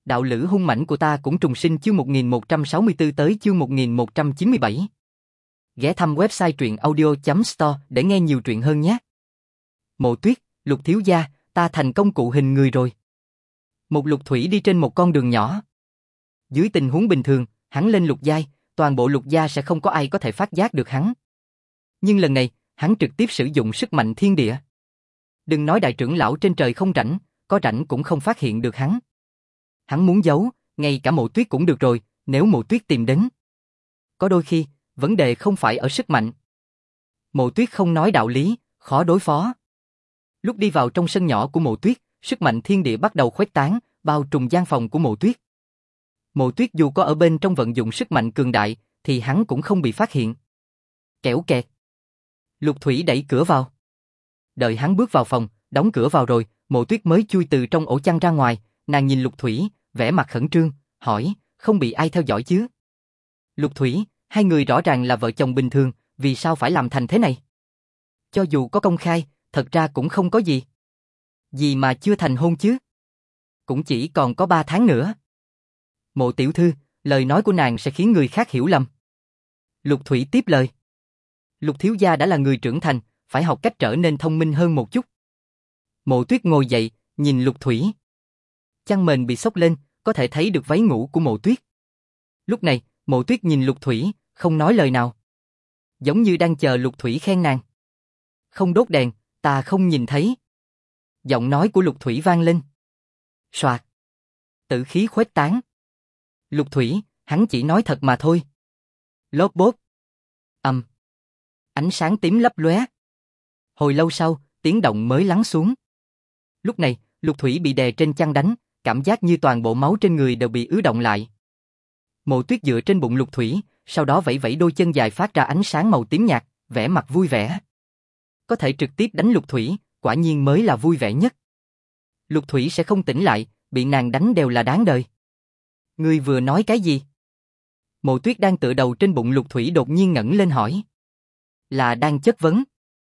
Đạo lữ hung mãnh của ta cũng trùng sinh chương 1164 tới chương 1197. Ghé thăm website truyệnaudio.store để nghe nhiều truyện hơn nhé. Mộ Tuyết, Lục thiếu gia, ta thành công cụ hình người rồi. Một Lục Thủy đi trên một con đường nhỏ. Dưới tình huống bình thường, hắn lên lục giai, toàn bộ lục gia sẽ không có ai có thể phát giác được hắn. Nhưng lần này, hắn trực tiếp sử dụng sức mạnh thiên địa. Đừng nói đại trưởng lão trên trời không rảnh, có rảnh cũng không phát hiện được hắn. Hắn muốn giấu, ngay cả Mộ Tuyết cũng được rồi, nếu Mộ Tuyết tìm đến. Có đôi khi, vấn đề không phải ở sức mạnh. Mộ Tuyết không nói đạo lý, khó đối phó. Lúc đi vào trong sân nhỏ của Mộ Tuyết, sức mạnh thiên địa bắt đầu khuếch tán, bao trùm gian phòng của Mộ Tuyết. Mộ Tuyết dù có ở bên trong vận dụng sức mạnh cường đại, thì hắn cũng không bị phát hiện. Kẻo kẹt. Lục Thủy đẩy cửa vào. Đợi hắn bước vào phòng, đóng cửa vào rồi, Mộ Tuyết mới chui từ trong ổ chăn ra ngoài, nàng nhìn Lục Thủy, vẻ mặt khẩn trương, hỏi, không bị ai theo dõi chứ? Lục Thủy, hai người rõ ràng là vợ chồng bình thường, vì sao phải làm thành thế này? Cho dù có công khai, thật ra cũng không có gì. Gì mà chưa thành hôn chứ? Cũng chỉ còn có 3 tháng nữa. Mộ tiểu thư, lời nói của nàng sẽ khiến người khác hiểu lầm. Lục Thủy tiếp lời. Lục thiếu gia đã là người trưởng thành, phải học cách trở nên thông minh hơn một chút. Mộ Tuyết ngồi dậy, nhìn Lục Thủy. Chăn mền bị xốc lên, có thể thấy được váy ngủ của Mộ Tuyết. Lúc này, Mộ Tuyết nhìn Lục Thủy, không nói lời nào. Giống như đang chờ Lục Thủy khen nàng. Không đốt đèn, ta không nhìn thấy. Giọng nói của Lục Thủy vang lên. Soạt. Tử khí khuếch tán. Lục Thủy, hắn chỉ nói thật mà thôi. Lốp bốp. Ánh sáng tím lấp lóe. Hồi lâu sau, tiếng động mới lắng xuống. Lúc này, Lục Thủy bị đè trên chăn đánh, cảm giác như toàn bộ máu trên người đều bị ứ động lại. Mộ Tuyết dựa trên bụng Lục Thủy, sau đó vẫy vẫy đôi chân dài phát ra ánh sáng màu tím nhạt, vẻ mặt vui vẻ. Có thể trực tiếp đánh Lục Thủy, quả nhiên mới là vui vẻ nhất. Lục Thủy sẽ không tỉnh lại, bị nàng đánh đều là đáng đời. Ngươi vừa nói cái gì? Mộ Tuyết đang tựa đầu trên bụng Lục Thủy đột nhiên ngẩng lên hỏi. Là đang chất vấn.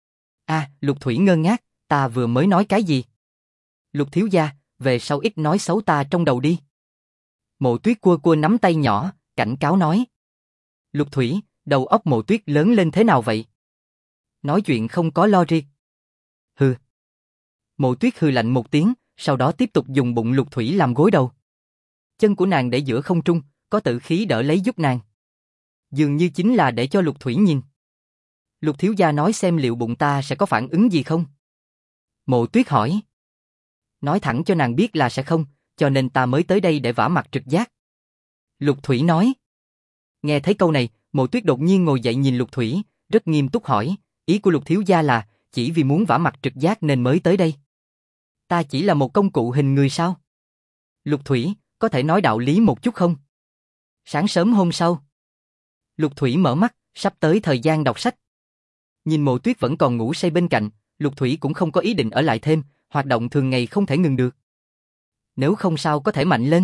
Lục Thủy ngơ ngác, ta vừa mới nói cái gì? Lục thiếu gia, về sau ít nói xấu ta trong đầu đi. Mộ Tuyết cua cua nắm tay nhỏ, cảnh cáo nói. Lục Thủy, đầu óc Mộ Tuyết lớn lên thế nào vậy? Nói chuyện không có logic. Hừ. Mộ Tuyết hừ lạnh một tiếng, sau đó tiếp tục dùng bụng Lục Thủy làm gối đầu. Chân của nàng để giữa không trung, có tử khí đỡ lấy giúp nàng. Dường như chính là để cho Lục Thủy nhìn. Lục thiếu gia nói xem liệu bụng ta sẽ có phản ứng gì không? Mộ Tuyết hỏi. Nói thẳng cho nàng biết là sẽ không, cho nên ta mới tới đây để vả mặt trực giác. Lục Thủy nói. Nghe thấy câu này, Mộ Tuyết đột nhiên ngồi dậy nhìn Lục Thủy, rất nghiêm túc hỏi, ý của Lục thiếu gia là, chỉ vì muốn vả mặt trực giác nên mới tới đây. Ta chỉ là một công cụ hình người sao? Lục Thủy, có thể nói đạo lý một chút không? Sáng sớm hôm sau. Lục Thủy mở mắt, sắp tới thời gian đọc sách. Nhìn Mộ Tuyết vẫn còn ngủ say bên cạnh, Lục Thủy cũng không có ý định ở lại thêm, hoạt động thường ngày không thể ngừng được. Nếu không sao có thể mạnh lên.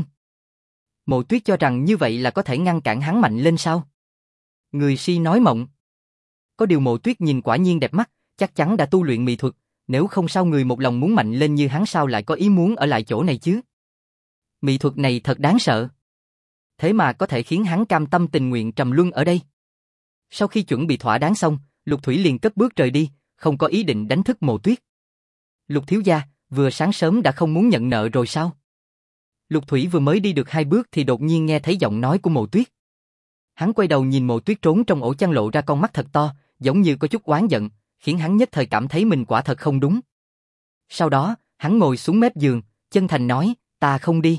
Mộ Tuyết cho rằng như vậy là có thể ngăn cản hắn mạnh lên sao? Người si nói mộng. Có điều Mộ Tuyết nhìn quả nhiên đẹp mắt, chắc chắn đã tu luyện mỹ thuật, nếu không sao người một lòng muốn mạnh lên như hắn sao lại có ý muốn ở lại chỗ này chứ? Mỹ thuật này thật đáng sợ. Thế mà có thể khiến hắn cam tâm tình nguyện trầm luân ở đây. Sau khi chuẩn bị thỏa đáng xong, Lục Thủy liền cất bước rời đi, không có ý định đánh thức Mộ Tuyết. Lục thiếu gia, vừa sáng sớm đã không muốn nhận nợ rồi sao? Lục Thủy vừa mới đi được 2 bước thì đột nhiên nghe thấy giọng nói của Mộ Tuyết. Hắn quay đầu nhìn Mộ Tuyết trốn trong ổ chăn lộ ra con mắt thật to, giống như có chút oán giận, khiến hắn nhất thời cảm thấy mình quả thật không đúng. Sau đó, hắn ngồi xuống mép giường, chân thành nói, ta không đi.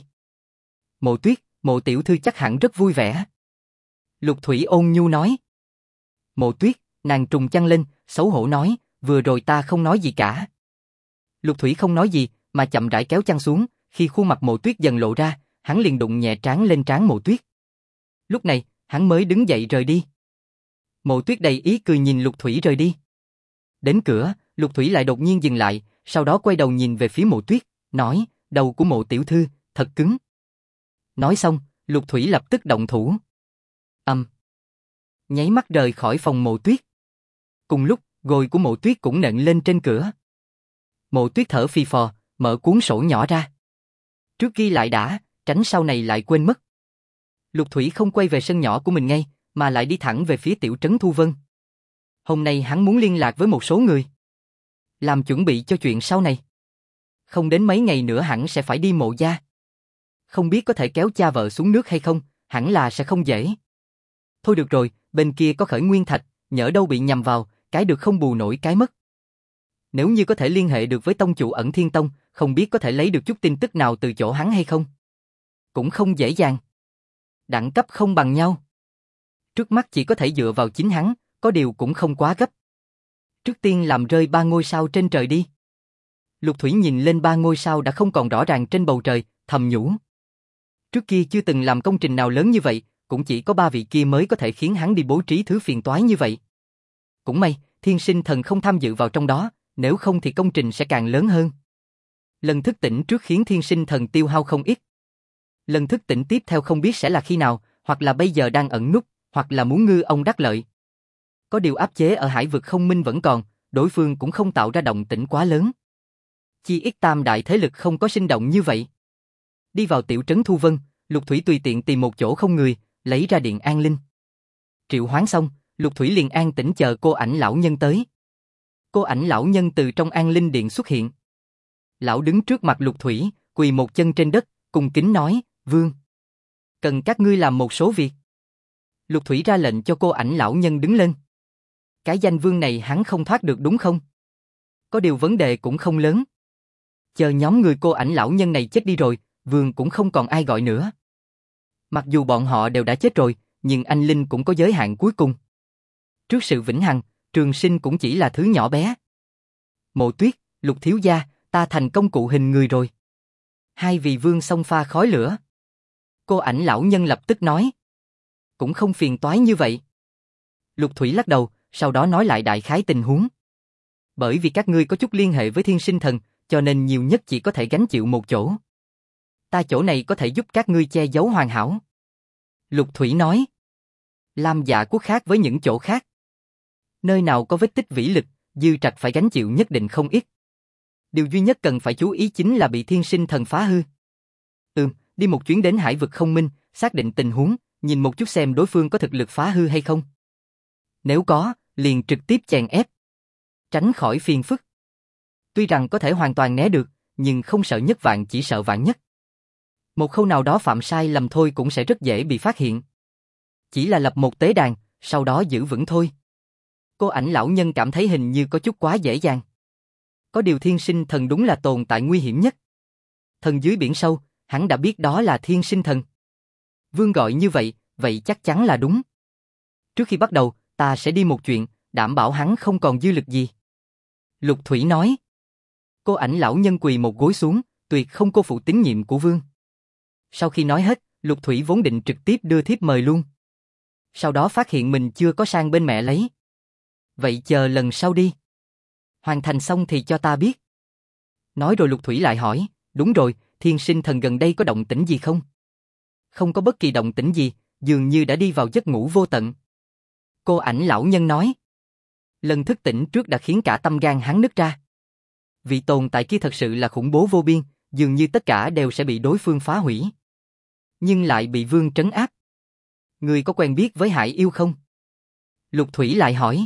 Mộ Tuyết, Mộ tiểu thư chắc hẳn rất vui vẻ. Lục Thủy ôn nhu nói. Mộ Tuyết, nàng trùng chăn lên, xấu hổ nói, vừa rồi ta không nói gì cả. Lục Thủy không nói gì, mà chậm rãi kéo chăn xuống, khi khuôn mặt Mộ Tuyết dần lộ ra, hắn liền đụng nhẹ trán lên trán Mộ Tuyết. Lúc này, hắn mới đứng dậy rời đi. Mộ Tuyết đầy ý cười nhìn Lục Thủy rời đi. Đến cửa, Lục Thủy lại đột nhiên dừng lại, sau đó quay đầu nhìn về phía Mộ Tuyết, nói, đầu của Mộ tiểu thư, thật cứng. Nói xong, Lục Thủy lập tức động thủ. Nháy mắt rời khỏi phòng Mộ Tuyết. Cùng lúc, gối của Mộ Tuyết cũng nện lên trên cửa. Mộ Tuyết thở phì phò, mở cuốn sổ nhỏ ra. Trước ghi lại đã, tránh sau này lại quên mất. Lục Thủy không quay về sân nhỏ của mình ngay, mà lại đi thẳng về phía tiểu trấn Thu Vân. Hôm nay hắn muốn liên lạc với một số người, làm chuẩn bị cho chuyện sau này. Không đến mấy ngày nữa hẳn sẽ phải đi Mộ gia. Không biết có thể kéo cha vợ xuống nước hay không, hẳn là sẽ không dễ. Thôi được rồi, bên kia có Khởi Nguyên Thạch, nhỡ đâu bị nhầm vào, cái được không bù nổi cái mất. Nếu như có thể liên hệ được với tông chủ Ẩn Thiên Tông, không biết có thể lấy được chút tin tức nào từ chỗ hắn hay không. Cũng không dễ dàng. Đẳng cấp không bằng nhau. Trước mắt chỉ có thể dựa vào chính hắn, có điều cũng không quá gấp. Trước tiên làm rơi 3 ngôi sao trên trời đi. Lục Thủy nhìn lên 3 ngôi sao đã không còn rõ ràng trên bầu trời, thầm nhủ. Trước kia chưa từng làm công trình nào lớn như vậy, cũng chỉ có 3 vị kia mới có thể khiến hắn đi bố trí thứ phiền toái như vậy. Cũng may, Thiên Sinh Thần không tham dự vào trong đó, nếu không thì công trình sẽ càng lớn hơn. Lần thức tỉnh trước khiến Thiên Sinh Thần tiêu hao không ít. Lần thức tỉnh tiếp theo không biết sẽ là khi nào, hoặc là bây giờ đang ẩn núp, hoặc là muốn ngư ông đắc lợi. Có điều áp chế ở hải vực không minh vẫn còn, đối phương cũng không tạo ra động tĩnh quá lớn. Chi ít tam đại thế lực không có sinh động như vậy. Đi vào tiểu trấn Thu Vân, Lục Thủy tùy tiện tìm một chỗ không người, lấy ra điện an linh. Triệu hoán xong, Lục Thủy liền an tĩnh chờ cô ảnh lão nhân tới. Cô ảnh lão nhân từ trong an linh điện xuất hiện. Lão đứng trước mặt Lục Thủy, quỳ một chân trên đất, cung kính nói, Vương. Cần các ngươi làm một số việc. Lục Thủy ra lệnh cho cô ảnh lão nhân đứng lên. Cái danh Vương này hắn không thoát được đúng không? Có điều vấn đề cũng không lớn. Chờ nhóm người cô ảnh lão nhân này chết đi rồi, Vương cũng không còn ai gọi nữa. Mặc dù bọn họ đều đã chết rồi, nhưng anh linh cũng có giới hạn cuối cùng. Trước sự vĩnh hằng, trường sinh cũng chỉ là thứ nhỏ bé. Mộ Tuyết, Lục thiếu gia, ta thành công cụ hình người rồi. Hai vị vương xông pha khói lửa. Cô ảnh lão nhân lập tức nói. Cũng không phiền toái như vậy. Lục Thủy lắc đầu, sau đó nói lại đại khái tình huống. Bởi vì các ngươi có chút liên hệ với Thiên Sinh Thần, cho nên nhiều nhất chỉ có thể gánh chịu một chỗ. Ta chỗ này có thể giúp các ngươi che giấu hoàn hảo. Lục Thủy nói. Lam Dạ Quốc khác với những chỗ khác. Nơi nào có vết tích vĩ lực, Dư Trạch phải gánh chịu nhất định không ít. Điều duy nhất cần phải chú ý chính là bị Thiên Sinh Thần phá hư. Đi một chuyến đến hải vực không minh, xác định tình huống, nhìn một chút xem đối phương có thực lực phá hư hay không. Nếu có, liền trực tiếp chèn ép. Tránh khỏi phiền phức. Tuy rằng có thể hoàn toàn né được, nhưng không sợ nhất vạn chỉ sợ vạn nhất. Một khâu nào đó phạm sai lầm thôi cũng sẽ rất dễ bị phát hiện. Chỉ là lập một tế đàn, sau đó giữ vững thôi. Cô ảnh lão nhân cảm thấy hình như có chút quá dễ dàng. Có điều Thiên Sinh Thần đúng là tồn tại nguy hiểm nhất. Thần dưới biển sâu, hắn đã biết đó là Thiên Sinh Thần. Vương gọi như vậy, vậy chắc chắn là đúng. Trước khi bắt đầu, ta sẽ đi một chuyện, đảm bảo hắn không còn dư lực gì. Lục Thủy nói. Cô ảnh lão nhân quỳ một gối xuống, tuyệt không cô phụ tín nhiệm của Vương. Sau khi nói hết, Lục Thủy vốn định trực tiếp đưa thiếp mời luôn. Sau đó phát hiện mình chưa có sang bên mẹ lấy. Vậy chờ lần sau đi. Hoàn thành xong thì cho ta biết. Nói rồi Lục Thủy lại hỏi, đúng rồi, Thiên Sinh Thần gần đây có động tĩnh gì không? Không có bất kỳ động tĩnh gì, dường như đã đi vào giấc ngủ vô tận. Cô ảnh lão nhân nói. Lần thức tỉnh trước đã khiến cả tâm gan hắn nứt ra. Vị tồn tại kia thật sự là khủng bố vô biên, dường như tất cả đều sẽ bị đối phương phá hủy. Nhưng lại bị Vương trấn áp. Ngươi có quen biết với Hải Yêu không? Lục Thủy lại hỏi.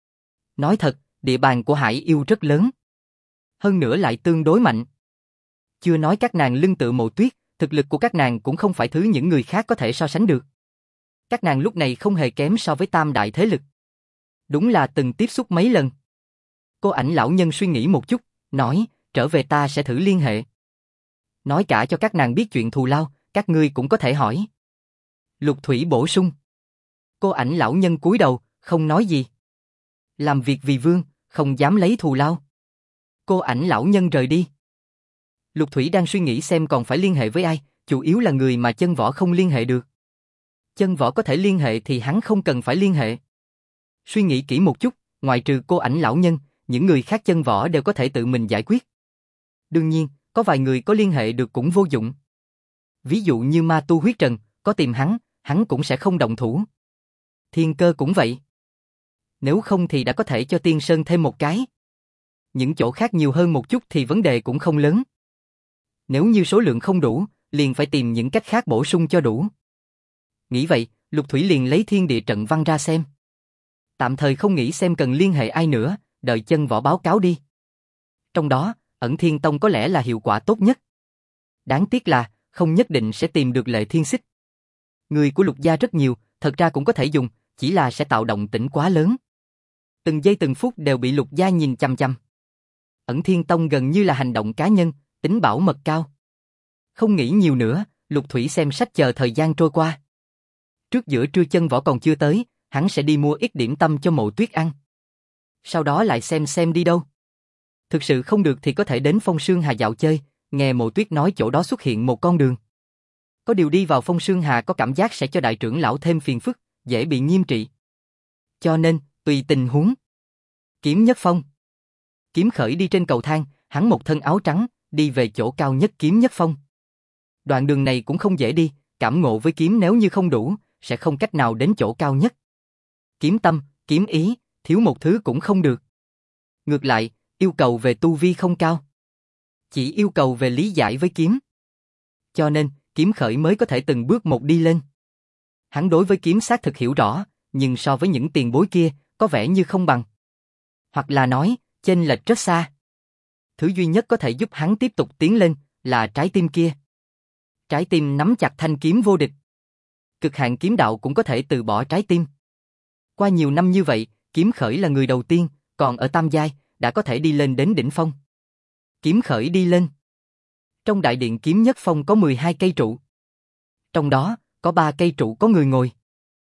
Nói thật, địa bàn của Hải Yêu rất lớn. Hơn nữa lại tương đối mạnh. Chưa nói các nàng lưng tựa Mộ Tuyết, thực lực của các nàng cũng không phải thứ những người khác có thể so sánh được. Các nàng lúc này không hề kém so với tam đại thế lực. Đúng là từng tiếp xúc mấy lần. Cô ảnh lão nhân suy nghĩ một chút, nói, trở về ta sẽ thử liên hệ. Nói cả cho các nàng biết chuyện thù lao, các ngươi cũng có thể hỏi. Lục Thủy bổ sung. Cô ảnh lão nhân cúi đầu, không nói gì. Làm việc vì Vương, không dám lấy thù lao. Cô ảnh lão nhân rời đi. Lục Thủy đang suy nghĩ xem còn phải liên hệ với ai, chủ yếu là người mà Chân Võ không liên hệ được. Chân Võ có thể liên hệ thì hắn không cần phải liên hệ. Suy nghĩ kỹ một chút, ngoại trừ cô ảnh lão nhân, những người khác Chân Võ đều có thể tự mình giải quyết. Đương nhiên, có vài người có liên hệ được cũng vô dụng. Ví dụ như Ma Tu Huyết Trần, có tìm hắn cũng sẽ không động thủ. Thiên Cơ cũng vậy. Nếu không thì đã có thể cho Tiên Sơn thêm một cái. Những chỗ khác nhiều hơn một chút thì vấn đề cũng không lớn. Nếu như số lượng không đủ, liền phải tìm những cách khác bổ sung cho đủ. Nghĩ vậy, Lục Thủy liền lấy thiên địa trận văn ra xem. Tạm thời không nghĩ xem cần liên hệ ai nữa, đợi chân võ báo cáo đi. Trong đó, Ẩn Thiên Tông có lẽ là hiệu quả tốt nhất. Đáng tiếc là, không nhất định sẽ tìm được Lệ Thiên Xích. Người của Lục gia rất nhiều, thật ra cũng có thể dùng, chỉ là sẽ tạo động tĩnh quá lớn. Từng giây từng phút đều bị Lục gia nhìn chằm chằm. Ẩn Thiên Tông gần như là hành động cá nhân, tính bảo mật cao. Không nghĩ nhiều nữa, Lục Thủy xem sách chờ thời gian trôi qua. Trước giữa trưa chân võ còn chưa tới, hắn sẽ đi mua ít điểm tâm cho Mộ Tuyết ăn. Sau đó lại xem đi đâu. Thực sự không được thì có thể đến Phong Sương Hà dạo chơi, nghe Mộ Tuyết nói chỗ đó xuất hiện một con đường. Có điều đi vào Phong Sương Hà có cảm giác sẽ cho đại trưởng lão thêm phiền phức, dễ bị nghiêm trị. Cho nên, tùy tình huống. Kiếm Nhất Phong. Kiếm Khởi đi trên cầu thang, hắn một thân áo trắng, đi về chỗ cao nhất Kiếm Nhất Phong. Đoạn đường này cũng không dễ đi, cảm ngộ với kiếm nếu như không đủ, sẽ không cách nào đến chỗ cao nhất. Kiếm tâm, kiếm ý, thiếu một thứ cũng không được. Ngược lại, yêu cầu về tu vi không cao. Chỉ yêu cầu về lý giải với kiếm. Cho nên, Kiếm Khởi mới có thể từng bước một đi lên. Hắn đối với kiếm xác thực hiểu rõ, nhưng so với những tiền bối kia, có vẻ như không bằng. Hoặc là nói, chênh lệch rất xa. Thứ duy nhất có thể giúp hắn tiếp tục tiến lên, là trái tim kia. Trái tim nắm chặt thanh kiếm vô địch. Cực hạn kiếm đạo cũng có thể từ bỏ trái tim. Qua nhiều năm như vậy, Kiếm Khởi là người đầu tiên, còn ở tam giai, đã có thể đi lên đến đỉnh phong. Kiếm Khởi đi lên. Trong đại điện Kiếm Nhất Phong có 12 cây trụ. Trong đó, có 3 cây trụ có người ngồi.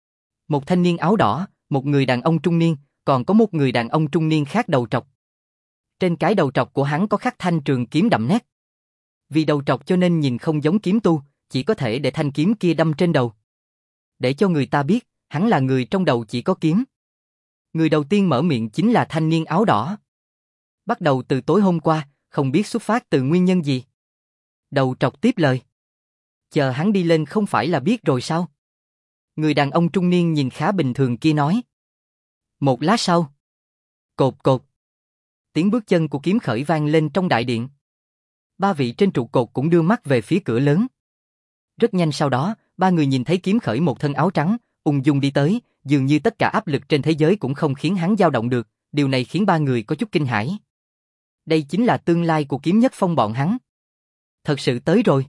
Một thanh niên áo đỏ, một người đàn ông trung niên, còn có một người đàn ông trung niên khác đầu trọc. Trên cái đầu trọc của hắn có khắc thanh trường kiếm đậm nét. Vì đầu trọc cho nên nhìn không giống kiếm tu, chỉ có thể để thanh kiếm kia đâm trên đầu. Để cho người ta biết, hắn là người trong đầu chỉ có kiếm. Người đầu tiên mở miệng chính là thanh niên áo đỏ. Bắt đầu từ tối hôm qua, không biết xuất phát từ nguyên nhân gì. Đầu trọc tiếp lời. Chờ hắn đi lên không phải là biết rồi sao? Người đàn ông trung niên nhìn khá bình thường kia nói. Một lát sau. Cột cột. Tiếng bước chân của Kiếm Khởi vang lên trong đại điện. 3 vị trên trụ cột cũng đưa mắt về phía cửa lớn. Rất nhanh sau đó, 3 người nhìn thấy Kiếm Khởi một thân áo trắng, ung dung đi tới, dường như tất cả áp lực trên thế giới cũng không khiến hắn dao động được, điều này khiến 3 người có chút kinh hãi. Đây chính là tương lai của Kiếm Nhất Phong bọn hắn. Thật sự tới rồi.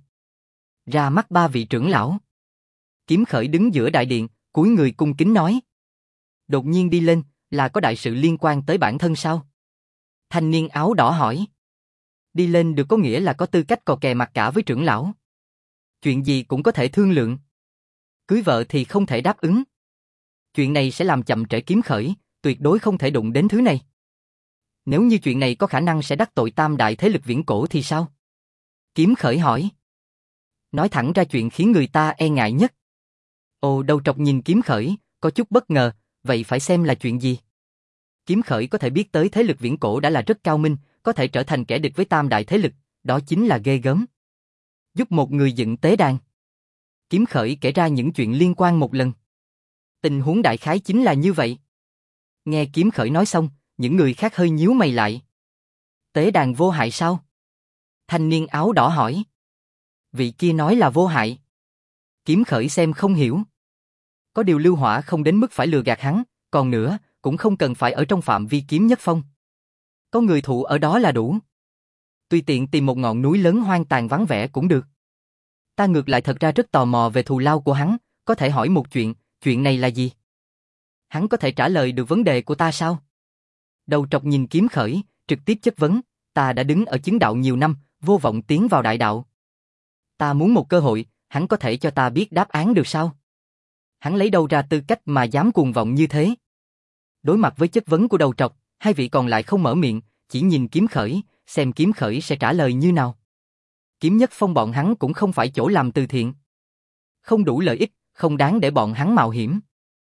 Ra mắt 3 vị trưởng lão. Kiếm Khởi đứng giữa đại điện, cúi người cung kính nói. Đột nhiên đi lên, là có đại sự liên quan tới bản thân sao? Thanh niên áo đỏ hỏi. Đi lên được có nghĩa là có tư cách cò kè mặt cả với trưởng lão. Chuyện gì cũng có thể thương lượng. Cưới vợ thì không thể đáp ứng. Chuyện này sẽ làm chậm trễ Kiếm Khởi, tuyệt đối không thể đụng đến thứ này. Nếu như chuyện này có khả năng sẽ đắc tội tam đại thế lực viễn cổ thì sao? Kiếm Khởi hỏi. Nói thẳng ra chuyện khiến người ta e ngại nhất. Ồ, đầu trọc nhìn Kiếm Khởi, có chút bất ngờ, vậy phải xem là chuyện gì? Kiếm Khởi có thể biết tới thế lực viễn cổ đã là rất cao minh, có thể trở thành kẻ địch với tam đại thế lực, đó chính là ghê gớm. Giúp một người dựng tế đàn. Kiếm Khởi kể ra những chuyện liên quan một lần. Tình huống đại khái chính là như vậy. Nghe Kiếm Khởi nói xong, những người khác hơi nhíu mày lại. Tế đàn vô hại sao? Thanh niên áo đỏ hỏi. Vị kia nói là vô hại. Kiếm Khởi xem không hiểu. Có điều Lưu Hỏa không đến mức phải lừa gạt hắn, còn nữa, cũng không cần phải ở trong phạm vi Kiếm Nhất Phong. Có người thụ ở đó là đủ. Tùy tiện tìm một ngọn núi lớn hoang tàn vắng vẻ cũng được. Ta ngược lại thật ra rất tò mò về thù lao của hắn, có thể hỏi một chuyện, chuyện này là gì? Hắn có thể trả lời được vấn đề của ta sao? Đầu trọc nhìn Kiếm Khởi, trực tiếp chất vấn, ta đã đứng ở chứng đạo nhiều năm, vô vọng tiến vào đại đạo. Ta muốn một cơ hội, hắn có thể cho ta biết đáp án được sao? Hắn lấy đâu ra tư cách mà dám cuồng vọng như thế? Đối mặt với chất vấn của đầu trọc, hai vị còn lại không mở miệng, chỉ nhìn Kiếm Khởi, xem Kiếm Khởi sẽ trả lời như nào. Kiếm Nhất Phong bọn hắn cũng không phải chỗ làm từ thiện. Không đủ lợi ích, không đáng để bọn hắn mạo hiểm.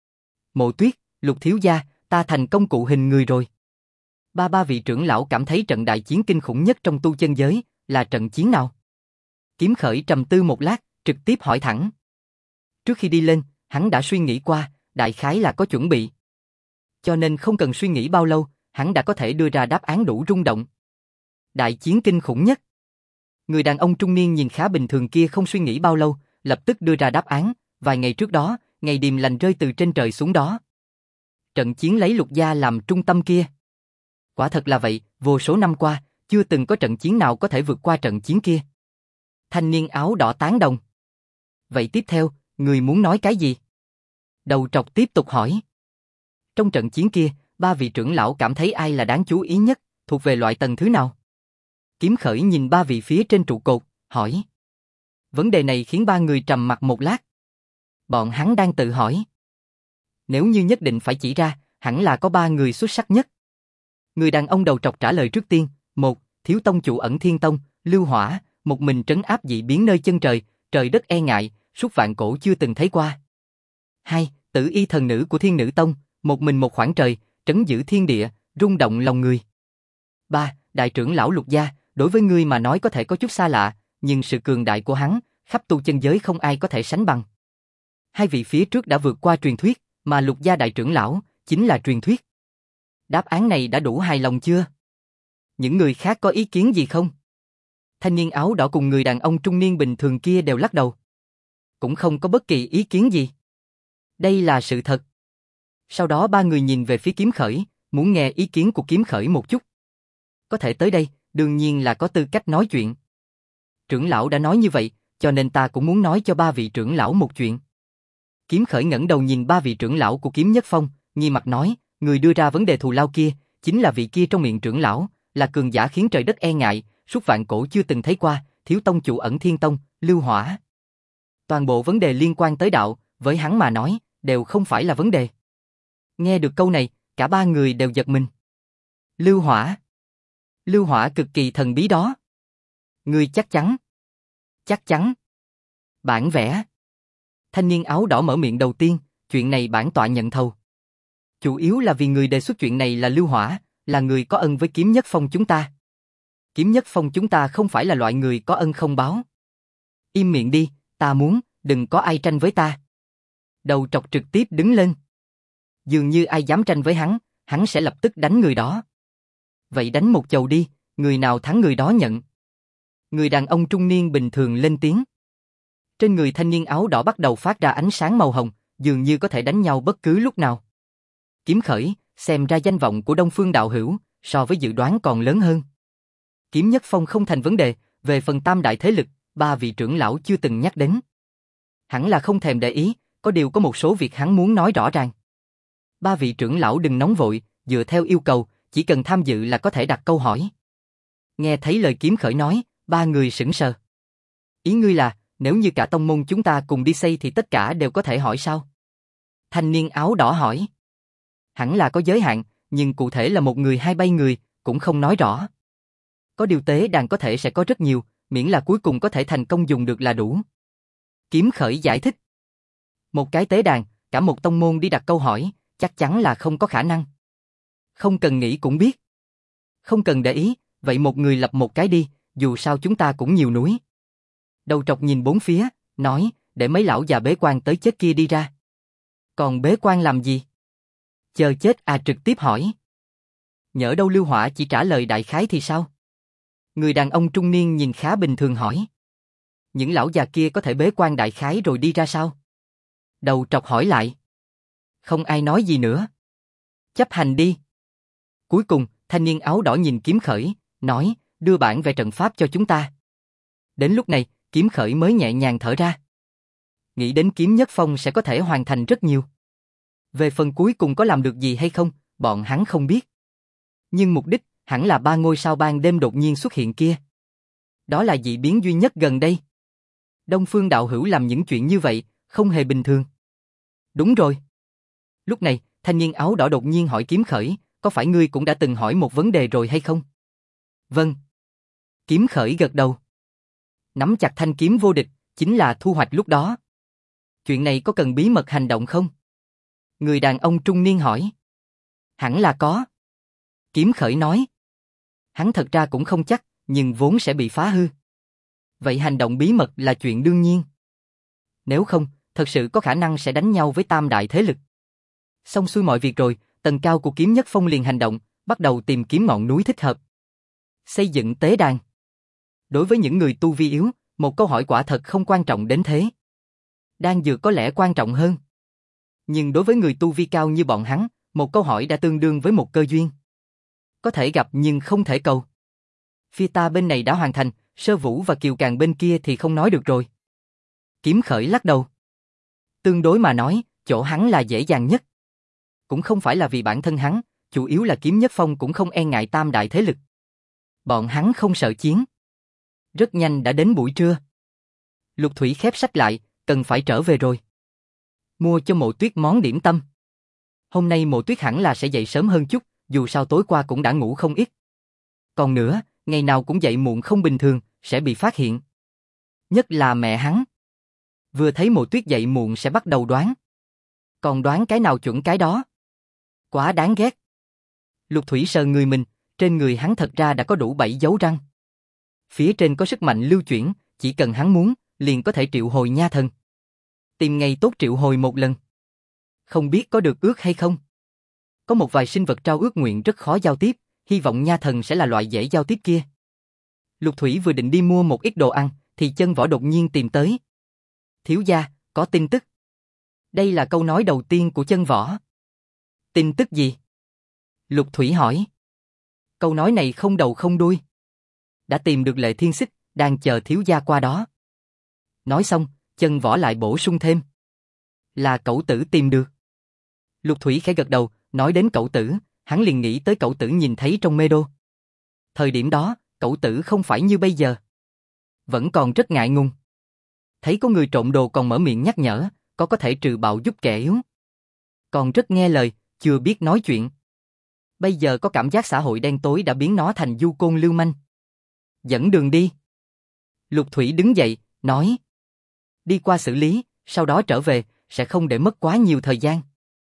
Mộ Tuyết, Lục thiếu gia, ta thành công cụ hình người rồi. Ba vị trưởng lão cảm thấy trận đại chiến kinh khủng nhất trong tu chân giới, là trận chiến nào? Kiếm Khởi trầm tư một lát, trực tiếp hỏi thẳng. Trước khi đi lên, hắn đã suy nghĩ qua, đại khái là có chuẩn bị. Cho nên không cần suy nghĩ bao lâu, hắn đã có thể đưa ra đáp án đủ rung động. Đại chiến kinh khủng nhất. Người đàn ông trung niên nhìn khá bình thường kia không suy nghĩ bao lâu, lập tức đưa ra đáp án, vài ngày trước đó, ngày điềm lành rơi từ trên trời xuống đó. Trận chiến lấy Lục gia làm trung tâm kia. Quả thật là vậy, vô số năm qua, chưa từng có trận chiến nào có thể vượt qua trận chiến kia. Thanh niên áo đỏ tán đồng. Vậy tiếp theo, người muốn nói cái gì? Đầu trọc tiếp tục hỏi. Trong trận chiến kia, ba vị trưởng lão cảm thấy ai là đáng chú ý nhất, thuộc về loại tầng thứ nào? Kiếm Khởi nhìn ba vị phía trên trụ cột, hỏi. Vấn đề này khiến ba người trầm mặc một lát. Bọn hắn đang tự hỏi. Nếu như nhất định phải chỉ ra, hẳn là có ba người xuất sắc nhất. Người đàn ông đầu trọc trả lời trước tiên. Một, Thiếu tông chủ Ẩn Thiên Tông, Lưu Hỏa, một mình trấn áp dị biến nơi chân trời, trời đất e ngại, suốt vạn cổ chưa từng thấy qua. 2. Tử y thần nữ của Thiên Nữ Tông, một mình một khoảng trời, trấn giữ thiên địa, rung động lòng người. 3. Đại trưởng lão Lục gia, đối với ngươi mà nói có thể có chút xa lạ, nhưng sự cường đại của hắn, khắp tu chân giới không ai có thể sánh bằng. Hai vị phía trước đã vượt qua truyền thuyết, mà Lục gia đại trưởng lão chính là truyền thuyết. Đáp án này đã đủ hài lòng chưa? Những người khác có ý kiến gì không? Thanh niên áo đỏ cùng người đàn ông trung niên bình thường kia đều lắc đầu. Cũng không có bất kỳ ý kiến gì. Đây là sự thật. Sau đó ba người nhìn về phía Kiếm Khởi, muốn nghe ý kiến của Kiếm Khởi một chút. Có thể tới đây, đương nhiên là có tư cách nói chuyện. Trưởng lão đã nói như vậy, cho nên ta cũng muốn nói cho ba vị trưởng lão một chuyện. Kiếm Khởi ngẩng đầu nhìn ba vị trưởng lão của Kiếm Nhất Phong, nghiêm mặt nói, người đưa ra vấn đề thù lao kia, chính là vị kia trong miệng trưởng lão, là cường giả khiến trời đất e ngại, suốt vạn cổ chưa từng thấy qua, Thiếu tông chủ Ẩn Thiên Tông, Lưu Hỏa. Toàn bộ vấn đề liên quan tới đạo, với hắn mà nói, đều không phải là vấn đề. Nghe được câu này, cả ba người đều giật mình. Lưu Hỏa. Lưu Hỏa cực kỳ thần bí đó. Ngươi chắc chắn. Chắc chắn. Bản vẽ. Thanh niên áo đỏ mở miệng đầu tiên, chuyện này bản tọa nhận thầu. Chủ yếu là vì người đề xuất chuyện này là Lưu Hỏa, là người có ân với Kiếm Nhất Phong chúng ta. Kiếm Nhất Phong chúng ta không phải là loại người có ân không báo. Im miệng đi, ta muốn, đừng có ai tranh với ta. Đầu trọc trực tiếp đứng lên. Dường như ai dám tranh với hắn sẽ lập tức đánh người đó. Vậy đánh một chầu đi, người nào thắng người đó nhận. Người đàn ông trung niên bình thường lên tiếng. Trên người thanh niên áo đỏ bắt đầu phát ra ánh sáng màu hồng, dường như có thể đánh nhau bất cứ lúc nào. Kiếm Khởi, xem ra danh vọng của Đông Phương đạo hữu, so với dự đoán còn lớn hơn. Kiếm Nhất Phong không thành vấn đề, về phần tam đại thế lực, ba vị trưởng lão chưa từng nhắc đến. Hẳn là không thèm để ý, có điều có một số việc hắn muốn nói rõ ràng. Ba vị trưởng lão đừng nóng vội, dựa theo yêu cầu, chỉ cần tham dự là có thể đặt câu hỏi. Nghe thấy lời Kiếm Khởi nói, ba người sững sờ. Ý ngươi là, nếu như cả tông môn chúng ta cùng đi xây thì tất cả đều có thể hỏi sao? Thanh niên áo đỏ hỏi. Hẳn là có giới hạn, nhưng cụ thể là một người hay bay người, cũng không nói rõ. Có điều tế đàn có thể sẽ có rất nhiều, miễn là cuối cùng có thể thành công dùng được là đủ. Kiếm Khởi giải thích. Một cái tế đàn, cả một tông môn đi đặt câu hỏi, chắc chắn là không có khả năng. Không cần nghĩ cũng biết. Không cần để ý, vậy một người lập một cái đi, dù sao chúng ta cũng nhiều núi. Đầu trọc nhìn bốn phía, nói, để mấy lão già bế quan tới chết kia đi ra. Còn bế quan làm gì? Chờ chết à, trực tiếp hỏi. Nhỡ đâu Lưu Hỏa chỉ trả lời đại khái thì sao? Người đàn ông trung niên nhìn khá bình thường hỏi. Những lão già kia có thể bế quan đại khái rồi đi ra sao? Đầu trọc hỏi lại. Không ai nói gì nữa. Chấp hành đi. Cuối cùng, thanh niên áo đỏ nhìn Kiếm Khởi, nói, đưa bản vẽ trận pháp cho chúng ta. Đến lúc này, Kiếm Khởi mới nhẹ nhàng thở ra. Nghĩ đến Kiếm Nhất Phong sẽ có thể hoàn thành rất nhiều. Về phần cuối cùng có làm được gì hay không, bọn hắn không biết. Nhưng mục đích, hẳn là ba ngôi sao ban đêm đột nhiên xuất hiện kia. Đó là dị biến duy nhất gần đây. Đông Phương đạo hữu làm những chuyện như vậy, không hề bình thường. Đúng rồi. Lúc này, thanh niên áo đỏ đột nhiên hỏi Kiếm Khởi, có phải ngươi cũng đã từng hỏi một vấn đề rồi hay không? Vâng. Kiếm Khởi gật đầu. Nắm chặt thanh kiếm vô địch, chính là thu hoạch lúc đó. Chuyện này có cần bí mật hành động không? Người đàn ông trung niên hỏi. Hẳn là có. Kiếm Khởi nói. Hắn thật ra cũng không chắc, nhưng vốn sẽ bị phá hư. Vậy hành động bí mật là chuyện đương nhiên. Nếu không, thật sự có khả năng sẽ đánh nhau với tam đại thế lực. Xong xuôi mọi việc rồi, tầng cao của Kiếm Nhất Phong liền hành động, bắt đầu tìm kiếm ngọn núi thích hợp. Xây dựng tế đàn. Đối với những người tu vi yếu, một câu hỏi quả thật không quan trọng đến thế. Đan dược có lẽ quan trọng hơn. Nhưng đối với người tu vi cao như bọn hắn, một câu hỏi đã tương đương với một cơ duyên. Có thể gặp nhưng không thể cầu. Phía ta bên này đã hoàn thành, Sơ Vũ và Kiều Càng bên kia thì không nói được rồi. Kiếm Khởi lắc đầu. Tương đối mà nói, chỗ hắn là dễ dàng nhất. Cũng không phải là vì bản thân hắn, chủ yếu là Kiếm Nhất Phong cũng không e ngại tam đại thế lực. Bọn hắn không sợ chiến. Rất nhanh đã đến buổi trưa. Lục Thủy khép sách lại, cần phải trở về rồi. Mua cho Mộ Tuyết món điểm tâm. Hôm nay Mộ Tuyết hẳn là sẽ dậy sớm hơn chút, dù sao tối qua cũng đã ngủ không ít. Còn nữa, ngày nào cũng dậy muộn không bình thường, sẽ bị phát hiện. Nhất là mẹ hắn. Vừa thấy Mộ Tuyết dậy muộn sẽ bắt đầu đoán. Còn đoán cái nào chuẩn cái đó. Quá đáng ghét. Lục Thủy sờ người mình, trên người hắn thật ra đã có đủ 7 dấu răng. Phía trên có sức mạnh lưu chuyển, chỉ cần hắn muốn, liền có thể triệu hồi nha thần. Tìm ngày tốt triệu hồi một lần. Không biết có được ước hay không? Có một vài sinh vật trao ước nguyện rất khó giao tiếp, hy vọng nha thần sẽ là loại dễ giao tiếp kia. Lục Thủy vừa định đi mua một ít đồ ăn, thì Chân Võ đột nhiên tìm tới. Thiếu gia, có tin tức. Đây là câu nói đầu tiên của Chân Võ. Tin tức gì? Lục Thủy hỏi. Câu nói này không đầu không đuôi. Đã tìm được Lệ Thiên Xích, đang chờ thiếu gia qua đó. Nói xong, Chân Võ lại bổ sung thêm. Là Cẩu Tử tìm được. Lục Thủy khẽ gật đầu, nói đến Cẩu Tử, hắn liền nghĩ tới Cẩu Tử nhìn thấy trong mê đô. Thời điểm đó, Cẩu Tử không phải như bây giờ. Vẫn còn rất ngại ngùng. Thấy có người trộm đồ còn mở miệng nhắc nhở, có thể trừ bạo giúp kẻ yếu. Còn rất nghe lời, chưa biết nói chuyện. Bây giờ có cảm giác xã hội đen tối đã biến nó thành du côn lưu manh. Dẫn đường đi. Lục Thủy đứng dậy, nói. Đi qua xử lý, sau đó trở về, sẽ không để mất quá nhiều thời gian.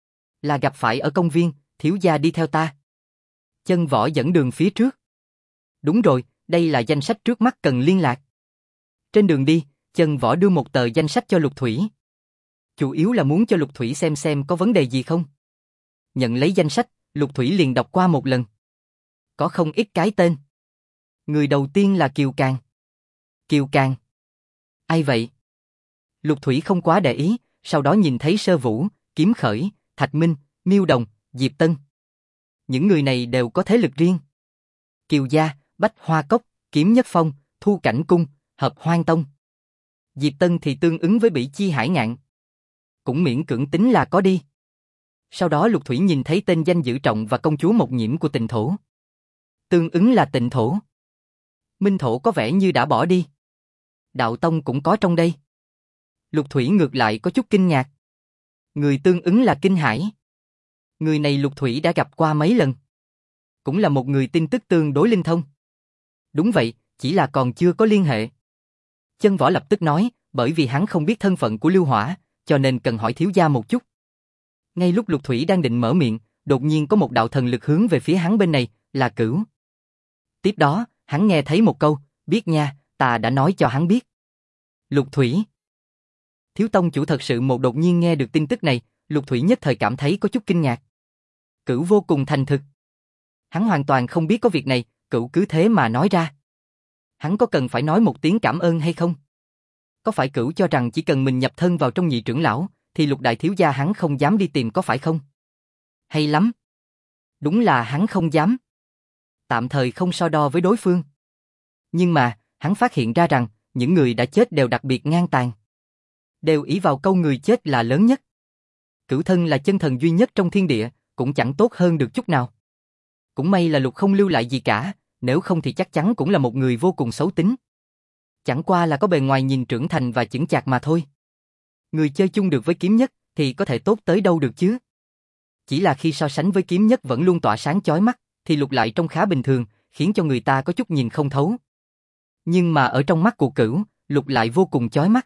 Là gặp phải ở công viên, thiếu gia đi theo ta. Chân Võ dẫn đường phía trước. Đúng rồi, đây là danh sách trước mắt cần liên lạc. Trên đường đi, Chân Võ đưa một tờ danh sách cho Lục Thủy. Chủ yếu là muốn cho Lục Thủy xem có vấn đề gì không. Nhận lấy danh sách, Lục Thủy liền đọc qua một lần. Có không ít cái tên. Người đầu tiên là Kiều Càng. Kiều Càng? Ai vậy? Lục Thủy không quá để ý, sau đó nhìn thấy Sơ Vũ, Kiếm Khởi, Thạch Minh, Miêu Đồng, Diệp Tân. Những người này đều có thế lực riêng. Kiều gia, Bách Hoa Cốc, Kiếm Nhất Phong, Thu Cảnh Cung, Hợp Hoang Tông. Diệp Tân thì tương ứng với Bỉ Chi Hải Ngạn. Cũng miễn cưỡng tính là có đi. Sau đó Lục Thủy nhìn thấy tên danh Dữ Trọng và công chúa Mộc Nhiễm của Tịnh Thổ. Tương ứng là Tịnh Thổ. Minh Thổ có vẻ như đã bỏ đi. Đạo Tông cũng có trong đây. Lục Thủy ngược lại có chút kinh ngạc. Người tương ứng là Kinh Hải. Người này Lục Thủy đã gặp qua mấy lần. Cũng là một người tin tức tương đối linh thông. Đúng vậy, chỉ là còn chưa có liên hệ. Chân Võ lập tức nói, bởi vì hắn không biết thân phận của Lưu Hỏa, cho nên cần hỏi thiếu gia một chút. Ngay lúc Lục Thủy đang định mở miệng, đột nhiên có một đạo thần lực hướng về phía hắn bên này, là Cửu. Tiếp đó, hắn nghe thấy một câu, biết nha, ta đã nói cho hắn biết. Lục Thủy. Thiếu tông chủ thật sự một đột nhiên nghe được tin tức này, Lục Thủy nhất thời cảm thấy có chút kinh ngạc. Cửu vô cùng thành thực. Hắn hoàn toàn không biết có việc này, Cửu cứ thế mà nói ra. Hắn có cần phải nói một tiếng cảm ơn hay không? Có phải Cửu cho rằng chỉ cần mình nhập thân vào trong Nhị trưởng lão, thì Lục đại thiếu gia hắn không dám đi tìm có phải không? Hay lắm. Đúng là hắn không dám. Tạm thời không so đo với đối phương. Nhưng mà, hắn phát hiện ra rằng, những người đã chết đều đặc biệt ngang tàn. Đều ỷ vào câu người chết là lớn nhất. Cửu thân là chân thần duy nhất trong thiên địa, cũng chẳng tốt hơn được chút nào. Cũng may là Lục không lưu lại gì cả, nếu không thì chắc chắn cũng là một người vô cùng xấu tính. Chẳng qua là có bề ngoài nhìn trưởng thành và chững chạc mà thôi. Người chơi chung được với Kiếm Nhất thì có thể tốt tới đâu được chứ. Chỉ là khi so sánh với Kiếm Nhất vẫn luôn tỏa sáng chói mắt, thì Lục lại trông khá bình thường, khiến cho người ta có chút nhìn không thấu. Nhưng mà ở trong mắt của Cửu, Lục lại vô cùng chói mắt.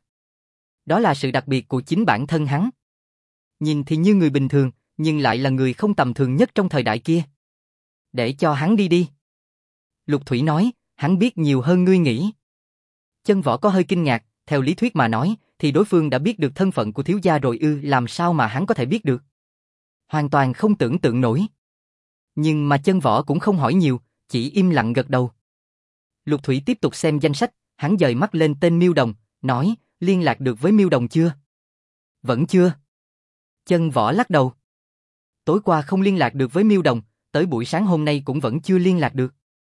Đó là sự đặc biệt của chính bản thân hắn. Nhìn thì như người bình thường, nhưng lại là người không tầm thường nhất trong thời đại kia. Để cho hắn đi đi. Lục Thủy nói, hắn biết nhiều hơn ngươi nghĩ. Chân Võ có hơi kinh ngạc, theo lý thuyết mà nói, thì đối phương đã biết được thân phận của thiếu gia rồi ư, làm sao mà hắn có thể biết được. Hoàn toàn không tưởng tượng nổi. Nhưng mà Chân Võ cũng không hỏi nhiều, chỉ im lặng gật đầu. Lục Thủy tiếp tục xem danh sách, hắn dời mắt lên tên Miêu Đồng, nói, liên lạc được với Miêu Đồng chưa? Vẫn chưa. Chân Võ lắc đầu. Tối qua không liên lạc được với Miêu Đồng, tới buổi sáng hôm nay cũng vẫn chưa liên lạc được.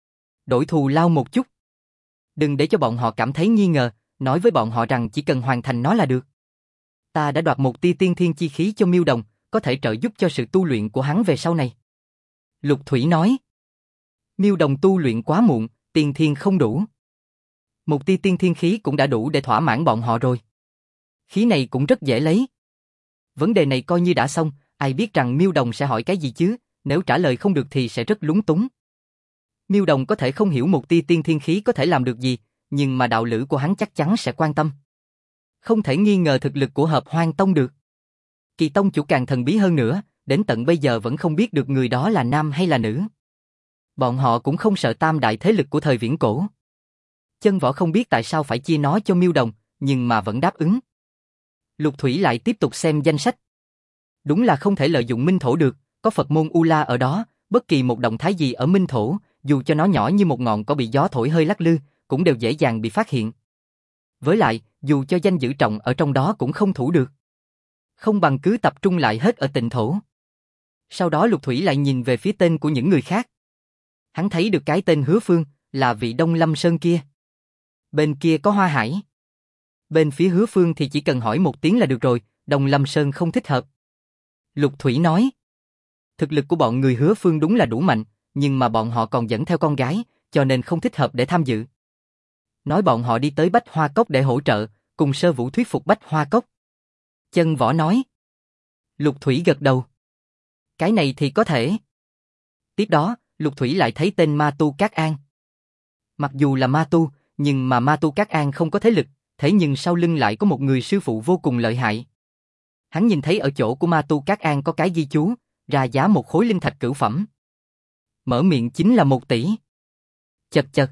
Đổi thù lao một chút. Đừng để cho bọn họ cảm thấy nghi ngờ, nói với bọn họ rằng chỉ cần hoàn thành nó là được. Ta đã đoạt một tia tiên thiên chi khí cho Miêu Đồng, có thể trợ giúp cho sự tu luyện của hắn về sau này. Lục Thủy nói. Miêu Đồng tu luyện quá muộn, tiên thiên không đủ. Một tia tiên thiên khí cũng đã đủ để thỏa mãn bọn họ rồi. Khí này cũng rất dễ lấy. Vấn đề này coi như đã xong, ai biết rằng Miêu Đồng sẽ hỏi cái gì chứ, nếu trả lời không được thì sẽ rất lúng túng. Miêu Đồng có thể không hiểu một tia tiên thiên khí có thể làm được gì, nhưng mà đạo lữ của hắn chắc chắn sẽ quan tâm. Không thể nghi ngờ thực lực của Hợp Hoang Tông được. Kỳ tông chủ càng thần bí hơn nữa, đến tận bây giờ vẫn không biết được người đó là nam hay là nữ. Bọn họ cũng không sợ tam đại thế lực của thời viễn cổ. Chân Võ không biết tại sao phải chia nó cho Miêu Đồng, nhưng mà vẫn đáp ứng. Lục Thủy lại tiếp tục xem danh sách. Đúng là không thể lợi dụng minh thổ được, có Phật môn U La ở đó, bất kỳ một động thái gì ở minh thổ, dù cho nó nhỏ như một ngọn cỏ bị gió thổi hơi lắc lư, cũng đều dễ dàng bị phát hiện. Với lại, dù cho danh dự trọng ở trong đó cũng không thủ được. Không bằng cứ tập trung lại hết ở Tịnh thổ. Sau đó Lục Thủy lại nhìn về phía tên của những người khác. Hắn thấy được cái tên Hứa Phương, là vị Đông Lâm Sơn kia. Bên kia có Hoa Hải. Bên phía Hứa Phương thì chỉ cần hỏi một tiếng là được rồi, Đông Lâm Sơn không thích hợp. Lục Thủy nói. Thực lực của bọn người Hứa Phương đúng là đủ mạnh, nhưng mà bọn họ còn dẫn theo con gái, cho nên không thích hợp để tham dự. Nói bọn họ đi tới Bách Hoa Cốc để hỗ trợ, cùng Sơ Vũ thuyết phục Bách Hoa Cốc. Chân Võ nói. Lục Thủy gật đầu. Cái này thì có thể. Tiếp đó, Lục Thủy lại thấy tên Ma Tu Cát An. Mặc dù là Ma Tu, nhưng mà Ma Tu Cát An không có thế lực, thế nhưng sau lưng lại có một người sư phụ vô cùng lợi hại. Hắn nhìn thấy ở chỗ của Ma Tu Cát An có cái ghi chú, ra giá một khối linh thạch cửu phẩm. Mở miệng chính là 1 tỷ. Chật chật.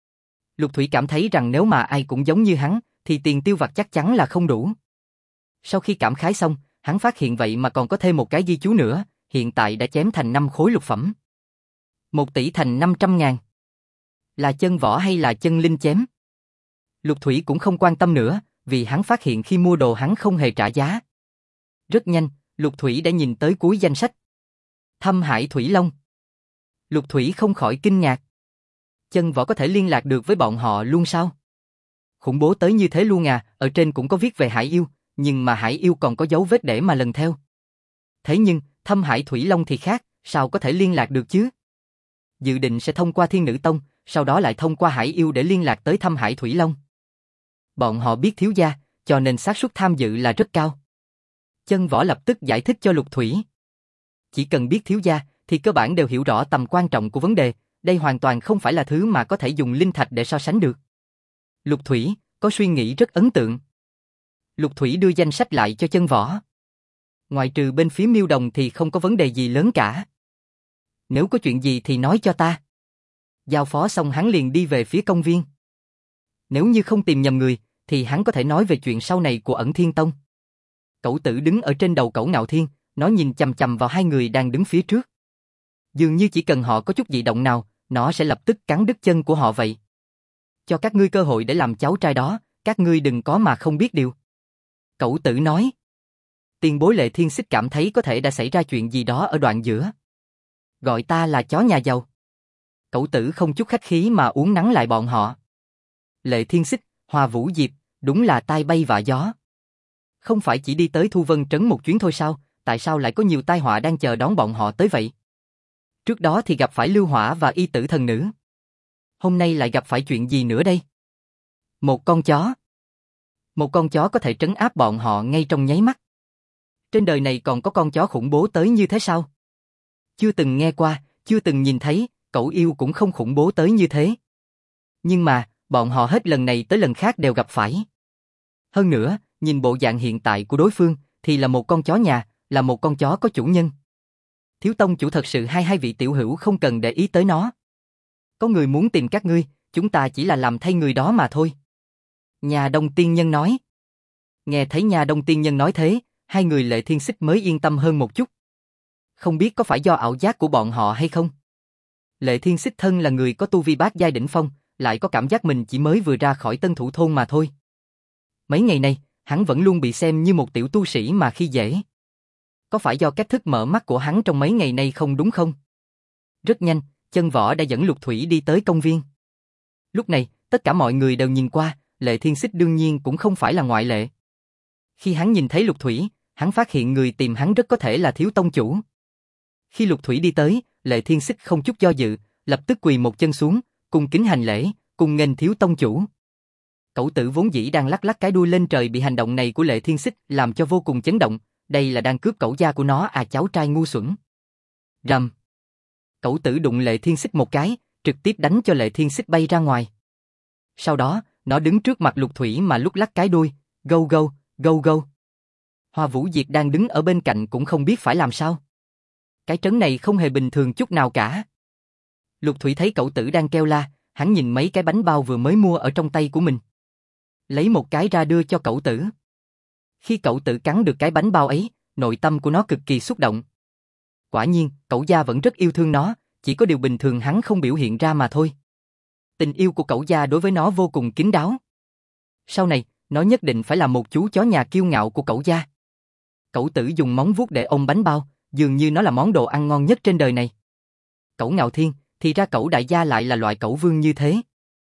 Lục Thủy cảm thấy rằng nếu mà ai cũng giống như hắn, thì tiền tiêu vặt chắc chắn là không đủ. Sau khi cảm khái xong, hắn phát hiện vậy mà còn có thêm một cái ghi chú nữa, hiện tại đã chém thành 5 khối lục phẩm. 1 tỷ thành 500.000. Là chân võ hay là chân linh chém? Lục Thủy cũng không quan tâm nữa, vì hắn phát hiện khi mua đồ hắn không hề trả giá. Rất nhanh, Lục Thủy đã nhìn tới cuối danh sách. Thâm Hải Thủy Long. Lục Thủy không khỏi kinh ngạc. Chân võ có thể liên lạc được với bọn họ luôn sao? Khủng bố tới như thế luôn à, ở trên cũng có viết về Hải Yêu, nhưng mà Hải Yêu còn có dấu vết để mà lần theo. Thế nhưng, Thâm Hải Thủy Long thì khác, sao có thể liên lạc được chứ? Dự định sẽ thông qua Thiên Nữ Tông, sau đó lại thông qua Hải Yêu để liên lạc tới Thâm Hải Thủy Long. Bọn họ biết thiếu gia, cho nên xác suất tham dự là rất cao. Chân võ lập tức giải thích cho Lục Thủy. Chỉ cần biết thiếu gia, thì cơ bản đều hiểu rõ tầm quan trọng của vấn đề, đây hoàn toàn không phải là thứ mà có thể dùng linh thạch để so sánh được. Lục Thủy, có suy nghĩ rất ấn tượng. Lục Thủy đưa danh sách lại cho chân võ. Ngoài trừ bên phía Miêu Đồng thì không có vấn đề gì lớn cả. Nếu có chuyện gì thì nói cho ta. Giao phó xong hắn liền đi về phía công viên. Nếu như không tìm nhầm người, thì hắn có thể nói về chuyện sau này của Ẩn Thiên Tông. Cẩu Tử đứng ở trên đầu Cẩu Ngạo Thiên, nó nhìn chằm chằm vào hai người đang đứng phía trước. Dường như chỉ cần họ có chút dị động nào, nó sẽ lập tức cắn đứt chân của họ vậy. Cho các ngươi cơ hội để làm cháu trai đó, các ngươi đừng có mà không biết điều. Cẩu Tử nói. Tiền bối Lệ Thiên Xích cảm thấy có thể đã xảy ra chuyện gì đó ở đoạn giữa. Gọi ta là chó nhà giàu. Cẩu Tử không chút khách khí mà uốn nắn lại bọn họ. Lệ Thiên Xích, Hoa Vũ Diệp, đúng là tai bay vạ gió. Không phải chỉ đi tới Thu Vân Trấn một chuyến thôi sao, tại sao lại có nhiều tai họa đang chờ đón bọn họ tới vậy? Trước đó thì gặp phải Lưu Hỏa và Y Tử Thần Nữ. Hôm nay lại gặp phải chuyện gì nữa đây? Một con chó. Một con chó có thể trấn áp bọn họ ngay trong nháy mắt. Trên đời này còn có con chó khủng bố tới như thế sao? Chưa từng nghe qua, chưa từng nhìn thấy, Cẩu Yêu cũng không khủng bố tới như thế. Nhưng mà, bọn họ hết lần này tới lần khác đều gặp phải. Hơn nữa, nhìn bộ dạng hiện tại của đối phương, thì là một con chó nhà, là một con chó có chủ nhân. Thiếu tông chủ thật sự hai vị tiểu hữu không cần để ý tới nó. Có người muốn tìm các ngươi, chúng ta chỉ là làm thay người đó mà thôi. Nhà Đông Tiên Nhân nói. Nghe thấy nhà Đông Tiên Nhân nói thế, hai người Lệ Thiên Xích mới yên tâm hơn một chút. Không biết có phải do ảo giác của bọn họ hay không? Lệ Thiên Xích thân là người có tu vi bát giai đỉnh phong, lại có cảm giác mình chỉ mới vừa ra khỏi Tân Thủ thôn mà thôi. Mấy ngày nay, hắn vẫn luôn bị xem như một tiểu tu sĩ mà khi dễ. Có phải do cách thức mở mắt của hắn trong mấy ngày nay không đúng không? Rất nhanh, Chân Võ đã dẫn Lục Thủy đi tới công viên. Lúc này, tất cả mọi người đều nhìn qua, Lệ Thiên Xích đương nhiên cũng không phải là ngoại lệ. Khi hắn nhìn thấy Lục Thủy, hắn phát hiện người tìm hắn rất có thể là Thiếu tông chủ. Khi Lục Thủy đi tới, Lệ Thiên Xích không chút do dự, lập tức quỳ một chân xuống, cung kính hành lễ, cùng nghênh Thiếu tông chủ. Cẩu tử vốn dĩ đang lắc lắc cái đuôi lên trời bị hành động này của Lệ Thiên Xích làm cho vô cùng chấn động, đây là đang cướp cẩu gia của nó à, cháu trai ngu xuẩn. Rầm. Cẩu tử đụng Lệ Thiên Xích một cái, trực tiếp đánh cho Lệ Thiên Xích bay ra ngoài. Sau đó, nó đứng trước mặt Lục Thủy mà lúc lắc cái đuôi, gâu gâu, gâu gâu. Hoa Vũ Diệp đang đứng ở bên cạnh cũng không biết phải làm sao. Cái trấn này không hề bình thường chút nào cả. Lục Thủy thấy cẩu tử đang kêu la, hắn nhìn mấy cái bánh bao vừa mới mua ở trong tay của mình. Lấy một cái ra đưa cho cẩu tử. Khi cẩu tử cắn được cái bánh bao ấy, nội tâm của nó cực kỳ xúc động. Quả nhiên, cẩu gia vẫn rất yêu thương nó, chỉ có điều bình thường hắn không biểu hiện ra mà thôi. Tình yêu của cẩu gia đối với nó vô cùng kín đáo. Sau này, nó nhất định phải là một chú chó nhà kiêu ngạo của cẩu gia. Cẩu tử dùng móng vuốt để ôm bánh bao, dường như nó là món đồ ăn ngon nhất trên đời này. Cẩu Ngạo Thiên, thì ra cẩu đại gia lại là loại cẩu vương như thế.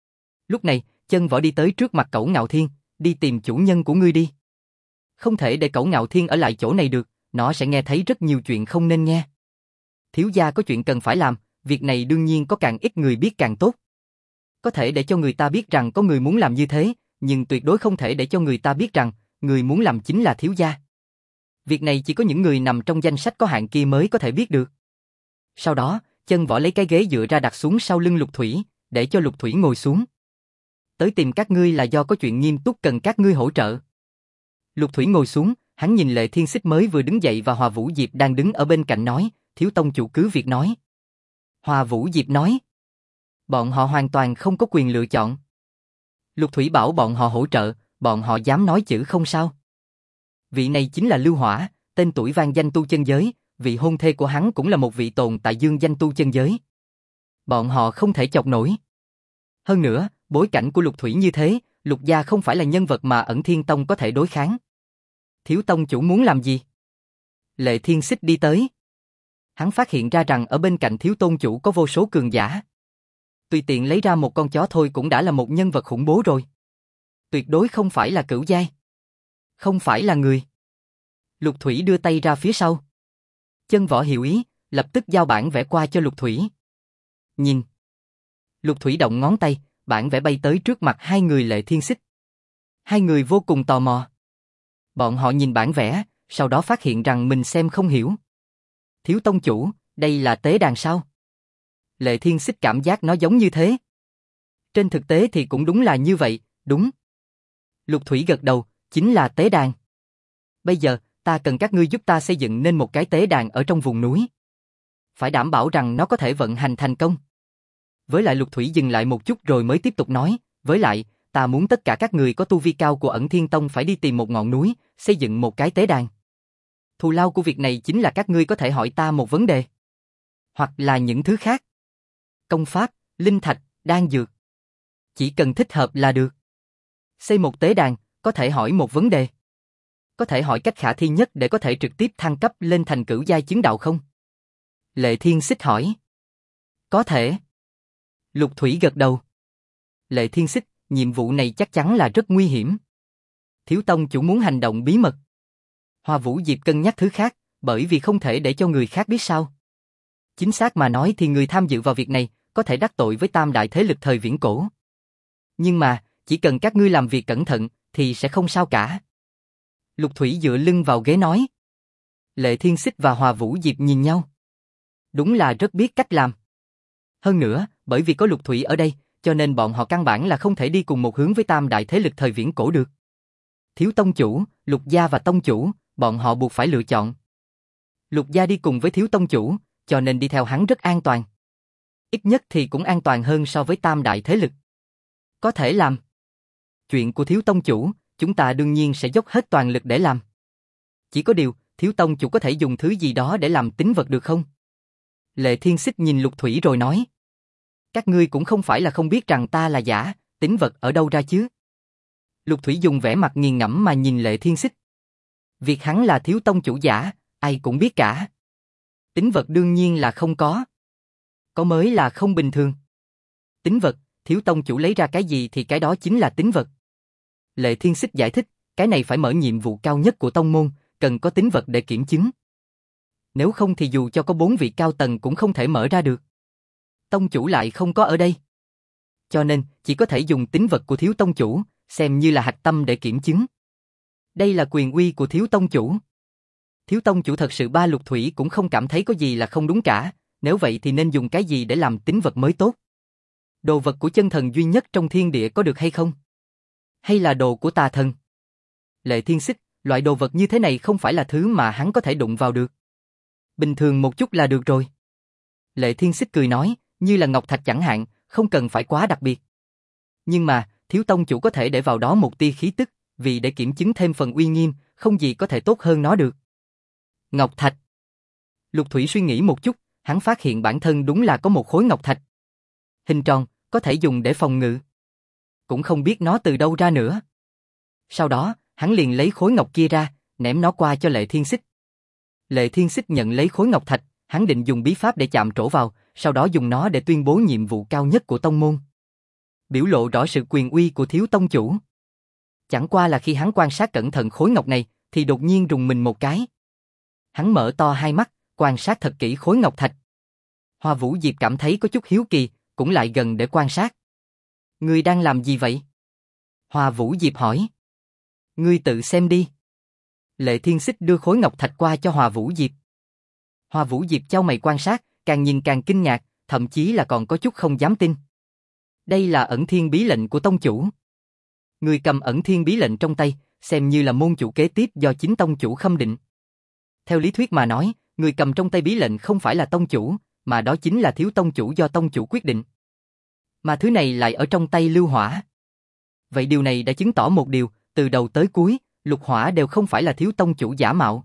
Lúc này, Chân Võ đi tới trước mặt cẩu Ngạo Thiên, đi tìm chủ nhân của ngươi đi. Không thể để cẩu Ngạo Thiên ở lại chỗ này được, nó sẽ nghe thấy rất nhiều chuyện không nên nghe. Thiếu gia có chuyện cần phải làm, việc này đương nhiên có càng ít người biết càng tốt. Có thể để cho người ta biết rằng có người muốn làm như thế, nhưng tuyệt đối không thể để cho người ta biết rằng người muốn làm chính là thiếu gia. Việc này chỉ có những người nằm trong danh sách có hạn kia mới có thể biết được. Sau đó, Chân Võ lấy cái ghế dựa ra đặt xuống sau lưng Lục Thủy, để cho Lục Thủy ngồi xuống. Tới tìm các ngươi là do có chuyện nghiêm túc cần các ngươi hỗ trợ. Lục Thủy ngồi xuống, hắn nhìn Lệ Thiên Xích mới vừa đứng dậy và Hoa Vũ Diệp đang đứng ở bên cạnh nói, Thiếu tông chủ cứ việc nói. Hoa Vũ Diệp nói, bọn họ hoàn toàn không có quyền lựa chọn. Lục Thủy bảo bọn họ hỗ trợ, bọn họ dám nói chữ không sao. Vị này chính là Lưu Hỏa, tên tuổi vang danh tu chân giới, vị hôn thê của hắn cũng là một vị tồn tại dương danh tu chân giới. Bọn họ không thể chọc nổi. Hơn nữa, bối cảnh của Lục Thủy như thế, Lục gia không phải là nhân vật mà Ẩn Thiên Tông có thể đối kháng. Thiếu tông chủ muốn làm gì? Lệ Thiên Xích đi tới. Hắn phát hiện ra rằng ở bên cạnh thiếu tôn chủ có vô số cường giả. Tùy tiện lấy ra một con chó thôi cũng đã là một nhân vật khủng bố rồi. Tuyệt đối không phải là cửu giai. Không phải là người. Lục Thủy đưa tay ra phía sau. Chân Võ hiểu ý, lập tức giao bản vẽ qua cho Lục Thủy. Nhìn. Lục Thủy động ngón tay, bản vẽ bay tới trước mặt hai người Lệ Thiên Xích. Hai người vô cùng tò mò. Bọn họ nhìn bản vẽ, sau đó phát hiện rằng mình xem không hiểu. Thiếu tông chủ, đây là tế đàn sao? Lệ Thiên Xích cảm giác nó giống như thế. Trên thực tế thì cũng đúng là như vậy, đúng. Lục Thủy gật đầu, chính là tế đàn. Bây giờ, ta cần các ngươi giúp ta xây dựng nên một cái tế đàn ở trong vùng núi. Phải đảm bảo rằng nó có thể vận hành thành công. Với lại Lục Thủy dừng lại một chút rồi mới tiếp tục nói, với lại, ta muốn tất cả các người có tu vi cao của Ẩn Thiên Tông phải đi tìm một ngọn núi, xây dựng một cái tế đàn. Thù lao của việc này chính là các ngươi có thể hỏi ta một vấn đề. Hoặc là những thứ khác. Công pháp, linh thạch, đan dược. Chỉ cần thích hợp là được. Xây một tế đàn, có thể hỏi một vấn đề. Có thể hỏi cách khả thi nhất để có thể trực tiếp thăng cấp lên thành cửu giai chứng đạo không? Lệ Thiên Xích hỏi. Có thể. Lục Thủy gật đầu. Lệ Thiên Xích, nhiệm vụ này chắc chắn là rất nguy hiểm. Thiếu tông chủ muốn hành động bí mật. Hoa Vũ Diệp cân nhắc thứ khác, bởi vì không thể để cho người khác biết sao. Chính xác mà nói thì người tham dự vào việc này có thể đắc tội với tam đại thế lực thời viễn cổ. Nhưng mà, chỉ cần các ngươi làm việc cẩn thận thì sẽ không sao cả. Lục Thủy dựa lưng vào ghế nói. Lệ Thiên Xích và Hoa Vũ Diệp nhìn nhau. Đúng là rất biết cách làm. Hơn nữa, bởi vì có Lục Thủy ở đây, cho nên bọn họ căn bản là không thể đi cùng một hướng với tam đại thế lực thời viễn cổ được. Thiếu tông chủ, Lục gia và tông chủ, bọn họ buộc phải lựa chọn. Lục gia đi cùng với thiếu tông chủ, cho nên đi theo hắn rất an toàn. Ít nhất thì cũng an toàn hơn so với tam đại thế lực. Có thể làm. Chuyện của thiếu tông chủ, chúng ta đương nhiên sẽ dốc hết toàn lực để làm. Chỉ có điều, thiếu tông chủ có thể dùng thứ gì đó để làm tín vật được không? Lệ Thiên Xích nhìn Lục Thủy rồi nói. Các ngươi cũng không phải là không biết rằng ta là giả, tín vật ở đâu ra chứ? Lục Thủy dùng vẻ mặt nghiền ngẫm mà nhìn Lệ Thiên Xích. Việc hắn là thiếu tông chủ giả, ai cũng biết cả. Tín vật đương nhiên là không có mới là không bình thường. Tín vật, thiếu tông chủ lấy ra cái gì thì cái đó chính là tín vật. Lệ Thiên Xích giải thích, cái này phải mở nhiệm vụ cao nhất của tông môn, cần có tín vật để kiểm chứng. Nếu không thì dù cho có 4 vị cao tầng cũng không thể mở ra được. Tông chủ lại không có ở đây. Cho nên, chỉ có thể dùng tín vật của thiếu tông chủ, xem như là hạch tâm để kiểm chứng. Đây là quyền uy của thiếu tông chủ. Thiếu tông chủ thật sự ba Lục Thủy cũng không cảm thấy có gì là không đúng cả, nếu vậy thì nên dùng cái gì để làm tín vật mới tốt? Đồ vật của chân thần duy nhất trong thiên địa có được hay không? Hay là đồ của tà thần? Lệ Thiên Xích, loại đồ vật như thế này không phải là thứ mà hắn có thể đụng vào được. Bình thường một chút là được rồi. Lệ Thiên Xích cười nói, như là ngọc thạch chẳng hạn, không cần phải quá đặc biệt. Nhưng mà, thiếu tông chủ có thể để vào đó một tia khí tức, vì để kiểm chứng thêm phần uy nghiêm, không gì có thể tốt hơn nó được. Ngọc thạch. Lục Thủy suy nghĩ một chút, hắn phát hiện bản thân đúng là có một khối ngọc thạch. Hình tròn, có thể dùng để phòng ngự. Cũng không biết nó từ đâu ra nữa. Sau đó, hắn liền lấy khối ngọc kia ra, ném nó qua cho Lệ Thiên Xích. Lệ Thiên Xích nhận lấy khối ngọc thạch, hắn định dùng bí pháp để chạm trổ vào, sau đó dùng nó để tuyên bố nhiệm vụ cao nhất của tông môn. Biểu lộ rõ sự quyền uy của thiếu tông chủ. Chẳng qua là khi hắn quan sát cẩn thận khối ngọc này, thì đột nhiên rùng mình một cái. Hắn mở to hai mắt, quan sát thật kỹ khối ngọc thạch. Hoa Vũ Diệp cảm thấy có chút hiếu kỳ, cũng lại gần để quan sát. Ngươi đang làm gì vậy? Hoa Vũ Diệp hỏi. Ngươi tự xem đi. Lệ Thiên Xích đưa khối ngọc thạch qua cho Hoa Vũ Diệp. Hoa Vũ Diệp chau mày quan sát, càng nhìn càng kinh ngạc, thậm chí là còn có chút không dám tin. Đây là ẩn thiên bí lệnh của tông chủ. Người cầm ẩn thiên bí lệnh trong tay, xem như là môn chủ kế tiếp do chính tông chủ khâm định. Theo lý thuyết mà nói, người cầm trong tay bí lệnh không phải là tông chủ, mà đó chính là thiếu tông chủ do tông chủ quyết định. Mà thứ này lại ở trong tay Lưu Hỏa. Vậy điều này đã chứng tỏ một điều, từ đầu tới cuối, Lục Hỏa đều không phải là thiếu tông chủ giả mạo.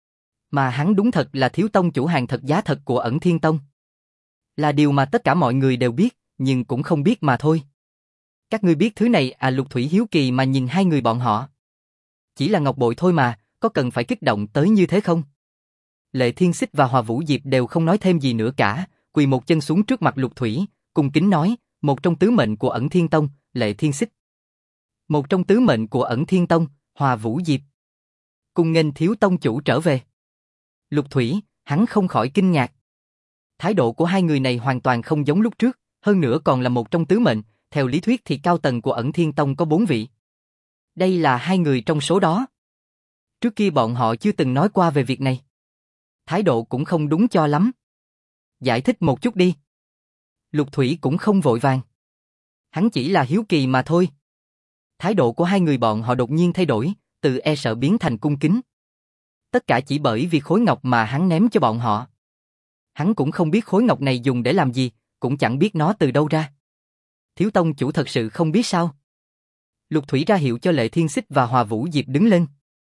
Mà hắn đúng thật là thiếu tông chủ hàng thật giá thật của ẩn thiên tông. Là điều mà tất cả mọi người đều biết, nhưng cũng không biết mà thôi. Các ngươi biết thứ này à? Lục Thủy hiếu kỳ mà nhìn hai người bọn họ. Chỉ là ngọc bội thôi mà, có cần phải kích động tới như thế không? Lệ Thiên Xích và Hoa Vũ Diệp đều không nói thêm gì nữa cả, quỳ một chân xuống trước mặt Lục Thủy, cung kính nói, một trong tứ mệnh của ẩn thiên tông, Lệ Thiên Xích. Một trong tứ mệnh của ẩn thiên tông, Hoa Vũ Diệp. Cùng nghênh thiếu tông chủ trở về. Lục Thủy, hắn không khỏi kinh ngạc. Thái độ của hai người này hoàn toàn không giống lúc trước, hơn nữa còn là một trong tứ mệnh, theo lý thuyết thì cao tầng của ẩn thiên tông có 4 vị. Đây là hai người trong số đó. Trước kia bọn họ chưa từng nói qua về việc này. Thái độ cũng không đúng cho lắm. Giải thích một chút đi. Lục Thủy cũng không vội vàng. Hắn chỉ là hiếu kỳ mà thôi. Thái độ của hai người bọn họ đột nhiên thay đổi, từ e sợ biến thành cung kính. Tất cả chỉ bởi vì khối ngọc mà hắn ném cho bọn họ. Hắn cũng không biết khối ngọc này dùng để làm gì, cũng chẳng biết nó từ đâu ra. Thiếu tông chủ thật sự không biết sao? Lục Thủy ra hiệu cho Lệ Thiên Xích và Hoa Vũ Diệp đứng lên.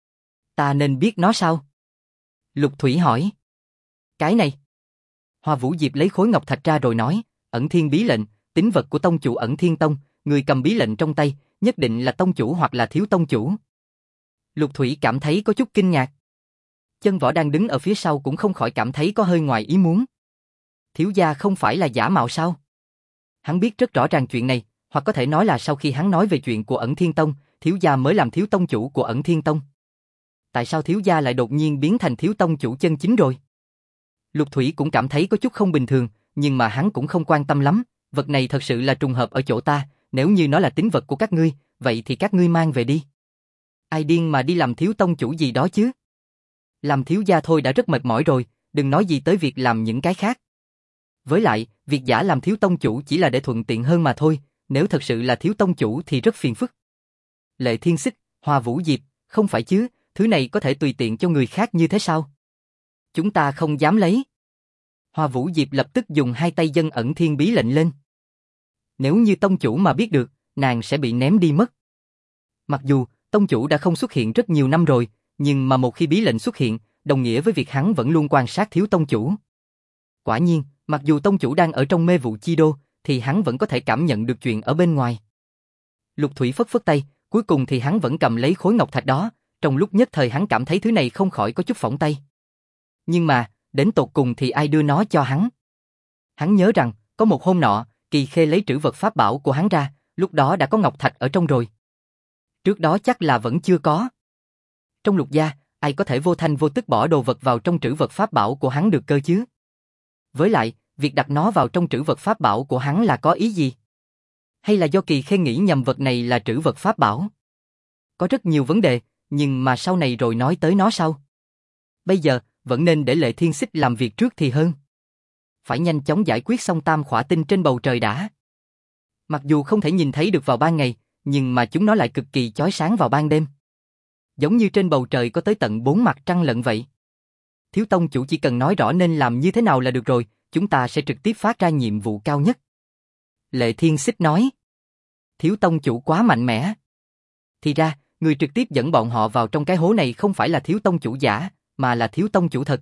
Ta nên biết nó sao? Lục Thủy hỏi. Cái này. Hoa Vũ Diệp lấy khối ngọc thạch ra rồi nói, ẩn thiên bí lệnh, tín vật của tông chủ ẩn thiên tông, người cầm bí lệnh trong tay, nhất định là tông chủ hoặc là thiếu tông chủ. Lục Thủy cảm thấy có chút kinh ngạc. Chân Võ đang đứng ở phía sau cũng không khỏi cảm thấy có hơi ngoài ý muốn. Thiếu gia không phải là giả mạo sao? Hắn biết rất rõ ràng chuyện này, hoặc có thể nói là sau khi hắn nói về chuyện của ẩn thiên tông, thiếu gia mới làm thiếu tông chủ của ẩn thiên tông. Tại sao thiếu gia lại đột nhiên biến thành thiếu tông chủ chân chính rồi? Lục Thủy cũng cảm thấy có chút không bình thường, nhưng mà hắn cũng không quan tâm lắm, vật này thật sự là trùng hợp ở chỗ ta, nếu như nó là tín vật của các ngươi, vậy thì các ngươi mang về đi. Ai điên mà đi làm thiếu tông chủ gì đó chứ? Làm thiếu gia thôi đã rất mệt mỏi rồi, đừng nói gì tới việc làm những cái khác. Với lại, việc giả làm thiếu tông chủ chỉ là để thuận tiện hơn mà thôi, nếu thật sự là thiếu tông chủ thì rất phiền phức. Lệ Thiên Xích, Hoa Vũ Diệp, không phải chứ, thứ này có thể tùy tiện cho người khác như thế sao? Chúng ta không dám lấy. Hoa Vũ Diệp lập tức dùng hai tay dâng ẩn thiên bí lệnh lên. Nếu như tông chủ mà biết được, nàng sẽ bị ném đi mất. Mặc dù, tông chủ đã không xuất hiện rất nhiều năm rồi, nhưng mà một khi bí lệnh xuất hiện, đồng nghĩa với việc hắn vẫn luôn quan sát thiếu tông chủ. Quả nhiên, mặc dù tông chủ đang ở trong mê vụ chi đô, thì hắn vẫn có thể cảm nhận được chuyện ở bên ngoài. Lục Thủy phất phất tay, cuối cùng thì hắn vẫn cầm lấy khối ngọc thạch đó, trong lúc nhất thời hắn cảm thấy thứ này không khỏi có chút phỏng tay. Nhưng mà, đến tột cùng thì ai đưa nó cho hắn? Hắn nhớ rằng, có một hôm nọ, Kỳ Khê lấy trữ vật pháp bảo của hắn ra, lúc đó đã có ngọc thạch ở trong rồi. Trước đó chắc là vẫn chưa có. Trong Lục gia, ai có thể vô thanh vô tức bỏ đồ vật vào trong trữ vật pháp bảo của hắn được cơ chứ? Với lại, việc đặt nó vào trong trữ vật pháp bảo của hắn là có ý gì? Hay là do Kỳ Khê nghĩ nhầm vật này là trữ vật pháp bảo? Có rất nhiều vấn đề, nhưng mà sau này rồi nói tới nó sau. Bây giờ, vẫn nên để Lệ Thiên Xích làm việc trước thì hơn. Phải nhanh chóng giải quyết xong tam khỏa tinh trên bầu trời đã. Mặc dù không thể nhìn thấy được vào ban ngày, nhưng mà chúng nó lại cực kỳ chói sáng vào ban đêm. Giống như trên bầu trời có tới tận 4 mặt trăng lận vậy. Thiếu tông chủ chỉ cần nói rõ nên làm như thế nào là được rồi, chúng ta sẽ trực tiếp phát ra nhiệm vụ cao nhất. Lệ Thiên Xích nói. Thiếu tông chủ quá mạnh mẽ. Thì ra, người trực tiếp dẫn bọn họ vào trong cái hố này không phải là thiếu tông chủ giả, mà là thiếu tông chủ thật.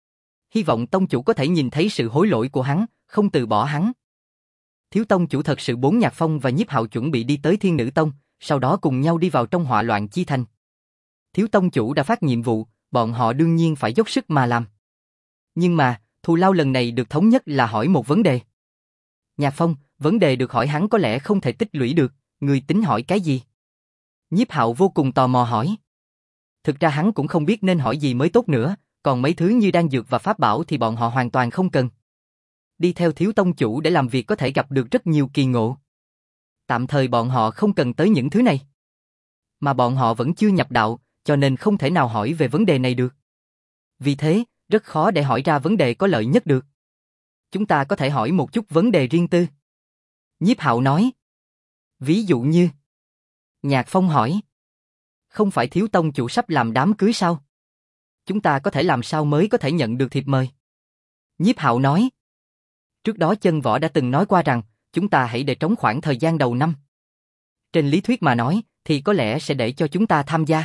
Hy vọng tông chủ có thể nhìn thấy sự hối lỗi của hắn, không từ bỏ hắn. Thiếu tông chủ thật sự bốn Nhạc Phong và Nhiếp Hạo chuẩn bị đi tới Thiên Nữ Tông, sau đó cùng nhau đi vào trong họa loạn chi thành. Thiếu tông chủ đã phát nhiệm vụ, bọn họ đương nhiên phải dốc sức mà làm. Nhưng mà, thù lao lần này được thống nhất là hỏi một vấn đề. Nhạc Phong, vấn đề được hỏi hắn có lẽ không thể tích lũy được, người tính hỏi cái gì? Nhiếp Hạo vô cùng tò mò hỏi. Thực ra hắn cũng không biết nên hỏi gì mới tốt nữa, còn mấy thứ như đan dược và pháp bảo thì bọn họ hoàn toàn không cần. Đi theo thiếu tông chủ để làm việc có thể gặp được rất nhiều kỳ ngộ. Tạm thời bọn họ không cần tới những thứ này. Mà bọn họ vẫn chưa nhập đạo, cho nên không thể nào hỏi về vấn đề này được. Vì thế, rất khó để hỏi ra vấn đề có lợi nhất được. Chúng ta có thể hỏi một chút vấn đề riêng tư. Nhiếp Hạo nói. Ví dụ như... Nhạc Phong hỏi. Không phải thiếu tông chủ sắp làm đám cưới sao? Chúng ta có thể làm sao mới có thể nhận được thiệp mời? Nhiếp Hạo nói. Trước đó Chân Võ đã từng nói qua rằng, chúng ta hãy để trống khoảng thời gian đầu năm. Trên lý thuyết mà nói, thì có lẽ sẽ để cho chúng ta tham gia.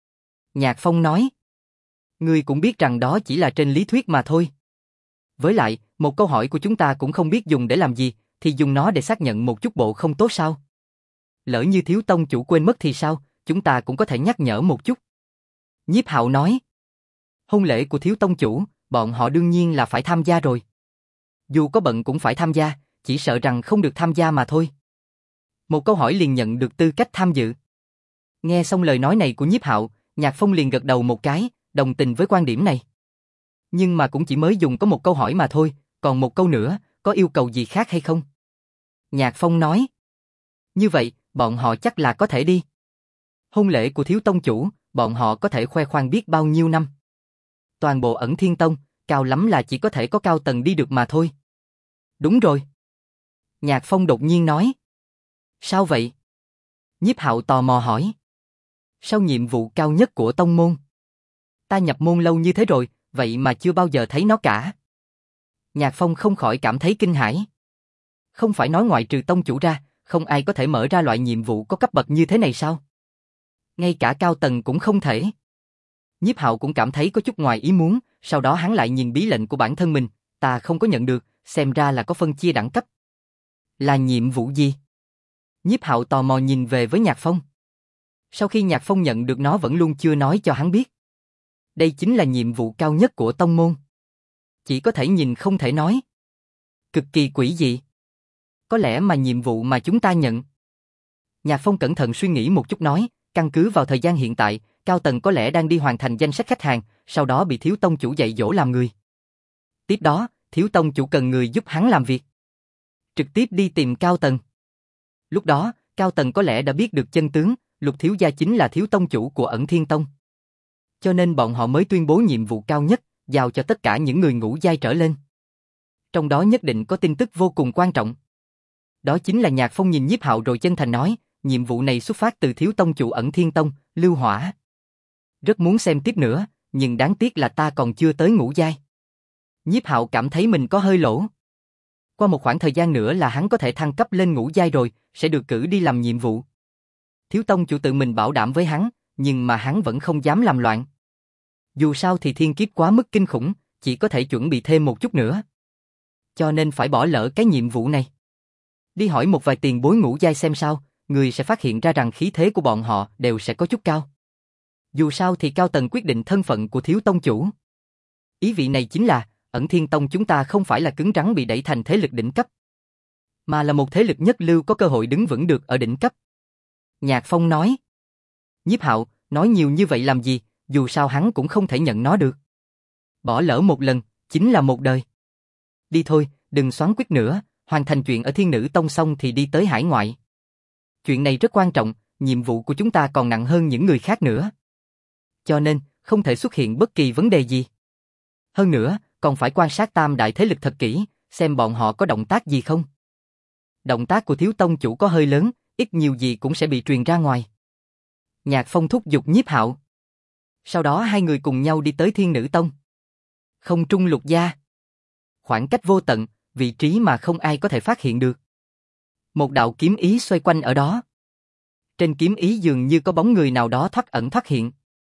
Nhạc Phong nói. Ngươi cũng biết rằng đó chỉ là trên lý thuyết mà thôi. Với lại, một câu hỏi của chúng ta cũng không biết dùng để làm gì, thì dùng nó để xác nhận một chút bộ không tốt sao? Lỡ như thiếu tông chủ quên mất thì sao, chúng ta cũng có thể nhắc nhở một chút. Nhiếp Hạo nói. Hôn lễ của thiếu tông chủ, bọn họ đương nhiên là phải tham gia rồi. Dù có bận cũng phải tham gia, chỉ sợ rằng không được tham gia mà thôi. Một câu hỏi liền nhận được tư cách tham dự. Nghe xong lời nói này của Nhiếp Hạo, Nhạc Phong liền gật đầu một cái, đồng tình với quan điểm này. Nhưng mà cũng chỉ mới dùng có một câu hỏi mà thôi, còn một câu nữa, có yêu cầu gì khác hay không? Nhạc Phong nói. Như vậy, bọn họ chắc là có thể đi. Hôn lễ của thiếu tông chủ, bọn họ có thể khoe khoang biết bao nhiêu năm. Toàn bộ Ẩn Thiên Tông, cao lắm là chỉ có thể có cao tầng đi được mà thôi. Đúng rồi. Nhạc Phong đột nhiên nói. Sao vậy? Nhiếp Hạo tò mò hỏi. Sao nhiệm vụ cao nhất của tông môn? Ta nhập môn lâu như thế rồi, vậy mà chưa bao giờ thấy nó cả. Nhạc Phong không khỏi cảm thấy kinh hãi. Không phải nói ngoại trừ tông chủ ra, không ai có thể mở ra loại nhiệm vụ có cấp bậc như thế này sao? Ngay cả cao tầng cũng không thể. Nhiếp Hạo cũng cảm thấy có chút ngoài ý muốn, sau đó hắn lại nhìn bí lệnh của bản thân mình, ta không có nhận được, xem ra là có phân chia đẳng cấp. Là nhiệm vụ gì? Nhiếp Hạo tò mò nhìn về với Nhạc Phong. Sau khi Nhạc Phong nhận được nó vẫn luôn chưa nói cho hắn biết. Đây chính là nhiệm vụ cao nhất của tông môn. Chỉ có thể nhìn không thể nói. Cực kỳ quỷ dị. Có lẽ mà nhiệm vụ mà chúng ta nhận. Nhạc Phong cẩn thận suy nghĩ một chút nói, căn cứ vào thời gian hiện tại, cao tầng có lẽ đang đi hoàn thành danh sách khách hàng, sau đó bị thiếu tông chủ dạy dỗ làm người. Tiếp đó, thiếu tông chủ cần người giúp hắn làm việc. Trực tiếp đi tìm cao tầng. Lúc đó, cao tầng có lẽ đã biết được chân tướng, Lục thiếu gia chính là thiếu tông chủ của Ẩn Thiên Tông. Cho nên bọn họ mới tuyên bố nhiệm vụ cao nhất, giao cho tất cả những người ngũ giai trở lên. Trong đó nhất định có tin tức vô cùng quan trọng. Đó chính là Nhạc Phong nhìn Nhiếp Hạo rồi chân thành nói, nhiệm vụ này xuất phát từ thiếu tông chủ Ẩn Thiên Tông, Lưu Hỏa. Rất muốn xem tiếp nữa, nhưng đáng tiếc là ta còn chưa tới ngũ giai. Nhiếp Hạo cảm thấy mình có hơi lỗ. Qua một khoảng thời gian nữa là hắn có thể thăng cấp lên ngũ giai rồi, sẽ được cử đi làm nhiệm vụ. Thiếu tông chủ tự mình bảo đảm với hắn, nhưng mà hắn vẫn không dám làm loạn. Dù sao thì thiên kiếp quá mức kinh khủng, chỉ có thể chuẩn bị thêm một chút nữa. Cho nên phải bỏ lỡ cái nhiệm vụ này. Đi hỏi một vài tiền bối ngũ giai xem sao, người sẽ phát hiện ra rằng khí thế của bọn họ đều sẽ có chút cao. Dù sao thì cao tầng quyết định thân phận của thiếu tông chủ. Ý vị này chính là, Ẩn Thiên Tông chúng ta không phải là cứng rắn bị đẩy thành thế lực đỉnh cấp, mà là một thế lực nhất lưu có cơ hội đứng vững được ở đỉnh cấp. Nhạc Phong nói. Nhiếp Hạo, nói nhiều như vậy làm gì, dù sao hắn cũng không thể nhận nó được. Bỏ lỡ một lần, chính là một đời. Đi thôi, đừng xoắn quyết nữa, hoàn thành chuyện ở Thiên Nữ Tông xong thì đi tới hải ngoại. Chuyện này rất quan trọng, nhiệm vụ của chúng ta còn nặng hơn những người khác nữa. Cho nên, không thể xuất hiện bất kỳ vấn đề gì. Hơn nữa, còn phải quan sát tam đại thế lực thật kỹ, xem bọn họ có động tác gì không. Động tác của thiếu tông chủ có hơi lớn, ít nhiều gì cũng sẽ bị truyền ra ngoài. Nhạc Phong thúc giục Nhiếp Hạo. Sau đó hai người cùng nhau đi tới Thiên Nữ Tông. Không trung lục gia. Khoảng cách vô tận, vị trí mà không ai có thể phát hiện được. Một đạo kiếm ý xoay quanh ở đó. Trên kiếm ý dường như có bóng người nào đó thoát ẩn thoát hiện.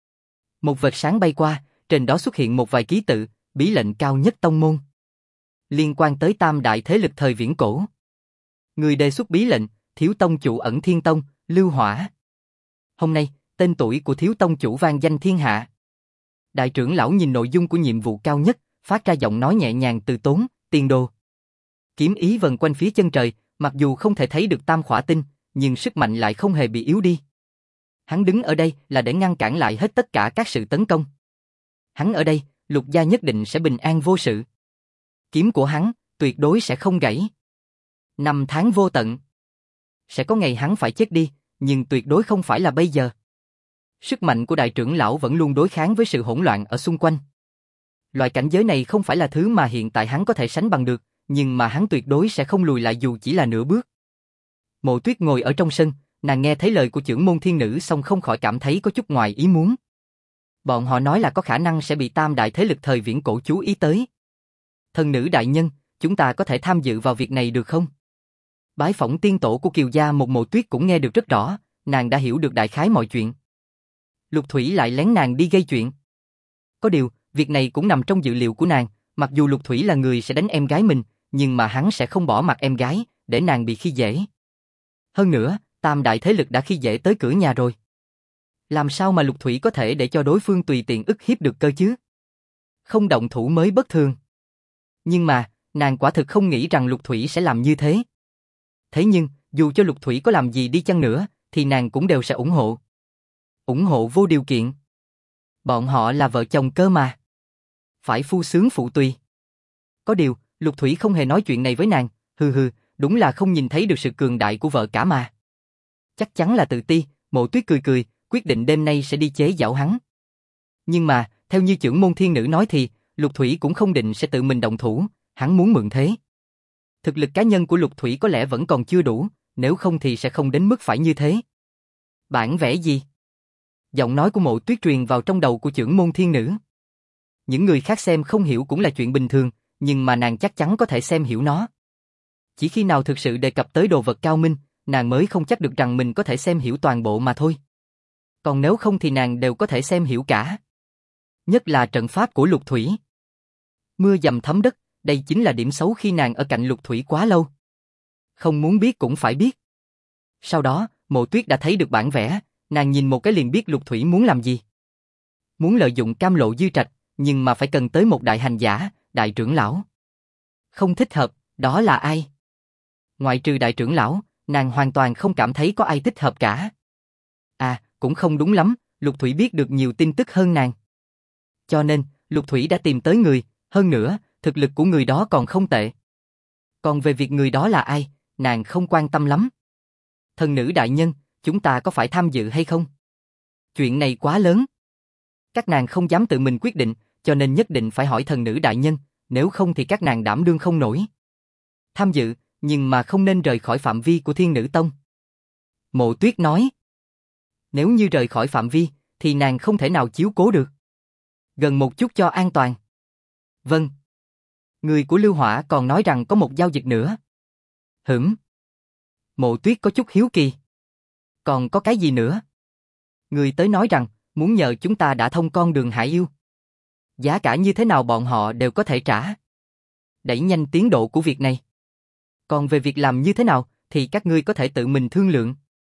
Một vệt sáng bay qua, trên đó xuất hiện một vài ký tự, bí lệnh cao nhất tông môn. Liên quan tới tam đại thế lực thời viễn cổ. Người đề xuất bí lệnh, thiếu tông chủ Ẩn Thiên Tông, Lưu Hỏa. Hôm nay, tên tuổi của thiếu tông chủ vang danh thiên hạ. Đại trưởng lão nhìn nội dung của nhiệm vụ cao nhất, phát ra giọng nói nhẹ nhàng từ tốn, tiền đồ. Kiếm ý vần quanh phía chân trời, mặc dù không thể thấy được tam khỏa tinh, nhưng sức mạnh lại không hề bị yếu đi. Hắn đứng ở đây là để ngăn cản lại hết tất cả các sự tấn công. Hắn ở đây, lục gia nhất định sẽ bình an vô sự. Kiếm của hắn, tuyệt đối sẽ không gãy. Năm tháng vô tận. Sẽ có ngày hắn phải chết đi, nhưng tuyệt đối không phải là bây giờ. Sức mạnh của đại trưởng lão vẫn luôn đối kháng với sự hỗn loạn ở xung quanh. Loại cảnh giới này không phải là thứ mà hiện tại hắn có thể sánh bằng được, nhưng mà hắn tuyệt đối sẽ không lùi lại dù chỉ là nửa bước. Mộ Tuyết ngồi ở trong sân, nàng nghe thấy lời của trưởng môn thiên nữ xong không khỏi cảm thấy có chút ngoài ý muốn. Bọn họ nói là có khả năng sẽ bị tam đại thế lực thời viễn cổ chú ý tới. Thần nữ đại nhân, chúng ta có thể tham dự vào việc này được không? Bái phỏng tiên tổ của Kiều gia một Mộ Tuyết cũng nghe được rất rõ, nàng đã hiểu được đại khái mọi chuyện. Lục Thủy lại lén nàng đi gây chuyện. Có điều, việc này cũng nằm trong dự liệu của nàng, mặc dù Lục Thủy là người sẽ đánh em gái mình, nhưng mà hắn sẽ không bỏ mặc em gái, để nàng bị khi dễ. Hơn nữa, tam đại thế lực đã khi dễ tới cửa nhà rồi. Làm sao mà Lục Thủy có thể để cho đối phương tùy tiện ức hiếp được cơ chứ? Không động thủ mới bất thường. Nhưng mà, nàng quả thực không nghĩ rằng Lục Thủy sẽ làm như thế. Thế nhưng, dù cho Lục Thủy có làm gì đi chăng nữa, thì nàng cũng đều sẽ ủng hộ. Ủng hộ vô điều kiện. Bọn họ là vợ chồng cơ mà. Phải phu sướng phụ tùy. Có điều, Lục Thủy không hề nói chuyện này với nàng, đúng là không nhìn thấy được sự cường đại của vợ cả mà. Chắc chắn là tự ti, Mộ Tuyết cười cười, quyết định đêm nay sẽ đi chế giễu hắn. Nhưng mà, theo như trưởng môn thiên nữ nói thì, Lục Thủy cũng không định sẽ tự mình động thủ, hắn muốn mượn thế. Thực lực cá nhân của Lục Thủy có lẽ vẫn còn chưa đủ, nếu không thì sẽ không đến mức phải như thế. Bản vẽ gì? Giọng nói của Mộ Tuyết truyền vào trong đầu của trưởng môn thiên nữ. Những người khác xem không hiểu cũng là chuyện bình thường, nhưng mà nàng chắc chắn có thể xem hiểu nó. Chỉ khi nào thực sự đề cập tới đồ vật cao minh, nàng mới không chắc được rằng mình có thể xem hiểu toàn bộ mà thôi. Còn nếu không thì nàng đều có thể xem hiểu cả. Nhất là trận pháp của Lục Thủy. Mưa dầm thấm đất, đây chính là điểm xấu khi nàng ở cạnh Lục Thủy quá lâu. Không muốn biết cũng phải biết. Sau đó, Mộ Tuyết đã thấy được bản vẽ, nàng nhìn một cái liền biết Lục Thủy muốn làm gì. Muốn lợi dụng Cam Lộ Dư Trạch, nhưng mà phải cần tới một đại hành giả, đại trưởng lão. Không thích hợp, đó là ai? Ngoại trừ đại trưởng lão, nàng hoàn toàn không cảm thấy có ai thích hợp cả. À, cũng không đúng lắm, Lục Thủy biết được nhiều tin tức hơn nàng. Cho nên, Lục Thủy đã tìm tới người, hơn nữa, thực lực của người đó còn không tệ. Còn về việc người đó là ai, nàng không quan tâm lắm. Thần nữ đại nhân, chúng ta có phải tham dự hay không? Chuyện này quá lớn. Các nàng không dám tự mình quyết định, cho nên nhất định phải hỏi thần nữ đại nhân, nếu không thì các nàng đảm đương không nổi. Tham dự, nhưng mà không nên rời khỏi phạm vi của Thiên Nữ Tông. Mộ Tuyết nói. Nếu như rời khỏi phạm vi, thì nàng không thể nào chiếu cố được. Gần một chút cho an toàn. Vâng. Người của Lưu Hỏa còn nói rằng có một giao dịch nữa. Mộ Tuyết có chút hiếu kỳ. Còn có cái gì nữa? Người tới nói rằng, muốn nhờ chúng ta đã thông con đường hải yêu. Giá cả như thế nào bọn họ đều có thể trả. Đẩy nhanh tiến độ của việc này. Còn về việc làm như thế nào, thì các ngươi có thể tự mình thương lượng.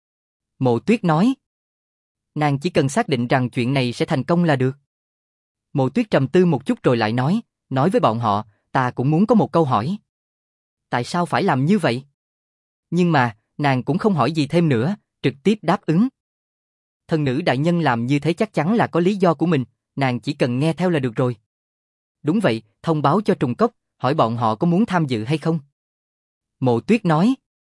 Mộ Tuyết nói. Nàng chỉ cần xác định rằng chuyện này sẽ thành công là được. Mộ Tuyết trầm tư một chút rồi lại nói với bọn họ, ta cũng muốn có một câu hỏi. Tại sao phải làm như vậy? Nhưng mà, nàng cũng không hỏi gì thêm nữa, trực tiếp đáp ứng. Thần nữ đại nhân làm như thế chắc chắn là có lý do của mình, nàng chỉ cần nghe theo là được rồi. Đúng vậy, thông báo cho Trùng Cốc, hỏi bọn họ có muốn tham dự hay không. Mộ Tuyết nói.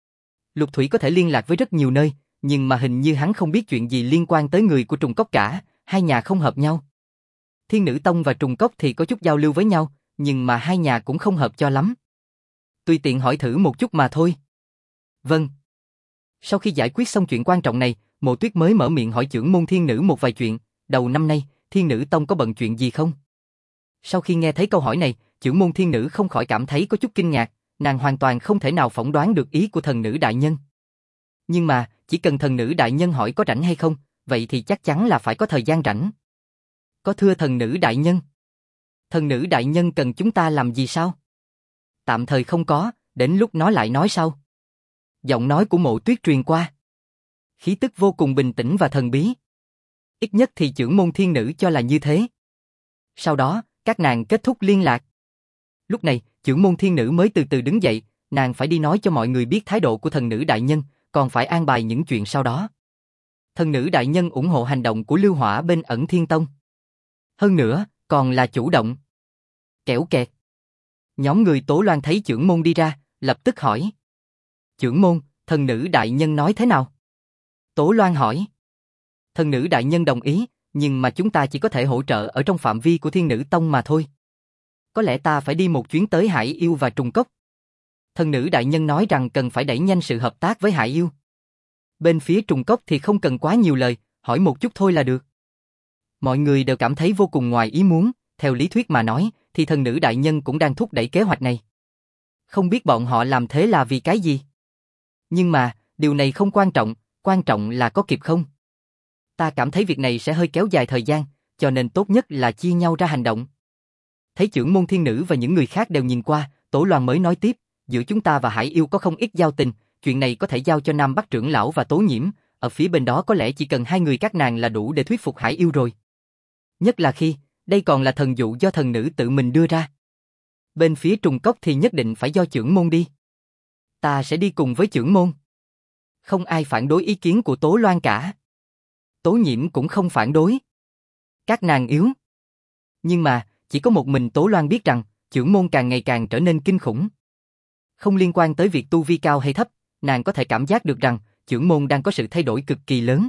Lục Thủy có thể liên lạc với rất nhiều nơi, nhưng mà hình như hắn không biết chuyện gì liên quan tới người của Trùng Cốc cả, hai nhà không hợp nhau. Thiên Nữ Tông và Trùng Cốc thì có chút giao lưu với nhau, nhưng mà hai nhà cũng không hợp cho lắm. Tùy tiện hỏi thử một chút mà thôi. Vâng. Sau khi giải quyết xong chuyện quan trọng này, Mộ Tuyết mới mở miệng hỏi trưởng môn Thiên Nữ một vài chuyện, đầu năm nay, Thiên Nữ Tông có bận chuyện gì không? Sau khi nghe thấy câu hỏi này, trưởng môn Thiên Nữ không khỏi cảm thấy có chút kinh ngạc, nàng hoàn toàn không thể nào phỏng đoán được ý của thần nữ đại nhân. Nhưng mà, chỉ cần thần nữ đại nhân hỏi có rảnh hay không, vậy thì chắc chắn là phải có thời gian rảnh. Có thưa thần nữ đại nhân. Thần nữ đại nhân cần chúng ta làm gì sao? Tạm thời không có, đến lúc nó lại nói sau. Giọng nói của Mộ Tuyết truyền qua. Khí tức vô cùng bình tĩnh và thần bí. Ít nhất thì trưởng môn Thiên Nữ cho là như thế. Sau đó, các nàng kết thúc liên lạc. Lúc này, trưởng môn Thiên Nữ mới từ từ đứng dậy, nàng phải đi nói cho mọi người biết thái độ của thần nữ đại nhân, còn phải an bài những chuyện sau đó. Thần nữ đại nhân ủng hộ hành động của Lưu Hỏa bên Ẩn Thiên Tông. Hơn nữa, còn là chủ động. Kẻo kẹt. Nhóm người Tố Loan thấy trưởng môn đi ra, lập tức hỏi. Trưởng môn, thần nữ đại nhân nói thế nào? Tố Loan hỏi. Thần nữ đại nhân đồng ý, nhưng mà chúng ta chỉ có thể hỗ trợ ở trong phạm vi của Thiên Nữ Tông mà thôi. Có lẽ ta phải đi một chuyến tới Hải Yêu và Trùng Cốc. Thần nữ đại nhân nói rằng cần phải đẩy nhanh sự hợp tác với Hải Yêu. Bên phía Trùng Cốc thì không cần quá nhiều lời, hỏi một chút thôi là được. Mọi người đều cảm thấy vô cùng ngoài ý muốn, theo lý thuyết mà nói, thì thần nữ đại nhân cũng đang thúc đẩy kế hoạch này. Không biết bọn họ làm thế là vì cái gì? Nhưng mà, điều này không quan trọng là có kịp không? Ta cảm thấy việc này sẽ hơi kéo dài thời gian, cho nên tốt nhất là chia nhau ra hành động. Thấy trưởng môn Thiên Nữ và những người khác đều nhìn qua, Tổ Loan mới nói tiếp, giữa chúng ta và Hải Yêu có không ít giao tình, chuyện này có thể giao cho Nam Bắc trưởng lão và Tố Nhiễm, ở phía bên đó có lẽ chỉ cần hai người các nàng là đủ để thuyết phục Hải Yêu rồi. Nhất là khi, đây còn là thần dụ do thần nữ tự mình đưa ra. Bên phía Trùng Cốc thì nhất định phải do trưởng môn đi. Ta sẽ đi cùng với trưởng môn. Không ai phản đối ý kiến của Tố Loan cả. Tố Nhiễm cũng không phản đối. Các nàng yếu. Nhưng mà, chỉ có một mình Tố Loan biết rằng, trưởng môn càng ngày càng trở nên kinh khủng. Không liên quan tới việc tu vi cao hay thấp, nàng có thể cảm giác được rằng, trưởng môn đang có sự thay đổi cực kỳ lớn.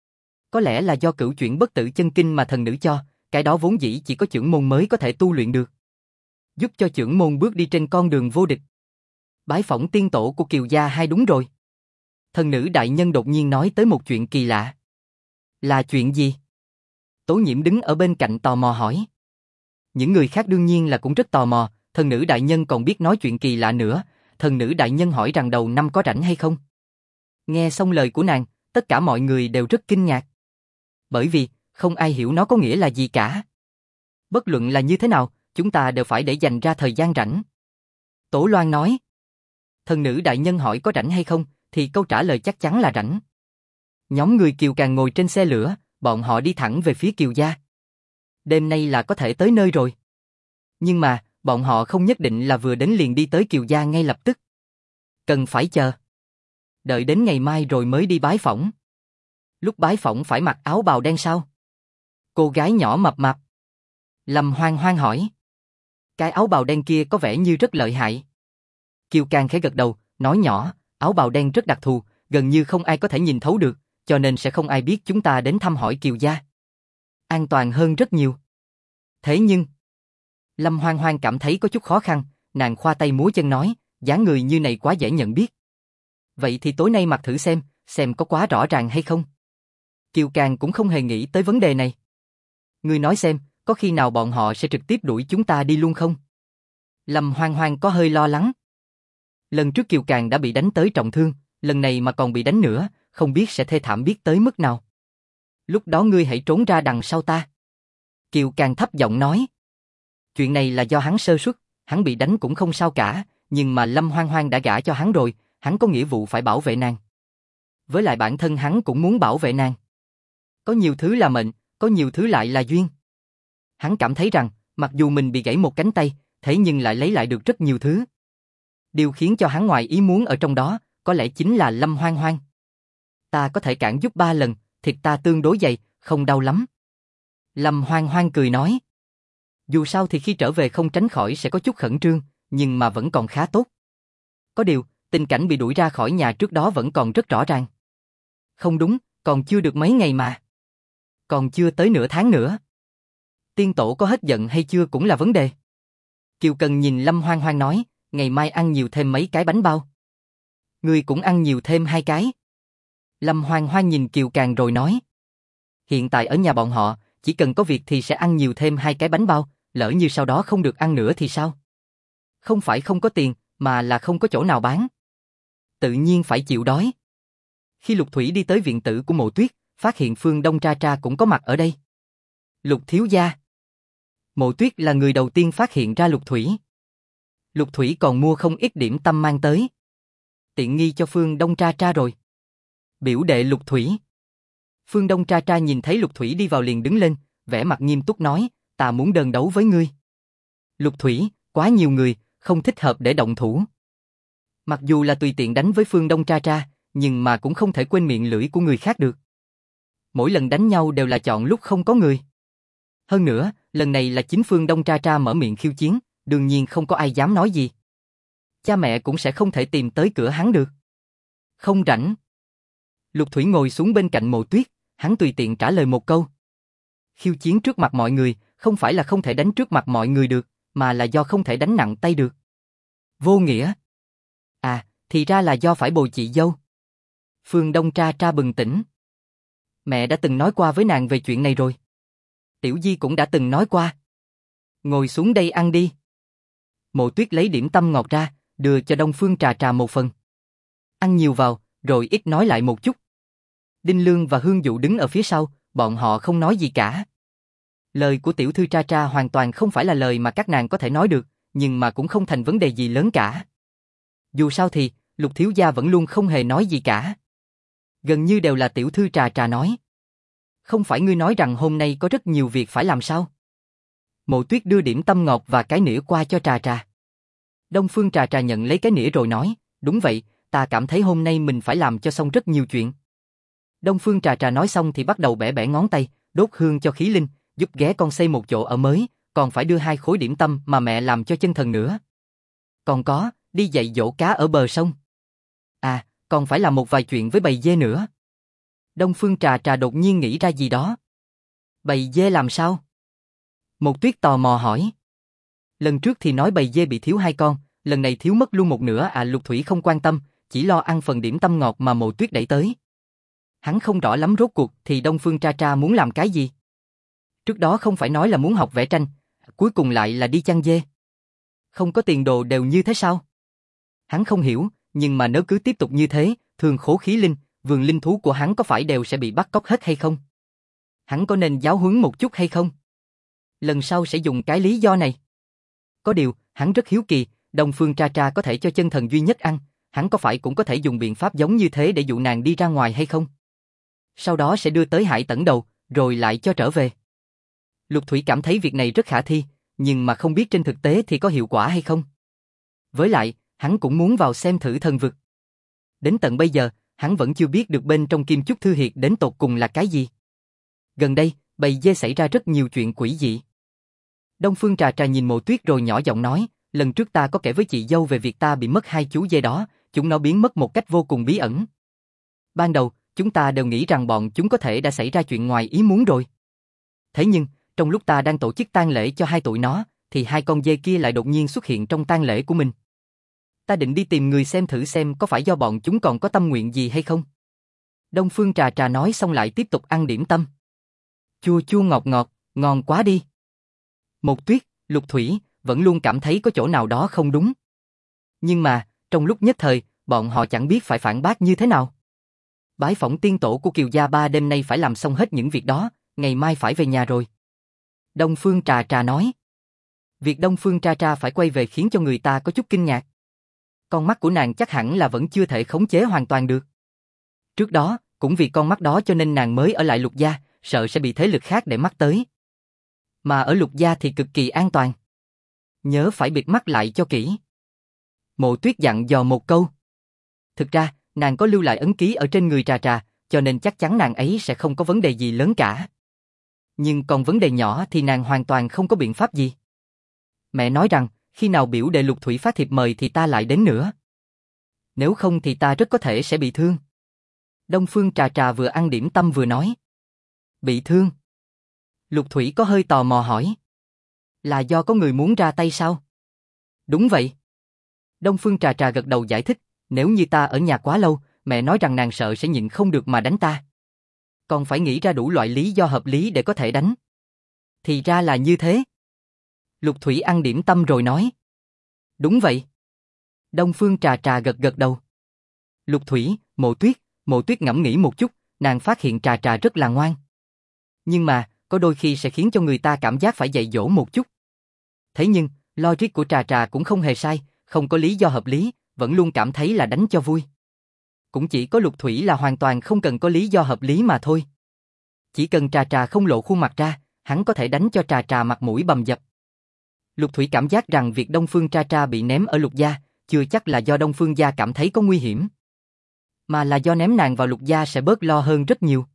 Có lẽ là do cửu chuyển bất tử chân kinh mà thần nữ cho, cái đó vốn dĩ chỉ có trưởng môn mới có thể tu luyện được. Giúp cho trưởng môn bước đi trên con đường vô địch. Bái phỏng tiên tổ của Kiều gia hai đúng rồi. Thần nữ đại nhân đột nhiên nói tới một chuyện kỳ lạ. Là chuyện gì? Tố Nhiễm đứng ở bên cạnh tò mò hỏi. Những người khác đương nhiên là cũng rất tò mò, thần nữ đại nhân còn biết nói chuyện kỳ lạ nữa, thần nữ đại nhân hỏi rằng đầu năm có rảnh hay không? Nghe xong lời của nàng, tất cả mọi người đều rất kinh ngạc. Bởi vì, không ai hiểu nó có nghĩa là gì cả. Bất luận là như thế nào, chúng ta đều phải để dành ra thời gian rảnh. Tổ Loan nói. Thần nữ đại nhân hỏi có rảnh hay không, thì câu trả lời chắc chắn là rảnh. Nhóm người Kiều càng ngồi trên xe lửa, bọn họ đi thẳng về phía Kiều gia. Đêm nay là có thể tới nơi rồi. Nhưng mà, bọn họ không nhất định là vừa đến liền đi tới Kiều gia ngay lập tức. Cần phải chờ. Đợi đến ngày mai rồi mới đi bái phỏng. Lúc bái phỏng phải mặc áo bào đen sao? Cô gái nhỏ mập mạp. Lâm Hoang Hoang hỏi. Cái áo bào đen kia có vẻ như rất lợi hại. Kiều Càng khẽ gật đầu, nói nhỏ, áo bào đen rất đặc thù, gần như không ai có thể nhìn thấu được, cho nên sẽ không ai biết chúng ta đến thăm hỏi Kiều gia. An toàn hơn rất nhiều. Thế nhưng, Lâm Hoang Hoang cảm thấy có chút khó khăn, nàng khoa tay múa chân nói, dáng người như này quá dễ nhận biết. Vậy thì tối nay mặc thử xem có quá rõ ràng hay không. Kiều Càng cũng không hề nghĩ tới vấn đề này. Ngươi nói xem, có khi nào bọn họ sẽ trực tiếp đuổi chúng ta đi luôn không? Lâm Hoang Hoang có hơi lo lắng. Lần trước Kiều Càng đã bị đánh tới trọng thương, lần này mà còn bị đánh nữa, không biết sẽ thê thảm biết tới mức nào. Lúc đó ngươi hãy trốn ra đằng sau ta. Kiều Càng thấp giọng nói. Chuyện này là do hắn sơ suất, hắn bị đánh cũng không sao cả, nhưng mà Lâm Hoang Hoang đã gả cho hắn rồi, hắn có nghĩa vụ phải bảo vệ nàng. Với lại bản thân hắn cũng muốn bảo vệ nàng. Có nhiều thứ là mệnh, có nhiều thứ lại là duyên. Hắn cảm thấy rằng, mặc dù mình bị gãy một cánh tay, thế nhưng lại lấy lại được rất nhiều thứ. Điều khiến cho hắn ngoài ý muốn ở trong đó, có lẽ chính là Lâm Hoang Hoang. Ta có thể cản giúp 3 lần, thịt ta tương đối dày, không đau lắm. Lâm Hoang Hoang cười nói. Dù sao thì khi trở về không tránh khỏi sẽ có chút khẩn trương, nhưng mà vẫn còn khá tốt. Có điều, tình cảnh bị đuổi ra khỏi nhà trước đó vẫn còn rất rõ ràng. Không đúng, còn chưa được mấy ngày mà. Còn chưa tới nửa tháng nữa. Tiên tổ có hết giận hay chưa cũng là vấn đề. Kiều Cần nhìn Lâm Hoang Hoang nói, ngày mai ăn nhiều thêm mấy cái bánh bao. Ngươi cũng ăn nhiều thêm 2 cái. Lâm Hoang Hoang nhìn Kiều Càng rồi nói. Hiện tại ở nhà bọn họ, chỉ cần có việc thì sẽ ăn nhiều thêm 2 cái bánh bao, lỡ như sau đó không được ăn nữa thì sao? Không phải không có tiền, mà là không có chỗ nào bán. Tự nhiên phải chịu đói. Khi Lục Thủy đi tới viện tử của Mộ Tuyết, phát hiện Phương Đông Tra Tra cũng có mặt ở đây. Lục thiếu gia. Mộ Tuyết là người đầu tiên phát hiện ra Lục Thủy. Lục Thủy còn mua không ít điểm tâm mang tới. Tiện nghi cho Phương Đông Tra Tra rồi. Biểu đệ Lục Thủy. Phương Đông Tra Tra nhìn thấy Lục Thủy đi vào liền đứng lên, vẻ mặt nghiêm túc nói, ta muốn đơn đấu với ngươi. Lục Thủy, quá nhiều người, không thích hợp để động thủ. Mặc dù là tùy tiện đánh với Phương Đông Tra Tra, nhưng mà cũng không thể quên miệng lưỡi của người khác được. Mỗi lần đánh nhau đều là chọn lúc không có người. Hơn nữa, lần này là chính Phương Đông Tra Tra mở miệng khiêu chiến, đương nhiên không có ai dám nói gì. Cha mẹ cũng sẽ không thể tìm tới cửa hắn được. Không rảnh. Lục Thủy ngồi xuống bên cạnh Mộ Tuyết, hắn tùy tiện trả lời một câu. Khiêu chiến trước mặt mọi người, không phải là không thể đánh trước mặt mọi người được, mà là do không thể đánh nặng tay được. Vô nghĩa. À, thì ra là do phải bồi chị dâu. Phương Đông Tra Tra bừng tỉnh. Mẹ đã từng nói qua với nàng về chuyện này rồi. Tiểu Di cũng đã từng nói qua. Ngồi xuống đây ăn đi. Mộ Tuyết lấy điểm tâm ngọt ra, đưa cho Đông Phương Trà Trà một phần. Ăn nhiều vào, rồi ít nói lại một chút. Đinh Lương và Hương Dụ đứng ở phía sau, bọn họ không nói gì cả. Lời của tiểu thư Tra Tra hoàn toàn không phải là lời mà các nàng có thể nói được, nhưng mà cũng không thành vấn đề gì lớn cả. Dù sao thì, Lục thiếu gia vẫn luôn không hề nói gì cả. Gần như đều là tiểu thư Trà Trà nói. Không phải ngươi nói rằng hôm nay có rất nhiều việc phải làm sao? Mộ Tuyết đưa điểm tâm ngọt và cái nĩa qua cho Trà Trà. Đông Phương Trà Trà nhận lấy cái nĩa rồi nói, đúng vậy, ta cảm thấy hôm nay mình phải làm cho xong rất nhiều chuyện. Đông Phương Trà Trà nói xong thì bắt đầu bẻ bẻ ngón tay, đốt hương cho khí linh, giúp ghé con xây một chỗ ở mới, còn phải đưa 2 khối điểm tâm mà mẹ làm cho chân thần nữa. Còn có, đi dạy dỗ cá ở bờ sông. À, còn phải làm một vài chuyện với bầy dê nữa. Đông Phương Trà Trà đột nhiên nghĩ ra gì đó. Bầy dê làm sao? Một Tuyết tò mò hỏi. Lần trước thì nói bầy dê bị thiếu 2 con, lần này thiếu mất luôn một nửa à. Lục Thủy không quan tâm, chỉ lo ăn phần điểm tâm ngọt mà Mộ Tuyết đẩy tới. Hắn không rõ lắm rốt cuộc thì Đông Phương Tra Tra muốn làm cái gì. Trước đó không phải nói là muốn học vẽ tranh, cuối cùng lại là đi chăn dê. Không có tiền đồ đều như thế sao? Hắn không hiểu, nhưng mà nếu cứ tiếp tục như thế, Thương Khố Khí Linh, vườn linh thú của hắn có phải đều sẽ bị bắt cóc hết hay không? Hắn có nên giáo huấn một chút hay không? Lần sau sẽ dùng cái lý do này. Có điều, hắn rất hiếu kỳ, Đông Phương Tra Tra có thể cho chân thần duy nhất ăn, hắn có phải cũng có thể dùng biện pháp giống như thế để dụ nàng đi ra ngoài hay không? Sau đó sẽ đưa tới Hải Tẩn Đầu, rồi lại cho trở về. Lục Thủy cảm thấy việc này rất khả thi, nhưng mà không biết trên thực tế thì có hiệu quả hay không. Với lại, hắn cũng muốn vào xem thử thần vực. Đến tận bây giờ, hắn vẫn chưa biết được bên trong Kim Chúc Thư Hiệt đến tột cùng là cái gì. Gần đây, bầy dê xảy ra rất nhiều chuyện quỷ dị. Đông Phương Trà Trà nhìn Mộ Tuyết rồi nhỏ giọng nói, lần trước ta có kể với chị dâu về việc ta bị mất 2 chú dê đó, chúng nó biến mất một cách vô cùng bí ẩn. Ban đầu, chúng ta đều nghĩ rằng bọn chúng có thể đã xảy ra chuyện ngoài ý muốn rồi. Thế nhưng, trong lúc ta đang tổ chức tang lễ cho 2 tụi nó, thì 2 con dê kia lại đột nhiên xuất hiện trong tang lễ của mình. Ta định đi tìm người xem thử xem có phải do bọn chúng còn có tâm nguyện gì hay không. Đông Phương Trà Trà nói xong lại tiếp tục ăn điểm tâm. Chua chua ngọt ngọt, ngon quá đi. Một Tuyết, Lục Thủy, vẫn luôn cảm thấy có chỗ nào đó không đúng. Nhưng mà, trong lúc nhất thời, bọn họ chẳng biết phải phản bác như thế nào. Bái phỏng tiên tổ của Kiều Gia Ba đêm nay phải làm xong hết những việc đó, ngày mai phải về nhà rồi. Đông Phương Trà Trà nói. Việc Đông Phương Tra Tra phải quay về khiến cho người ta có chút kinh ngạc. Con mắt của nàng chắc hẳn là vẫn chưa thể khống chế hoàn toàn được. Trước đó, cũng vì con mắt đó cho nên nàng mới ở lại Lục gia, sợ sẽ bị thế lực khác để mắt tới. Mà ở Lục gia thì cực kỳ an toàn. Nhớ phải bịt mắt lại cho kỹ. Mộ Tuyết dặn dò một câu. Thực ra, nàng có lưu lại ấn ký ở trên người Trà Trà, cho nên chắc chắn nàng ấy sẽ không có vấn đề gì lớn cả. Nhưng còn vấn đề nhỏ thì nàng hoàn toàn không có biện pháp gì. Mẹ nói rằng, khi nào biểu đệ Lục Thủy phát thiệp mời thì ta lại đến nữa. Nếu không thì ta rất có thể sẽ bị thương. Đông Phương Trà Trà vừa ăn điểm tâm vừa nói. Bị thương? Lục Thủy có hơi tò mò hỏi. Là do có người muốn ra tay sao? Đúng vậy. Đông Phương Trà Trà gật đầu giải thích, nếu như ta ở nhà quá lâu, mẹ nói rằng nàng sợ sẽ nhịn không được mà đánh ta. Còn phải nghĩ ra đủ loại lý do hợp lý để có thể đánh. Thì ra là như thế. Lục Thủy ăn điểm tâm rồi nói. Đúng vậy. Đông Phương Trà Trà gật gật đầu. Lục Thủy, Mộ Tuyết ngẫm nghĩ một chút, nàng phát hiện Trà Trà rất là ngoan. Nhưng mà, có đôi khi sẽ khiến cho người ta cảm giác phải dạy dỗ một chút. Thế nhưng, logic của Trà Trà cũng không hề sai, không có lý do hợp lý, vẫn luôn cảm thấy là đánh cho vui. Cũng chỉ có Lục Thủy là hoàn toàn không cần có lý do hợp lý mà thôi. Chỉ cần Trà Trà không lộ khuôn mặt ra, hắn có thể đánh cho Trà Trà mặt mũi bầm dập. Lục Thủy cảm giác rằng việc Đông Phương Trà Trà bị ném ở Lục gia, chưa chắc là do Đông Phương gia cảm thấy có nguy hiểm, mà là do ném nàng vào Lục gia sẽ bớt lo hơn rất nhiều.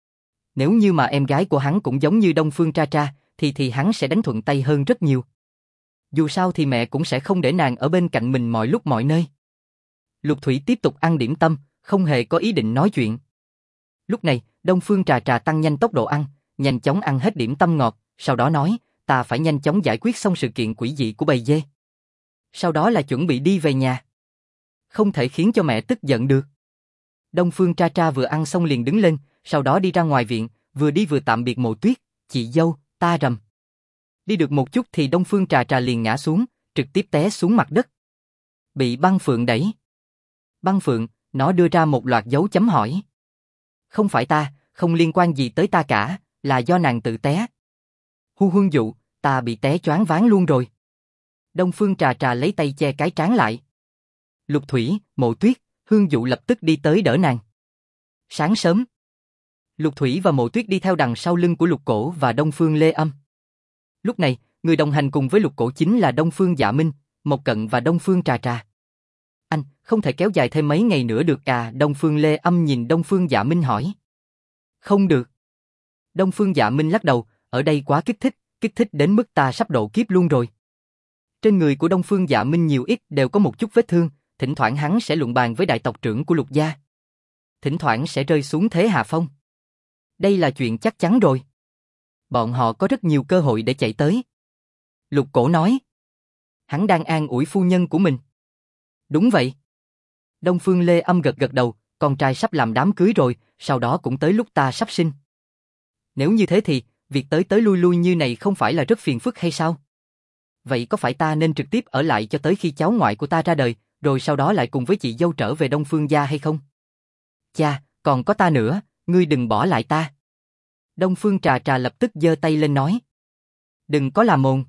Nếu như mà em gái của hắn cũng giống như Đông Phương Trà Trà, thì hắn sẽ đánh thuận tay hơn rất nhiều. Dù sao thì mẹ cũng sẽ không để nàng ở bên cạnh mình mọi lúc mọi nơi. Lục Thủy tiếp tục ăn điểm tâm, không hề có ý định nói chuyện. Lúc này, Đông Phương Trà Trà tăng nhanh tốc độ ăn, nhanh chóng ăn hết điểm tâm ngọt, sau đó nói, ta phải nhanh chóng giải quyết xong sự kiện quỷ dị của bầy dê. Sau đó là chuẩn bị đi về nhà. Không thể khiến cho mẹ tức giận được. Đông Phương Trà Trà vừa ăn xong liền đứng lên, sau đó đi ra ngoài viện, vừa đi vừa tạm biệt Mộ Tuyết, chị dâu, ta rầm. Đi được một chút thì Đông Phương Trà Trà liền ngã xuống, trực tiếp té xuống mặt đất. Bị Băng Phượng đẩy. Băng Phượng, nó đưa ra một loạt dấu chấm hỏi. Không phải ta, không liên quan gì tới ta cả, là do nàng tự té. Hu Huân Dụ, ta bị té choáng váng luôn rồi. Đông Phương Trà Trà lấy tay che cái trán lại. Lục Thủy, Mộ Tuyết, Hương Dụ lập tức đi tới đỡ nàng. Sáng sớm, Lục Thủy và Mộ Tuyết đi theo đằng sau lưng của Lục Cổ và Đông Phương Lê Âm. Lúc này, người đồng hành cùng với Lục Cổ chính là Đông Phương Dạ Minh, Mộc Cận và Đông Phương Trà Trà. Anh, không thể kéo dài thêm mấy ngày nữa được à? Đông Phương Lê Âm nhìn Đông Phương Dạ Minh hỏi. Không được. Đông Phương Dạ Minh lắc đầu, ở đây quá kích thích đến mức ta sắp độ kiếp luôn rồi. Trên người của Đông Phương Dạ Minh nhiều ít đều có một chút vết thương, thỉnh thoảng hắn sẽ luận bàn với đại tộc trưởng của Lục gia. Thỉnh thoảng sẽ rơi xuống thế hạ phong. Đây là chuyện chắc chắn rồi. Bọn họ có rất nhiều cơ hội để chạy tới. Lục Cổ nói. Hắn đang an ủi phu nhân của mình. Đúng vậy. Đông Phương Lê Âm gật gật đầu, con trai sắp làm đám cưới rồi, sau đó cũng tới lúc ta sắp sinh. Nếu như thế thì, việc tới lui lui như này không phải là rất phiền phức hay sao? Vậy có phải ta nên trực tiếp ở lại cho tới khi cháu ngoại của ta ra đời, rồi sau đó lại cùng với chị dâu trở về Đông Phương gia hay không? Cha, còn có ta nữa, ngươi đừng bỏ lại ta. Đông Phương Trà Trà lập tức giơ tay lên nói. Đừng có làm mồm.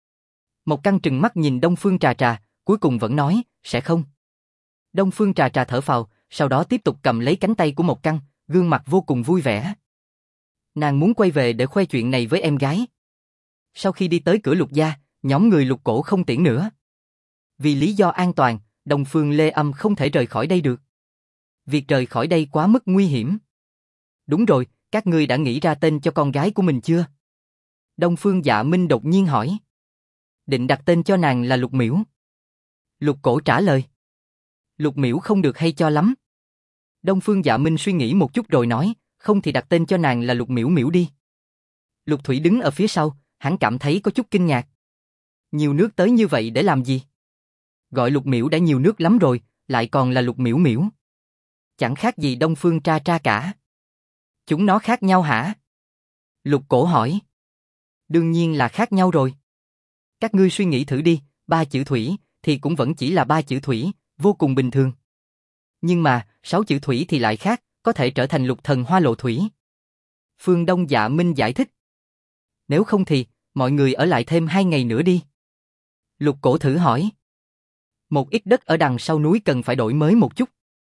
Một Căn trừng mắt nhìn Đông Phương Trà Trà, cuối cùng vẫn nói, sẽ không. Đông Phương Trà Trà thở phào, sau đó tiếp tục cầm lấy cánh tay của Một Căn, gương mặt vô cùng vui vẻ. Nàng muốn quay về để khoe chuyện này với em gái. Sau khi đi tới cửa Lục gia, nhóm người Lục Cổ không tiễn nữa. Vì lý do an toàn, Đông Phương Lê Âm không thể rời khỏi đây được. Việc rời khỏi đây quá mức nguy hiểm. Đúng rồi, các ngươi đã nghĩ ra tên cho con gái của mình chưa? Đông Phương Dạ Minh đột nhiên hỏi. Định đặt tên cho nàng là Lục Miễu. Lục Cổ trả lời. Lục Miễu không được hay cho lắm. Đông Phương Dạ Minh suy nghĩ một chút rồi nói, không thì đặt tên cho nàng là Lục Miễu Miễu đi. Lục Thủy đứng ở phía sau, hắn cảm thấy có chút kinh ngạc. Nhiều nước tới như vậy để làm gì? Gọi Lục Miễu đã nhiều nước lắm rồi, lại còn là Lục Miễu Miễu. Chẳng khác gì Đông Phương Tra Tra cả. Chúng nó khác nhau hả? Lục Cổ hỏi. Đương nhiên là khác nhau rồi. Các ngươi suy nghĩ thử đi, 3 chữ Thủy thì cũng vẫn chỉ là 3 chữ Thủy, vô cùng bình thường. Nhưng mà 6 chữ Thủy thì lại khác, có thể trở thành Lục Thần Hoa Lộ Thủy. Phương Đông Dạ Minh giải thích. Nếu không thì, mọi người ở lại thêm 2 ngày nữa đi. Lục Cổ thử hỏi. Một ít đất ở đằng sau núi cần phải đổi mới một chút.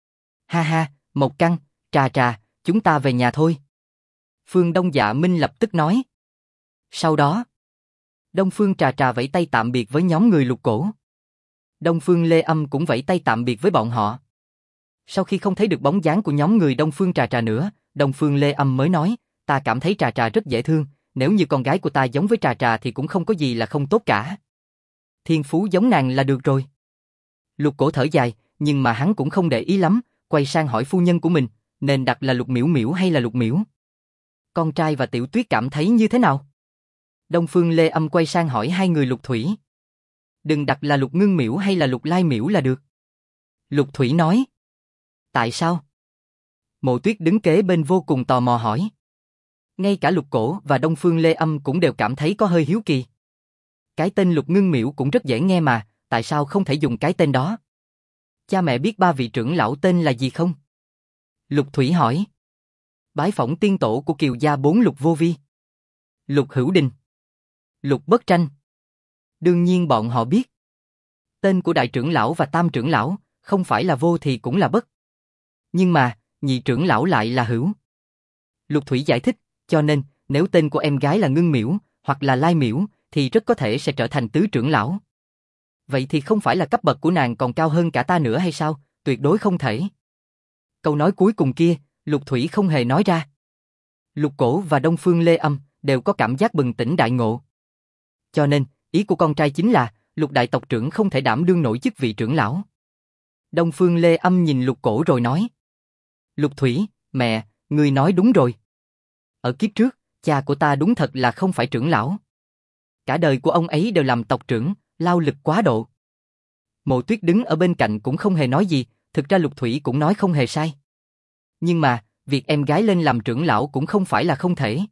Ha ha, Mộc Căng, Trà Trà, chúng ta về nhà thôi. Phương Đông Dạ Minh lập tức nói. Sau đó, Đông Phương Trà Trà vẫy tay tạm biệt với nhóm người Lục Cổ. Đông Phương Lê Âm cũng vẫy tay tạm biệt với bọn họ. Sau khi không thấy được bóng dáng của nhóm người Đông Phương Trà Trà nữa, Đông Phương Lê Âm mới nói, ta cảm thấy Trà Trà rất dễ thương, nếu như con gái của ta giống với Trà Trà thì cũng không có gì là không tốt cả. Thiên phú giống nàng là được rồi. Lục Cổ thở dài, nhưng mà hắn cũng không để ý lắm, quay sang hỏi phu nhân của mình, nên đặt là Lục Miễu Miễu hay là Lục Miễu? Con trai và Tiểu Tuyết cảm thấy như thế nào? Đông Phương Lê Âm quay sang hỏi hai người Lục Thủy. Đừng đặt là Lục Ngưng Miễu hay là Lục Lai Miễu là được. Lục Thủy nói. Tại sao? Mộ Tuyết đứng kế bên vô cùng tò mò hỏi. Ngay cả Lục Cổ và Đông Phương Lê Âm cũng đều cảm thấy có hơi hiếu kỳ. Cái tên Lục Ngưng Miễu cũng rất dễ nghe mà, tại sao không thể dùng cái tên đó? Cha mẹ biết ba vị trưởng lão tên là gì không? Lục Thủy hỏi. Bái phỏng tiên tổ của Kiều gia 4 Lục Vô Vi. Lục Hữu Đình. Lục Bất Tranh. Đương nhiên bọn họ biết. Tên của đại trưởng lão và tam trưởng lão, không phải là Vô thì cũng là Bất. Nhưng mà, nhị trưởng lão lại là Hữu. Lục Thủy giải thích, cho nên, nếu tên của em gái là Ngưng Miễu, hoặc là Lai Miễu, thì rất có thể sẽ trở thành tứ trưởng lão. Vậy thì không phải là cấp bậc của nàng còn cao hơn cả ta nữa hay sao? Tuyệt đối không thể. Câu nói cuối cùng kia, Lục Thủy không hề nói ra. Lục Cổ và Đông Phương Lê Âm đều có cảm giác bừng tỉnh đại ngộ. Cho nên, ý của con trai chính là, Lục đại tộc trưởng không thể đảm đương nổi chức vị trưởng lão. Đông Phương Lê Âm nhìn Lục Cổ rồi nói. Lục Thủy, mẹ, ngươi nói đúng rồi. Ở kiếp trước, cha của ta đúng thật là không phải trưởng lão. Cả đời của ông ấy đều làm tộc trưởng, lao lực quá độ. Mộ Tuyết đứng ở bên cạnh cũng không hề nói gì, thực ra Lục Thủy cũng nói không hề sai. Nhưng mà, việc em gái lên làm trưởng lão cũng không phải là không thể.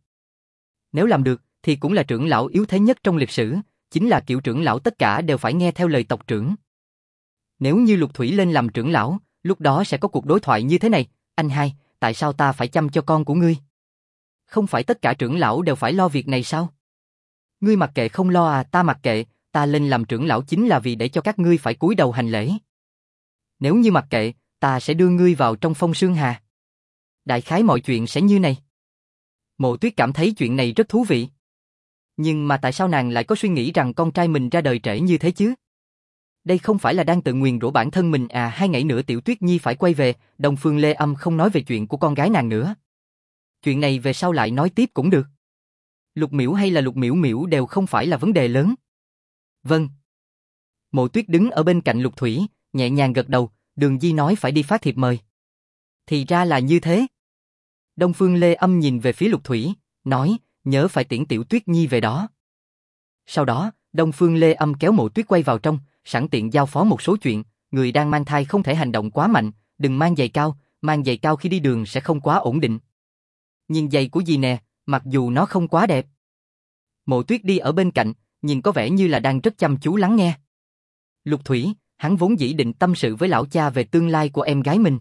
Nếu làm được, thì cũng là trưởng lão yếu thế nhất trong lịch sử, chính là kiểu trưởng lão tất cả đều phải nghe theo lời tộc trưởng. Nếu như Lục Thủy lên làm trưởng lão, lúc đó sẽ có cuộc đối thoại như thế này, anh hai, tại sao ta phải chăm cho con của ngươi? Không phải tất cả trưởng lão đều phải lo việc này sao? Ngươi mặc kệ không lo à, ta mặc kệ, ta lên làm trưởng lão chính là vì để cho các ngươi phải cúi đầu hành lễ. Nếu như mặc kệ, ta sẽ đưa ngươi vào trong phong sương hà. Đại khái mọi chuyện sẽ như này. Mộ Tuyết cảm thấy chuyện này rất thú vị. Nhưng mà tại sao nàng lại có suy nghĩ rằng con trai mình ra đời trễ như thế chứ? Đây không phải là đang tự nguyền rủa bản thân mình à? 2 ngày nữa Tiểu Tuyết Nhi phải quay về, Đông Phương Lê Âm không nói về chuyện của con gái nàng nữa. Chuyện này về sau lại nói tiếp cũng được. Lục Miễu hay là Lục Miễu Miễu đều không phải là vấn đề lớn. Vâng. Mộ Tuyết đứng ở bên cạnh Lục Thủy, nhẹ nhàng gật đầu, Đường Di nói phải đi phát thiệp mời. Thì ra là như thế. Đông Phương Lê Âm nhìn về phía Lục Thủy, nói, nhớ phải tiễn Tiểu Tuyết Nhi về đó. Sau đó, Đông Phương Lê Âm kéo Mộ Tuyết quay vào trong, sẵn tiện giao phó một số chuyện, người đang mang thai không thể hành động quá mạnh, đừng mang giày cao khi đi đường sẽ không quá ổn định. Nhìn giày của dì nè, mặc dù nó không quá đẹp. Mộ Tuyết đi ở bên cạnh, nhìn có vẻ như là đang rất chăm chú lắng nghe. Lục Thủy, hắn vốn dĩ định tâm sự với lão cha về tương lai của em gái mình.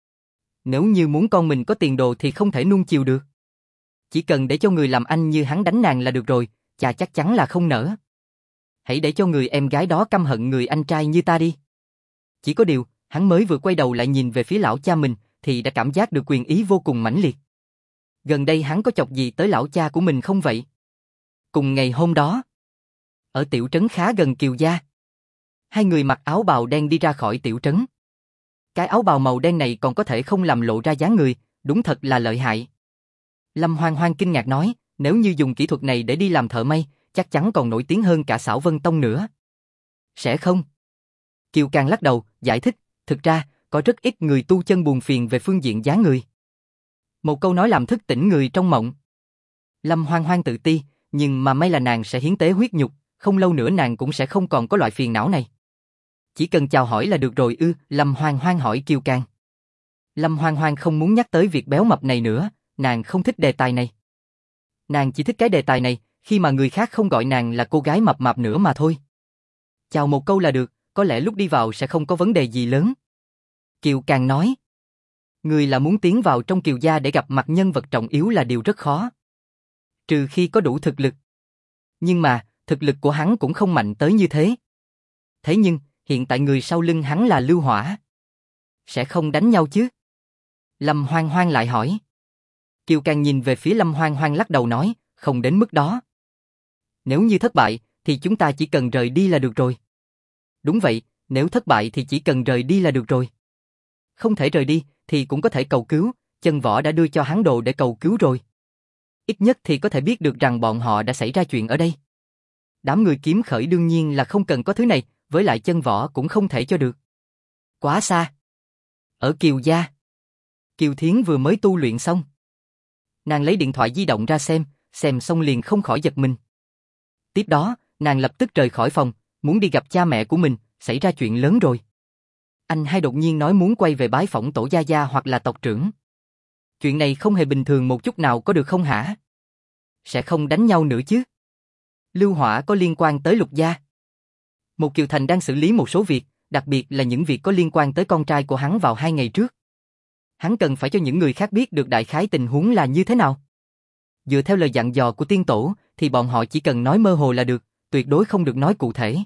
Nếu như muốn con mình có tiền đồ thì không thể nuông chiều được. Chỉ cần để cho người làm anh như hắn đánh nàng là được rồi, cha chắc chắn là không nỡ. Hãy để cho người em gái đó căm hận người anh trai như ta đi. Chỉ có điều, hắn mới vừa quay đầu lại nhìn về phía lão cha mình, thì đã cảm giác được quyền ý vô cùng mãnh liệt. Gần đây hắn có chọc gì tới lão cha của mình không vậy? Cùng ngày hôm đó, ở tiểu trấn khá gần Kiều gia, hai người mặc áo bào đen đi ra khỏi tiểu trấn. Cái áo bào màu đen này còn có thể không làm lộ ra dáng người, đúng thật là lợi hại. Lâm Hoang Hoang kinh ngạc nói, nếu như dùng kỹ thuật này để đi làm thợ may, chắc chắn còn nổi tiếng hơn cả Xảo Vân Tông nữa. Sẽ không? Kiều Càng lắc đầu, giải thích, thực ra, có rất ít người tu chân buồn phiền về phương diện dáng người. Một câu nói làm thức tỉnh người trong mộng. Lâm Hoang Hoang tự ti, nhưng mà may là nàng sẽ hiến tế huyết nhục, không lâu nữa nàng cũng sẽ không còn có loại phiền não này. Chỉ cần chào hỏi là được rồi ư? Lâm Hoang Hoang hỏi Kiều Càng. Lâm Hoang Hoang không muốn nhắc tới việc béo mập này nữa, nàng không thích đề tài này. Nàng chỉ thích cái đề tài này, khi mà người khác không gọi nàng là cô gái mập mạp nữa mà thôi. Chào một câu là được, có lẽ lúc đi vào sẽ không có vấn đề gì lớn. Kiều Càng nói. Người là muốn tiến vào trong Kiều gia để gặp mặt nhân vật trọng yếu là điều rất khó. Trừ khi có đủ thực lực. Nhưng mà, thực lực của hắn cũng không mạnh tới như thế. Thế nhưng, hiện tại người sau lưng hắn là Lưu Hỏa. Sẽ không đánh nhau chứ? Lâm Hoang Hoang lại hỏi. Kiều Càng nhìn về phía Lâm Hoang Hoang lắc đầu nói, không đến mức đó. Nếu như thất bại, thì chúng ta chỉ cần rời đi là được rồi. Đúng vậy, nếu thất bại thì chỉ cần rời đi là được rồi. Không thể rời đi, thì cũng có thể cầu cứu, Chân Võ đã đưa cho hắn đồ để cầu cứu rồi. Ít nhất thì có thể biết được rằng bọn họ đã xảy ra chuyện ở đây. Đám người kiếm khởi đương nhiên là không cần có thứ này, với lại Chân Võ cũng không thể cho được. Quá xa. Ở Kiều gia. Kiều Thiến vừa mới tu luyện xong. Nàng lấy điện thoại di động ra xem xong liền không khỏi giật mình. Tiếp đó, nàng lập tức rời khỏi phòng, muốn đi gặp cha mẹ của mình, xảy ra chuyện lớn rồi. Anh hai đột nhiên nói muốn quay về bái phỏng tổ gia gia hoặc là tộc trưởng. Chuyện này không hề bình thường một chút nào có được không hả? Sẽ không đánh nhau nữa chứ? Lưu Hỏa có liên quan tới Lục gia. Một Kiều Thành đang xử lý một số việc, đặc biệt là những việc có liên quan tới con trai của hắn vào 2 ngày trước. Hắn cần phải cho những người khác biết được đại khái tình huống là như thế nào. Dựa theo lời dặn dò của tiên tổ, thì bọn họ chỉ cần nói mơ hồ là được, tuyệt đối không được nói cụ thể.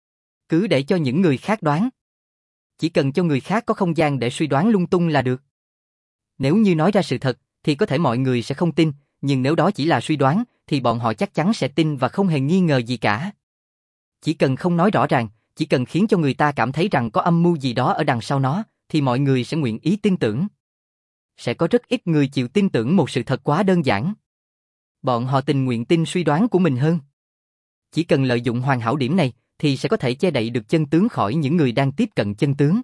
Cứ để cho những người khác đoán. Chỉ cần cho người khác có không gian để suy đoán lung tung là được. Nếu như nói ra sự thật, thì có thể mọi người sẽ không tin, nhưng nếu đó chỉ là suy đoán, thì bọn họ chắc chắn sẽ tin và không hề nghi ngờ gì cả. Chỉ cần không nói rõ ràng, chỉ cần khiến cho người ta cảm thấy rằng có âm mưu gì đó ở đằng sau nó, thì mọi người sẽ nguyện ý tin tưởng. Sẽ có rất ít người chịu tin tưởng một sự thật quá đơn giản. Bọn họ tình nguyện tin suy đoán của mình hơn. Chỉ cần lợi dụng hoàn hảo điểm này, thì sẽ có thể che đậy được chân tướng khỏi những người đang tiếp cận chân tướng.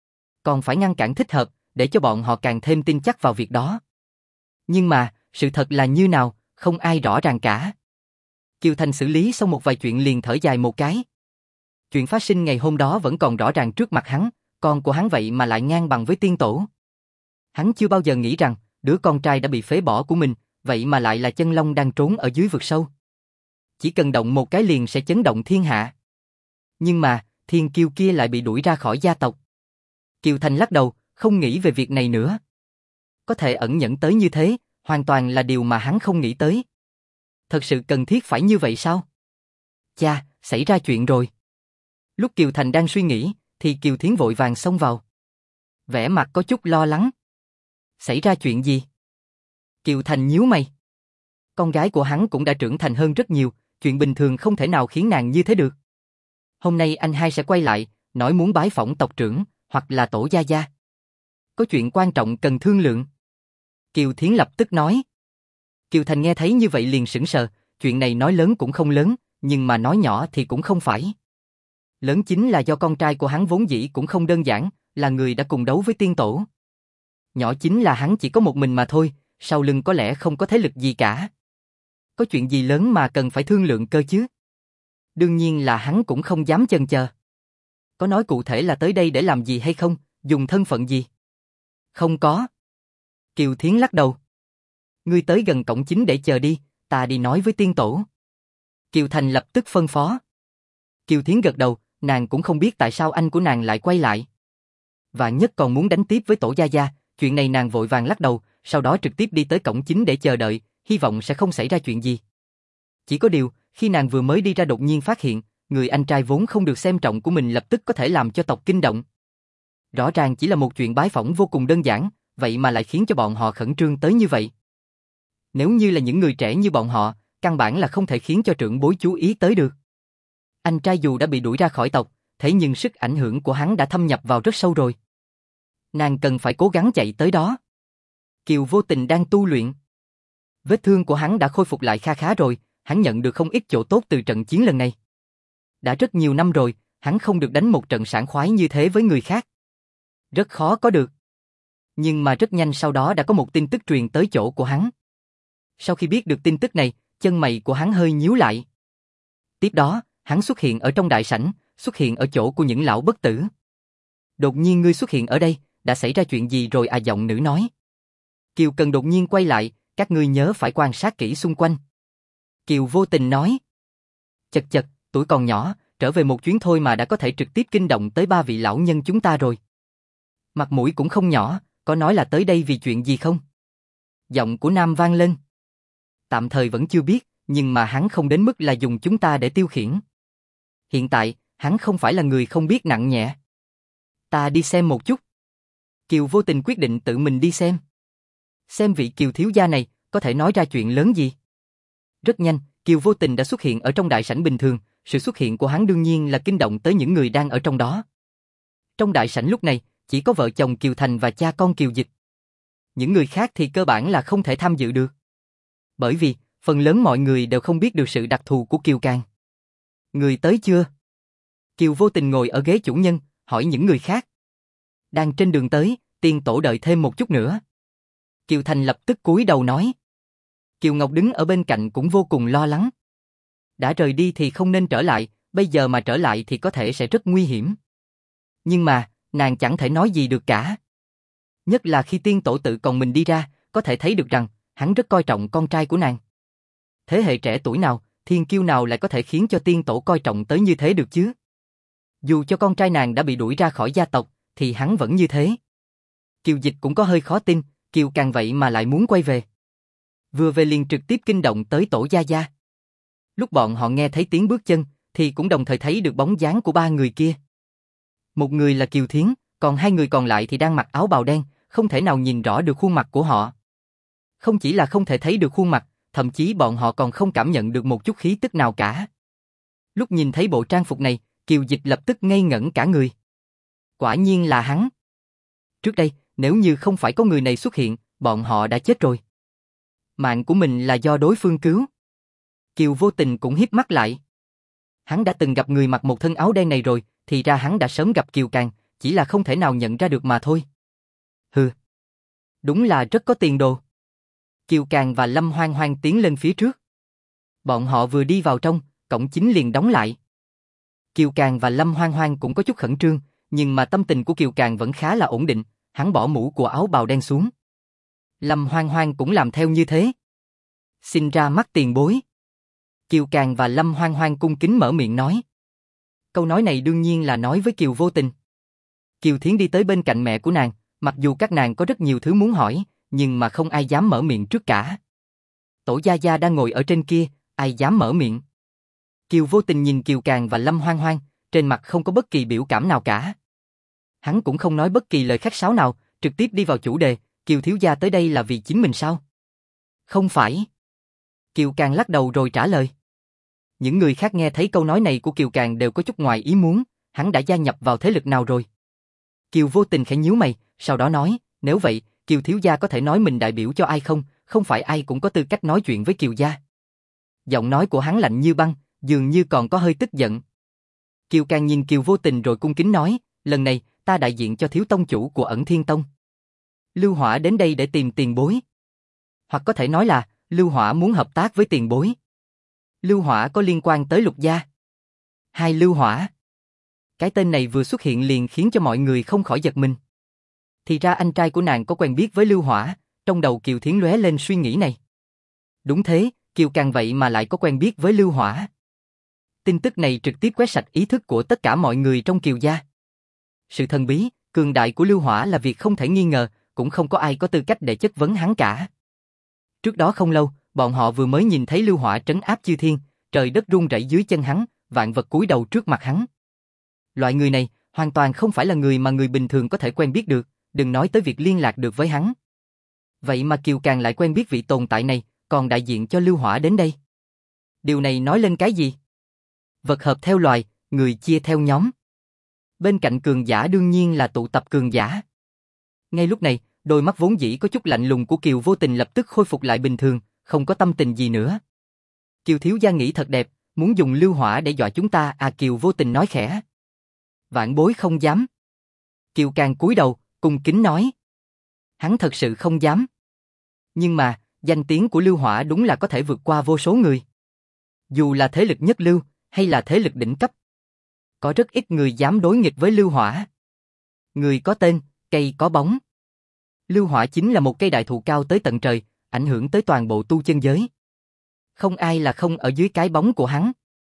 Còn phải ngăn cản thích hợp, để cho bọn họ càng thêm tin chắc vào việc đó. Nhưng mà, sự thật là như nào, không ai rõ ràng cả. Kiều Thành xử lý xong một vài chuyện liền thở dài một cái. Chuyện phát sinh ngày hôm đó vẫn còn rõ ràng trước mặt hắn, con của hắn vậy mà lại ngang bằng với tiên tổ. Hắn chưa bao giờ nghĩ rằng, đứa con trai đã bị phế bỏ của mình, vậy mà lại là Chân Long đang trốn ở dưới vực sâu. Chỉ cần động một cái liền sẽ chấn động thiên hạ. Nhưng mà, Thiên Kiêu kia lại bị đuổi ra khỏi gia tộc. Kiều Thành lắc đầu, không nghĩ về việc này nữa. Có thể ẩn nhẫn tới như thế, hoàn toàn là điều mà hắn không nghĩ tới. Thật sự cần thiết phải như vậy sao? Cha, xảy ra chuyện rồi. Lúc Kiều Thành đang suy nghĩ, thì Kiều Thiến vội vàng xông vào. Vẻ mặt có chút lo lắng. Xảy ra chuyện gì? Kiều Thành nhíu mày. Con gái của hắn cũng đã trưởng thành hơn rất nhiều, chuyện bình thường không thể nào khiến nàng như thế được. Hôm nay anh hai sẽ quay lại, nói muốn bái phỏng tộc trưởng, hoặc là tổ gia gia. Có chuyện quan trọng cần thương lượng. Kiều Thiến lập tức nói. Kiều Thành nghe thấy như vậy liền sững sờ, chuyện này nói lớn cũng không lớn, nhưng mà nói nhỏ thì cũng không phải. Lớn chính là do con trai của hắn vốn dĩ cũng không đơn giản, là người đã cùng đấu với tiên tổ. Nhỏ chính là hắn chỉ có một mình mà thôi, sau lưng có lẽ không có thế lực gì cả. Có chuyện gì lớn mà cần phải thương lượng cơ chứ? Đương nhiên là hắn cũng không dám chần chờ. Có nói cụ thể là tới đây để làm gì hay không, dùng thân phận gì? Không có. Kiều Thiến lắc đầu. Ngươi tới gần cổng chính để chờ đi, ta đi nói với tiên tổ. Kiều Thành lập tức phân phó. Kiều Thiến gật đầu, nàng cũng không biết tại sao anh của nàng lại quay lại. Và nhất còn muốn đánh tiếp với tổ gia gia, chuyện này nàng vội vàng lắc đầu, sau đó trực tiếp đi tới cổng chính để chờ đợi, hy vọng sẽ không xảy ra chuyện gì. Chỉ có điều, khi nàng vừa mới đi ra đột nhiên phát hiện, người anh trai vốn không được xem trọng của mình lập tức có thể làm cho tộc kinh động. Rõ ràng chỉ là một chuyện bái phỏng vô cùng đơn giản, vậy mà lại khiến cho bọn họ khẩn trương tới như vậy. Nếu như là những người trẻ như bọn họ, căn bản là không thể khiến cho trưởng bối chú ý tới được. Anh trai dù đã bị đuổi ra khỏi tộc, thế nhưng sức ảnh hưởng của hắn đã thâm nhập vào rất sâu rồi. Nàng cần phải cố gắng chạy tới đó. Kiều Vô Tình đang tu luyện. Vết thương của hắn đã khôi phục lại kha khá rồi, hắn nhận được không ít chỗ tốt từ trận chiến lần này. Đã rất nhiều năm rồi, hắn không được đánh một trận sảng khoái như thế với người khác. Rất khó có được. Nhưng mà rất nhanh sau đó đã có một tin tức truyền tới chỗ của hắn. Sau khi biết được tin tức này, chân mày của hắn hơi nhíu lại. Tiếp đó, hắn xuất hiện ở trong đại sảnh, xuất hiện ở chỗ của những lão bất tử. Đột nhiên ngươi xuất hiện ở đây, đã xảy ra chuyện gì rồi à, giọng nữ nói. Kiều Cần đột nhiên quay lại, các ngươi nhớ phải quan sát kỹ xung quanh. Kiều Vô Tình nói. Chật chật, tuổi còn nhỏ, trở về một chuyến thôi mà đã có thể trực tiếp kinh động tới 3 vị lão nhân chúng ta rồi. Mặt mũi cũng không nhỏ, có nói là tới đây vì chuyện gì không? Giọng của Nam vang lên. Tạm thời vẫn chưa biết, nhưng mà hắn không đến mức là dùng chúng ta để tiêu khiển. Hiện tại, hắn không phải là người không biết nặng nhẹ. Ta đi xem một chút. Kiều Vô Tình quyết định tự mình đi xem. Xem vị Kiều thiếu gia này có thể nói ra chuyện lớn gì. Rất nhanh, Kiều Vô Tình đã xuất hiện ở trong đại sảnh bình thường, sự xuất hiện của hắn đương nhiên là kinh động tới những người đang ở trong đó. Trong đại sảnh lúc này, chỉ có vợ chồng Kiều Thành và cha con Kiều Dịch. Những người khác thì cơ bản là không thể tham dự được. Bởi vì, phần lớn mọi người đều không biết được sự đặc thù của Kiều Càng. Người tới chưa? Kiều Vô Tình ngồi ở ghế chủ nhân, hỏi những người khác. Đang trên đường tới, tiên tổ đợi thêm một chút nữa. Kiều Thành lập tức cúi đầu nói. Kiều Ngọc đứng ở bên cạnh cũng vô cùng lo lắng. Đã rời đi thì không nên trở lại, bây giờ mà trở lại thì có thể sẽ rất nguy hiểm. Nhưng mà, nàng chẳng thể nói gì được cả. Nhất là khi tiên tổ tự còn mình đi ra, có thể thấy được rằng, hắn rất coi trọng con trai của nàng. Thế hệ trẻ tuổi nào, thiên kiêu nào lại có thể khiến cho tiên tổ coi trọng tới như thế được chứ? Dù cho con trai nàng đã bị đuổi ra khỏi gia tộc, thì hắn vẫn như thế. Kiều Dịch cũng có hơi khó tin, Kiều Càng vậy mà lại muốn quay về. Vừa về liền trực tiếp kinh động tới tổ gia gia. Lúc bọn họ nghe thấy tiếng bước chân, thì cũng đồng thời thấy được bóng dáng của ba người kia. Một người là Kiều Thiến, còn hai người còn lại thì đang mặc áo bào đen, không thể nào nhìn rõ được khuôn mặt của họ. Không chỉ là không thể thấy được khuôn mặt, thậm chí bọn họ còn không cảm nhận được một chút khí tức nào cả. Lúc nhìn thấy bộ trang phục này, Kiều Dịch lập tức ngây ngẩn cả người. Quả nhiên là hắn. Trước đây, nếu như không phải có người này xuất hiện, bọn họ đã chết rồi. Mạng của mình là do đối phương cứu. Kiều Vô Tình cũng híp mắt lại. Hắn đã từng gặp người mặc một thân áo đen này rồi, thì ra hắn đã sớm gặp Kiều Càng, chỉ là không thể nào nhận ra được mà thôi. Hừ. Đúng là rất có tiền đồ. Kiều Càng và Lâm Hoang Hoang tiến lên phía trước. Bọn họ vừa đi vào trong, cổng chính liền đóng lại. Kiều Càng và Lâm Hoang Hoang cũng có chút khẩn trương, nhưng mà tâm tình của Kiều Càng vẫn khá là ổn định, hắn bỏ mũ của áo bào đen xuống. Lâm Hoang Hoang cũng làm theo như thế. Xin ra mắt tiền bối. Kiều Càng và Lâm Hoang Hoang cung kính mở miệng nói. Câu nói này đương nhiên là nói với Kiều Vô Tình. Kiều Thiến đi tới bên cạnh mẹ của nàng, mặc dù các nàng có rất nhiều thứ muốn hỏi, nhưng mà không ai dám mở miệng trước cả. Tổ gia gia đang ngồi ở trên kia, ai dám mở miệng. Kiều Vô Tình nhìn Kiều Càng và Lâm Hoang Hoang, trên mặt không có bất kỳ biểu cảm nào cả. Hắn cũng không nói bất kỳ lời khách sáo nào, trực tiếp đi vào chủ đề, Kiều thiếu gia tới đây là vì chính mình sao? Không phải. Kiều Càng lắc đầu rồi trả lời. Những người khác nghe thấy câu nói này của Kiều Càng đều có chút ngoài ý muốn, hắn đã gia nhập vào thế lực nào rồi? Kiều Vô Tình khẽ nhíu mày, sau đó nói, nếu vậy, Kiều thiếu gia có thể nói mình đại biểu cho ai không? Không phải ai cũng có tư cách nói chuyện với Kiều gia. Giọng nói của hắn lạnh như băng, dường như còn có hơi tức giận. Kiều Càng nhìn Kiều Vô Tình rồi cung kính nói, lần này, ta đại diện cho thiếu tông chủ của Ẩn Thiên Tông. Lưu Hỏa đến đây để tìm tiền bối. Hoặc có thể nói là, Lưu Hỏa muốn hợp tác với tiền bối. Lưu Hỏa có liên quan tới Lục gia. Hai Lưu Hỏa. Cái tên này vừa xuất hiện liền khiến cho mọi người không khỏi giật mình. Thì ra anh trai của nàng có quen biết với Lưu Hỏa, trong đầu Kiều Thiến lóe lên suy nghĩ này. Đúng thế, Kiều Càng vậy mà lại có quen biết với Lưu Hỏa. Tin tức này trực tiếp quét sạch ý thức của tất cả mọi người trong Kiều gia. Sự thần bí, cường đại của Lưu Hỏa là việc không thể nghi ngờ, cũng không có ai có tư cách để chất vấn hắn cả. Trước đó không lâu, bọn họ vừa mới nhìn thấy Lưu Hỏa trấn áp chư thiên, trời đất rung rẩy dưới chân hắn, vạn vật cúi đầu trước mặt hắn. Loại người này, hoàn toàn không phải là người mà người bình thường có thể quen biết được, đừng nói tới việc liên lạc được với hắn. Vậy mà Kiều Càng lại quen biết vị tồn tại này, còn đại diện cho Lưu Hỏa đến đây. Điều này nói lên cái gì? Vật hợp theo loài, người chia theo nhóm. Bên cạnh cường giả đương nhiên là tụ tập cường giả. Ngay lúc này, đôi mắt vốn dĩ có chút lạnh lùng của Kiều Vô Tình lập tức khôi phục lại bình thường, không có tâm tình gì nữa. Kiều thiếu gia nghĩ thật đẹp, muốn dùng Lưu Hỏa để dọa chúng ta à? Kiều Vô Tình nói khẽ. Vạn bối không dám. Kiều Càng cúi đầu, cung kính nói. Hắn thật sự không dám. Nhưng mà, danh tiếng của Lưu Hỏa đúng là có thể vượt qua vô số người. Dù là thế lực nhất lưu, hay là thế lực đỉnh cấp. Có rất ít người dám đối nghịch với Lưu Hỏa. Người có tên, cây có bóng. Lưu Hỏa chính là một cây đại thụ cao tới tận trời, ảnh hưởng tới toàn bộ tu chân giới. Không ai là không ở dưới cái bóng của hắn.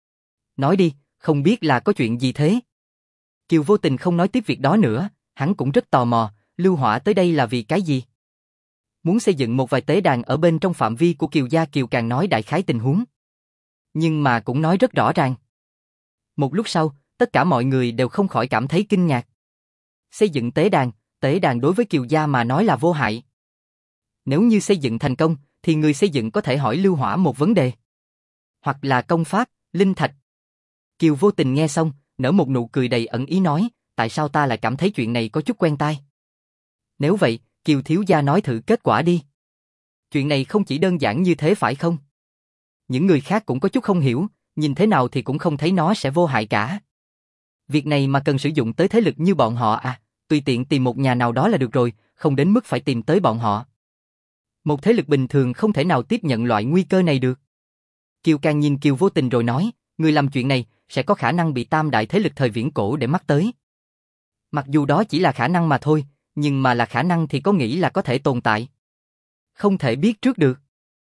Nói đi, không biết là có chuyện gì thế? Kiều Vô Tình không nói tiếp việc đó nữa, hắn cũng rất tò mò, Lưu Hỏa tới đây là vì cái gì? Muốn xây dựng một vài tế đàn ở bên trong phạm vi của Kiều gia. Kiều Càng nói đại khái tình huống. Nhưng mà cũng nói rất rõ ràng. Một lúc sau, tất cả mọi người đều không khỏi cảm thấy kinh ngạc. Xây dựng tế đàn đối với Kiều gia mà nói là vô hại. Nếu như xây dựng thành công, thì người xây dựng có thể hỏi Lưu Hỏa một vấn đề. Hoặc là công pháp, linh thạch. Kiều Vô Tình nghe xong, nở một nụ cười đầy ẩn ý nói, tại sao ta lại cảm thấy chuyện này có chút quen tai? Nếu vậy, Kiều thiếu gia nói thử kết quả đi. Chuyện này không chỉ đơn giản như thế phải không? Những người khác cũng có chút không hiểu, nhìn thế nào thì cũng không thấy nó sẽ vô hại cả. Việc này mà cần sử dụng tới thế lực như bọn họ à, tùy tiện tìm một nhà nào đó là được rồi, không đến mức phải tìm tới bọn họ. Một thế lực bình thường không thể nào tiếp nhận loại nguy cơ này được. Kiều Càng nhìn Kiều Vô Tình rồi nói, người làm chuyện này sẽ có khả năng bị tam đại thế lực thời viễn cổ để mắt tới. Mặc dù đó chỉ là khả năng mà thôi, nhưng mà là khả năng thì có nghĩ là có thể tồn tại. Không thể biết trước được.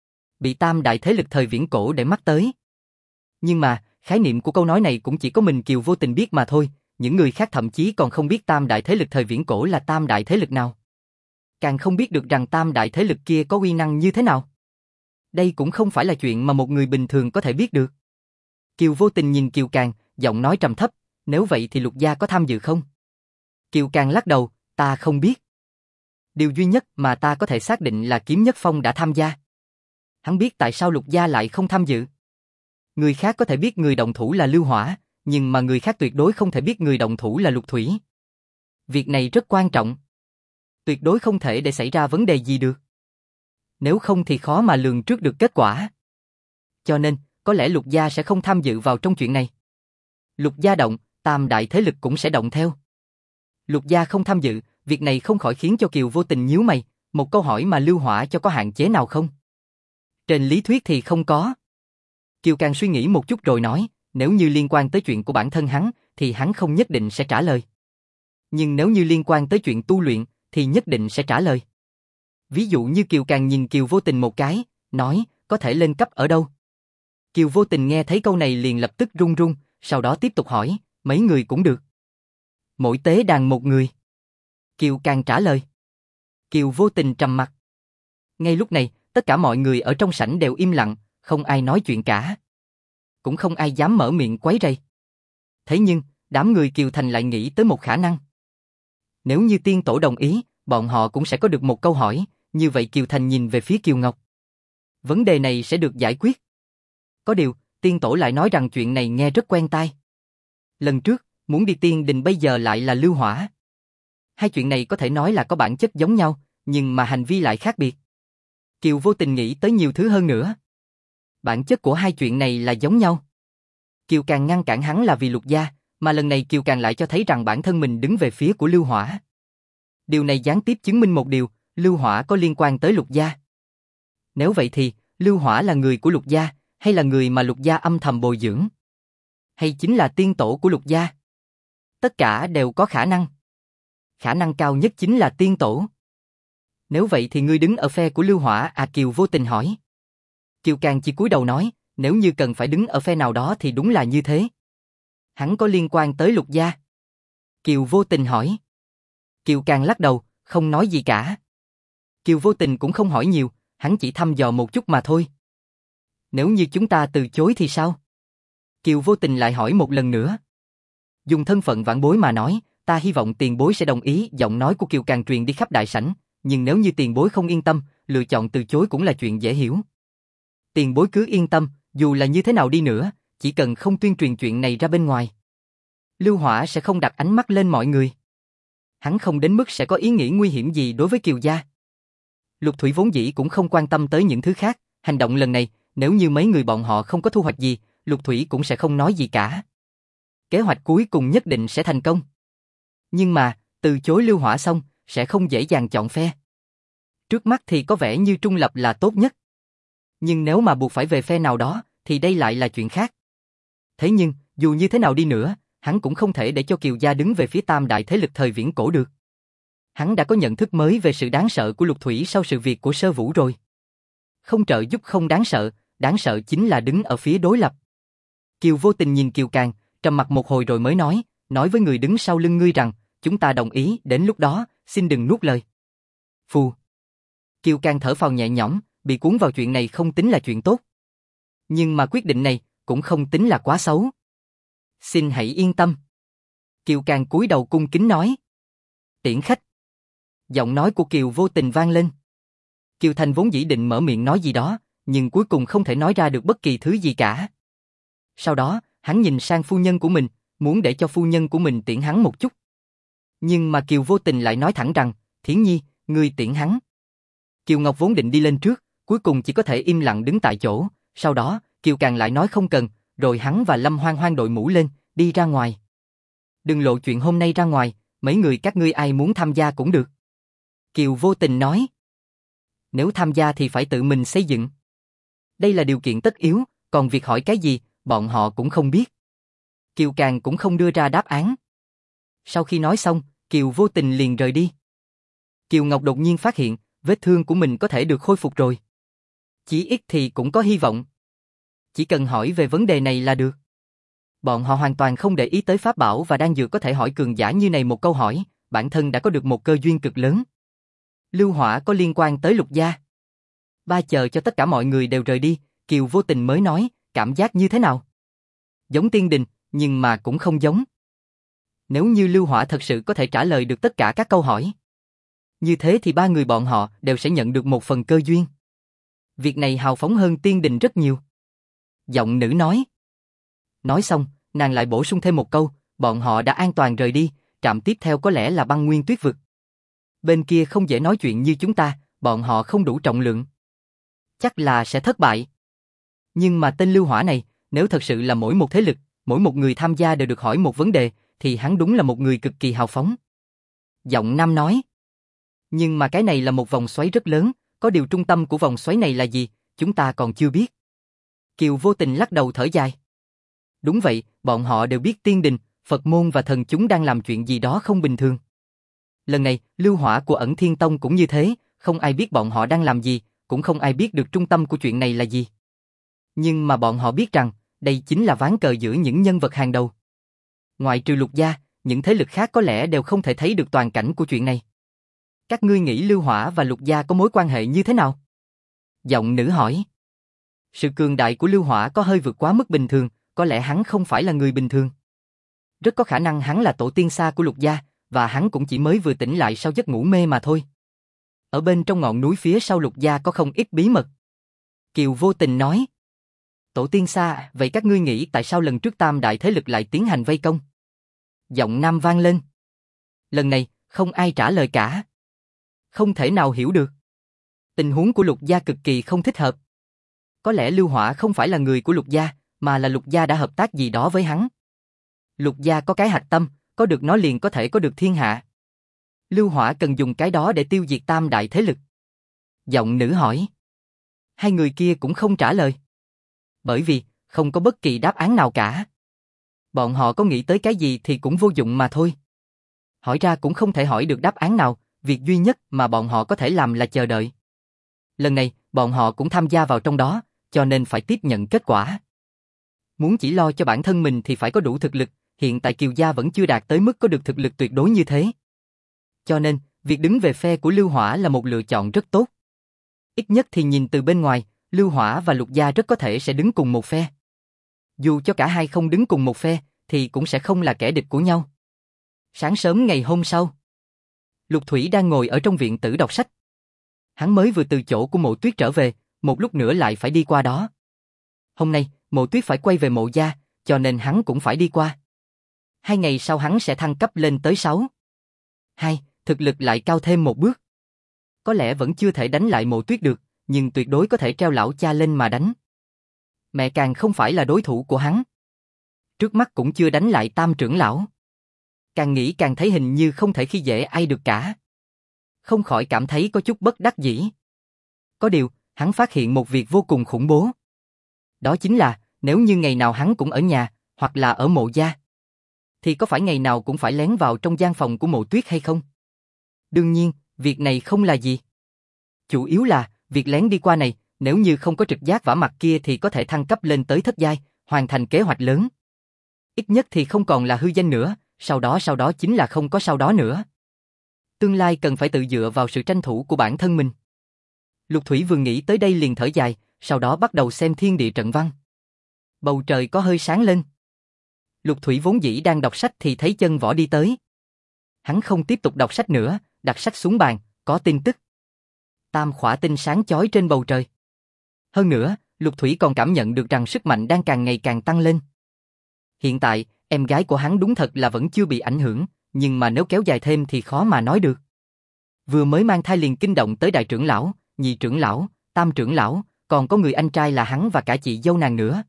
Bị tam đại thế lực thời viễn cổ để mắt tới. Nhưng mà, khái niệm của câu nói này cũng chỉ có mình Kiều Vô Tình biết mà thôi, những người khác thậm chí còn không biết tam đại thế lực thời viễn cổ là tam đại thế lực nào. Càng không biết được rằng tam đại thế lực kia có uy năng như thế nào. Đây cũng không phải là chuyện mà một người bình thường có thể biết được. Kiều Vô Tình nhìn Kiều Càng, giọng nói trầm thấp, nếu vậy thì Lục gia có tham dự không? Kiều Càng lắc đầu, ta không biết. Điều duy nhất mà ta có thể xác định là Kiếm Nhất Phong đã tham gia. Hắn biết tại sao Lục gia lại không tham dự. Người khác có thể biết người động thủ là Lưu Hỏa, nhưng mà người khác tuyệt đối không thể biết người động thủ là Lục Thủy. Việc này rất quan trọng. Tuyệt đối không thể để xảy ra vấn đề gì được. Nếu không thì khó mà lường trước được kết quả. Cho nên, có lẽ Lục gia sẽ không tham dự vào trong chuyện này. Lục gia động, tam đại thế lực cũng sẽ động theo. Lục gia không tham dự, việc này không khỏi khiến cho Kiều Vô Tình nhíu mày, một câu hỏi mà Lưu Hỏa cho có hạn chế nào không? Trên lý thuyết thì không có. Kiều Càng suy nghĩ một chút rồi nói, nếu như liên quan tới chuyện của bản thân hắn, thì hắn không nhất định sẽ trả lời. Nhưng nếu như liên quan tới chuyện tu luyện, thì nhất định sẽ trả lời. Ví dụ như Kiều Càng nhìn Kiều Vô Tình một cái, nói, có thể lên cấp ở đâu? Kiều Vô Tình nghe thấy câu này liền lập tức run run, sau đó tiếp tục hỏi, mấy người cũng được. Mỗi tế đàn một người. Kiều Càng trả lời. Kiều Vô Tình trầm mặc. Ngay lúc này, tất cả mọi người ở trong sảnh đều im lặng, không ai nói chuyện cả. Cũng không ai dám mở miệng quấy rầy. Thế nhưng, đám người Kiều Thành lại nghĩ tới một khả năng. Nếu như tiên tổ đồng ý, bọn họ cũng sẽ có được một câu hỏi, như vậy Kiều Thành nhìn về phía Kiều Ngọc. Vấn đề này sẽ được giải quyết. Có điều, tiên tổ lại nói rằng chuyện này nghe rất quen tai. Lần trước, muốn đi tiên đình bây giờ lại là Lưu Hỏa. Hai chuyện này có thể nói là có bản chất giống nhau, nhưng mà hành vi lại khác biệt. Kiều Vô Tình nghĩ tới nhiều thứ hơn nữa. Bản chất của hai chuyện này là giống nhau. Kiều Càng ngăn cản hắn là vì Lục gia, mà lần này Kiều Càng lại cho thấy rằng bản thân mình đứng về phía của Lưu Hỏa. Điều này gián tiếp chứng minh một điều, Lưu Hỏa có liên quan tới Lục gia. Nếu vậy thì, Lưu Hỏa là người của Lục gia, hay là người mà Lục gia âm thầm bồi dưỡng? Hay chính là tiên tổ của Lục gia? Tất cả đều có khả năng. Khả năng cao nhất chính là tiên tổ. Nếu vậy thì ngươi đứng ở phe của Lưu Hỏa à? Kiều Vô Tình hỏi. Kiều Càng chỉ cúi đầu nói, nếu như cần phải đứng ở phe nào đó thì đúng là như thế. Hắn có liên quan tới Lục gia? Kiều Vô Tình hỏi. Kiều Càng lắc đầu, không nói gì cả. Kiều Vô Tình cũng không hỏi nhiều, hắn chỉ thăm dò một chút mà thôi. Nếu như chúng ta từ chối thì sao? Kiều Vô Tình lại hỏi một lần nữa. Dùng thân phận vãn bối mà nói, ta hy vọng tiền bối sẽ đồng ý. Giọng nói của Kiều Càng truyền đi khắp đại sảnh, nhưng nếu như tiền bối không yên tâm, lựa chọn từ chối cũng là chuyện dễ hiểu. Tiền bối cứ yên tâm, dù là như thế nào đi nữa, chỉ cần không tuyên truyền chuyện này ra bên ngoài, Lưu Hỏa sẽ không đặt ánh mắt lên mọi người. Hắn không đến mức sẽ có ý nghĩ nguy hiểm gì đối với Kiều gia. Lục Thủy vốn dĩ cũng không quan tâm tới những thứ khác, hành động lần này, nếu như mấy người bọn họ không có thu hoạch gì, Lục Thủy cũng sẽ không nói gì cả. Kế hoạch cuối cùng nhất định sẽ thành công. Nhưng mà, từ chối Lưu Hỏa xong, sẽ không dễ dàng chọn phe. Trước mắt thì có vẻ như trung lập là tốt nhất. Nhưng nếu mà buộc phải về phe nào đó, thì đây lại là chuyện khác. Thế nhưng, dù như thế nào đi nữa, hắn cũng không thể để cho Kiều gia đứng về phía tam đại thế lực thời viễn cổ được. Hắn đã có nhận thức mới về sự đáng sợ của Lục Thủy sau sự việc của Sơ Vũ rồi. Không trợ giúp không đáng sợ chính là đứng ở phía đối lập. Kiều Vô Tình nhìn Kiều Càng, trầm mặc một hồi rồi mới nói với người đứng sau lưng ngươi rằng, chúng ta đồng ý, đến lúc đó, xin đừng nuốt lời. Phù. Kiều Càng thở phào nhẹ nhõm, bị cuốn vào chuyện này không tính là chuyện tốt. Nhưng mà quyết định này, cũng không tính là quá xấu. Xin hãy yên tâm. Kiều Càng cúi đầu cung kính nói. Tiễn khách. Giọng nói của Kiều vô tình vang lên. Kiều Thành vốn dĩ định mở miệng nói gì đó, nhưng cuối cùng không thể nói ra được bất kỳ thứ gì cả. Sau đó, hắn nhìn sang phu nhân của mình, muốn để cho phu nhân của mình tiễn hắn một chút. Nhưng mà Kiều vô tình lại nói thẳng rằng, Thiến Nhi, ngươi tiễn hắn. Kiều Ngọc vốn định đi lên trước, cuối cùng chỉ có thể im lặng đứng tại chỗ, sau đó, Kiều Càng lại nói không cần, rồi hắn và Lâm Hoang Hoang đội mũ lên, đi ra ngoài. Đừng lộ chuyện hôm nay ra ngoài, mấy người các ngươi ai muốn tham gia cũng được. Kiều vô tình nói. Nếu tham gia thì phải tự mình xây dựng. Đây là điều kiện tất yếu, còn việc hỏi cái gì, bọn họ cũng không biết. Kiều Càng cũng không đưa ra đáp án. Sau khi nói xong, Kiều vô tình liền rời đi. Kiều Ngọc đột nhiên phát hiện, vết thương của mình có thể được khôi phục rồi. Chỉ ít thì cũng có hy vọng. Chỉ cần hỏi về vấn đề này là được. Bọn họ hoàn toàn không để ý tới pháp bảo và đan dược có thể hỏi cường giả như này một câu hỏi, bản thân đã có được một cơ duyên cực lớn. Lưu hỏa có liên quan tới Lục gia. Ba chờ cho tất cả mọi người đều rời đi, Kiều vô tình mới nói, cảm giác như thế nào? Giống tiên đình, nhưng mà cũng không giống. Nếu như Lưu hỏa thật sự có thể trả lời được tất cả các câu hỏi, như thế thì ba người bọn họ đều sẽ nhận được một phần cơ duyên. Việc này hào phóng hơn tiên đình rất nhiều. Giọng nữ nói. Nói xong, nàng lại bổ sung thêm một câu, bọn họ đã an toàn rời đi, trạm tiếp theo có lẽ là băng nguyên tuyết vực. Bên kia không dễ nói chuyện như chúng ta, bọn họ không đủ trọng lượng. Chắc là sẽ thất bại. Nhưng mà tên Lưu hỏa này, nếu thật sự là mỗi một thế lực, mỗi một người tham gia đều được hỏi một vấn đề, thì hắn đúng là một người cực kỳ hào phóng. Giọng nam nói. Nhưng mà cái này là một vòng xoáy rất lớn, có điều trung tâm của vòng xoáy này là gì, chúng ta còn chưa biết. Kiều vô tình lắc đầu thở dài. Đúng vậy, bọn họ đều biết tiên đình, Phật môn và thần chúng đang làm chuyện gì đó không bình thường. Lần này, Lưu hỏa của Ẩn Thiên Tông cũng như thế, không ai biết bọn họ đang làm gì, cũng không ai biết được trung tâm của chuyện này là gì. Nhưng mà bọn họ biết rằng, đây chính là ván cờ giữa những nhân vật hàng đầu. Ngoại trừ Lục gia, những thế lực khác có lẽ đều không thể thấy được toàn cảnh của chuyện này. Các ngươi nghĩ Lưu hỏa và Lục gia có mối quan hệ như thế nào? Giọng nữ hỏi. Sự cường đại của Lưu hỏa có hơi vượt quá mức bình thường, có lẽ hắn không phải là người bình thường. Rất có khả năng hắn là tổ tiên xa của Lục gia, và hắn cũng chỉ mới vừa tỉnh lại sau giấc ngủ mê mà thôi. Ở bên trong ngọn núi phía sau Lục gia có không ít bí mật. Kiều vô tình nói. Tổ tiên xa, vậy các ngươi nghĩ tại sao lần trước tam đại thế lực lại tiến hành vây công? Giọng nam vang lên. Lần này, không ai trả lời cả. Không thể nào hiểu được. Tình huống của Lục gia cực kỳ không thích hợp. Có lẽ Lưu hỏa không phải là người của Lục gia, mà là Lục gia đã hợp tác gì đó với hắn. Lục gia có cái hạch tâm, có được nó liền có thể có được thiên hạ. Lưu hỏa cần dùng cái đó để tiêu diệt tam đại thế lực. Giọng nữ hỏi. Hai người kia cũng không trả lời. Bởi vì, không có bất kỳ đáp án nào cả. Bọn họ có nghĩ tới cái gì thì cũng vô dụng mà thôi. Hỏi ra cũng không thể hỏi được đáp án nào, việc duy nhất mà bọn họ có thể làm là chờ đợi. Lần này, bọn họ cũng tham gia vào trong đó, cho nên phải tiếp nhận kết quả. Muốn chỉ lo cho bản thân mình thì phải có đủ thực lực, hiện tại Kiều gia vẫn chưa đạt tới mức có được thực lực tuyệt đối như thế. Cho nên, việc đứng về phe của Lưu hỏa là một lựa chọn rất tốt. Ít nhất thì nhìn từ bên ngoài, Lưu hỏa và Lục gia rất có thể sẽ đứng cùng một phe. Dù cho cả hai không đứng cùng một phe, thì cũng sẽ không là kẻ địch của nhau. Sáng sớm ngày hôm sau, Lục Thủy đang ngồi ở trong viện tử đọc sách. Hắn mới vừa từ chỗ của Mộ Tuyết trở về, một lúc nữa lại phải đi qua đó. Hôm nay, Mộ Tuyết phải quay về Mộ gia, cho nên hắn cũng phải đi qua. 2 ngày sau hắn sẽ thăng cấp lên tới 6. Thực lực lại cao thêm một bước. Có lẽ vẫn chưa thể đánh lại Mộ Tuyết được, nhưng tuyệt đối có thể treo lão cha lên mà đánh. Mẹ càng không phải là đối thủ của hắn. Trước mắt cũng chưa đánh lại Tam trưởng lão. Càng nghĩ càng thấy hình như không thể khi dễ ai được cả. Không khỏi cảm thấy có chút bất đắc dĩ. Có điều, hắn phát hiện một việc vô cùng khủng bố. Đó chính là, nếu như ngày nào hắn cũng ở nhà, hoặc là ở Mộ gia, thì có phải ngày nào cũng phải lén vào trong gian phòng của Mộ Tuyết hay không? Đương nhiên, việc này không là gì. Chủ yếu là, việc lén đi qua này, nếu như không có trực giác vả mặt kia thì có thể thăng cấp lên tới thất giai, hoàn thành kế hoạch lớn. Ít nhất thì không còn là hư danh nữa, sau đó chính là không có sau đó nữa. Tương lai cần phải tự dựa vào sự tranh thủ của bản thân mình. Lục Thủy vừa nghĩ tới đây liền thở dài, sau đó bắt đầu xem thiên địa trận văn. Bầu trời có hơi sáng lên. Lục Thủy vốn dĩ đang đọc sách thì thấy Chân Võ đi tới. Hắn không tiếp tục đọc sách nữa, đặt sách xuống bàn, có tin tức. Tam khỏa tinh sáng chói trên bầu trời. Hơn nữa, Lục Thủy còn cảm nhận được rằng sức mạnh đang càng ngày càng tăng lên. Hiện tại, em gái của hắn đúng thật là vẫn chưa bị ảnh hưởng, nhưng mà nếu kéo dài thêm thì khó mà nói được. Vừa mới mang thai liền kinh động tới đại trưởng lão, nhị trưởng lão, tam trưởng lão, còn có người anh trai là hắn và cả chị dâu nàng nữa.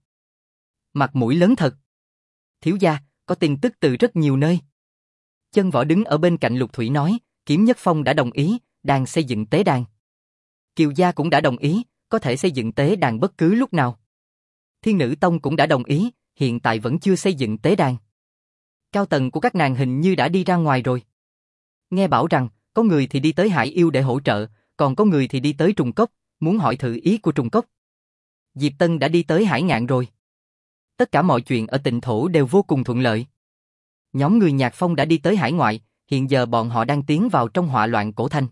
Mặt mũi lớn thật. Thiếu gia, có tin tức từ rất nhiều nơi. Chân Võ đứng ở bên cạnh Lục Thủy nói, Kiếm Nhất Phong đã đồng ý, đang xây dựng tế đàn. Kiều gia cũng đã đồng ý, có thể xây dựng tế đàn bất cứ lúc nào. Thiên Nữ Tông cũng đã đồng ý, hiện tại vẫn chưa xây dựng tế đàn. Cao tầng của các nàng hình như đã đi ra ngoài rồi. Nghe bảo rằng, có người thì đi tới Hải Yêu để hỗ trợ, còn có người thì đi tới Trùng Cốc, muốn hỏi thử ý của Trùng Cốc. Diệp Tân đã đi tới Hải Ngạn rồi. Tất cả mọi chuyện ở Tịnh Thổ đều vô cùng thuận lợi. Nhóm người Nhạc Phong đã đi tới hải ngoại, hiện giờ bọn họ đang tiến vào trong họa loạn cổ thành.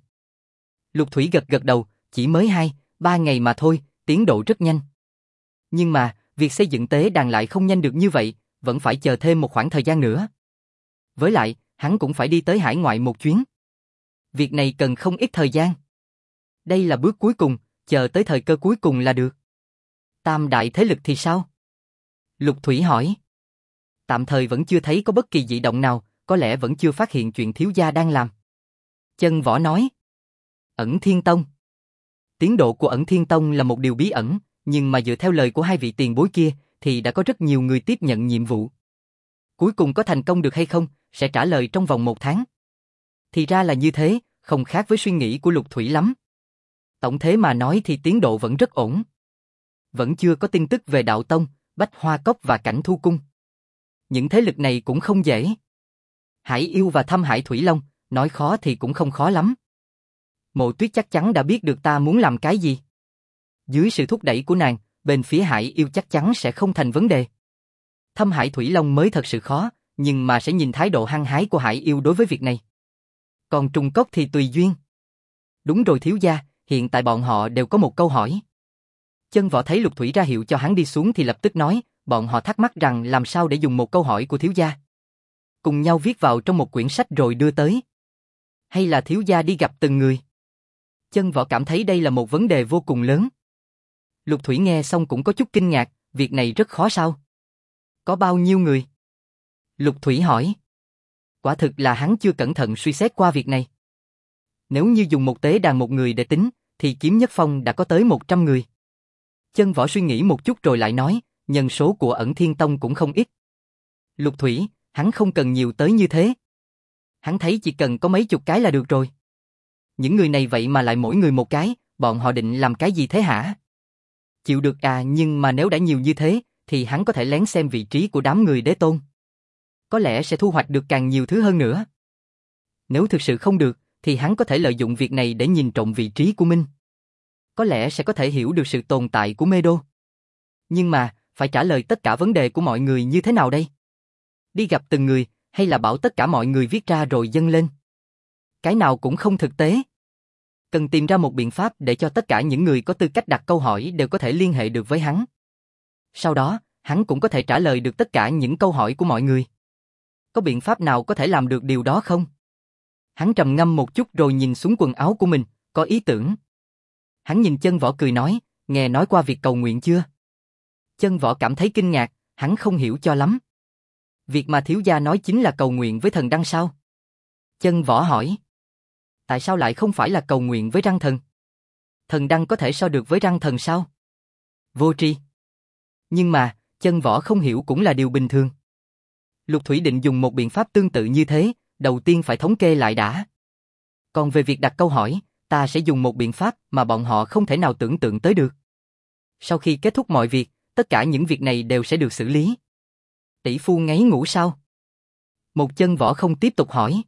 Lục Thủy gật gật đầu, chỉ mới 2-3 ngày mà thôi, tiến độ rất nhanh. Nhưng mà, việc xây dựng tế đàn lại không nhanh được như vậy, vẫn phải chờ thêm một khoảng thời gian nữa. Với lại, hắn cũng phải đi tới hải ngoại một chuyến. Việc này cần không ít thời gian. Đây là bước cuối cùng, chờ tới thời cơ cuối cùng là được. Tam đại thế lực thì sao? Lục Thủy hỏi. Tạm thời vẫn chưa thấy có bất kỳ dị động nào, có lẽ vẫn chưa phát hiện chuyện thiếu gia đang làm. Chân Võ nói. Ẩn Thiên Tông. Tiến độ của Ẩn Thiên Tông là một điều bí ẩn, nhưng mà dựa theo lời của hai vị tiền bối kia, thì đã có rất nhiều người tiếp nhận nhiệm vụ. Cuối cùng có thành công được hay không, sẽ trả lời trong vòng 1 tháng. Thì ra là như thế, không khác với suy nghĩ của Lục Thủy lắm. Tổng thế mà nói thì tiến độ vẫn rất ổn. Vẫn chưa có tin tức về Đạo Tông, Bách Hoa Cốc và Cảnh Thu Cung. Những thế lực này cũng không dễ. Hải Yêu và Thâm Hải Thủy Long, nói khó thì cũng không khó lắm. Mộ Tuyết chắc chắn đã biết được ta muốn làm cái gì. Dưới sự thúc đẩy của nàng, bên phía Hải Yêu chắc chắn sẽ không thành vấn đề. Thâm Hải Thủy Long mới thật sự khó, nhưng mà sẽ nhìn thái độ hăng hái của Hải Yêu đối với việc này. Còn Trùng Cốc thì tùy duyên. Đúng rồi thiếu gia, hiện tại bọn họ đều có một câu hỏi. Chân Võ thấy Lục Thủy ra hiệu cho hắn đi xuống thì lập tức nói, bọn họ thắc mắc rằng làm sao để dùng một câu hỏi của thiếu gia. Cùng nhau viết vào trong một quyển sách rồi đưa tới. Hay là thiếu gia đi gặp từng người? Chân Võ cảm thấy đây là một vấn đề vô cùng lớn. Lục Thủy nghe xong cũng có chút kinh ngạc, việc này rất khó sao? Có bao nhiêu người? Lục Thủy hỏi. Quả thực là hắn chưa cẩn thận suy xét qua việc này. Nếu như dùng một tế đàn một người để tính, thì Kiếm Nhất Phong đã có tới 100 người. Chân Võ suy nghĩ một chút rồi lại nói, nhân số của Ẩn Thiên Tông cũng không ít. Lục Thủy, hắn không cần nhiều tới như thế. Hắn thấy chỉ cần có mấy chục cái là được rồi. Những người này vậy mà lại mỗi người một cái, bọn họ định làm cái gì thế hả? Chịu được à, nhưng mà nếu đã nhiều như thế, thì hắn có thể lén xem vị trí của đám người đế tôn. Có lẽ sẽ thu hoạch được càng nhiều thứ hơn nữa. Nếu thực sự không được, thì hắn có thể lợi dụng việc này để nhìn trộm vị trí của Minh. Có lẽ sẽ có thể hiểu được sự tồn tại của Mê Đô. Nhưng mà, phải trả lời tất cả vấn đề của mọi người như thế nào đây? Đi gặp từng người, hay là bảo tất cả mọi người viết ra rồi dâng lên? Cái nào cũng không thực tế. Cần tìm ra một biện pháp để cho tất cả những người có tư cách đặt câu hỏi đều có thể liên hệ được với hắn. Sau đó, hắn cũng có thể trả lời được tất cả những câu hỏi của mọi người. Có biện pháp nào có thể làm được điều đó không? Hắn trầm ngâm một chút rồi nhìn xuống quần áo của mình, có ý tưởng. Hắn nhìn Chân Võ cười nói, nghe nói qua việc cầu nguyện chưa? Chân Võ cảm thấy kinh ngạc, hắn không hiểu cho lắm. Việc mà thiếu gia nói chính là cầu nguyện với thần đăng sao? Chân Võ hỏi. Tại sao lại không phải là cầu nguyện với răng thần? Thần đăng có thể so được với răng thần sao? Vô tri. Nhưng mà, Chân Võ không hiểu cũng là điều bình thường. Lục Thủy định dùng một biện pháp tương tự như thế, đầu tiên phải thống kê lại đã. Còn về việc đặt câu hỏi, ta sẽ dùng một biện pháp mà bọn họ không thể nào tưởng tượng tới được. Sau khi kết thúc mọi việc, tất cả những việc này đều sẽ được xử lý. Tỷ phu ngáy ngủ sao? Một Chân Võ không tiếp tục hỏi.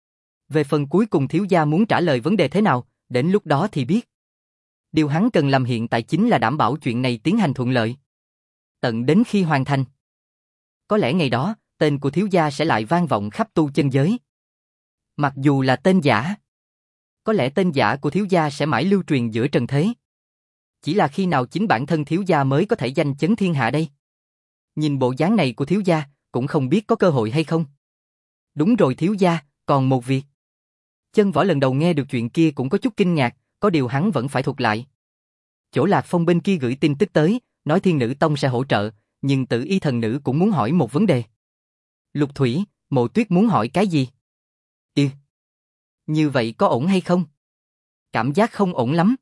Về phần cuối cùng thiếu gia muốn trả lời vấn đề thế nào, đến lúc đó thì biết. Điều hắn cần làm hiện tại chính là đảm bảo chuyện này tiến hành thuận lợi. Tận đến khi hoàn thành. Có lẽ ngày đó, tên của thiếu gia sẽ lại vang vọng khắp tu chân giới. Mặc dù là tên giả. Có lẽ tên giả của thiếu gia sẽ mãi lưu truyền giữa trần thế. Chỉ là khi nào chính bản thân thiếu gia mới có thể danh chấn thiên hạ đây. Nhìn bộ dáng này của thiếu gia, cũng không biết có cơ hội hay không. Đúng rồi thiếu gia, còn một việc. Chân Võ lần đầu nghe được chuyện kia cũng có chút kinh ngạc, có điều hắn vẫn phải thuật lại. Chỗ Lạc Phong bên kia gửi tin tức tới, nói Thiên Nữ Tông sẽ hỗ trợ, nhưng Tử Y thần nữ cũng muốn hỏi một vấn đề. Lục Thủy, Mộ Tuyết muốn hỏi cái gì? Như vậy có ổn hay không? Cảm giác không ổn lắm.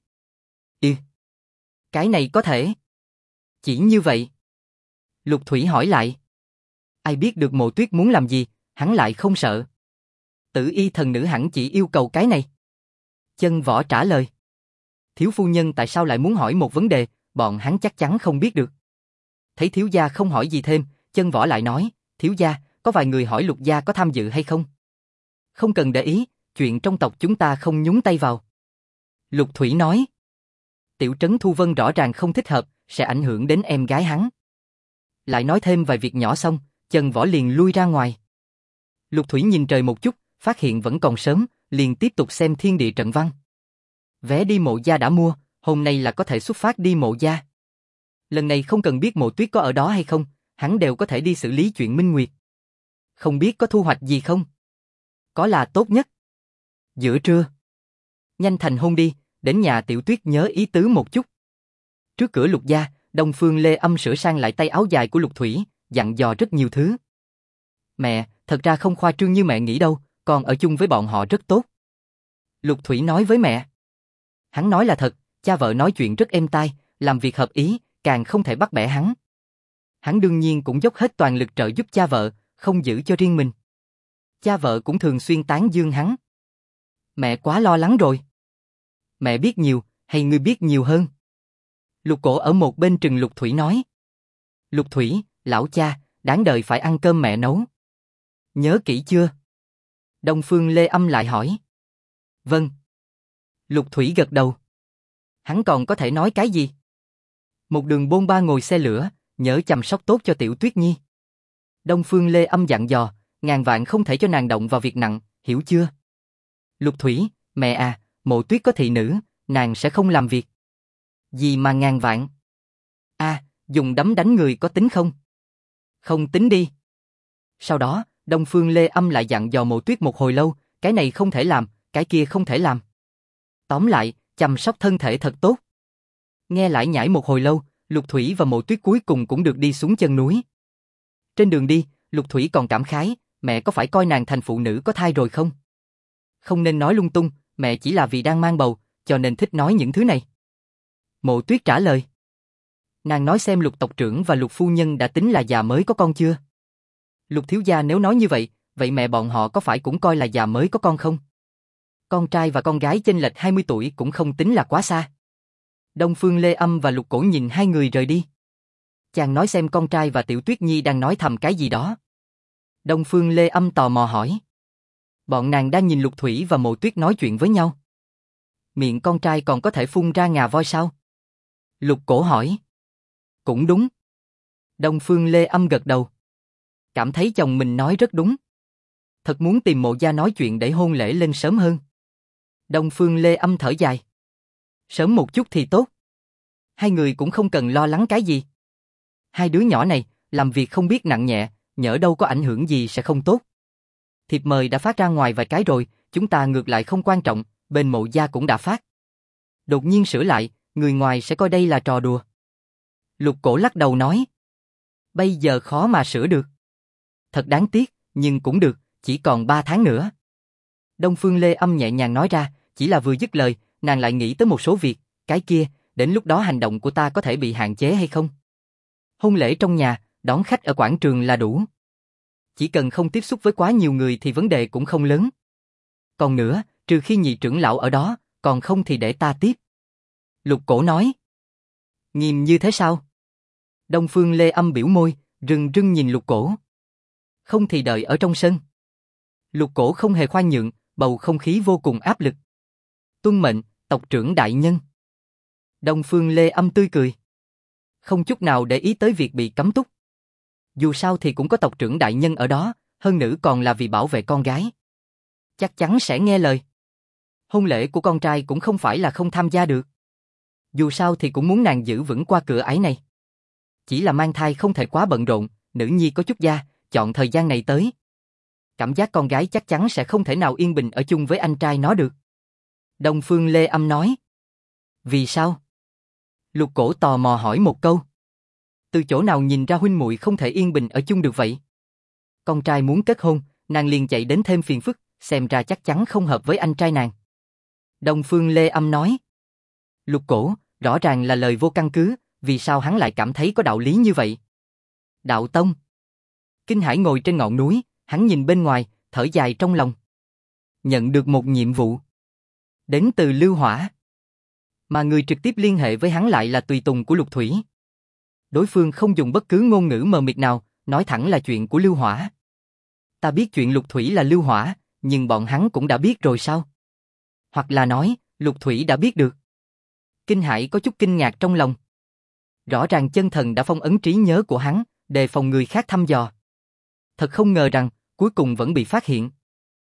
Cái này có thể. Chỉ như vậy. Lục Thủy hỏi lại. Ai biết được Mộ Tuyết muốn làm gì, hắn lại không sợ. Tử Y thần nữ hẳn chỉ yêu cầu cái này. Chân Võ trả lời. Thiếu phu nhân tại sao lại muốn hỏi một vấn đề, bọn hắn chắc chắn không biết được. Thấy thiếu gia không hỏi gì thêm, Chân Võ lại nói, thiếu gia, có vài người hỏi Lục gia có tham dự hay không? Không cần để ý, chuyện trong tộc chúng ta không nhúng tay vào. Lục Thủy nói. Tiểu trấn Thu Vân rõ ràng không thích hợp, sẽ ảnh hưởng đến em gái hắn. Lại nói thêm vài việc nhỏ xong, Chân Võ liền lui ra ngoài. Lục Thủy nhìn trời một chút, phát hiện vẫn còn sớm, liền tiếp tục xem thiên địa trận văn. Vé đi Mộ gia đã mua, hôm nay là có thể xuất phát đi Mộ gia. Lần này không cần biết Mộ Tuyết có ở đó hay không, hắn đều có thể đi xử lý chuyện Minh Nguyệt. Không biết có thu hoạch gì không? Có là tốt nhất. Giữa trưa. Nhanh thành hôn đi, đến nhà Tiểu Tuyết nhớ ý tứ một chút. Trước cửa Lục gia, Đông Phương Lê Âm sửa sang lại tay áo dài của Lục Thủy, dặn dò rất nhiều thứ. Mẹ, thật ra không khoa trương như mẹ nghĩ đâu, con ở chung với bọn họ rất tốt. Lục Thủy nói với mẹ. Hắn nói là thật, cha vợ nói chuyện rất êm tai, làm việc hợp ý, càng không thể bắt bẻ hắn. Hắn đương nhiên cũng dốc hết toàn lực trợ giúp cha vợ, không giữ cho riêng mình. Cha vợ cũng thường xuyên tán dương hắn. Mẹ quá lo lắng rồi. Mẹ biết nhiều, hay ngươi biết nhiều hơn? Lục Cổ ở một bên trừng Lục Thủy nói. Lục Thủy, lão cha, đáng đời phải ăn cơm mẹ nấu. Nhớ kỹ chưa? Đông Phương Lê Âm lại hỏi. Vâng. Lục Thủy gật đầu. Hắn còn có thể nói cái gì? Một đường bôn ba ngồi xe lửa, nhớ chăm sóc tốt cho Tiểu Tuyết Nhi. Đông Phương Lê Âm dặn dò, ngàn vạn không thể cho nàng động vào việc nặng, hiểu chưa? Lục Thủy, mẹ à, Mộ Tuyết có thị nữ, nàng sẽ không làm việc. Gì mà ngàn vạn? Dùng đấm đánh người có tính không? Không tính đi. Sau đó, Đông Phương Lê Âm lại dặn dò Mộ Tuyết một hồi lâu, cái này không thể làm, cái kia không thể làm. Tóm lại, chăm sóc thân thể thật tốt. Nghe lại nhảy một hồi lâu, Lục Thủy và Mộ Tuyết cuối cùng cũng được đi xuống chân núi. Trên đường đi, Lục Thủy còn cảm khái, mẹ có phải coi nàng thành phụ nữ có thai rồi không? Không nên nói lung tung, mẹ chỉ là vì đang mang bầu, cho nên thích nói những thứ này. Mộ Tuyết trả lời. Nàng nói xem Lục tộc trưởng và Lục phu nhân đã tính là già mới có con chưa? Lục thiếu gia nếu nói như vậy, vậy mẹ bọn họ có phải cũng coi là già mới có con không? Con trai và con gái chênh lệch 20 tuổi cũng không tính là quá xa. Đông Phương Lê Âm và Lục Cổ nhìn hai người rời đi. Chàng nói xem con trai và Tiểu Tuyết Nhi đang nói thầm cái gì đó. Đông Phương Lê Âm tò mò hỏi. Bọn nàng đang nhìn Lục Thủy và Mộ Tuyết nói chuyện với nhau. Miệng con trai còn có thể phun ra ngà voi sao? Lục Cổ hỏi. Cũng đúng. Đông Phương Lê Âm gật đầu. Cảm thấy chồng mình nói rất đúng. Thật muốn tìm Mộ gia nói chuyện để hôn lễ lên sớm hơn. Đông Phương Lê Âm thở dài. Sớm một chút thì tốt. Hai người cũng không cần lo lắng cái gì. Hai đứa nhỏ này, làm việc không biết nặng nhẹ, nhỡ đâu có ảnh hưởng gì sẽ không tốt. Thiệp mời đã phát ra ngoài vài cái rồi, chúng ta ngược lại không quan trọng, bên Mộ gia cũng đã phát. Đột nhiên sửa lại, người ngoài sẽ coi đây là trò đùa. Lục Cổ lắc đầu nói. Bây giờ khó mà sửa được. Thật đáng tiếc, nhưng cũng được, chỉ còn 3 tháng nữa. Đông Phương Lê Âm nhẹ nhàng nói ra, chỉ là vừa dứt lời, nàng lại nghĩ tới một số việc, cái kia, đến lúc đó hành động của ta có thể bị hạn chế hay không? Hôn lễ trong nhà, đón khách ở quảng trường là đủ. Chỉ cần không tiếp xúc với quá nhiều người thì vấn đề cũng không lớn. Còn nữa, trừ khi nhị trưởng lão ở đó, còn không thì để ta tiếp. Lục Cổ nói. Nghiêm như thế sao? Đông Phương Lê Âm biểu môi, rưng rưng nhìn Lục Cổ. Không thì đợi ở trong sân. Lục Cổ không hề khoan nhượng, bầu không khí vô cùng áp lực. Tuân mệnh, tộc trưởng đại nhân. Đông Phương Lê Âm tươi cười. Không chút nào để ý tới việc bị cấm túc. Dù sao thì cũng có tộc trưởng đại nhân ở đó, hơn nữa còn là vì bảo vệ con gái. Chắc chắn sẽ nghe lời. Hôn lễ của con trai cũng không phải là không tham gia được. Dù sao thì cũng muốn nàng giữ vững qua cửa ải này. Chỉ là mang thai không thể quá bận rộn, nữ nhi có chút da, chọn thời gian này tới. Cảm giác con gái chắc chắn sẽ không thể nào yên bình ở chung với anh trai nó được. Đông Phương Lê Âm nói. Vì sao? Lục Cổ tò mò hỏi một câu. Từ chỗ nào nhìn ra huynh muội không thể yên bình ở chung được vậy? Con trai muốn kết hôn, nàng liền chạy đến thêm phiền phức, xem ra chắc chắn không hợp với anh trai nàng. Đông Phương Lê Âm nói. Lục Cổ, rõ ràng là lời vô căn cứ, vì sao hắn lại cảm thấy có đạo lý như vậy? Đạo Tông. Kinh Hải ngồi trên ngọn núi, hắn nhìn bên ngoài, thở dài trong lòng. Nhận được một nhiệm vụ. Đến từ Lưu Hỏa. Mà người trực tiếp liên hệ với hắn lại là tùy tùng của Lục Thủy. Đối phương không dùng bất cứ ngôn ngữ mờ mịt nào, nói thẳng là chuyện của Lưu Hỏa. Ta biết chuyện Lục Thủy là Lưu Hỏa, nhưng bọn hắn cũng đã biết rồi sao? Hoặc là nói, Lục Thủy đã biết được. Kinh Hải có chút kinh ngạc trong lòng. Rõ ràng chân thần đã phong ấn trí nhớ của hắn, đề phòng người khác thăm dò. Thật không ngờ rằng, cuối cùng vẫn bị phát hiện.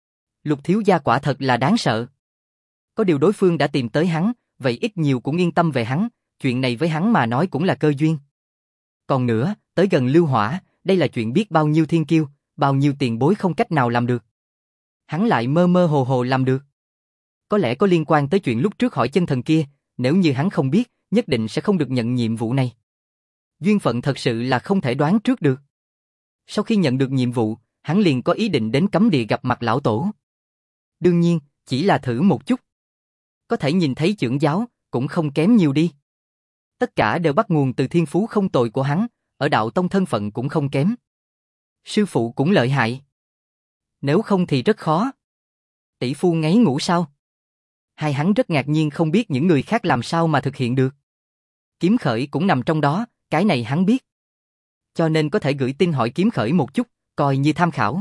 Lục thiếu gia quả thật là đáng sợ. Có điều đối phương đã tìm tới hắn, vậy ít nhiều cũng yên tâm về hắn, chuyện này với hắn mà nói cũng là cơ duyên. Còn nữa, tới gần Lưu Hỏa, đây là chuyện biết bao nhiêu thiên kiêu, bao nhiêu tiền bối không cách nào làm được. Hắn lại mơ mơ hồ hồ làm được. Có lẽ có liên quan tới chuyện lúc trước hỏi chân thần kia, nếu như hắn không biết, nhất định sẽ không được nhận nhiệm vụ này. Duyên phận thật sự là không thể đoán trước được. Sau khi nhận được nhiệm vụ, hắn liền có ý định đến cấm địa gặp mặt lão tổ. Đương nhiên, chỉ là thử một chút. Có thể nhìn thấy trưởng giáo, cũng không kém nhiều đi. Tất cả đều bắt nguồn từ thiên phú không tồi của hắn, ở đạo tông thân phận cũng không kém. Sư phụ cũng lợi hại. Nếu không thì rất khó. Tỷ phu ngáy ngủ sao? Hai hắn rất ngạc nhiên không biết những người khác làm sao mà thực hiện được. Kiếm Khởi cũng nằm trong đó, cái này hắn biết. Cho nên có thể gửi tin hỏi Kiếm Khởi một chút, coi như tham khảo.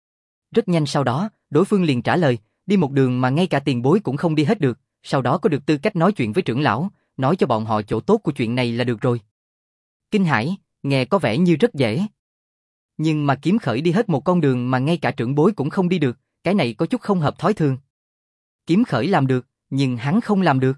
Rất nhanh sau đó, đối phương liền trả lời, đi một đường mà ngay cả tiền bối cũng không đi hết được, sau đó có được tư cách nói chuyện với trưởng lão, nói cho bọn họ chỗ tốt của chuyện này là được rồi. Kinh Hải, nghe có vẻ như rất dễ. Nhưng mà Kiếm Khởi đi hết một con đường mà ngay cả trưởng bối cũng không đi được, cái này có chút không hợp thói thường. Kiếm Khởi làm được, nhưng hắn không làm được.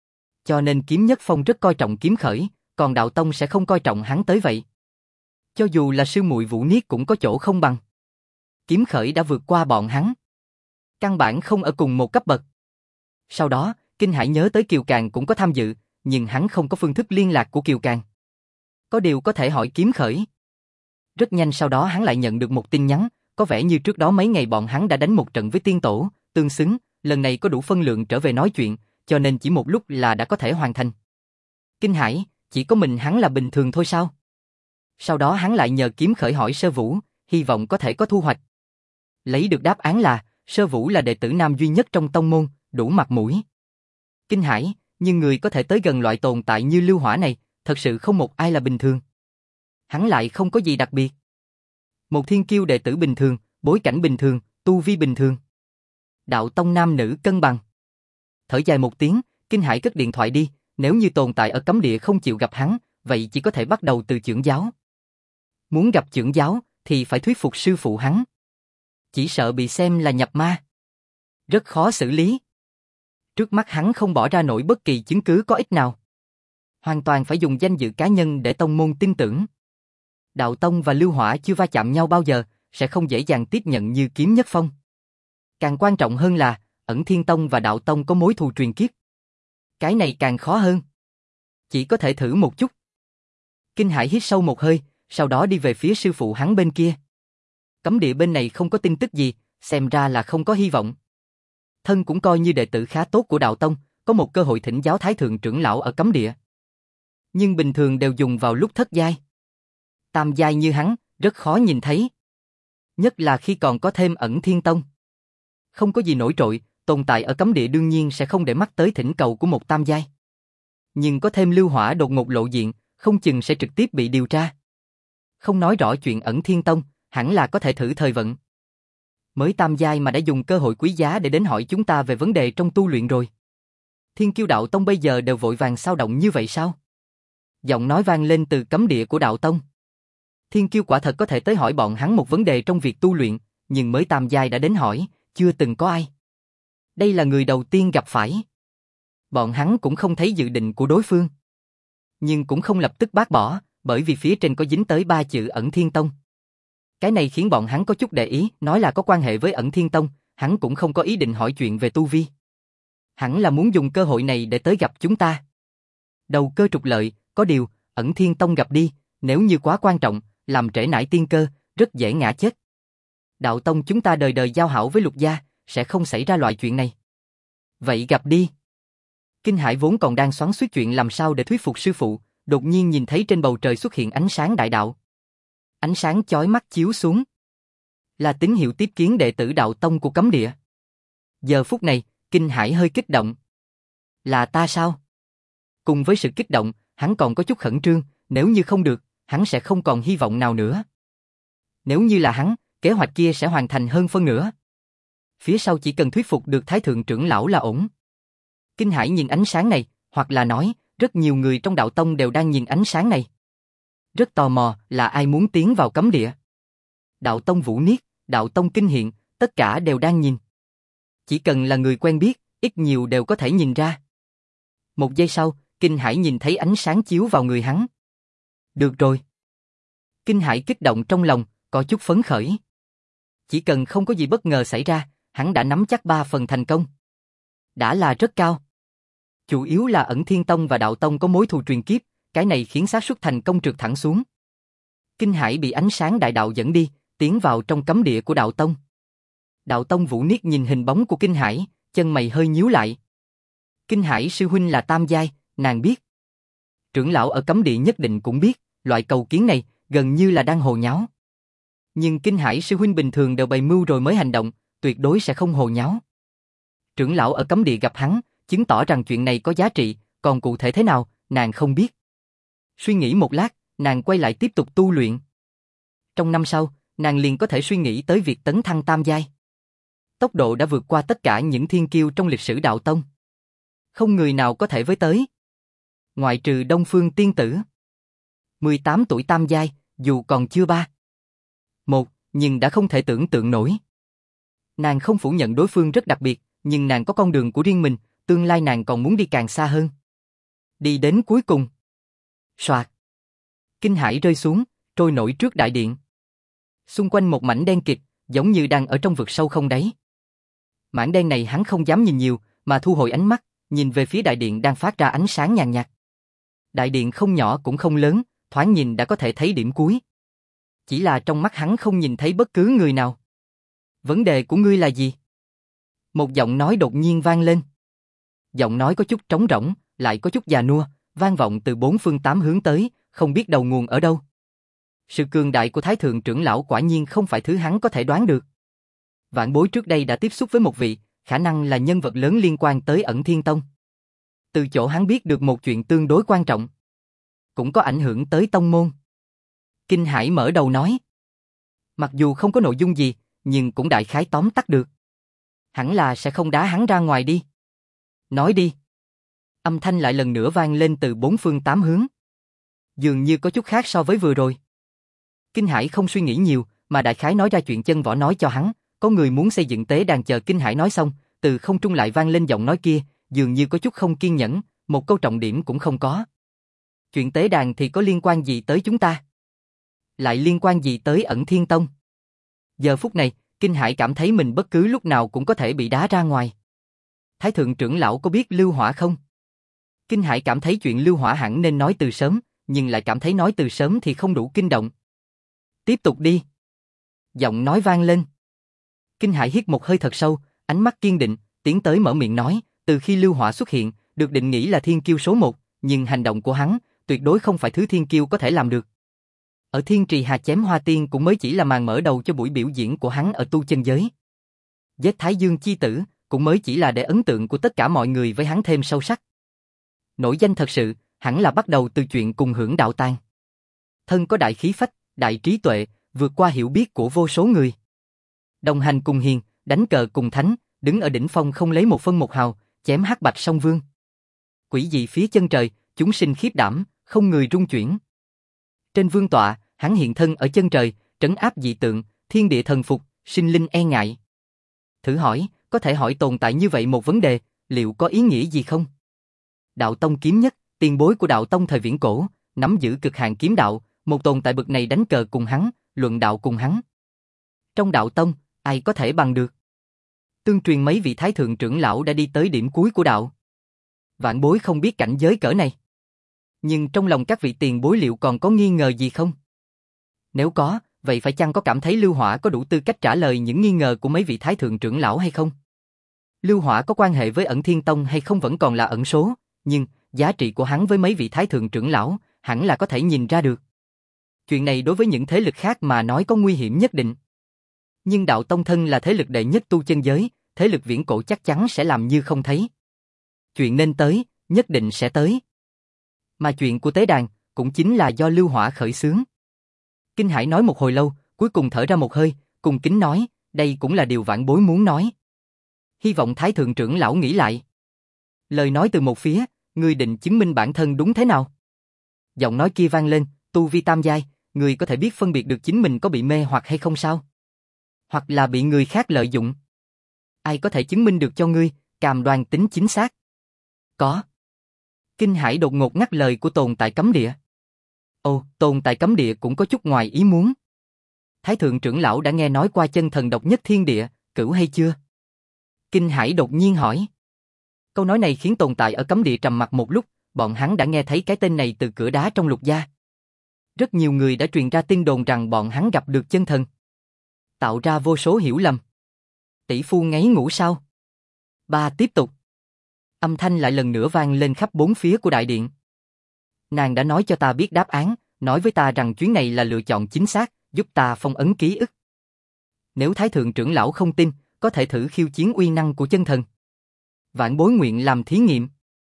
Cho nên Kiếm Nhất Phong rất coi trọng Kiếm Khởi, còn Đạo Tông sẽ không coi trọng hắn tới vậy. Cho dù là sư muội Vũ Niết cũng có chỗ không bằng. Kiếm Khởi đã vượt qua bọn hắn. Căn bản không ở cùng một cấp bậc. Sau đó, Kinh Hải nhớ tới Kiều Càn cũng có tham dự, nhưng hắn không có phương thức liên lạc của Kiều Càn. Có điều có thể hỏi Kiếm Khởi. Rất nhanh sau đó hắn lại nhận được một tin nhắn, có vẻ như trước đó mấy ngày bọn hắn đã đánh một trận với tiên tổ, tương xứng, lần này có đủ phân lượng trở về nói chuyện, cho nên chỉ một lúc là đã có thể hoàn thành. Kinh Hải, chỉ có mình hắn là bình thường thôi sao? Sau đó hắn lại nhờ Kiếm Khởi hỏi Sơ Vũ, hy vọng có thể có thu hoạch. Lấy được đáp án là, Sơ Vũ là đệ tử nam duy nhất trong tông môn, đủ mặt mũi. Kinh Hải, nhưng người có thể tới gần loại tồn tại như Lưu Hỏa này, thật sự không một ai là bình thường. Hắn lại không có gì đặc biệt. Một thiên kiêu đệ tử bình thường, bối cảnh bình thường, tu vi bình thường. Đạo tông nam nữ cân bằng. Thở dài một tiếng, Kinh Hải cất điện thoại đi, nếu như tồn tại ở cấm địa không chịu gặp hắn, vậy chỉ có thể bắt đầu từ trưởng giáo. Muốn gặp trưởng giáo, thì phải thuyết phục sư phụ hắn. Chỉ sợ bị xem là nhập ma. Rất khó xử lý. Trước mắt hắn không bỏ ra nổi bất kỳ chứng cứ có ích nào. Hoàn toàn phải dùng danh dự cá nhân để tông môn tin tưởng. Đạo Tông và Lưu Hỏa chưa va chạm nhau bao giờ, sẽ không dễ dàng tiếp nhận như Kiếm Nhất Phong. Càng quan trọng hơn là, Ẩn Thiên Tông và Đạo Tông có mối thù truyền kiếp. Cái này càng khó hơn. Chỉ có thể thử một chút. Kinh Hải hít sâu một hơi, sau đó đi về phía sư phụ hắn bên kia. Cấm địa bên này không có tin tức gì, xem ra là không có hy vọng. Thân cũng coi như đệ tử khá tốt của Đạo Tông, có một cơ hội thỉnh giáo Thái Thượng trưởng lão ở cấm địa. Nhưng bình thường đều dùng vào lúc thất giai. Tam giai như hắn, rất khó nhìn thấy. Nhất là khi còn có thêm Ẩn Thiên Tông. Không có gì nổi trội, tồn tại ở cấm địa đương nhiên sẽ không để mắt tới thỉnh cầu của một tam giai. Nhưng có thêm Lưu Hỏa đột ngột lộ diện, không chừng sẽ trực tiếp bị điều tra. Không nói rõ chuyện Ẩn Thiên Tông, hẳn là có thể thử thời vận. Mới tam giai mà đã dùng cơ hội quý giá để đến hỏi chúng ta về vấn đề trong tu luyện rồi. Thiên Kiêu Đạo Tông bây giờ đều vội vàng sao động như vậy sao? Giọng nói vang lên từ cấm địa của Đạo Tông. Thiên Kiêu quả thật có thể tới hỏi bọn hắn một vấn đề trong việc tu luyện, nhưng mới tam giai đã đến hỏi, chưa từng có ai. Đây là người đầu tiên gặp phải. Bọn hắn cũng không thấy dự định của đối phương. Nhưng cũng không lập tức bác bỏ, bởi vì phía trên có dính tới 3 chữ Ẩn Thiên Tông. Cái này khiến bọn hắn có chút để ý, nói là có quan hệ với Ẩn Thiên Tông, hắn cũng không có ý định hỏi chuyện về tu vi. Hẳn là muốn dùng cơ hội này để tới gặp chúng ta. Đầu cơ trục lợi, có điều, Ẩn Thiên Tông gặp đi, nếu như quá quan trọng, làm trễ nải tiên cơ, rất dễ ngã chết. Đạo tông chúng ta đời đời giao hảo với Lục gia, sẽ không xảy ra loại chuyện này. Vậy gặp đi. Kinh Hải vốn còn đang xoắn xuýt chuyện làm sao để thuyết phục sư phụ, đột nhiên nhìn thấy trên bầu trời xuất hiện ánh sáng đại đạo. Ánh sáng chói mắt chiếu xuống. Là tín hiệu tiếp kiến đệ tử đạo tông của cấm địa. Giờ phút này, Kinh Hải hơi kích động. Là ta sao? Cùng với sự kích động, hắn còn có chút khẩn trương, nếu như không được, hắn sẽ không còn hy vọng nào nữa. Nếu như là hắn, kế hoạch kia sẽ hoàn thành hơn phân nửa. Phía sau chỉ cần thuyết phục được Thái Thượng trưởng lão là ổn. Kinh Hải nhìn ánh sáng này, hoặc là nói, rất nhiều người trong đạo tông đều đang nhìn ánh sáng này. Rất tò mò là ai muốn tiến vào cấm địa. Đạo tông Vũ Niết, đạo tông Kinh Hiện, tất cả đều đang nhìn. Chỉ cần là người quen biết, ít nhiều đều có thể nhìn ra. Một giây sau, Kinh Hải nhìn thấy ánh sáng chiếu vào người hắn. Được rồi. Kinh Hải kích động trong lòng, có chút phấn khởi. Chỉ cần không có gì bất ngờ xảy ra, hắn đã nắm chắc 3 phần thành công. Đã là rất cao. Chủ yếu là Ẩn Thiên Tông và Đạo Tông có mối thù truyền kiếp, cái này khiến xác suất thành công trượt thẳng xuống. Kinh Hải bị ánh sáng đại đạo dẫn đi, tiến vào trong cấm địa của Đạo Tông. Đạo Tông Vũ Niết nhìn hình bóng của Kinh Hải, chân mày hơi nhíu lại. Kinh Hải sư huynh là tam giai, nàng biết. Trưởng lão ở cấm địa nhất định cũng biết, loại cầu kiến này gần như là đang hồ nháo. Nhưng Kinh Hải sư huynh bình thường đều bày mưu rồi mới hành động, tuyệt đối sẽ không hồ nháo. Trưởng lão ở cấm địa gặp hắn, chứng tỏ rằng chuyện này có giá trị, còn cụ thể thế nào, nàng không biết. Suy nghĩ một lát, nàng quay lại tiếp tục tu luyện. Trong năm sau, nàng liền có thể suy nghĩ tới việc tấn thăng tam giai. Tốc độ đã vượt qua tất cả những thiên kiêu trong lịch sử đạo tông. Không người nào có thể với tới. Ngoại trừ Đông Phương tiên tử. 18 tuổi tam giai, dù còn chưa ba. Một, nhưng đã không thể tưởng tượng nổi. Nàng không phủ nhận đối phương rất đặc biệt, nhưng nàng có con đường của riêng mình, tương lai nàng còn muốn đi càng xa hơn. Đi đến cuối cùng. Soạt. Kinh Hải rơi xuống, trôi nổi trước đại điện. Xung quanh một mảnh đen kịt, giống như đang ở trong vực sâu không đáy. Mảng đen này hắn không dám nhìn nhiều, mà thu hồi ánh mắt, nhìn về phía đại điện đang phát ra ánh sáng nhàn nhạt. Đại điện không nhỏ cũng không lớn, thoáng nhìn đã có thể thấy điểm cuối. Chỉ là trong mắt hắn không nhìn thấy bất cứ người nào. Vấn đề của ngươi là gì? Một giọng nói đột nhiên vang lên. Giọng nói có chút trống rỗng, lại có chút già nua, vang vọng từ 4 phương 8 hướng tới, không biết đầu nguồn ở đâu. Sự cường đại của Thái Thượng trưởng lão quả nhiên không phải thứ hắn có thể đoán được. Vạn bối trước đây đã tiếp xúc với một vị, khả năng là nhân vật lớn liên quan tới Ẩn Thiên Tông. Từ chỗ hắn biết được một chuyện tương đối quan trọng. Cũng có ảnh hưởng tới tông môn. Kinh Hải mở đầu nói. Mặc dù không có nội dung gì, nhưng cũng đại khái tóm tắt được. Hẳn là sẽ không đá hắn ra ngoài đi. Nói đi. Âm thanh lại lần nữa vang lên từ 4 phương 8 hướng. Dường như có chút khác so với vừa rồi. Kinh Hải không suy nghĩ nhiều, mà đại khái nói ra chuyện chân võ nói cho hắn. Có người muốn xây dựng tế đàn, chờ Kinh Hải nói xong, từ không trung lại vang lên giọng nói kia, dường như có chút không kiên nhẫn, một câu trọng điểm cũng không có. Chuyện tế đàn thì có liên quan gì tới chúng ta? Lại liên quan gì tới Ẩn Thiên Tông? Giờ phút này, Kinh Hải cảm thấy mình bất cứ lúc nào cũng có thể bị đá ra ngoài. Thái Thượng trưởng lão có biết lưu hỏa không? Kinh Hải cảm thấy chuyện lưu hỏa hẳn nên nói từ sớm, nhưng lại cảm thấy nói từ sớm thì không đủ kinh động. Tiếp tục đi. Giọng nói vang lên. Kinh Hải hít một hơi thật sâu, ánh mắt kiên định, tiến tới mở miệng nói, từ khi lưu hỏa xuất hiện, được định nghĩa là thiên kiêu số 1, nhưng hành động của hắn, tuyệt đối không phải thứ thiên kiêu có thể làm được. Ở Thiên Trì Hà chém Hoa Tiên cũng mới chỉ là màn mở đầu cho buổi biểu diễn của hắn ở tu chân giới. Giết Thái Dương chi tử, cũng mới chỉ là để ấn tượng của tất cả mọi người với hắn thêm sâu sắc. Nổi danh thật sự, hẳn là bắt đầu từ chuyện cùng hưởng đạo tang. Thân có đại khí phách, đại trí tuệ, vượt qua hiểu biết của vô số người. Đồng hành cùng hiền, đánh cờ cùng thánh, đứng ở đỉnh phong không lấy một phân một hào, chém hắc bạch song vương. Quỷ dị phía chân trời, chúng sinh khiếp đảm, không người rung chuyển. Trên vương tọa, hắn hiện thân ở chân trời, trấn áp dị tượng, thiên địa thần phục, sinh linh e ngại. Thử hỏi, có thể hỏi tồn tại như vậy một vấn đề, liệu có ý nghĩa gì không? Đạo tông kiếm nhất, tiền bối của đạo tông thời viễn cổ, nắm giữ cực hạn kiếm đạo, một tồn tại bậc này đánh cờ cùng hắn, luận đạo cùng hắn, Trong đạo tông, ai có thể bằng được? Tương truyền mấy vị thái thượng trưởng lão đã đi tới điểm cuối của đạo. Vạn bối không biết cảnh giới cỡ này. Nhưng trong lòng các vị tiền bối liệu còn có nghi ngờ gì không? Nếu có, vậy phải chăng có cảm thấy Lưu Hỏa có đủ tư cách trả lời những nghi ngờ của mấy vị thái thượng trưởng lão hay không? Lưu Hỏa có quan hệ với Ẩn Thiên Tông hay không vẫn còn là ẩn số, nhưng giá trị của hắn với mấy vị thái thượng trưởng lão hẳn là có thể nhìn ra được. Chuyện này đối với những thế lực khác mà nói có nguy hiểm nhất định. Nhưng đạo tông thân là thế lực đệ nhất tu chân giới, thế lực viễn cổ chắc chắn sẽ làm như không thấy. Chuyện nên tới, nhất định sẽ tới. Mà chuyện của tế đàn cũng chính là do Lưu Hỏa khởi xướng. Kinh Hải nói một hồi lâu, cuối cùng thở ra một hơi, cùng kính nói, đây cũng là điều vãn bối muốn nói. Hy vọng thái thượng trưởng lão nghĩ lại. Lời nói từ một phía, ngươi định chứng minh bản thân đúng thế nào? Giọng nói kia vang lên, tu vi tam giai, ngươi có thể biết phân biệt được chính mình có bị mê hoặc hay không sao? Hoặc là bị người khác lợi dụng? Ai có thể chứng minh được cho ngươi, cam đoan tính chính xác? Có. Kinh Hải đột ngột ngắt lời của tồn tại cấm địa. Ồ, tồn tại cấm địa cũng có chút ngoài ý muốn. Thái thượng trưởng lão đã nghe nói qua chân thần độc nhất thiên địa, cửu hay chưa? Kinh Hải đột nhiên hỏi. Câu nói này khiến tồn tại ở cấm địa trầm mặc một lúc, bọn hắn đã nghe thấy cái tên này từ cửa đá trong Lục gia. Rất nhiều người đã truyền ra tin đồn rằng bọn hắn gặp được chân thần. Tạo ra vô số hiểu lầm. Tỷ phu ngáy ngủ sao? Ba tiếp tục. Âm thanh lại lần nữa vang lên khắp bốn phía của đại điện. Nàng đã nói cho ta biết đáp án, nói với ta rằng chuyến này là lựa chọn chính xác, giúp ta phong ấn ký ức. Nếu thái thượng trưởng lão không tin, có thể thử khiêu chiến uy năng của chân thần. Vãn bối nguyện làm thí nghiệm.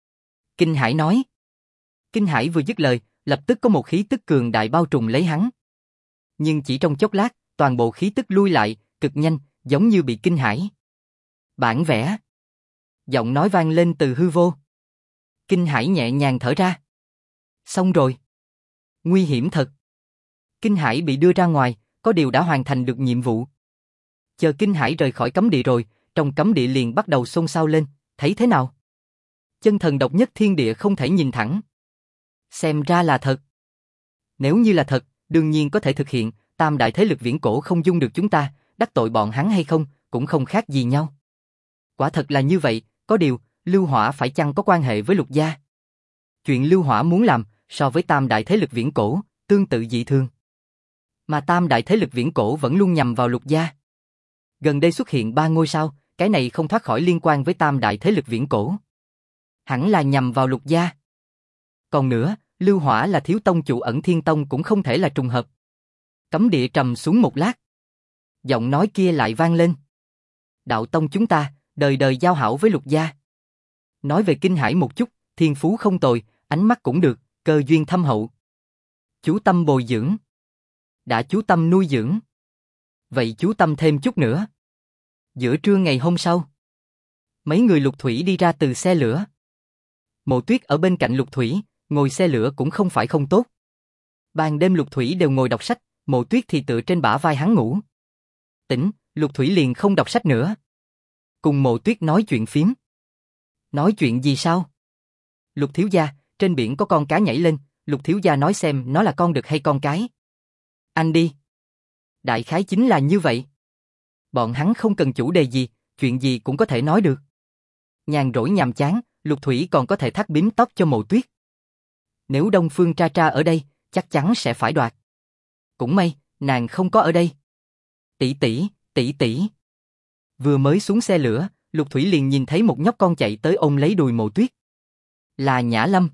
Kinh Hải nói. Kinh Hải vừa dứt lời, lập tức có một khí tức cường đại bao trùm lấy hắn. Nhưng chỉ trong chốc lát, toàn bộ khí tức lui lại, cực nhanh, giống như bị Kinh Hải. Bản vẽ. Giọng nói vang lên từ hư vô. Kinh Hải nhẹ nhàng thở ra. Xong rồi. Nguy hiểm thật. Kinh Hải bị đưa ra ngoài, có điều đã hoàn thành được nhiệm vụ. Chờ Kinh Hải rời khỏi cấm địa rồi, trong cấm địa liền bắt đầu xôn xao lên, thấy thế nào? Chân thần độc nhất thiên địa không thể nhìn thẳng. Xem ra là thật. Nếu như là thật, đương nhiên có thể thực hiện, tam đại thế lực viễn cổ không dung được chúng ta, đắc tội bọn hắn hay không, cũng không khác gì nhau. Quả thật là như vậy, có điều, Lưu Hỏa phải chăng có quan hệ với Lục gia? Chuyện Lưu Hỏa muốn làm, so với tam đại thế lực viễn cổ, tương tự dị thường. Mà tam đại thế lực viễn cổ vẫn luôn nhằm vào Lục gia. Gần đây xuất hiện 3 ngôi sao, cái này không thoát khỏi liên quan với tam đại thế lực viễn cổ. Hẳn là nhằm vào Lục gia. Còn nữa, Lưu Hỏa là thiếu tông chủ Ẩn Thiên Tông cũng không thể là trùng hợp. Cấm địa trầm xuống một lát. Giọng nói kia lại vang lên. Đạo tông chúng ta, đời đời giao hảo với Lục gia. Nói về Kinh Hải một chút, thiên phú không tồi, ánh mắt cũng được, cơ duyên thâm hậu. Chú tâm bồi dưỡng. Đã chú tâm nuôi dưỡng. Vậy chú tâm thêm chút nữa. Giữa trưa ngày hôm sau, mấy người Lục Thủy đi ra từ xe lửa. Mộ Tuyết ở bên cạnh Lục Thủy, ngồi xe lửa cũng không phải không tốt. Ban đêm Lục Thủy đều ngồi đọc sách, Mộ Tuyết thì tựa trên bả vai hắn ngủ. Tỉnh, Lục Thủy liền không đọc sách nữa. Cùng Mộ Tuyết nói chuyện phiếm. Nói chuyện gì sao? Lục thiếu gia, trên biển có con cá nhảy lên, Lục thiếu gia nói xem nó là con đực hay con cái. Anh đi. Đại khái chính là như vậy. Bọn hắn không cần chủ đề gì, chuyện gì cũng có thể nói được. Nhàn rỗi nhàm chán, Lục Thủy còn có thể thắt bím tóc cho Mộ Tuyết. Nếu Đông Phương Tra Tra ở đây, chắc chắn sẽ phải đoạt. Cũng may, nàng không có ở đây. Tỷ tỷ, tỷ tỷ. Vừa mới xuống xe lửa, Lục Thủy liền nhìn thấy một nhóc con chạy tới ôm lấy đùi Mộ Tuyết. Là Nhã Lâm.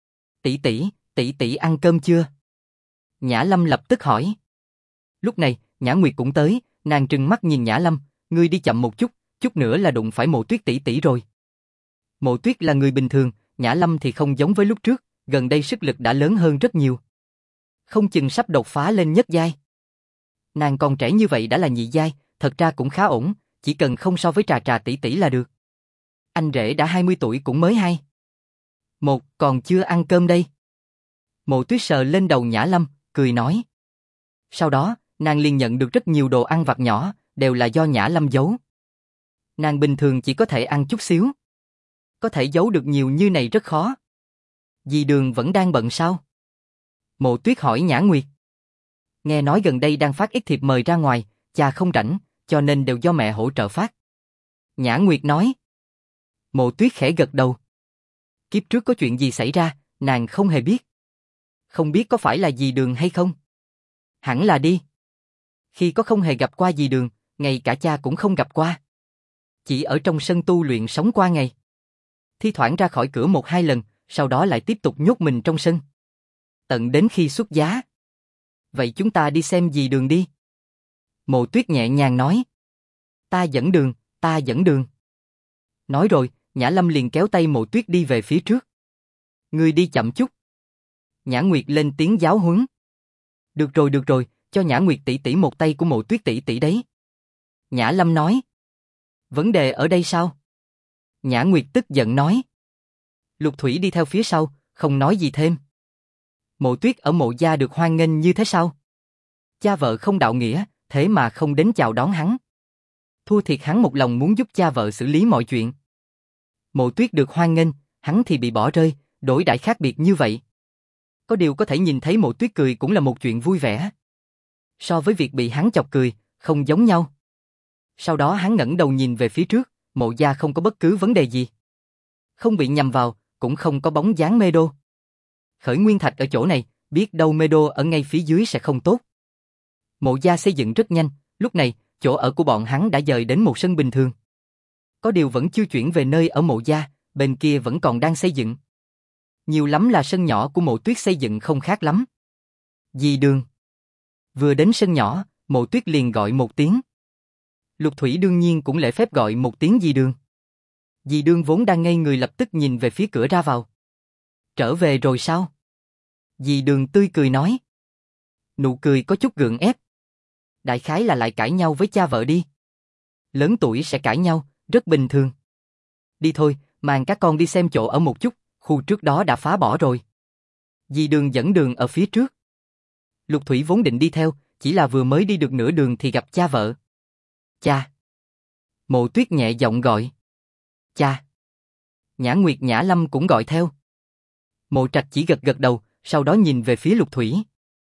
Tỷ tỷ ăn cơm chưa? Nhã Lâm lập tức hỏi. Lúc này, Nhã Nguyệt cũng tới, nàng trừng mắt nhìn Nhã Lâm, ngươi đi chậm một chút, chút nữa là đụng phải Mộ Tuyết tỷ tỷ rồi. Mộ Tuyết là người bình thường, Nhã Lâm thì không giống với lúc trước, gần đây sức lực đã lớn hơn rất nhiều. Không chừng sắp đột phá lên nhất giai. Nàng còn trẻ như vậy đã là nhị giai, thật ra cũng khá ổn, chỉ cần không so với Trà Trà tỷ tỷ là được. Anh rể đã 20 tuổi cũng mới hay. Một, còn chưa ăn cơm đây. Mộ Tuyết sờ lên đầu Nhã Lâm, cười nói. Sau đó, nàng liền nhận được rất nhiều đồ ăn vặt nhỏ, đều là do Nhã Lâm giấu. Nàng bình thường chỉ có thể ăn chút xíu. Có thể giấu được nhiều như này rất khó. Dì Đường vẫn đang bận sao? Mộ Tuyết hỏi Nhã Nguyệt. Nghe nói gần đây đang phát ít thiệp mời ra ngoài, cha không rảnh, cho nên đều do mẹ hỗ trợ phát. Nhã Nguyệt nói. Mộ Tuyết khẽ gật đầu. Kiếp trước có chuyện gì xảy ra, nàng không hề biết. Không biết có phải là dì Đường hay không? Hẳn là đi. Khi có không hề gặp qua dì Đường, ngay cả cha cũng không gặp qua. Chỉ ở trong sân tu luyện sống qua ngày. Thi thoảng ra khỏi cửa 1-2 lần, sau đó lại tiếp tục nhốt mình trong sân. Tận đến khi xuất giá. Vậy chúng ta đi xem dì Đường đi. Mộ Tuyết nhẹ nhàng nói. Ta dẫn đường, ta dẫn đường. Nói rồi, Nhã Lâm liền kéo tay Mộ Tuyết đi về phía trước. Ngươi đi chậm chút. Nhã Nguyệt lên tiếng giáo huấn. Được rồi, cho Nhã Nguyệt tỷ tỷ một tay của Mộ Tuyết tỷ tỷ đấy. Nhã Lâm nói. Vấn đề ở đây sao? Nhã Nguyệt tức giận nói. Lục Thủy đi theo phía sau, không nói gì thêm. Mộ Tuyết ở Mộ gia được hoan nghênh như thế sao? Cha vợ không đạo nghĩa, thế mà không đến chào đón hắn. Thua thiệt hắn một lòng muốn giúp cha vợ xử lý mọi chuyện. Mộ Tuyết được hoan nghênh, hắn thì bị bỏ rơi, đổi đãi khác biệt như vậy. Có điều có thể nhìn thấy Mộ Tuyết cười cũng là một chuyện vui vẻ. So với việc bị hắn chọc cười, không giống nhau. Sau đó hắn ngẩng đầu nhìn về phía trước, Mộ gia không có bất cứ vấn đề gì. Không bị nhầm vào, cũng không có bóng dáng Mê Đô. Khởi Nguyên Thạch ở chỗ này, biết đâu Mê Đô ở ngay phía dưới sẽ không tốt. Mộ gia xây dựng rất nhanh, lúc này, chỗ ở của bọn hắn đã dời đến một sân bình thường. Có điều vẫn chưa chuyển về nơi ở Mộ gia, bên kia vẫn còn đang xây dựng. Nhiều lắm là sân nhỏ của Mộ Tuyết xây dựng không khác lắm. Dì Đường. Vừa đến sân nhỏ, Mộ Tuyết liền gọi một tiếng. Lục Thủy đương nhiên cũng lễ phép gọi một tiếng dì Đường. Dì Đường vốn đang ngây người lập tức nhìn về phía cửa ra vào. Trở về rồi sao? Dì Đường tươi cười nói. Nụ cười có chút gượng ép. Đại khái là lại cãi nhau với cha vợ đi. Lớn tuổi sẽ cãi nhau, rất bình thường. Đi thôi, mang các con đi xem chỗ ở một chút, khu trước đó đã phá bỏ rồi. Dì Đường dẫn đường ở phía trước. Lục Thủy vốn định đi theo, chỉ là vừa mới đi được nửa đường thì gặp cha vợ. Cha. Mộ Tuyết nhẹ giọng gọi. Cha. Nhã Nguyệt Nhã Lâm cũng gọi theo. Mộ Trạch chỉ gật gật đầu, sau đó nhìn về phía Lục Thủy.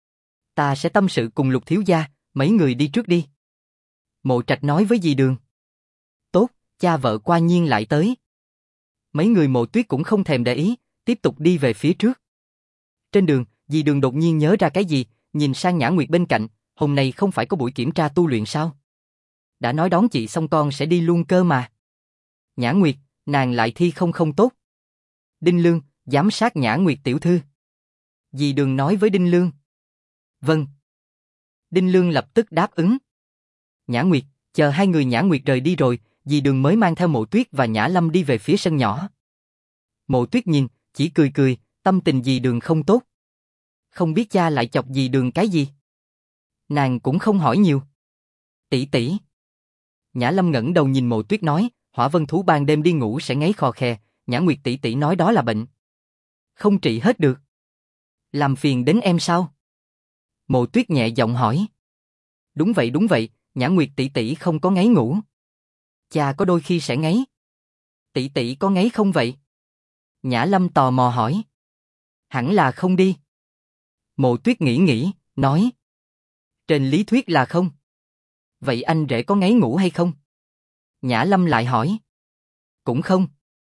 Ta sẽ tâm sự cùng Lục thiếu gia, mấy người đi trước đi. Mộ Trạch nói với dì Đường. Tốt, cha vợ qua nhiên lại tới. Mấy người Mộ Tuyết cũng không thèm để ý, tiếp tục đi về phía trước. Trên đường, dì Đường đột nhiên nhớ ra cái gì, nhìn sang Nhã Nguyệt bên cạnh, hôm nay không phải có buổi kiểm tra tu luyện sao? Đã nói đón chị xong con sẽ đi luôn cơ mà. Nhã Nguyệt, nàng lại thi không tốt. Đinh Lương, giám sát Nhã Nguyệt tiểu thư. Dì Đường nói với Đinh Lương. Vâng. Đinh Lương lập tức đáp ứng. Nhã Nguyệt, chờ hai người Nhã Nguyệt rời đi rồi, dì Đường mới mang theo Mộ Tuyết và Nhã Lâm đi về phía sân nhỏ. Mộ Tuyết nhìn, chỉ cười cười, tâm tình dì Đường không tốt. Không biết cha lại chọc dì Đường cái gì. Nàng cũng không hỏi nhiều. Tỷ tỷ. Nhã Lâm ngẩng đầu nhìn Mộ Tuyết nói, Hỏa Vân thú ban đêm đi ngủ sẽ ngáy khò khè, Nhã Nguyệt tỷ tỷ nói đó là bệnh. Không trị hết được. Làm phiền đến em sao? Mộ Tuyết nhẹ giọng hỏi. Đúng vậy, Nhã Nguyệt tỷ tỷ không có ngáy ngủ. Cha có đôi khi sẽ ngáy. Tỷ tỷ có ngáy không vậy? Nhã Lâm tò mò hỏi. Hẳn là không đi. Mộ Tuyết nghĩ, nói. Trên lý thuyết là không. Vậy anh rể có ngáy ngủ hay không? Nhã Lâm lại hỏi. Cũng không.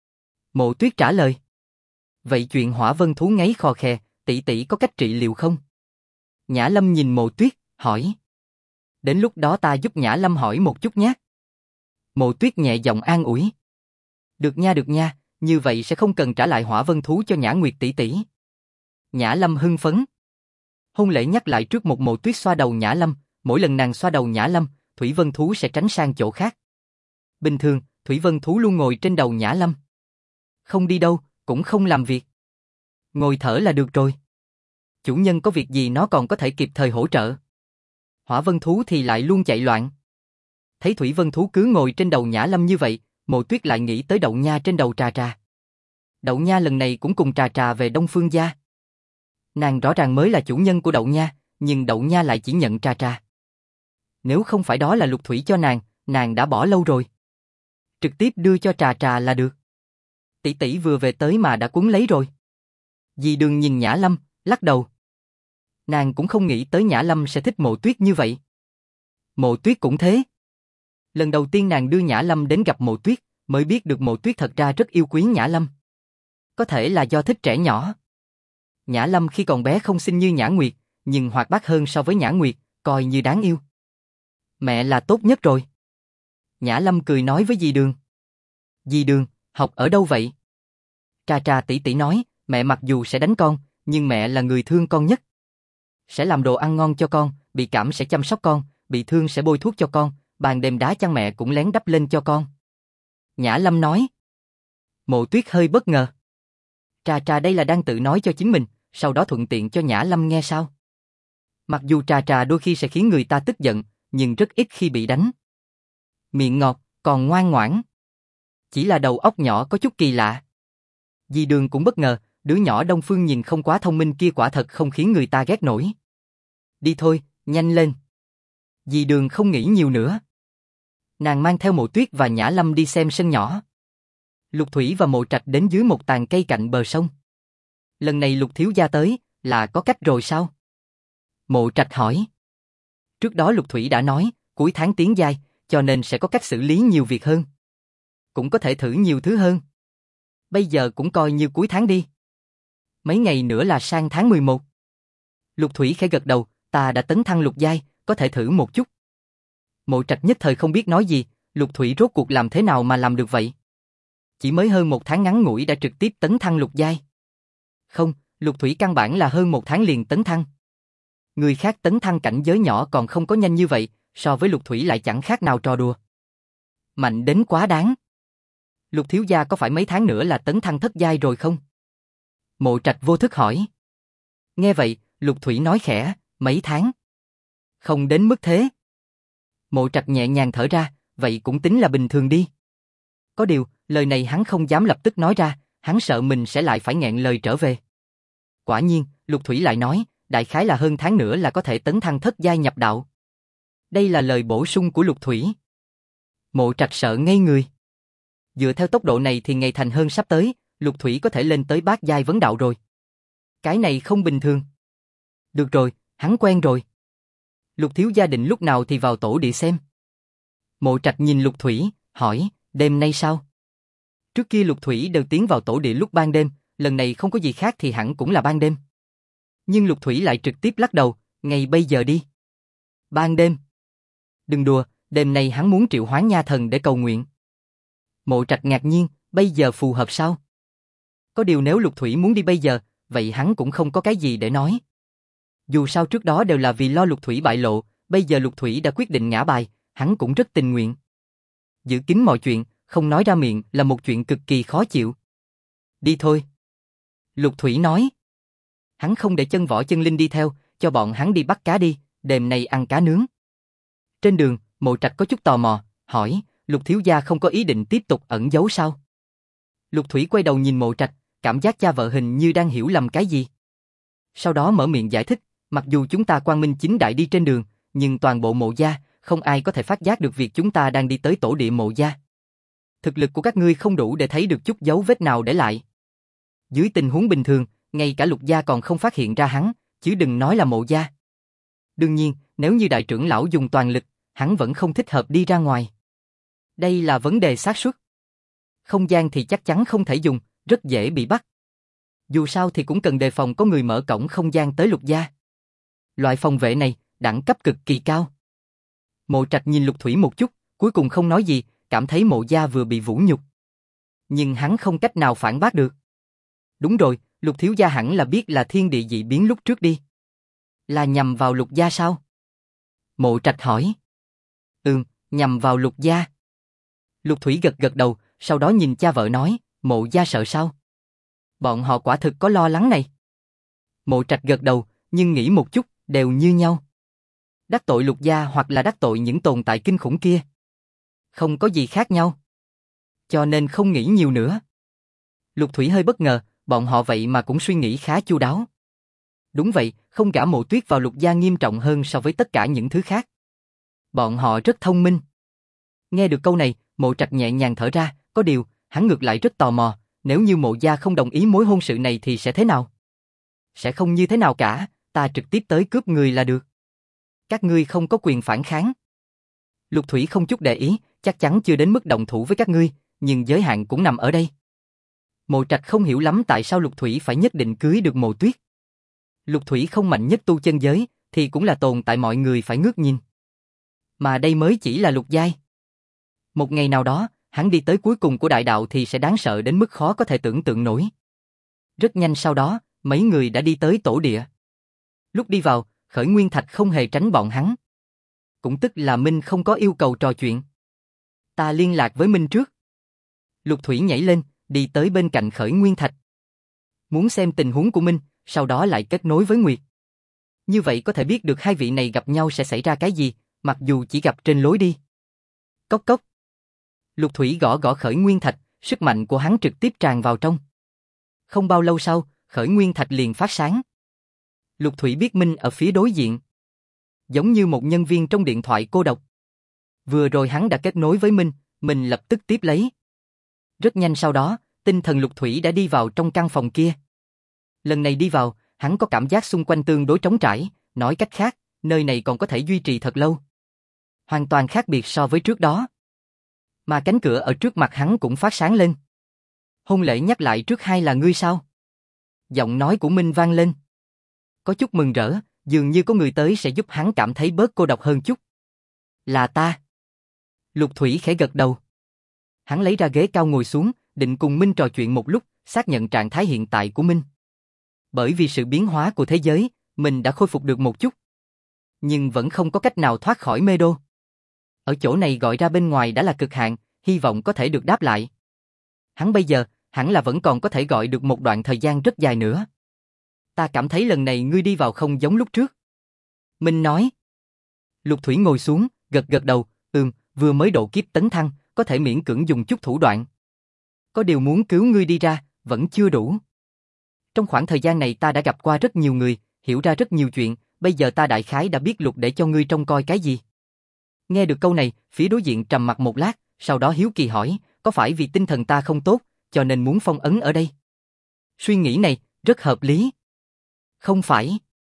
Mộ Tuyết trả lời. Vậy chuyện Hỏa Vân thú ngáy khò khè, tỷ tỷ có cách trị liệu không? Nhã Lâm nhìn Mộ Tuyết, hỏi. Đến lúc đó ta giúp Nhã Lâm hỏi một chút nhé. Mộ Tuyết nhẹ giọng an ủi. Được nha, như vậy sẽ không cần trả lại Hỏa Vân thú cho Nhã Nguyệt tỷ tỷ. Nhã Lâm hưng phấn. Hôn lễ nhắc lại trước một Mộ Tuyết xoa đầu Nhã Lâm, mỗi lần nàng xoa đầu Nhã Lâm, Thủy Vân thú sẽ tránh sang chỗ khác. Bình thường, Thủy Vân thú luôn ngồi trên đầu Nhã Lâm. Không đi đâu, cũng không làm việc. Ngồi thở là được rồi. Chủ nhân có việc gì nó còn có thể kịp thời hỗ trợ. Hỏa Vân thú thì lại luôn chạy loạn. Thấy Thủy Vân thú cứ ngồi trên đầu Nhã Lâm như vậy, Mộ Tuyết lại nghĩ tới Đậu Nha trên đầu Trà Trà. Đậu Nha lần này cũng cùng Trà Trà về Đông Phương gia. Nàng rõ ràng mới là chủ nhân của Đậu Nha, nhưng Đậu Nha lại chỉ nhận Trà Trà. Nếu không phải đó là Lục Thủy cho nàng đã bỏ lâu rồi. Trực tiếp đưa cho Trà Trà là được. Tỷ tỷ vừa về tới mà đã cuốn lấy rồi. Dì Đường nhìn Nhã Lâm, lắc đầu. Nàng cũng không nghĩ tới Nhã Lâm sẽ thích Mộ Tuyết như vậy. Mộ Tuyết cũng thế. Lần đầu tiên nàng đưa Nhã Lâm đến gặp Mộ Tuyết, mới biết được Mộ Tuyết thật ra rất yêu quý Nhã Lâm. Có thể là do thích trẻ nhỏ. Nhã Lâm khi còn bé không xinh như Nhã Nguyệt, nhưng hoạt bát hơn so với Nhã Nguyệt, coi như đáng yêu. Mẹ là tốt nhất rồi. Nhã Lâm cười nói với dì Đường. Dì Đường, học ở đâu vậy? Trà Trà tỷ tỷ nói, mẹ mặc dù sẽ đánh con, nhưng mẹ là người thương con nhất. Sẽ làm đồ ăn ngon cho con, bị cảm sẽ chăm sóc con, bị thương sẽ bôi thuốc cho con, ban đêm đá chăn mẹ cũng lén đắp lên cho con. Nhã Lâm nói. Mộ Tuyết hơi bất ngờ. Trà Trà đây là đang tự nói cho chính mình, sau đó thuận tiện cho Nhã Lâm nghe sao? Mặc dù Trà Trà đôi khi sẽ khiến người ta tức giận, nhưng rất ít khi bị đánh. Miệng ngọt, còn ngoan ngoãn. Chỉ là đầu óc nhỏ có chút kỳ lạ. Dì Đường cũng bất ngờ, đứa nhỏ Đông Phương nhìn không quá thông minh kia quả thật không khiến người ta ghét nổi. Đi thôi, nhanh lên. Dì Đường không nghĩ nhiều nữa. Nàng mang theo Mộ Tuyết và Nhã Lâm đi xem sân nhỏ. Lục Thủy và Mộ Trạch đến dưới một tàn cây cạnh bờ sông. Lần này Lục thiếu gia tới, là có cách rồi sao? Mộ Trạch hỏi. Trước đó Lục Thủy đã nói, cuối tháng tiến giai, cho nên sẽ có cách xử lý nhiều việc hơn. Cũng có thể thử nhiều thứ hơn. Bây giờ cũng coi như cuối tháng đi. Mấy ngày nữa là sang tháng 11. Lục Thủy khẽ gật đầu, ta đã tấn thăng lục giai, có thể thử một chút. Mộ Trạch nhất thời không biết nói gì, Lục Thủy rốt cuộc làm thế nào mà làm được vậy? Chỉ mới hơn một tháng ngắn ngủi đã trực tiếp tấn thăng lục giai. Không, Lục Thủy căn bản là hơn một tháng liền tấn thăng. Người khác tấn thăng cảnh giới nhỏ còn không có nhanh như vậy, so với Lục Thủy lại chẳng khác nào trò đùa. Mạnh đến quá đáng. Lục thiếu gia có phải mấy tháng nữa là tấn thăng thất giai rồi không? Mộ Trạch vô thức hỏi. Nghe vậy, Lục Thủy nói khẽ, mấy tháng. Không đến mức thế. Mộ Trạch nhẹ nhàng thở ra, vậy cũng tính là bình thường đi. Có điều, lời này hắn không dám lập tức nói ra, hắn sợ mình sẽ lại phải nghẹn lời trở về. Quả nhiên, Lục Thủy lại nói, đại khái là hơn tháng nữa là có thể tấn thăng thất giai nhập đạo. Đây là lời bổ sung của Lục Thủy. Mộ Trạch sợ ngây người. Dựa theo tốc độ này thì ngày thành hơn sắp tới, Lục Thủy có thể lên tới bát giai vấn đạo rồi. Cái này không bình thường. Được rồi, hắn quen rồi. Lục thiếu gia định lúc nào thì vào tổ địa xem. Mộ Trạch nhìn Lục Thủy, hỏi, đêm nay sao? Trước kia Lục Thủy đều tiến vào tổ địa lúc ban đêm, lần này không có gì khác thì hẳn cũng là ban đêm. Nhưng Lục Thủy lại trực tiếp lắc đầu, ngay bây giờ đi. Ban đêm? Đừng đùa, đêm nay hắn muốn triệu hoán nha thần để cầu nguyện. Mộ Trạch ngạc nhiên, bây giờ phù hợp sao? Có điều nếu Lục Thủy muốn đi bây giờ, vậy hắn cũng không có cái gì để nói. Dù sao trước đó đều là vì lo Lục Thủy bại lộ, bây giờ Lục Thủy đã quyết định ngã bài, hắn cũng rất tình nguyện. Giữ kín mọi chuyện, không nói ra miệng là một chuyện cực kỳ khó chịu. Đi thôi. Lục Thủy nói. Hắn không để chân Võ Chân Linh đi theo, cho bọn hắn đi bắt cá đi, đêm nay ăn cá nướng. Trên đường, Mộ Trạch có chút tò mò, hỏi, Lục thiếu gia không có ý định tiếp tục ẩn giấu sao? Lục Thủy quay đầu nhìn Mộ Trạch, cảm giác cha vợ hình như đang hiểu lầm cái gì. Sau đó mở miệng giải thích, mặc dù chúng ta quang minh chính đại đi trên đường, nhưng toàn bộ Mộ gia, không ai có thể phát giác được việc chúng ta đang đi tới tổ địa Mộ gia. Thực lực của các ngươi không đủ để thấy được chút dấu vết nào để lại. Dưới tình huống bình thường, ngay cả Lục gia còn không phát hiện ra hắn, chứ đừng nói là Mộ gia. Đương nhiên, nếu như đại trưởng lão dùng toàn lực, hắn vẫn không thích hợp đi ra ngoài. Đây là vấn đề xác suất. Không gian thì chắc chắn không thể dùng, rất dễ bị bắt. Dù sao thì cũng cần đề phòng có người mở cổng không gian tới Lục gia. Loại phòng vệ này, đẳng cấp cực kỳ cao. Mộ Trạch nhìn Lục Thủy một chút, cuối cùng không nói gì, cảm thấy Mộ gia vừa bị vũ nhục. Nhưng hắn không cách nào phản bác được. Đúng rồi, Lục thiếu gia hẳn là biết là thiên địa dị biến lúc trước đi. Là nhằm vào Lục gia sao? Mộ Trạch hỏi. Nhằm vào Lục gia. Lục Thủy gật gật đầu, sau đó nhìn cha vợ nói, Mộ gia sợ sao? Bọn họ quả thực có lo lắng này. Mộ Trạch gật đầu, nhưng nghĩ một chút, đều như nhau. Đắc tội Lục gia hoặc là đắc tội những tồn tại kinh khủng kia. Không có gì khác nhau. Cho nên không nghĩ nhiều nữa. Lục Thủy hơi bất ngờ, bọn họ vậy mà cũng suy nghĩ khá chu đáo. Đúng vậy, không gả Mộ Tuyết vào Lục gia nghiêm trọng hơn so với tất cả những thứ khác. Bọn họ rất thông minh. Nghe được câu này, Mộ Trạch nhẹ nhàng thở ra, có điều, hắn ngược lại rất tò mò, nếu như Mộ gia không đồng ý mối hôn sự này thì sẽ thế nào? Sẽ không như thế nào cả, ta trực tiếp tới cướp người là được. Các ngươi không có quyền phản kháng. Lục Thủy không chút để ý, chắc chắn chưa đến mức động thủ với các ngươi, nhưng giới hạn cũng nằm ở đây. Mộ Trạch không hiểu lắm tại sao Lục Thủy phải nhất định cưới được Mộ Tuyết. Lục Thủy không mạnh nhất tu chân giới, thì cũng là tồn tại mọi người phải ngước nhìn. Mà đây mới chỉ là lục giai. Một ngày nào đó, hắn đi tới cuối cùng của đại đạo thì sẽ đáng sợ đến mức khó có thể tưởng tượng nổi. Rất nhanh sau đó, mấy người đã đi tới tổ địa. Lúc đi vào, Khởi Nguyên Thạch không hề tránh bọn hắn. Cũng tức là Minh không có yêu cầu trò chuyện. Ta liên lạc với Minh trước. Lục Thủy nhảy lên, đi tới bên cạnh Khởi Nguyên Thạch. Muốn xem tình huống của Minh, sau đó lại kết nối với Nguyệt. Như vậy có thể biết được hai vị này gặp nhau sẽ xảy ra cái gì, mặc dù chỉ gặp trên lối đi. Cốc cốc. Lục Thủy gõ gõ Khởi Nguyên Thạch, sức mạnh của hắn trực tiếp tràn vào trong. Không bao lâu sau, Khởi Nguyên Thạch liền phát sáng. Lục Thủy biết Minh ở phía đối diện. Giống như một nhân viên trong điện thoại cô độc. Vừa rồi hắn đã kết nối với Minh, mình lập tức tiếp lấy. Rất nhanh sau đó, tinh thần Lục Thủy đã đi vào trong căn phòng kia. Lần này đi vào, hắn có cảm giác xung quanh tương đối trống trải, nói cách khác, nơi này còn có thể duy trì thật lâu. Hoàn toàn khác biệt so với trước đó. Mà cánh cửa ở trước mặt hắn cũng phát sáng lên. Hôn lễ nhắc lại trước hai là ngươi sao? Giọng nói của Minh vang lên. Có chút mừng rỡ, dường như có người tới sẽ giúp hắn cảm thấy bớt cô độc hơn chút. Là ta. Lục Thủy khẽ gật đầu. Hắn lấy ra ghế cao ngồi xuống, định cùng Minh trò chuyện một lúc, xác nhận trạng thái hiện tại của Minh. Bởi vì sự biến hóa của thế giới, mình đã khôi phục được một chút. Nhưng vẫn không có cách nào thoát khỏi mê đô. Ở chỗ này gọi ra bên ngoài đã là cực hạn, hy vọng có thể được đáp lại. Hắn bây giờ, hẳn là vẫn còn có thể gọi được một đoạn thời gian rất dài nữa. Ta cảm thấy lần này ngươi đi vào không giống lúc trước. Minh nói. Lục Thủy ngồi xuống, gật gật đầu, vừa mới độ kiếp tấn thăng, có thể miễn cưỡng dùng chút thủ đoạn. Có điều muốn cứu ngươi đi ra, vẫn chưa đủ. Trong khoảng thời gian này ta đã gặp qua rất nhiều người, hiểu ra rất nhiều chuyện, bây giờ ta đại khái đã biết Lục để cho ngươi trông coi cái gì. Nghe được câu này, phía đối diện trầm mặc một lát, sau đó hiếu kỳ hỏi, có phải vì tinh thần ta không tốt, cho nên muốn phong ấn ở đây? Suy nghĩ này, rất hợp lý. Không phải.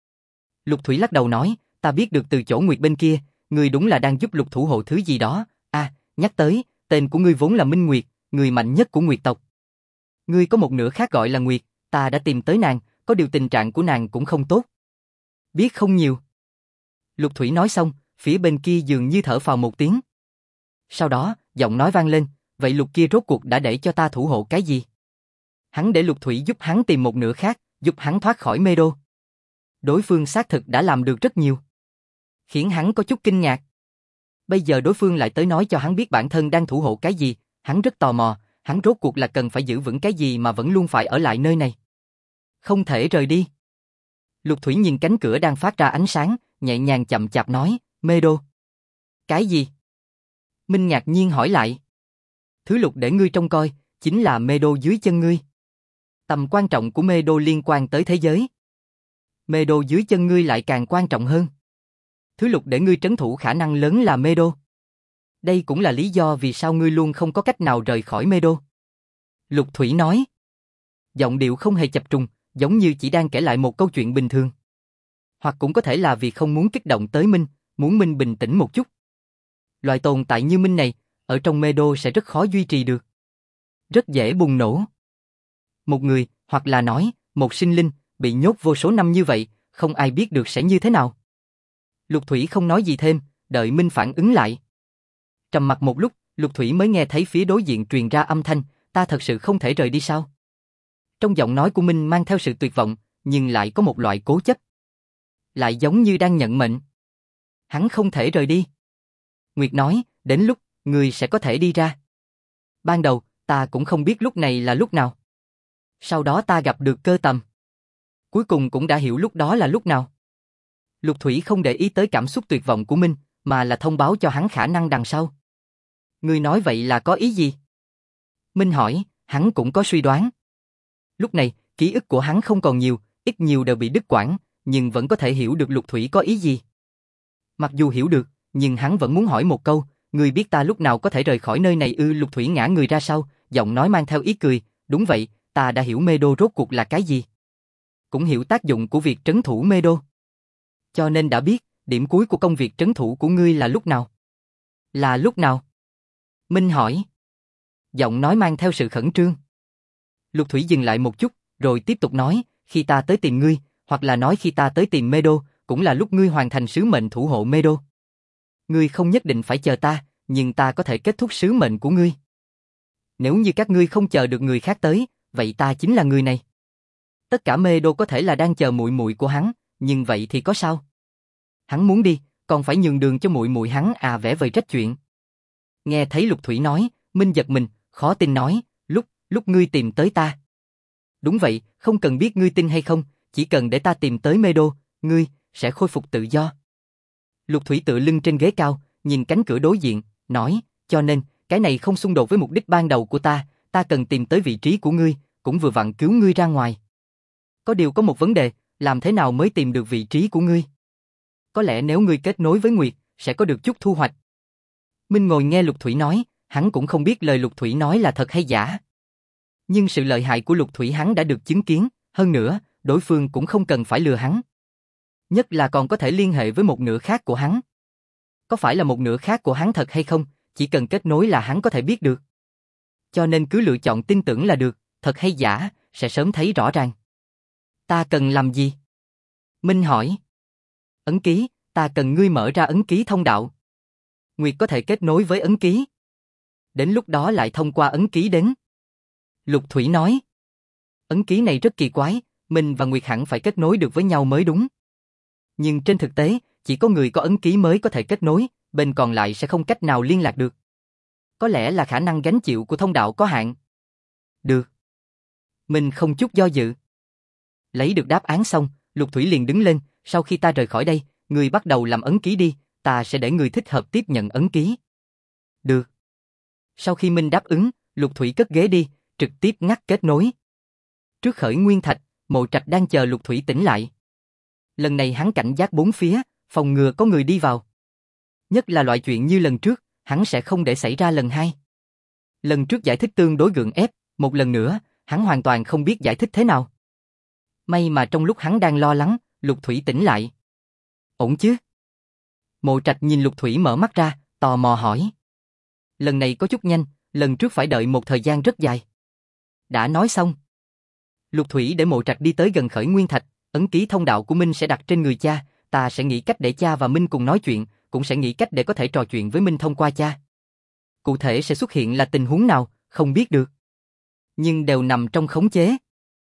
Lục Thủy lắc đầu nói, ta biết được từ chỗ Nguyệt bên kia, ngươi đúng là đang giúp Lục thủ hộ thứ gì đó. À, nhắc tới, tên của ngươi vốn là Minh Nguyệt, người mạnh nhất của Nguyệt tộc. Ngươi có một nửa khác gọi là Nguyệt, ta đã tìm tới nàng, có điều tình trạng của nàng cũng không tốt. Biết không nhiều. Lục Thủy nói xong, phía bên kia dường như thở phào một tiếng. Sau đó, giọng nói vang lên, vậy Lục kia rốt cuộc đã để cho ta thủ hộ cái gì? Hắn để Lục Thủy giúp hắn tìm một nửa khác, giúp hắn thoát khỏi mê đô. Đối phương xác thực đã làm được rất nhiều. Khiến hắn có chút kinh ngạc. Bây giờ đối phương lại tới nói cho hắn biết bản thân đang thủ hộ cái gì, hắn rất tò mò, hắn rốt cuộc là cần phải giữ vững cái gì mà vẫn luôn phải ở lại nơi này. Không thể rời đi. Lục Thủy nhìn cánh cửa đang phát ra ánh sáng, nhẹ nhàng chậm chạp nói, mê đô. Cái gì? Minh ngạc nhiên hỏi lại. Thứ Lục để ngươi trông coi, chính là mê đô dưới chân ngươi. Tầm quan trọng của mê đô liên quan tới thế giới. Mê đô dưới chân ngươi lại càng quan trọng hơn. Thứ Lục để ngươi trấn thủ khả năng lớn là mê đô. Đây cũng là lý do vì sao ngươi luôn không có cách nào rời khỏi mê đô. Lục Thủy nói. Giọng điệu không hề chập trùng, giống như chỉ đang kể lại một câu chuyện bình thường. Hoặc cũng có thể là vì không muốn kích động tới Minh, muốn Minh bình tĩnh một chút. Loại tồn tại như Minh này, ở trong mê đô sẽ rất khó duy trì được. Rất dễ bùng nổ. Một người, hoặc là nói, một sinh linh, bị nhốt vô số năm như vậy, không ai biết được sẽ như thế nào. Lục Thủy không nói gì thêm, đợi Minh phản ứng lại. Trầm mặc một lúc, Lục Thủy mới nghe thấy phía đối diện truyền ra âm thanh, ta thật sự không thể rời đi sao? Trong giọng nói của Minh mang theo sự tuyệt vọng, nhưng lại có một loại cố chấp. Lại giống như đang nhận mệnh. Hắn không thể rời đi. Nguyệt nói, đến lúc, người sẽ có thể đi ra. Ban đầu, ta cũng không biết lúc này là lúc nào. Sau đó ta gặp được Cơ Tầm. Cuối cùng cũng đã hiểu lúc đó là lúc nào. Lục Thủy không để ý tới cảm xúc tuyệt vọng của Minh, mà là thông báo cho hắn khả năng đằng sau. Ngươi nói vậy là có ý gì? Minh hỏi, hắn cũng có suy đoán. Lúc này, ký ức của hắn không còn nhiều, ít nhiều đều bị đứt quãng, nhưng vẫn có thể hiểu được Lục Thủy có ý gì. Mặc dù hiểu được, nhưng hắn vẫn muốn hỏi một câu, ngươi biết ta lúc nào có thể rời khỏi nơi này ư? Lục Thủy ngã người ra sau, giọng nói mang theo ý cười, đúng vậy, ta đã hiểu mê đô rốt cuộc là cái gì. Cũng hiểu tác dụng của việc trấn thủ mê đô. Cho nên đã biết, điểm cuối của công việc trấn thủ của ngươi là lúc nào. Là lúc nào? Minh hỏi. Giọng nói mang theo sự khẩn trương. Lục Thủy dừng lại một chút, rồi tiếp tục nói, khi ta tới tìm ngươi, hoặc là nói khi ta tới tìm Mê Đô, cũng là lúc ngươi hoàn thành sứ mệnh thủ hộ Mê Đô. Ngươi không nhất định phải chờ ta, nhưng ta có thể kết thúc sứ mệnh của ngươi. Nếu như các ngươi không chờ được người khác tới, vậy ta chính là người này. Tất cả Mê Đô có thể là đang chờ muội muội của hắn, nhưng vậy thì có sao? Hắn muốn đi, còn phải nhường đường cho muội muội hắn à, vẽ vời trách chuyện. Nghe thấy Lục Thủy nói, Minh giật mình, khó tin nói, lúc ngươi tìm tới ta. Đúng vậy, không cần biết ngươi tin hay không, chỉ cần để ta tìm tới Mê Đô, ngươi sẽ khôi phục tự do. Lục Thủy tựa lưng trên ghế cao, nhìn cánh cửa đối diện, nói, cho nên, cái này không xung đột với mục đích ban đầu của ta cần tìm tới vị trí của ngươi, cũng vừa vặn cứu ngươi ra ngoài. Có điều có một vấn đề, làm thế nào mới tìm được vị trí của ngươi? Có lẽ nếu ngươi kết nối với Nguyệt, sẽ có được chút thu hoạch. Minh ngồi nghe Lục Thủy nói, hắn cũng không biết lời Lục Thủy nói là thật hay giả. Nhưng sự lợi hại của Lục Thủy hắn đã được chứng kiến, hơn nữa, đối phương cũng không cần phải lừa hắn. Nhất là còn có thể liên hệ với một nửa khác của hắn. Có phải là một nửa khác của hắn thật hay không, chỉ cần kết nối là hắn có thể biết được. Cho nên cứ lựa chọn tin tưởng là được, thật hay giả, sẽ sớm thấy rõ ràng. Ta cần làm gì? Minh hỏi. Ấn ký, ta cần ngươi mở ra ấn ký thông đạo. Nguyệt có thể kết nối với ấn ký. Đến lúc đó lại thông qua ấn ký đến. Lục Thủy nói. Ấn ký này rất kỳ quái, Minh và Nguyệt hẳn phải kết nối được với nhau mới đúng. Nhưng trên thực tế, chỉ có người có ấn ký mới có thể kết nối, bên còn lại sẽ không cách nào liên lạc được. Có lẽ là khả năng gánh chịu của thông đạo có hạn. Được. Minh không chút do dự. Lấy được đáp án xong, Lục Thủy liền đứng lên, sau khi ta rời khỏi đây, người bắt đầu làm ấn ký đi, ta sẽ để người thích hợp tiếp nhận ấn ký. Được. Sau khi Minh đáp ứng, Lục Thủy cất ghế đi, trực tiếp ngắt kết nối. Trước khởi nguyên thạch, Mộ Trạch đang chờ Lục Thủy tỉnh lại. Lần này hắn cảnh giác bốn phía, phòng ngừa có người đi vào. Nhất là loại chuyện như lần trước, hắn sẽ không để xảy ra lần hai. Lần trước giải thích tương đối gượng ép, một lần nữa, hắn hoàn toàn không biết giải thích thế nào. May mà trong lúc hắn đang lo lắng, Lục Thủy tỉnh lại. Ổn chứ? Mộ Trạch nhìn Lục Thủy mở mắt ra, tò mò hỏi. Lần này có chút nhanh, lần trước phải đợi một thời gian rất dài. Đã nói xong. Lục Thủy để Mộ Trạch đi tới gần khởi nguyên thạch, ấn ký thông đạo của Minh sẽ đặt trên người cha, ta sẽ nghĩ cách để cha và Minh cùng nói chuyện, cũng sẽ nghĩ cách để có thể trò chuyện với Minh thông qua cha. Cụ thể sẽ xuất hiện là tình huống nào, không biết được. Nhưng đều nằm trong khống chế.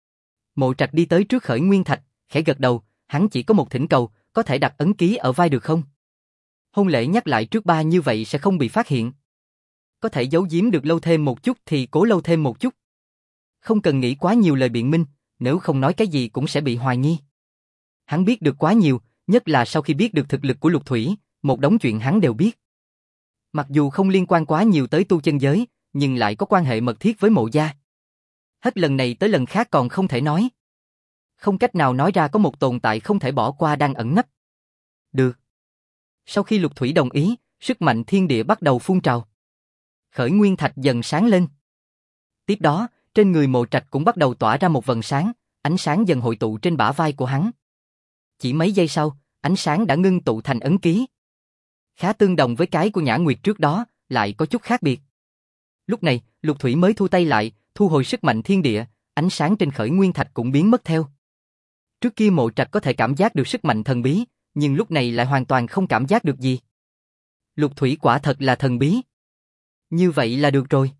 Mộ Trạch đi tới trước khởi nguyên thạch, khẽ gật đầu, hắn chỉ có một thỉnh cầu, có thể đặt ấn ký ở vai được không? Hôn lễ nhắc lại trước ba như vậy sẽ không bị phát hiện. Có thể giấu giếm được lâu thêm một chút thì cố lâu thêm một chút. Không cần nghĩ quá nhiều lời biện minh, nếu không nói cái gì cũng sẽ bị hoài nghi. Hắn biết được quá nhiều, nhất là sau khi biết được thực lực của Lục Thủy, một đống chuyện hắn đều biết. Mặc dù không liên quan quá nhiều tới tu chân giới, nhưng lại có quan hệ mật thiết với Mộ gia. Hết lần này tới lần khác còn không thể nói. Không cách nào nói ra có một tồn tại không thể bỏ qua đang ẩn nấp. Được. Sau khi Lục Thủy đồng ý, sức mạnh thiên địa bắt đầu phun trào. Khởi nguyên thạch dần sáng lên. Tiếp đó, trên người Mộ Trạch cũng bắt đầu tỏa ra một vầng sáng, ánh sáng dần hội tụ trên bả vai của hắn. Chỉ mấy giây sau, ánh sáng đã ngưng tụ thành ấn ký. Khá tương đồng với cái của Nhã Nguyệt trước đó, lại có chút khác biệt. Lúc này, Lục Thủy mới thu tay lại, thu hồi sức mạnh thiên địa, ánh sáng trên khởi nguyên thạch cũng biến mất theo. Trước kia Mộ Trạch có thể cảm giác được sức mạnh thần bí, nhưng lúc này lại hoàn toàn không cảm giác được gì. Lục Thủy quả thật là thần bí. Như vậy là được rồi.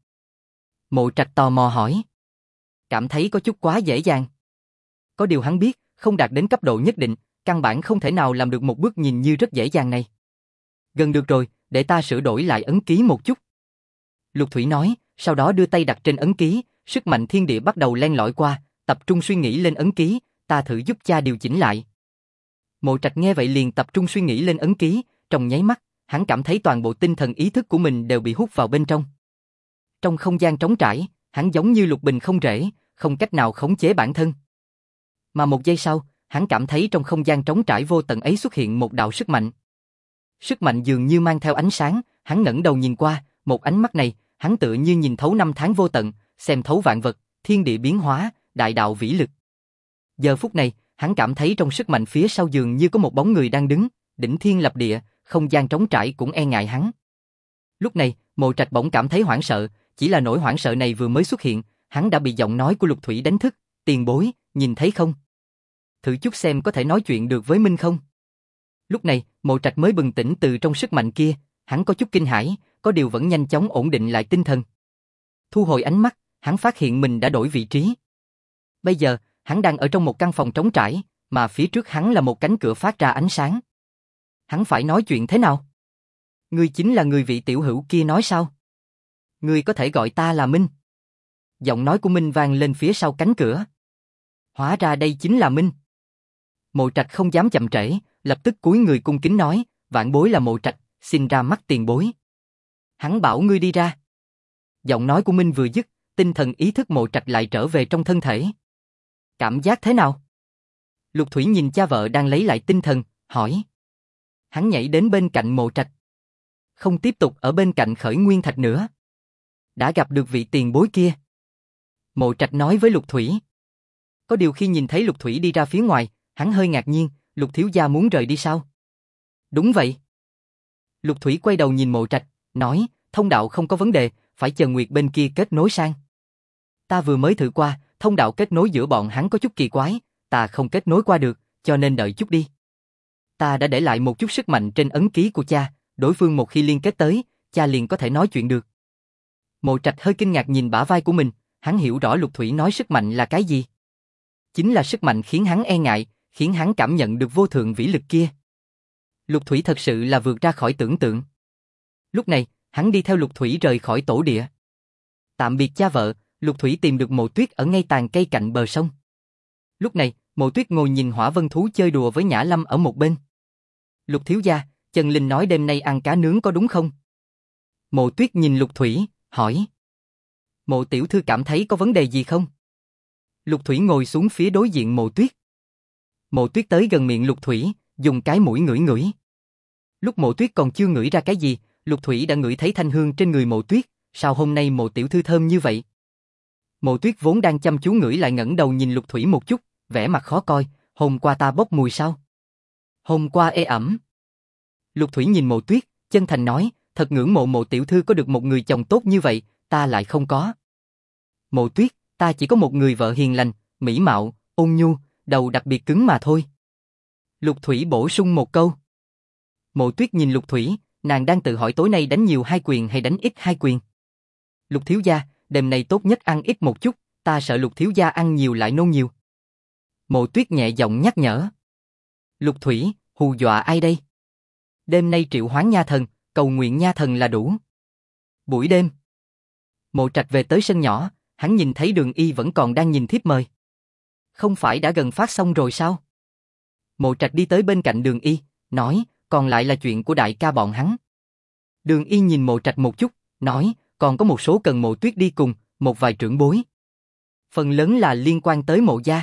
Mộ Trạch tò mò hỏi. Cảm thấy có chút quá dễ dàng. Có điều hắn biết, không đạt đến cấp độ nhất định, căn bản không thể nào làm được một bước nhìn như rất dễ dàng này. Gần được rồi, để ta sửa đổi lại ấn ký một chút. Lục Thủy nói, sau đó đưa tay đặt trên ấn ký, sức mạnh thiên địa bắt đầu len lỏi qua, tập trung suy nghĩ lên ấn ký, ta thử giúp cha điều chỉnh lại. Mộ Trạch nghe vậy liền tập trung suy nghĩ lên ấn ký, trong nháy mắt, hắn cảm thấy toàn bộ tinh thần ý thức của mình đều bị hút vào bên trong. Trong không gian trống trải, hắn giống như lục bình không rễ, không cách nào khống chế bản thân. Mà một giây sau, hắn cảm thấy trong không gian trống trải vô tận ấy xuất hiện một đạo sức mạnh. Sức mạnh dường như mang theo ánh sáng, hắn ngẩng đầu nhìn qua, một ánh mắt này, hắn tựa như nhìn thấu năm tháng vô tận, xem thấu vạn vật, thiên địa biến hóa, đại đạo vĩ lực. Giờ phút này, hắn cảm thấy trong sức mạnh phía sau dường như có một bóng người đang đứng, đỉnh thiên lập địa, không gian trống trải cũng e ngại hắn. Lúc này, Mộ Trạch bỗng cảm thấy hoảng sợ, chỉ là nỗi hoảng sợ này vừa mới xuất hiện, hắn đã bị giọng nói của Lục Thủy đánh thức. Tiền bối, nhìn thấy không? Thử chút xem có thể nói chuyện được với Minh không? Lúc này, Mộ Trạch mới bừng tỉnh từ trong sức mạnh kia, hắn có chút kinh hãi, có điều vẫn nhanh chóng ổn định lại tinh thần. Thu hồi ánh mắt, hắn phát hiện mình đã đổi vị trí. Bây giờ, hắn đang ở trong một căn phòng trống trải, mà phía trước hắn là một cánh cửa phát ra ánh sáng. Hắn phải nói chuyện thế nào? Ngươi chính là người vị tiểu hữu kia nói sao? Ngươi có thể gọi ta là Minh. Giọng nói của Minh vang lên phía sau cánh cửa. Hóa ra đây chính là Minh. Mộ Trạch không dám chậm trễ, lập tức cúi người cung kính nói, vạn bối là Mộ Trạch, xin ra mắt tiền bối. Hắn bảo ngươi đi ra. Giọng nói của Minh vừa dứt, tinh thần ý thức Mộ Trạch lại trở về trong thân thể. Cảm giác thế nào? Lục Thủy nhìn cha vợ đang lấy lại tinh thần, hỏi. Hắn nhảy đến bên cạnh Mộ Trạch. Không tiếp tục ở bên cạnh Khởi Nguyên Thạch nữa. Đã gặp được vị tiền bối kia. Mộ Trạch nói với Lục Thủy. Có điều khi nhìn thấy Lục Thủy đi ra phía ngoài, hắn hơi ngạc nhiên, Lục thiếu gia muốn rời đi sao? Đúng vậy. Lục Thủy quay đầu nhìn Mộ Trạch, nói, thông đạo không có vấn đề, phải chờ Nguyệt bên kia kết nối sang. Ta vừa mới thử qua, thông đạo kết nối giữa bọn hắn có chút kỳ quái, ta không kết nối qua được, cho nên đợi chút đi. Ta đã để lại một chút sức mạnh trên ấn ký của cha, đối phương một khi liên kết tới, cha liền có thể nói chuyện được. Mộ Trạch hơi kinh ngạc nhìn bả vai của mình, hắn hiểu rõ Lục Thủy nói sức mạnh là cái gì. Chính là sức mạnh khiến hắn e ngại, khiến hắn cảm nhận được vô thượng vĩ lực kia. Lục Thủy thật sự là vượt ra khỏi tưởng tượng. Lúc này, hắn đi theo Lục Thủy rời khỏi tổ địa. Tạm biệt cha vợ, Lục Thủy tìm được Mộ Tuyết ở ngay tàn cây cạnh bờ sông. Lúc này, Mộ Tuyết ngồi nhìn hỏa vân thú chơi đùa với Nhã Lâm ở một bên. Lục thiếu gia, Trần Linh nói đêm nay ăn cá nướng có đúng không? Mộ Tuyết nhìn Lục Thủy, hỏi. Mộ tiểu thư cảm thấy có vấn đề gì không? Lục Thủy ngồi xuống phía đối diện Mộ Tuyết. Mộ Tuyết tới gần miệng Lục Thủy, dùng cái mũi ngửi ngửi. Lúc Mộ Tuyết còn chưa ngửi ra cái gì, Lục Thủy đã ngửi thấy thanh hương trên người Mộ Tuyết, sao hôm nay Mộ tiểu thư thơm như vậy? Mộ Tuyết vốn đang chăm chú ngửi lại ngẩng đầu nhìn Lục Thủy một chút, vẻ mặt khó coi, hôm qua ta bốc mùi sao? Hôm qua ê ẩm. Lục Thủy nhìn Mộ Tuyết, chân thành nói, thật ngưỡng mộ Mộ tiểu thư có được một người chồng tốt như vậy, ta lại không có. Mộ Tuyết, ta chỉ có một người vợ hiền lành, mỹ mạo, ôn nhu, đầu đặc biệt cứng mà thôi. Lục Thủy bổ sung một câu. Mộ Tuyết nhìn Lục Thủy, nàng đang tự hỏi tối nay đánh nhiều 2 quyền hay đánh ít 2 quyền. Lục thiếu gia, đêm nay tốt nhất ăn ít một chút, ta sợ Lục thiếu gia ăn nhiều lại nôn nhiều. Mộ Tuyết nhẹ giọng nhắc nhở. Lục Thủy, hù dọa ai đây? Đêm nay triệu hoán nha thần, cầu nguyện nha thần là đủ. Buổi đêm, Mộ Trạch về tới sân nhỏ, hắn nhìn thấy Đường Y vẫn còn đang nhìn thiếp mời. Không phải đã gần phát xong rồi sao? Mộ Trạch đi tới bên cạnh Đường Y, nói, còn lại là chuyện của đại ca bọn hắn. Đường Y nhìn Mộ Trạch một chút, nói, còn có một số cần Mộ Tuyết đi cùng, một vài trưởng bối. Phần lớn là liên quan tới Mộ gia.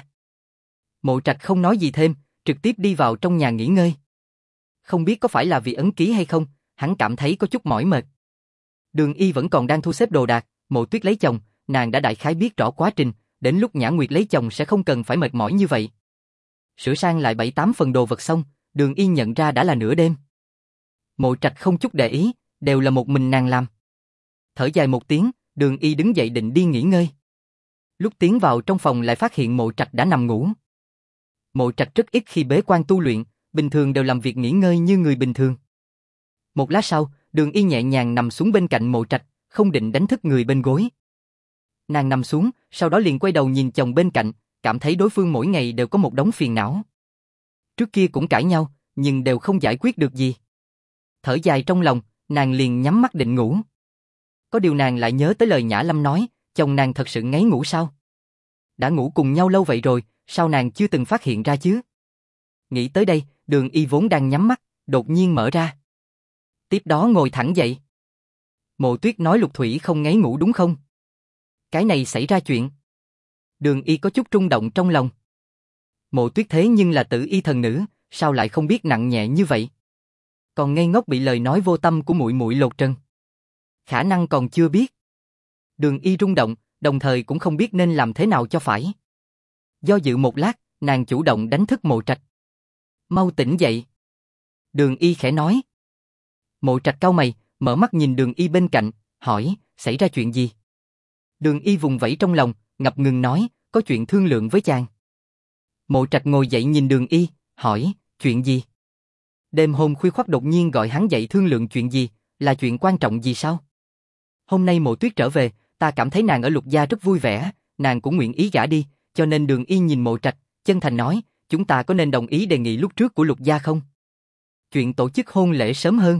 Mộ Trạch không nói gì thêm, trực tiếp đi vào trong nhà nghỉ ngơi. Không biết có phải là vì ấn ký hay không, hắn cảm thấy có chút mỏi mệt. Đường Y vẫn còn đang thu xếp đồ đạc, Mộ Tuyết lấy chồng, nàng đã đại khái biết rõ quá trình, đến lúc Nhã Nguyệt lấy chồng sẽ không cần phải mệt mỏi như vậy. Sửa sang lại 7-8 phần đồ vật xong, Đường Y nhận ra đã là nửa đêm. Mộ Trạch không chút để ý, đều là một mình nàng làm. Thở dài một tiếng, Đường Y đứng dậy định đi nghỉ ngơi. Lúc tiến vào trong phòng lại phát hiện Mộ Trạch đã nằm ngủ. Mộ Trạch rất ít khi bế quan tu luyện, bình thường đều làm việc nghỉ ngơi như người bình thường. Một lát sau, Đường Y nhẹ nhàng nằm xuống bên cạnh Mộ Trạch, không định đánh thức người bên gối. Nàng nằm xuống, sau đó liền quay đầu nhìn chồng bên cạnh, cảm thấy đối phương mỗi ngày đều có một đống phiền não. Trước kia cũng cãi nhau, nhưng đều không giải quyết được gì. Thở dài trong lòng, nàng liền nhắm mắt định ngủ. Có điều nàng lại nhớ tới lời Nhã Lâm nói, chồng nàng thật sự ngáy ngủ sao? Đã ngủ cùng nhau lâu vậy rồi, sao nàng chưa từng phát hiện ra chứ? Nghĩ tới đây, Đường Y vốn đang nhắm mắt, đột nhiên mở ra. Tiếp đó ngồi thẳng dậy. Mộ Tuyết nói Lục Thủy không ngáy ngủ đúng không? Cái này xảy ra chuyện. Đường Y có chút rung động trong lòng. Mộ Tuyết thế nhưng là tử y thần nữ, sao lại không biết nặng nhẹ như vậy? Còn ngây ngốc bị lời nói vô tâm của muội muội lột trần. Khả năng còn chưa biết. Đường Y rung động, đồng thời cũng không biết nên làm thế nào cho phải. Do dự một lát, nàng chủ động đánh thức Mộ Trạch. Mau tỉnh dậy. Đường Y khẽ nói. Mộ Trạch cau mày, mở mắt nhìn Đường Y bên cạnh, hỏi, xảy ra chuyện gì? Đường Y vùng vẫy trong lòng, ngập ngừng nói, có chuyện thương lượng với chàng. Mộ Trạch ngồi dậy nhìn Đường Y, hỏi, chuyện gì? Đêm hôm khuya khoắt đột nhiên gọi hắn dậy thương lượng chuyện gì, là chuyện quan trọng gì sao? Hôm nay Mộ Tuyết trở về, ta cảm thấy nàng ở Lục gia rất vui vẻ, nàng cũng nguyện ý gả đi, cho nên Đường Y nhìn Mộ Trạch, chân thành nói, chúng ta có nên đồng ý đề nghị lúc trước của Lục gia không? Chuyện tổ chức hôn lễ sớm hơn.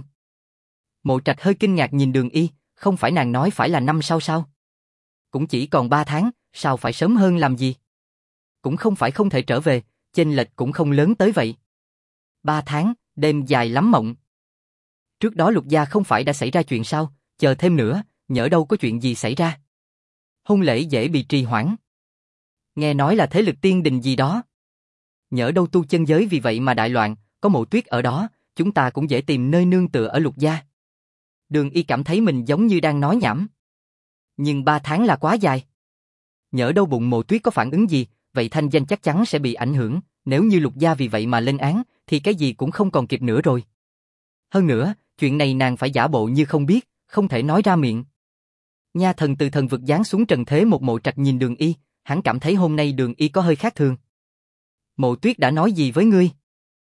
Mộ Trạch hơi kinh ngạc nhìn Đường Y, không phải nàng nói phải là năm sau sao? Cũng chỉ còn 3 tháng, sao phải sớm hơn làm gì? Cũng không phải không thể trở về, chênh lệch cũng không lớn tới vậy. 3 tháng, đêm dài lắm mộng. Trước đó Lục gia không phải đã xảy ra chuyện sao, chờ thêm nữa, nhỡ đâu có chuyện gì xảy ra. Hôn lễ dễ bị trì hoãn. Nghe nói là thế lực tiên đình gì đó. Nhỡ đâu tu chân giới vì vậy mà đại loạn, có Mộ Tuyết ở đó, chúng ta cũng dễ tìm nơi nương tựa ở Lục gia. Đường Y cảm thấy mình giống như đang nói nhảm. Nhưng 3 tháng là quá dài. Nhỡ đâu bụng Mộ Tuyết có phản ứng gì, vậy thanh danh chắc chắn sẽ bị ảnh hưởng, nếu như Lục gia vì vậy mà lên án, thì cái gì cũng không còn kịp nữa rồi. Hơn nữa, chuyện này nàng phải giả bộ như không biết, không thể nói ra miệng. Nha thần từ thần vực giáng xuống trần thế một Mộ Trạch nhìn Đường Y, hắn cảm thấy hôm nay Đường Y có hơi khác thường. Mộ Tuyết đã nói gì với ngươi?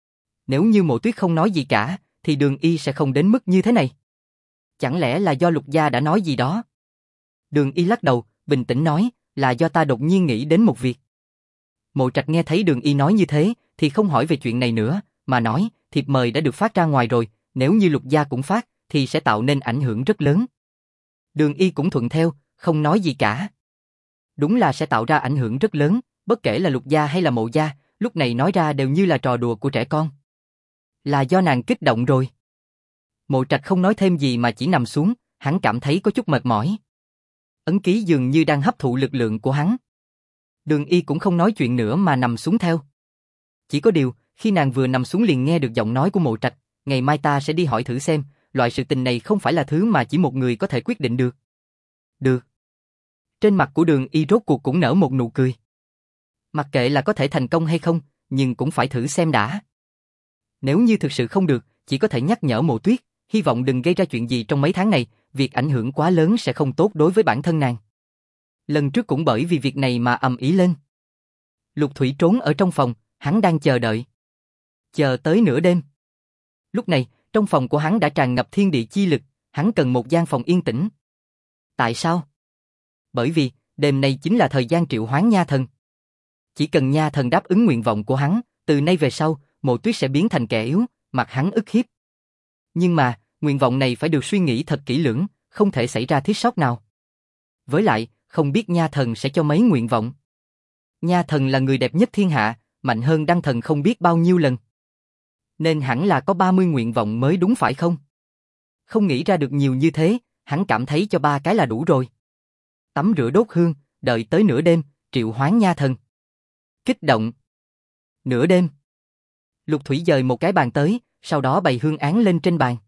Nếu như Mộ Tuyết không nói gì cả, thì Đường Y sẽ không đến mức như thế này. Chẳng lẽ là do Lục gia đã nói gì đó? Đường Y lắc đầu, bình tĩnh nói, là do ta đột nhiên nghĩ đến một việc. Mộ Trạch nghe thấy Đường Y nói như thế, thì không hỏi về chuyện này nữa, mà nói, thiệp mời đã được phát ra ngoài rồi, nếu như Lục gia cũng phát, thì sẽ tạo nên ảnh hưởng rất lớn. Đường Y cũng thuận theo, không nói gì cả. Đúng là sẽ tạo ra ảnh hưởng rất lớn, bất kể là Lục gia hay là Mộ gia, lúc này nói ra đều như là trò đùa của trẻ con. Là do nàng kích động rồi. Mộ Trạch không nói thêm gì mà chỉ nằm xuống, hắn cảm thấy có chút mệt mỏi. Ấn ký dường như đang hấp thụ lực lượng của hắn. Đường Y cũng không nói chuyện nữa mà nằm xuống theo. Chỉ có điều, khi nàng vừa nằm xuống liền nghe được giọng nói của Mộ Trạch, ngày mai ta sẽ đi hỏi thử xem, loại sự tình này không phải là thứ mà chỉ một người có thể quyết định được. Được. Trên mặt của Đường Y rốt cuộc cũng nở một nụ cười. Mặc kệ là có thể thành công hay không, nhưng cũng phải thử xem đã. Nếu như thực sự không được, chỉ có thể nhắc nhở Mộ Tuyết, hy vọng đừng gây ra chuyện gì trong mấy tháng này, việc ảnh hưởng quá lớn sẽ không tốt đối với bản thân nàng. Lần trước cũng bởi vì việc này mà ầm ĩ lên. Lục Thủy trốn ở trong phòng, hắn đang chờ đợi. Chờ tới nửa đêm. Lúc này, trong phòng của hắn đã tràn ngập thiên địa chi lực, hắn cần một gian phòng yên tĩnh. Tại sao? Bởi vì, đêm nay chính là thời gian triệu hoán nha thần. Chỉ cần nha thần đáp ứng nguyện vọng của hắn, từ nay về sau, Mộ Tuyết sẽ biến thành kẻ yếu, mặc hắn ức hiếp. Nhưng mà, nguyện vọng này phải được suy nghĩ thật kỹ lưỡng, không thể xảy ra thiếu sót nào. Với lại, không biết nha thần sẽ cho mấy nguyện vọng. Nha thần là người đẹp nhất thiên hạ, mạnh hơn đăng thần không biết bao nhiêu lần. Nên hẳn là có 30 nguyện vọng mới đúng phải không? Không nghĩ ra được nhiều như thế, hắn cảm thấy cho 3 cái là đủ rồi. Tắm rửa đốt hương, đợi tới nửa đêm, triệu hoán nha thần. Kích động. Nửa đêm. Lục Thủy dời một cái bàn tới, sau đó bày hương án lên trên bàn.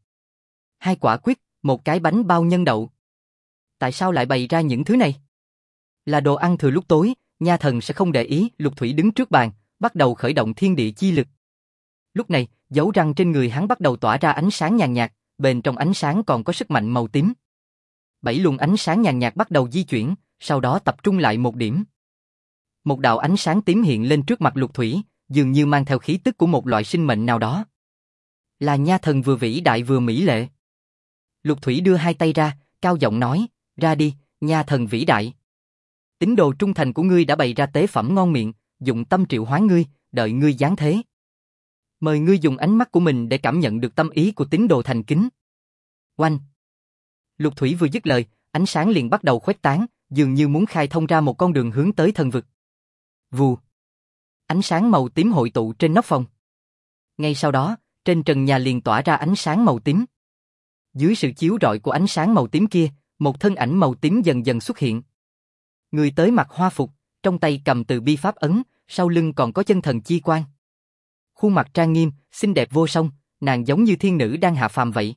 2 quả quýt, một cái bánh bao nhân đậu. Tại sao lại bày ra những thứ này? Là đồ ăn thừa lúc tối, nha thần sẽ không để ý. Lục Thủy đứng trước bàn, bắt đầu khởi động thiên địa chi lực. Lúc này, dấu răng trên người hắn bắt đầu tỏa ra ánh sáng nhàn nhạt, bên trong ánh sáng còn có sức mạnh màu tím. 7 luồng ánh sáng nhàn nhạt bắt đầu di chuyển, sau đó tập trung lại một điểm. Một đạo ánh sáng tím hiện lên trước mặt Lục Thủy, dường như mang theo khí tức của một loại sinh mệnh nào đó. Là nha thần vừa vĩ đại vừa mỹ lệ. Lục Thủy đưa 2 tay ra, cao giọng nói, ra đi, nha thần vĩ đại. Tín đồ trung thành của ngươi đã bày ra tế phẩm ngon miệng, dụng tâm triệu hoán ngươi, đợi ngươi giáng thế. Mời ngươi dùng ánh mắt của mình để cảm nhận được tâm ý của tín đồ thành kính. Oanh! Lục Thủy vừa dứt lời, ánh sáng liền bắt đầu khuếch tán, dường như muốn khai thông ra một con đường hướng tới thần vực. Vù! Ánh sáng màu tím hội tụ trên nóc phòng. Ngay sau đó, trên trần nhà liền tỏa ra ánh sáng màu tím. Dưới sự chiếu rọi của ánh sáng màu tím kia, một thân ảnh màu tím dần dần xuất hiện. Người tới mặc hoa phục, trong tay cầm từ bi pháp ấn, sau lưng còn có chân thần chi quang. Khuôn mặt trang nghiêm, xinh đẹp vô song, nàng giống như thiên nữ đang hạ phàm vậy.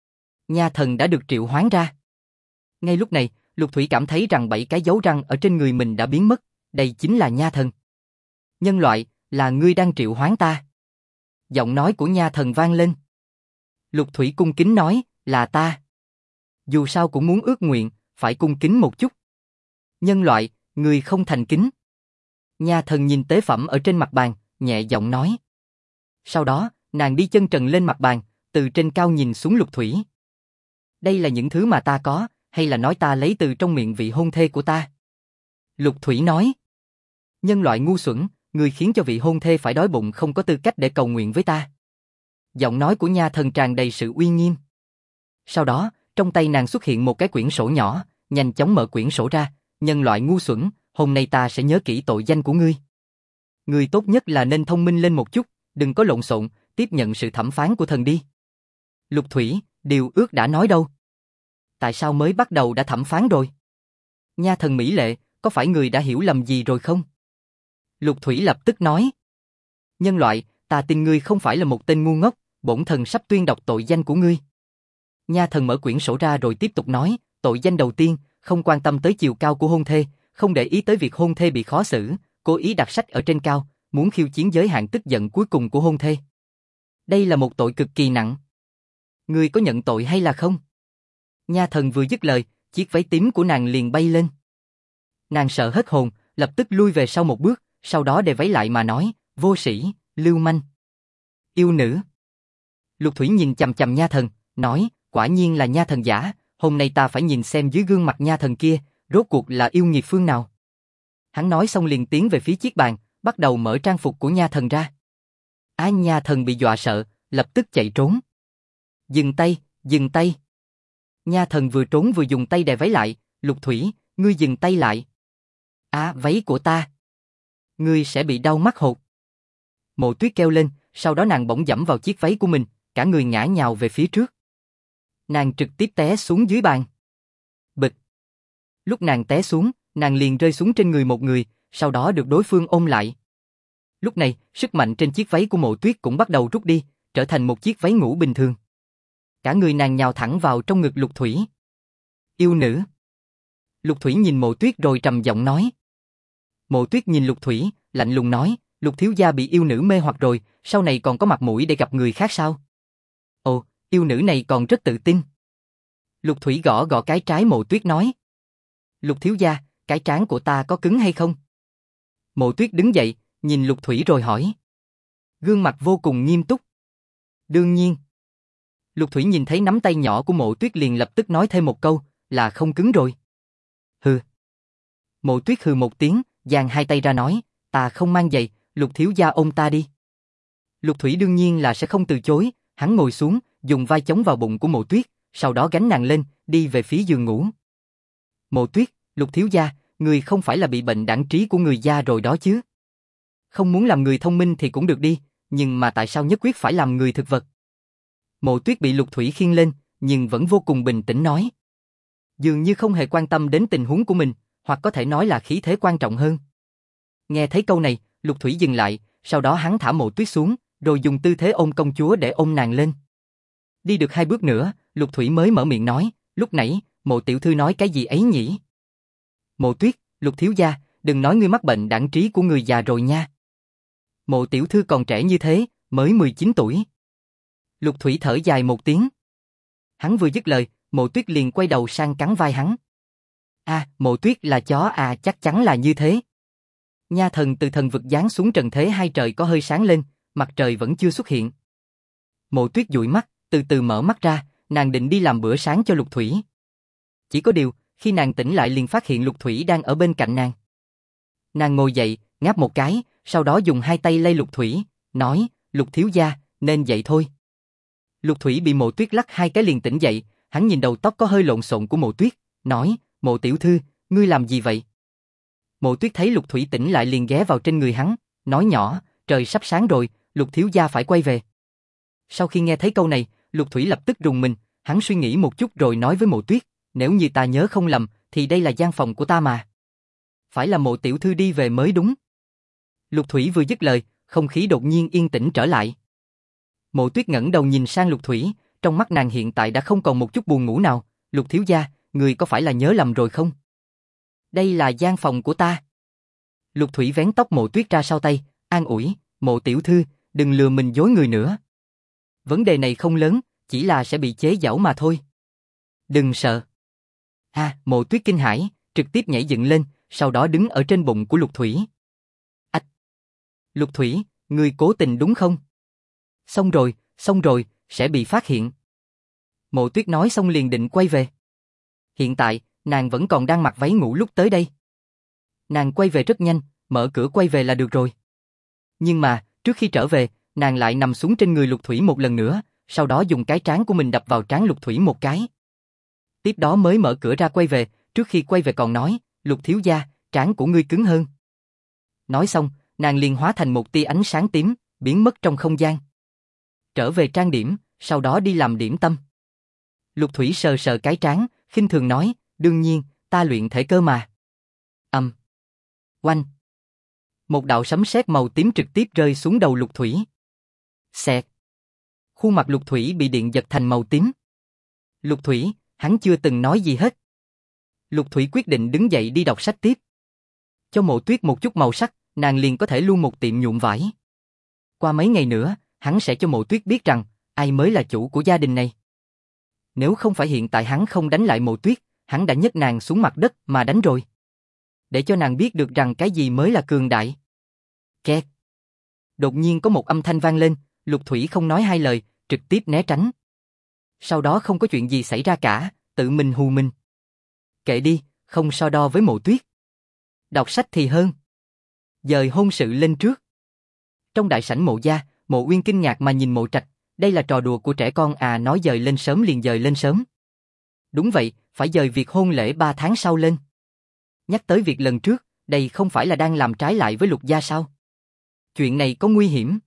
Nha thần đã được triệu hoán ra. Ngay lúc này, Lục Thủy cảm thấy rằng 7 cái dấu răng ở trên người mình đã biến mất, đây chính là nha thần. Nhân loại, là ngươi đang triệu hoán ta. Giọng nói của nha thần vang lên. Lục Thủy cung kính nói, là ta. Dù sao cũng muốn ước nguyện, phải cung kính một chút. Nhân loại, người không thành kính. Nha thần nhìn tế phẩm ở trên mặt bàn, nhẹ giọng nói. Sau đó, nàng đi chân trần lên mặt bàn, từ trên cao nhìn xuống Lục Thủy. Đây là những thứ mà ta có, hay là nói ta lấy từ trong miệng vị hôn thê của ta? Lục Thủy nói. Nhân loại ngu xuẩn, người khiến cho vị hôn thê phải đói bụng không có tư cách để cầu nguyện với ta. Giọng nói của nha thần tràn đầy sự uy nghiêm. Sau đó, trong tay nàng xuất hiện một cái quyển sổ nhỏ, nhanh chóng mở quyển sổ ra. Nhân loại ngu xuẩn, hôm nay ta sẽ nhớ kỹ tội danh của ngươi. Ngươi tốt nhất là nên thông minh lên một chút, đừng có lộn xộn, tiếp nhận sự thẩm phán của thần đi. Lục Thủy, điều ước đã nói đâu? Tại sao mới bắt đầu đã thẩm phán rồi? Nha thần mỹ lệ, có phải người đã hiểu lầm gì rồi không? Lục Thủy lập tức nói. Nhân loại, ta tin ngươi không phải là một tên ngu ngốc, bổn thần sắp tuyên đọc tội danh của ngươi. Nha thần mở quyển sổ ra rồi tiếp tục nói, tội danh đầu tiên, không quan tâm tới chiều cao của hôn thê, không để ý tới việc hôn thê bị khó xử, cố ý đặt sách ở trên cao, muốn khiêu chiến giới hạn tức giận cuối cùng của hôn thê. Đây là một tội cực kỳ nặng. Ngươi có nhận tội hay là không? Nha thần vừa dứt lời, chiếc váy tím của nàng liền bay lên. Nàng sợ hết hồn, lập tức lui về sau một bước, sau đó đè váy lại mà nói, vô sĩ, lưu manh. Yêu nữ. Lục Thủy nhìn chằm chằm nha thần, nói, quả nhiên là nha thần giả, hôm nay ta phải nhìn xem dưới gương mặt nha thần kia, rốt cuộc là yêu nghiệt phương nào. Hắn nói xong liền tiến về phía chiếc bàn, bắt đầu mở trang phục của nha thần ra. Nha thần bị dọa sợ, lập tức chạy trốn. Dừng tay, dừng tay. Nha thần vừa trốn vừa dùng tay đè váy lại, Lục Thủy, ngươi dừng tay lại. Váy của ta. Ngươi sẽ bị đau mắt hột. Mộ Tuyết kêu lên, sau đó nàng bỗng giẫm vào chiếc váy của mình, cả người ngã nhào về phía trước. Nàng trực tiếp té xuống dưới bàn. Bịch. Lúc nàng té xuống, nàng liền rơi xuống trên người một người, sau đó được đối phương ôm lại. Lúc này, sức mạnh trên chiếc váy của Mộ Tuyết cũng bắt đầu rút đi, trở thành một chiếc váy ngủ bình thường. Cả người nàng nhào thẳng vào trong ngực Lục Thủy. Yêu nữ. Lục Thủy nhìn Mộ Tuyết rồi trầm giọng nói. Mộ Tuyết nhìn Lục Thủy, lạnh lùng nói, Lục thiếu gia bị yêu nữ mê hoặc rồi, sau này còn có mặt mũi để gặp người khác sao? Ồ, yêu nữ này còn rất tự tin. Lục Thủy gõ gõ cái trái Mộ Tuyết nói. Lục thiếu gia, cái trán của ta có cứng hay không? Mộ Tuyết đứng dậy, nhìn Lục Thủy rồi hỏi. Gương mặt vô cùng nghiêm túc. Đương nhiên. Lục Thủy nhìn thấy nắm tay nhỏ của Mộ Tuyết liền lập tức nói thêm một câu, là không cứng rồi. Hừ. Mộ Tuyết hừ một tiếng, giang hai tay ra nói, ta không mang giày, Lục thiếu gia ôm ta đi. Lục Thủy đương nhiên là sẽ không từ chối, hắn ngồi xuống, dùng vai chống vào bụng của Mộ Tuyết, sau đó gánh nàng lên, đi về phía giường ngủ. Mộ Tuyết, Lục thiếu gia, người không phải là bị bệnh đãng trí của người già rồi đó chứ? Không muốn làm người thông minh thì cũng được đi, nhưng mà tại sao nhất quyết phải làm người thực vật? Mộ Tuyết bị Lục Thủy khiêng lên, nhưng vẫn vô cùng bình tĩnh nói. Dường như không hề quan tâm đến tình huống của mình, hoặc có thể nói là khí thế quan trọng hơn. Nghe thấy câu này, Lục Thủy dừng lại, sau đó hắn thả Mộ Tuyết xuống, rồi dùng tư thế ôm công chúa để ôm nàng lên. Đi được 2 bước nữa, Lục Thủy mới mở miệng nói, lúc nãy, Mộ tiểu thư nói cái gì ấy nhỉ? Mộ Tuyết, Lục thiếu gia, đừng nói ngươi mắc bệnh đãng trí của người già rồi nha. Mộ tiểu thư còn trẻ như thế, mới 19 tuổi. Lục Thủy thở dài một tiếng. Hắn vừa dứt lời, Mộ Tuyết liền quay đầu sang cắn vai hắn. Mộ Tuyết là chó chắc chắn là như thế. Nha thần từ thần vực giáng xuống trần thế hai trời có hơi sáng lên, mặt trời vẫn chưa xuất hiện. Mộ Tuyết dụi mắt, từ từ mở mắt ra, nàng định đi làm bữa sáng cho Lục Thủy. Chỉ có điều, khi nàng tỉnh lại liền phát hiện Lục Thủy đang ở bên cạnh nàng. Nàng ngồi dậy, ngáp một cái, sau đó dùng 2 tay lay Lục Thủy, nói, Lục thiếu gia, nên dậy thôi. Lục Thủy bị Mộ Tuyết lắc 2 cái liền tỉnh dậy, hắn nhìn đầu tóc có hơi lộn xộn của Mộ Tuyết, nói, Mộ tiểu thư, ngươi làm gì vậy? Mộ Tuyết thấy Lục Thủy tỉnh lại liền ghé vào trên người hắn, nói nhỏ, trời sắp sáng rồi, Lục thiếu gia phải quay về. Sau khi nghe thấy câu này, Lục Thủy lập tức rùng mình, hắn suy nghĩ một chút rồi nói với Mộ Tuyết, nếu như ta nhớ không lầm, thì đây là gian phòng của ta mà. Phải là Mộ tiểu thư đi về mới đúng. Lục Thủy vừa dứt lời, không khí đột nhiên yên tĩnh trở lại. Mộ Tuyết ngẩng đầu nhìn sang Lục Thủy, trong mắt nàng hiện tại đã không còn một chút buồn ngủ nào. Lục thiếu gia, người có phải là nhớ lầm rồi không? Đây là gian phòng của ta. Lục Thủy vén tóc Mộ Tuyết ra sau tay, an ủi, Mộ tiểu thư, đừng lừa mình dối người nữa. Vấn đề này không lớn, chỉ là sẽ bị chế giễu mà thôi. Đừng sợ. Mộ Tuyết kinh hãi, trực tiếp nhảy dựng lên, sau đó đứng ở trên bụng của Lục Thủy. Ách! Lục Thủy, ngươi cố tình đúng không? Xong rồi, sẽ bị phát hiện. Mộ Tuyết nói xong liền định quay về. Hiện tại, nàng vẫn còn đang mặc váy ngủ lúc tới đây. Nàng quay về rất nhanh, mở cửa quay về là được rồi. Nhưng mà, trước khi trở về, nàng lại nằm xuống trên người Lục Thủy một lần nữa, sau đó dùng cái trán của mình đập vào trán Lục Thủy một cái. Tiếp đó mới mở cửa ra quay về, trước khi quay về còn nói, Lục thiếu gia, trán của ngươi cứng hơn. Nói xong, nàng liền hóa thành một tia ánh sáng tím, biến mất trong không gian. Trở về trang điểm, sau đó đi làm điểm tâm. Lục Thủy sờ sờ cái trán, khinh thường nói, đương nhiên, ta luyện thể cơ mà. Oanh! Một đạo sấm sét màu tím trực tiếp rơi xuống đầu Lục Thủy. Xẹt! Khuôn mặt Lục Thủy bị điện giật thành màu tím. Lục Thủy, hắn chưa từng nói gì hết. Lục Thủy quyết định đứng dậy đi đọc sách tiếp. Cho Mộ Tuyết một chút màu sắc, nàng liền có thể lưu một tiệm nhuộm vải. Qua mấy ngày nữa, hắn sẽ cho Mộ Tuyết biết rằng, ai mới là chủ của gia đình này. Nếu không phải hiện tại hắn không đánh lại Mộ Tuyết, hắn đã nhấc nàng xuống mặt đất mà đánh rồi. Để cho nàng biết được rằng cái gì mới là cường đại. Kẹt. Đột nhiên có một âm thanh vang lên, Lục Thủy không nói hai lời, trực tiếp né tránh. Sau đó không có chuyện gì xảy ra cả, tự mình hù mình. Kệ đi, không so đo với Mộ Tuyết. Đọc sách thì hơn. Dời hôn sự lên trước. Trong đại sảnh Mộ gia, Mộ Uyên kinh ngạc mà nhìn Mộ Trạch, đây là trò đùa của trẻ con à, nói dời lên sớm liền dời lên sớm. Đúng vậy, phải dời việc hôn lễ 3 tháng sau lên. Nhắc tới việc lần trước, đây không phải là đang làm trái lại với Lục gia sao? Chuyện này có nguy hiểm.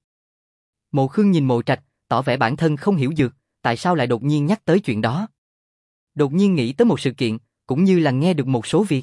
Mộ Khương nhìn Mộ Trạch, tỏ vẻ bản thân không hiểu được, tại sao lại đột nhiên nhắc tới chuyện đó. Đột nhiên nghĩ tới một sự kiện, cũng như là nghe được một số việc.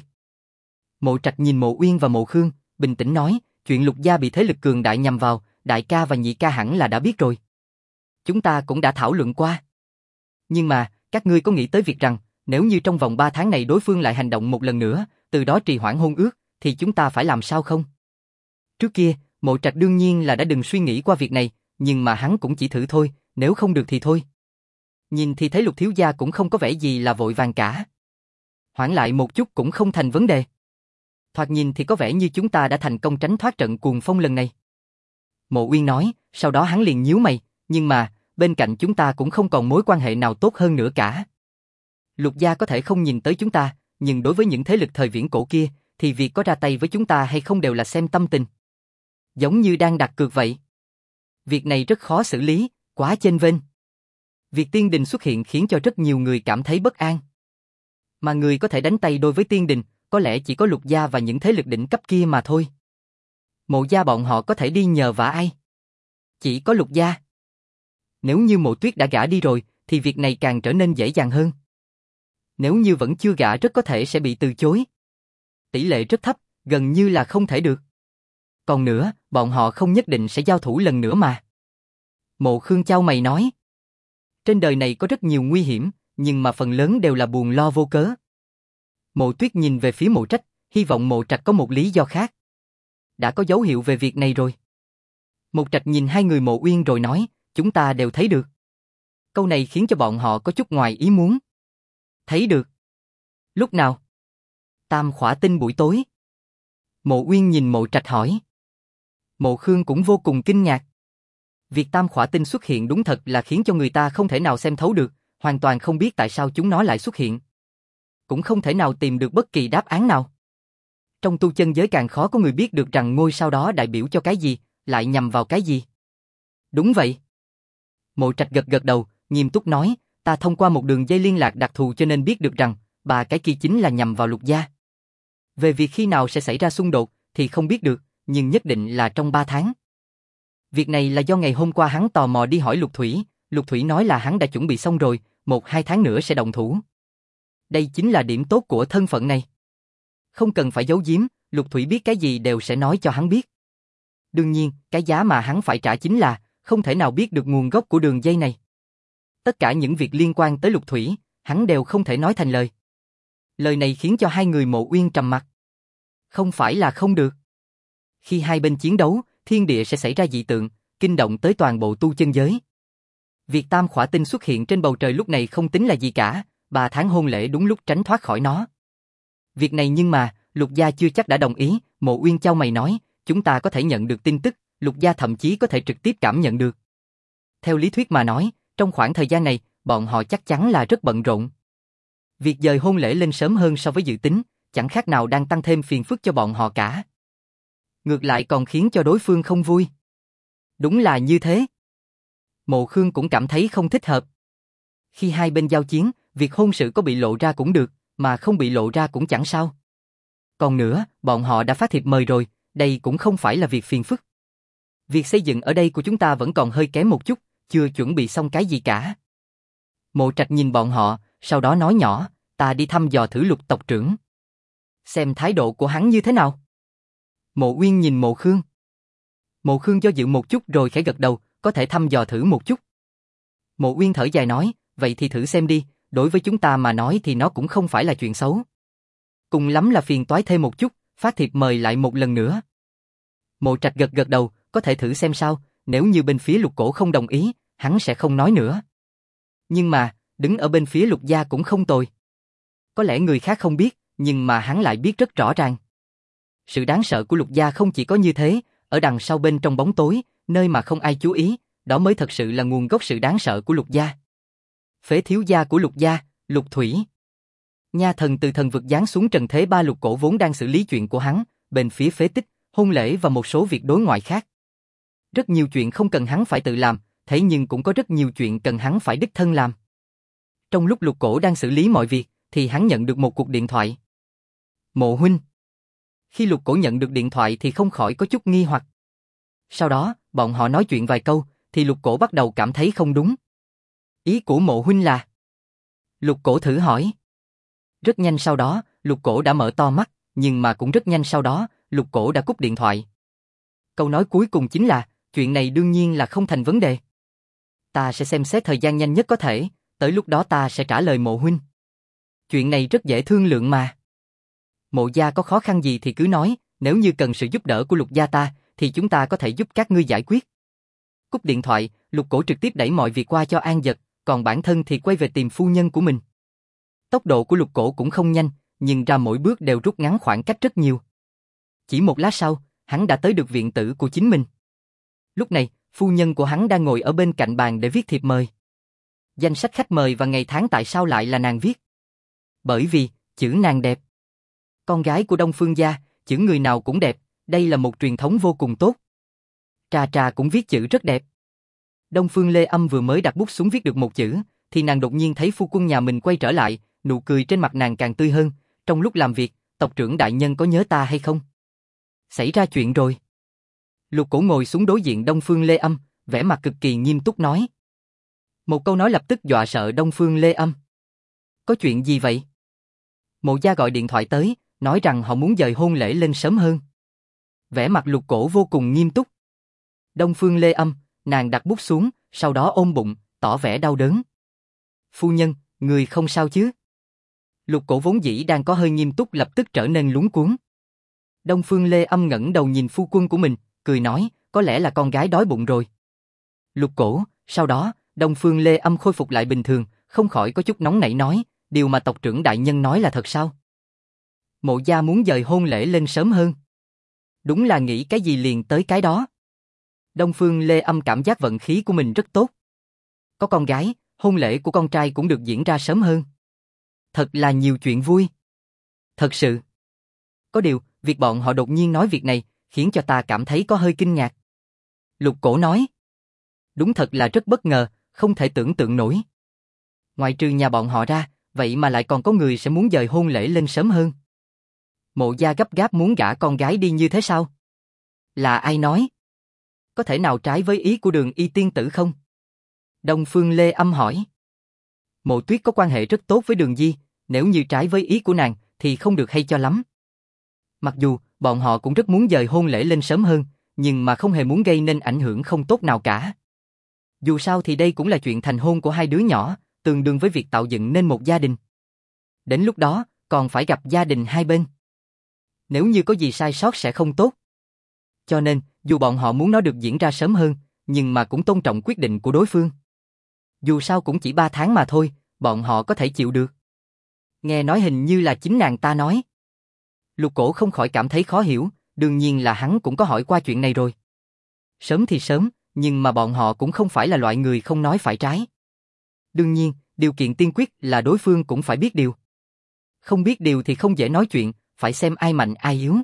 Mộ Trạch nhìn Mộ Uyên và Mộ Khương, bình tĩnh nói, chuyện Lục gia bị thế lực cường đại nhằm vào, đại ca và nhị ca hẳn là đã biết rồi. Chúng ta cũng đã thảo luận qua. Nhưng mà, các ngươi có nghĩ tới việc rằng, nếu như trong vòng 3 tháng này đối phương lại hành động một lần nữa, từ đó trì hoãn hôn ước, thì chúng ta phải làm sao không? Trước kia, Mộ Trạch đương nhiên là đã đừng suy nghĩ qua việc này, nhưng mà hắn cũng chỉ thử thôi, nếu không được thì thôi. Nhìn thì thấy Lục thiếu gia cũng không có vẻ gì là vội vàng cả. Hoãn lại một chút cũng không thành vấn đề. Thoạt nhìn thì có vẻ như chúng ta đã thành công tránh thoát trận cuồng phong lần này. Mộ Uyên nói, sau đó hắn liền nhíu mày, nhưng mà, bên cạnh chúng ta cũng không còn mối quan hệ nào tốt hơn nữa cả. Lục gia có thể không nhìn tới chúng ta, nhưng đối với những thế lực thời viễn cổ kia, thì việc có ra tay với chúng ta hay không đều là xem tâm tình. Giống như đang đặt cược vậy. Việc này rất khó xử lý, quá chênh vênh. Việc tiên đình xuất hiện khiến cho rất nhiều người cảm thấy bất an. Mà người có thể đánh tay đối với tiên đình, có lẽ chỉ có Lục gia và những thế lực đỉnh cấp kia mà thôi. Mộ gia bọn họ có thể đi nhờ vả ai? Chỉ có Lục gia. Nếu như Mộ Tuyết đã gả đi rồi, thì việc này càng trở nên dễ dàng hơn. Nếu như vẫn chưa gả rất có thể sẽ bị từ chối. Tỷ lệ rất thấp, gần như là không thể được. Còn nữa, bọn họ không nhất định sẽ giao thủ lần nữa mà. Mộ Khương chau mày nói. Trên đời này có rất nhiều nguy hiểm, nhưng mà phần lớn đều là buồn lo vô cớ. Mộ Tuyết nhìn về phía Mộ Trạch, hy vọng Mộ Trạch có một lý do khác. Đã có dấu hiệu về việc này rồi. Mộ Trạch nhìn hai người Mộ Uyên rồi nói, chúng ta đều thấy được. Câu này khiến cho bọn họ có chút ngoài ý muốn. Thấy được. Lúc nào? Tam Khỏa Tinh buổi tối. Mộ Uyên nhìn Mộ Trạch hỏi. Mộ Khương cũng vô cùng kinh ngạc. Việc Tam Khỏa Tinh xuất hiện đúng thật là khiến cho người ta không thể nào xem thấu được, hoàn toàn không biết tại sao chúng nó lại xuất hiện. Cũng không thể nào tìm được bất kỳ đáp án nào. Trong tu chân giới càng khó có người biết được rằng ngôi sao đó đại biểu cho cái gì, lại nhằm vào cái gì. Đúng vậy. Mộ Trạch gật gật đầu, nghiêm túc nói, ta thông qua một đường dây liên lạc đặc thù cho nên biết được rằng, ba cái kia chính là nhằm vào Lục gia. Về việc khi nào sẽ xảy ra xung đột, thì không biết được, nhưng nhất định là trong 3 tháng. Việc này là do ngày hôm qua hắn tò mò đi hỏi Lục Thủy nói là hắn đã chuẩn bị xong rồi, 1-2 tháng nữa sẽ động thủ. Đây chính là điểm tốt của thân phận này. Không cần phải giấu giếm, Lục Thủy biết cái gì đều sẽ nói cho hắn biết. Đương nhiên, cái giá mà hắn phải trả chính là, không thể nào biết được nguồn gốc của đường dây này. Tất cả những việc liên quan tới Lục Thủy, hắn đều không thể nói thành lời. Lời này khiến cho hai người Mộ Uyên trầm mặc. Không phải là không được. Khi hai bên chiến đấu, thiên địa sẽ xảy ra dị tượng, kinh động tới toàn bộ tu chân giới. Việc Tam Khỏa Tinh xuất hiện trên bầu trời lúc này không tính là gì cả, 3 tháng hôn lễ đúng lúc tránh thoát khỏi nó. Việc này nhưng mà, Lục gia chưa chắc đã đồng ý, Mộ Uyên chau mày nói, chúng ta có thể nhận được tin tức, Lục gia thậm chí có thể trực tiếp cảm nhận được. Theo lý thuyết mà nói, trong khoảng thời gian này, bọn họ chắc chắn là rất bận rộn. Việc dời hôn lễ lên sớm hơn so với dự tính, chẳng khác nào đang tăng thêm phiền phức cho bọn họ cả. Ngược lại còn khiến cho đối phương không vui. Đúng là như thế. Mộ Khương cũng cảm thấy không thích hợp. Khi hai bên giao chiến, việc hôn sự có bị lộ ra cũng được, mà không bị lộ ra cũng chẳng sao. Còn nữa, bọn họ đã phát thiệp mời rồi, đây cũng không phải là việc phiền phức. Việc xây dựng ở đây của chúng ta vẫn còn hơi kém một chút, chưa chuẩn bị xong cái gì cả. Mộ Trạch nhìn bọn họ, sau đó nói nhỏ, ta đi thăm dò thử Lục tộc trưởng. Xem thái độ của hắn như thế nào. Mộ Uyên nhìn Mộ Khương. Mộ Khương do dự một chút rồi khẽ gật đầu, có thể thăm dò thử một chút. Mộ Uyên thở dài nói, vậy thì thử xem đi, đối với chúng ta mà nói thì nó cũng không phải là chuyện xấu. Cùng lắm là phiền toái thêm một chút, phát thiệp mời lại một lần nữa. Mộ Trạch gật gật đầu, có thể thử xem sao, nếu như bên phía Lục Cổ không đồng ý, hắn sẽ không nói nữa. Nhưng mà, đứng ở bên phía Lục gia cũng không tồi. Có lẽ người khác không biết, nhưng mà hắn lại biết rất rõ ràng. Sự đáng sợ của Lục gia không chỉ có như thế, ở đằng sau bên trong bóng tối, nơi mà không ai chú ý, đó mới thật sự là nguồn gốc sự đáng sợ của Lục gia. Phế thiếu gia của Lục gia, Lục Thủy. Nha thần từ thần vực giáng xuống trần thế, ba Lục Cổ vốn đang xử lý chuyện của hắn, bên phía phế tích, hôn lễ và một số việc đối ngoại khác. Rất nhiều chuyện không cần hắn phải tự làm, thế nhưng cũng có rất nhiều chuyện cần hắn phải đích thân làm. Trong lúc Lục Cổ đang xử lý mọi việc, thì hắn nhận được một cuộc điện thoại. Mộ huynh. Khi Lục Cổ nhận được điện thoại thì không khỏi có chút nghi hoặc. Sau đó, bọn họ nói chuyện vài câu, thì Lục Cổ bắt đầu cảm thấy không đúng. Ý của Mộ huynh là? Lục Cổ thử hỏi. Rất nhanh sau đó, Lục Cổ đã mở to mắt, nhưng mà cũng rất nhanh sau đó, Lục Cổ đã cúp điện thoại. Câu nói cuối cùng chính là, chuyện này đương nhiên là không thành vấn đề. Ta sẽ xem xét thời gian nhanh nhất có thể, tới lúc đó ta sẽ trả lời Mộ huynh. Chuyện này rất dễ thương lượng mà. Mộ gia có khó khăn gì thì cứ nói, nếu như cần sự giúp đỡ của Lục gia ta, thì chúng ta có thể giúp các ngươi giải quyết. Cúp điện thoại, Lục Cổ trực tiếp đẩy mọi việc qua cho An Dật, còn bản thân thì quay về tìm phu nhân của mình. Tốc độ của Lục Cổ cũng không nhanh, nhưng ra mỗi bước đều rút ngắn khoảng cách rất nhiều. Chỉ một lát sau, hắn đã tới được viện tử của chính mình. Lúc này, phu nhân của hắn đang ngồi ở bên cạnh bàn để viết thiệp mời. Danh sách khách mời và ngày tháng tại sao lại là nàng viết? Bởi vì, chữ nàng đẹp. Con gái của Đông Phương gia, chữ người nào cũng đẹp, đây là một truyền thống vô cùng tốt. Trà Trà cũng viết chữ rất đẹp. Đông Phương Lê Âm vừa mới đặt bút xuống viết được một chữ, thì nàng đột nhiên thấy phu quân nhà mình quay trở lại, nụ cười trên mặt nàng càng tươi hơn. Trong lúc làm việc, tộc trưởng đại nhân có nhớ ta hay không? Xảy ra chuyện rồi. Lục Cổ ngồi xuống đối diện Đông Phương Lê Âm, vẻ mặt cực kỳ nghiêm túc nói. Một câu nói lập tức dọa sợ Đông Phương Lê Âm. Có chuyện gì vậy? Mộ gia gọi điện thoại tới, nói rằng họ muốn dời hôn lễ lên sớm hơn. Vẻ mặt Lục Cổ vô cùng nghiêm túc. Đông Phương Lê Âm, nàng đặt bút xuống, sau đó ôm bụng, tỏ vẻ đau đớn. Phu nhân, người không sao chứ? Lục Cổ vốn dĩ đang có hơi nghiêm túc lập tức trở nên luống cuống. Đông Phương Lê Âm ngẩng đầu nhìn phu quân của mình, cười nói, có lẽ là con gái đói bụng rồi. Lục Cổ, sau đó, Đông Phương Lê Âm khôi phục lại bình thường, không khỏi có chút nóng nảy nói, điều mà tộc trưởng đại nhân nói là thật sao? Mộ gia muốn dời hôn lễ lên sớm hơn. Đúng là nghĩ cái gì liền tới cái đó. Đông Phương Lê Âm cảm giác vận khí của mình rất tốt. Có con gái, hôn lễ của con trai cũng được diễn ra sớm hơn. Thật là nhiều chuyện vui. Thật sự. Có điều, việc bọn họ đột nhiên nói việc này, khiến cho ta cảm thấy có hơi kinh ngạc. Lục Cổ nói. Đúng thật là rất bất ngờ, không thể tưởng tượng nổi. Ngoại trừ nhà bọn họ ra, vậy mà lại còn có người sẽ muốn dời hôn lễ lên sớm hơn. Mộ gia gấp gáp muốn gả con gái đi như thế sao? Là ai nói? Có thể nào trái với ý của Đường Y tiên tử không? Đông Phương Lê Âm hỏi. Mộ Tuyết có quan hệ rất tốt với Đường Di, nếu như trái với ý của nàng thì không được hay cho lắm. Mặc dù bọn họ cũng rất muốn dời hôn lễ lên sớm hơn, nhưng mà không hề muốn gây nên ảnh hưởng không tốt nào cả. Dù sao thì đây cũng là chuyện thành hôn của hai đứa nhỏ, tương đương với việc tạo dựng nên một gia đình. Đến lúc đó, còn phải gặp gia đình hai bên. Nếu như có gì sai sót sẽ không tốt. Cho nên, dù bọn họ muốn nó được diễn ra sớm hơn, nhưng mà cũng tôn trọng quyết định của đối phương. Dù sao cũng chỉ 3 tháng mà thôi, bọn họ có thể chịu được. Nghe nói hình như là chính nàng ta nói. Lục Cổ không khỏi cảm thấy khó hiểu, đương nhiên là hắn cũng có hỏi qua chuyện này rồi. Sớm thì sớm, nhưng mà bọn họ cũng không phải là loại người không nói phải trái. Đương nhiên, điều kiện tiên quyết là đối phương cũng phải biết điều. Không biết điều thì không dễ nói chuyện, phải xem ai mạnh ai yếu.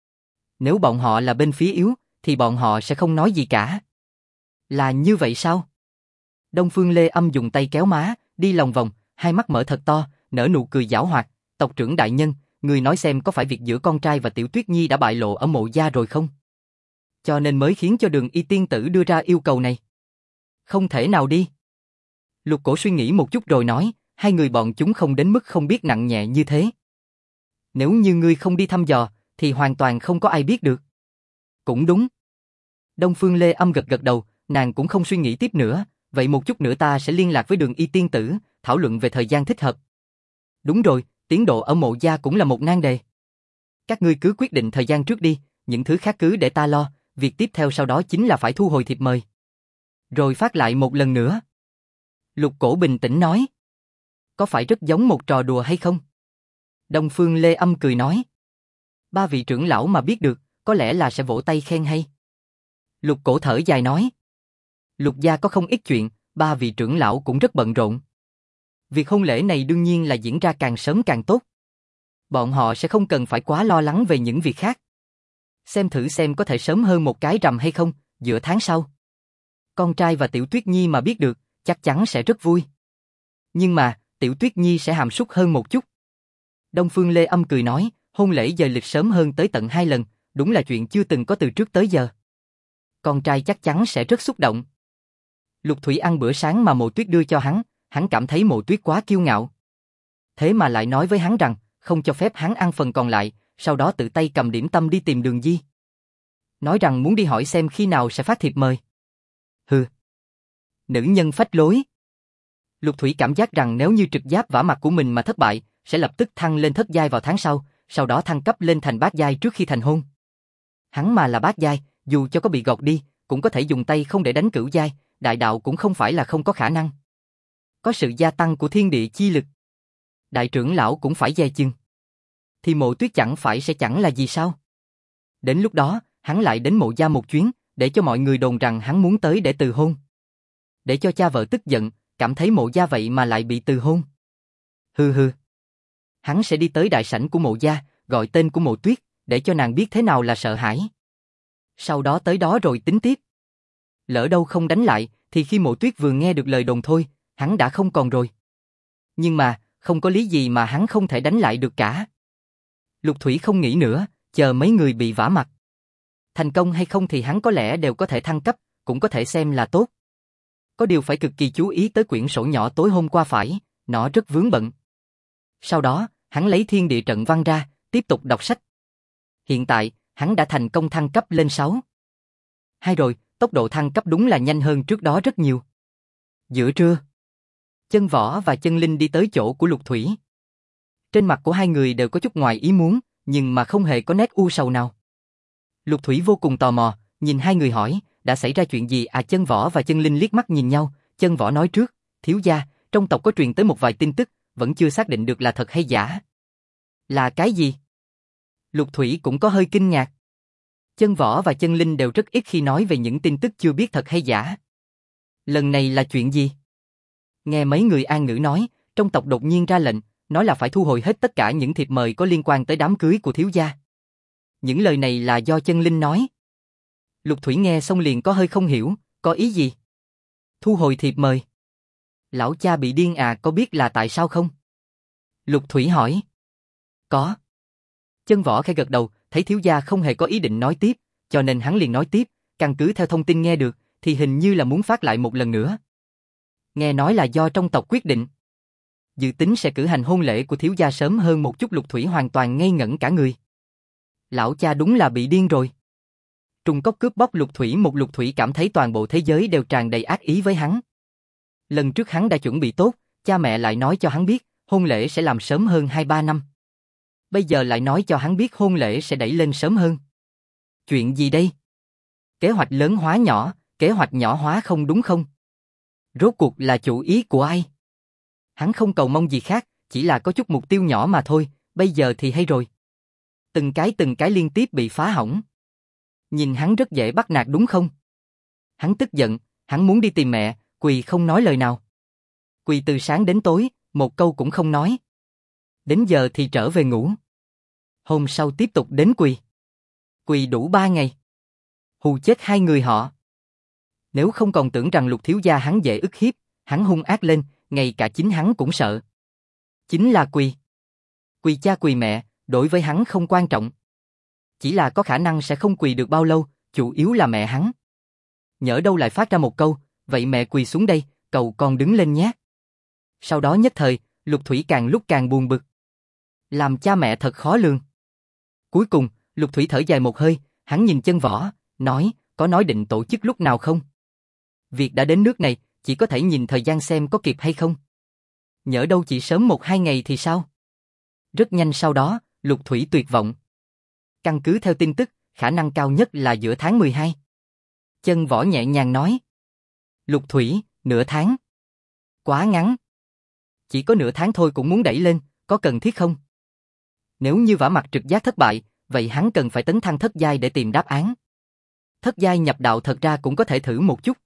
Nếu bọn họ là bên phía yếu, thì bọn họ sẽ không nói gì cả. Là như vậy sao? Đông Phương Lê Âm dùng tay kéo má, đi lòng vòng, hai mắt mở thật to, nở nụ cười giảo hoạt. Tộc trưởng đại nhân, người nói xem có phải việc giữa con trai và Tiểu Tuyết Nhi đã bại lộ ở Mộ gia rồi không? Cho nên mới khiến cho Đường Y tiên tử đưa ra yêu cầu này. Không thể nào đi. Lục Cổ suy nghĩ một chút rồi nói, hai người bọn chúng không đến mức không biết nặng nhẹ như thế. Nếu như ngươi không đi thăm dò, thì hoàn toàn không có ai biết được. Cũng đúng. Đông Phương Lê Âm gật gật đầu, nàng cũng không suy nghĩ tiếp nữa, vậy một chút nữa ta sẽ liên lạc với Đường Y tiên tử, thảo luận về thời gian thích hợp. Đúng rồi, tiến độ ở Mộ gia cũng là một nan đề. Các ngươi cứ quyết định thời gian trước đi, những thứ khác cứ để ta lo, việc tiếp theo sau đó chính là phải thu hồi thiệp mời. Rồi phát lại một lần nữa. Lục Cổ bình tĩnh nói. Có phải rất giống một trò đùa hay không? Đông Phương Lê Âm cười nói. Ba vị trưởng lão mà biết được, có lẽ là sẽ vỗ tay khen hay. Lục Cổ thở dài nói. Lục gia có không ít chuyện, ba vị trưởng lão cũng rất bận rộn. Việc hôn lễ này đương nhiên là diễn ra càng sớm càng tốt. Bọn họ sẽ không cần phải quá lo lắng về những việc khác. Xem thử xem có thể sớm hơn một cái rằm hay không, giữa tháng sau. Con trai và Tiểu Tuyết Nhi mà biết được, chắc chắn sẽ rất vui. Nhưng mà, Tiểu Tuyết Nhi sẽ hàm súc hơn một chút. Đông Phương Lê Âm cười nói, hôn lễ dời lịch sớm hơn tới tận 2 lần, đúng là chuyện chưa từng có từ trước tới giờ. Con trai chắc chắn sẽ rất xúc động. Lục Thủy ăn bữa sáng mà Mộ Tuyết đưa cho hắn cảm thấy Mộ Tuyết quá kiêu ngạo. Thế mà lại nói với hắn rằng, không cho phép hắn ăn phần còn lại, sau đó tự tay cầm điểm tâm đi tìm Đường Di. Nói rằng muốn đi hỏi xem khi nào sẽ phát thiệp mời. Hừ. Nữ nhân phách lối. Lục Thủy cảm giác rằng nếu như trực giáp vả mặt của mình mà thất bại, sẽ lập tức thăng lên thất giai vào tháng sau đó thăng cấp lên thành bát giai trước khi thành hôn. Hắn mà là bát giai, dù cho có bị gọt đi, cũng có thể dùng tay không để đánh cửu giai, đại đạo cũng không phải là không có khả năng. Có sự gia tăng của thiên địa chi lực. Đại trưởng lão cũng phải dè chừng. Thì Mộ Tuyết chẳng phải sẽ chẳng là gì sao? Đến lúc đó, hắn lại đến Mộ gia một chuyến, để cho mọi người đồn rằng hắn muốn tới để từ hôn. Để cho cha vợ tức giận, cảm thấy Mộ gia vậy mà lại bị từ hôn. Hừ hừ. Hắn sẽ đi tới đại sảnh của Mộ gia, gọi tên của Mộ Tuyết, để cho nàng biết thế nào là sợ hãi. Sau đó tới đó rồi tính tiếp. Lỡ đâu không đánh lại, thì khi Mộ Tuyết vừa nghe được lời đồn thôi, hắn đã không còn rồi. Nhưng mà, không có lý gì mà hắn không thể đánh lại được cả. Lục Thủy không nghĩ nữa, chờ mấy người bị vả mặt. Thành công hay không thì hắn có lẽ đều có thể thăng cấp, cũng có thể xem là tốt. Có điều phải cực kỳ chú ý tới quyển sổ nhỏ tối hôm qua phải, nó rất vướng bận. Sau đó, hắn lấy thiên địa trận văn ra, tiếp tục đọc sách. Hiện tại, hắn đã thành công thăng cấp lên 6. Hay rồi, tốc độ thăng cấp đúng là nhanh hơn trước đó rất nhiều. Giữa trưa, Chân Võ và Chân Linh đi tới chỗ của Lục Thủy. Trên mặt của hai người đều có chút ngoài ý muốn, nhưng mà không hề có nét u sầu nào. Lục Thủy vô cùng tò mò, nhìn hai người hỏi, đã xảy ra chuyện gì à? Chân Võ và Chân Linh liếc mắt nhìn nhau, Chân Võ nói trước, thiếu gia, trong tộc có truyền tới một vài tin tức, vẫn chưa xác định được là thật hay giả. Là cái gì? Lục Thủy cũng có hơi kinh ngạc. Chân Võ và Chân Linh đều rất ít khi nói về những tin tức chưa biết thật hay giả. Lần này là chuyện gì? Nghe mấy người An Ngữ nói, trong tộc đột nhiên ra lệnh, nói là phải thu hồi hết tất cả những thiệp mời có liên quan tới đám cưới của thiếu gia. Những lời này là do Chân Linh nói. Lục Thủy nghe xong liền có hơi không hiểu, có ý gì? Thu hồi thiệp mời. Lão cha bị điên à, có biết là tại sao không? Lục Thủy hỏi. Có. Chân Võ khẽ gật đầu, thấy thiếu gia không hề có ý định nói tiếp, cho nên hắn liền nói tiếp, căn cứ theo thông tin nghe được, thì hình như là muốn phát lại một lần nữa. Nghe nói là do trong tộc quyết định. Dự tính sẽ cử hành hôn lễ của thiếu gia sớm hơn một chút. Lục Thủy hoàn toàn ngây ngẩn cả người. Lão cha đúng là bị điên rồi. Trùng cốc cướp bóc Lục Thủy, một Lục Thủy cảm thấy toàn bộ thế giới đều tràn đầy ác ý với hắn. Lần trước hắn đã chuẩn bị tốt, cha mẹ lại nói cho hắn biết, hôn lễ sẽ làm sớm hơn 2-3 năm. Bây giờ lại nói cho hắn biết hôn lễ sẽ đẩy lên sớm hơn. Chuyện gì đây? Kế hoạch lớn hóa nhỏ, kế hoạch nhỏ hóa không đúng không? Rốt cuộc là chủ ý của ai? Hắn không cầu mong gì khác, chỉ là có chút mục tiêu nhỏ mà thôi, bây giờ thì hay rồi. Từng cái liên tiếp bị phá hỏng. Nhìn hắn rất dễ bắt nạt đúng không? Hắn tức giận, hắn muốn đi tìm mẹ, Quỳ không nói lời nào. Quỳ từ sáng đến tối, một câu cũng không nói. Đến giờ thì trở về ngủ. Hôm sau tiếp tục đến Quỳ. Quỳ đủ 3 ngày. Hù chết hai người họ. Nếu không còn tưởng rằng Lục thiếu gia hắn dễ ức hiếp, hắn hung ác lên, ngay cả chính hắn cũng sợ. Chính là Quỳ. Quỳ cha quỳ mẹ, đối với hắn không quan trọng. Chỉ là có khả năng sẽ không quỳ được bao lâu, chủ yếu là mẹ hắn. Nhỡ đâu lại phát ra một câu, vậy mẹ quỳ xuống đây, cầu con đứng lên nhé. Sau đó nhất thời, Lục Thủy càng lúc càng buồn bực. Làm cha mẹ thật khó lường. Cuối cùng, Lục Thủy thở dài một hơi, hắn nhìn Chân Võ, nói, có nói định tổ chức lúc nào không? Việc đã đến nước này, chỉ có thể nhìn thời gian xem có kịp hay không. Nhỡ đâu chỉ sớm 1-2 ngày thì sao? Rất nhanh sau đó, Lục Thủy tuyệt vọng. Căn cứ theo tin tức, khả năng cao nhất là giữa tháng 12. Chân Võ nhẹ nhàng nói. Lục Thủy, nửa tháng. Quá ngắn. Chỉ có nửa tháng thôi cũng muốn đẩy lên, có cần thiết không? Nếu như vả mặt trực giác thất bại, vậy hắn cần phải tấn thăng thất giai để tìm đáp án. Thất giai nhập đạo thật ra cũng có thể thử một chút.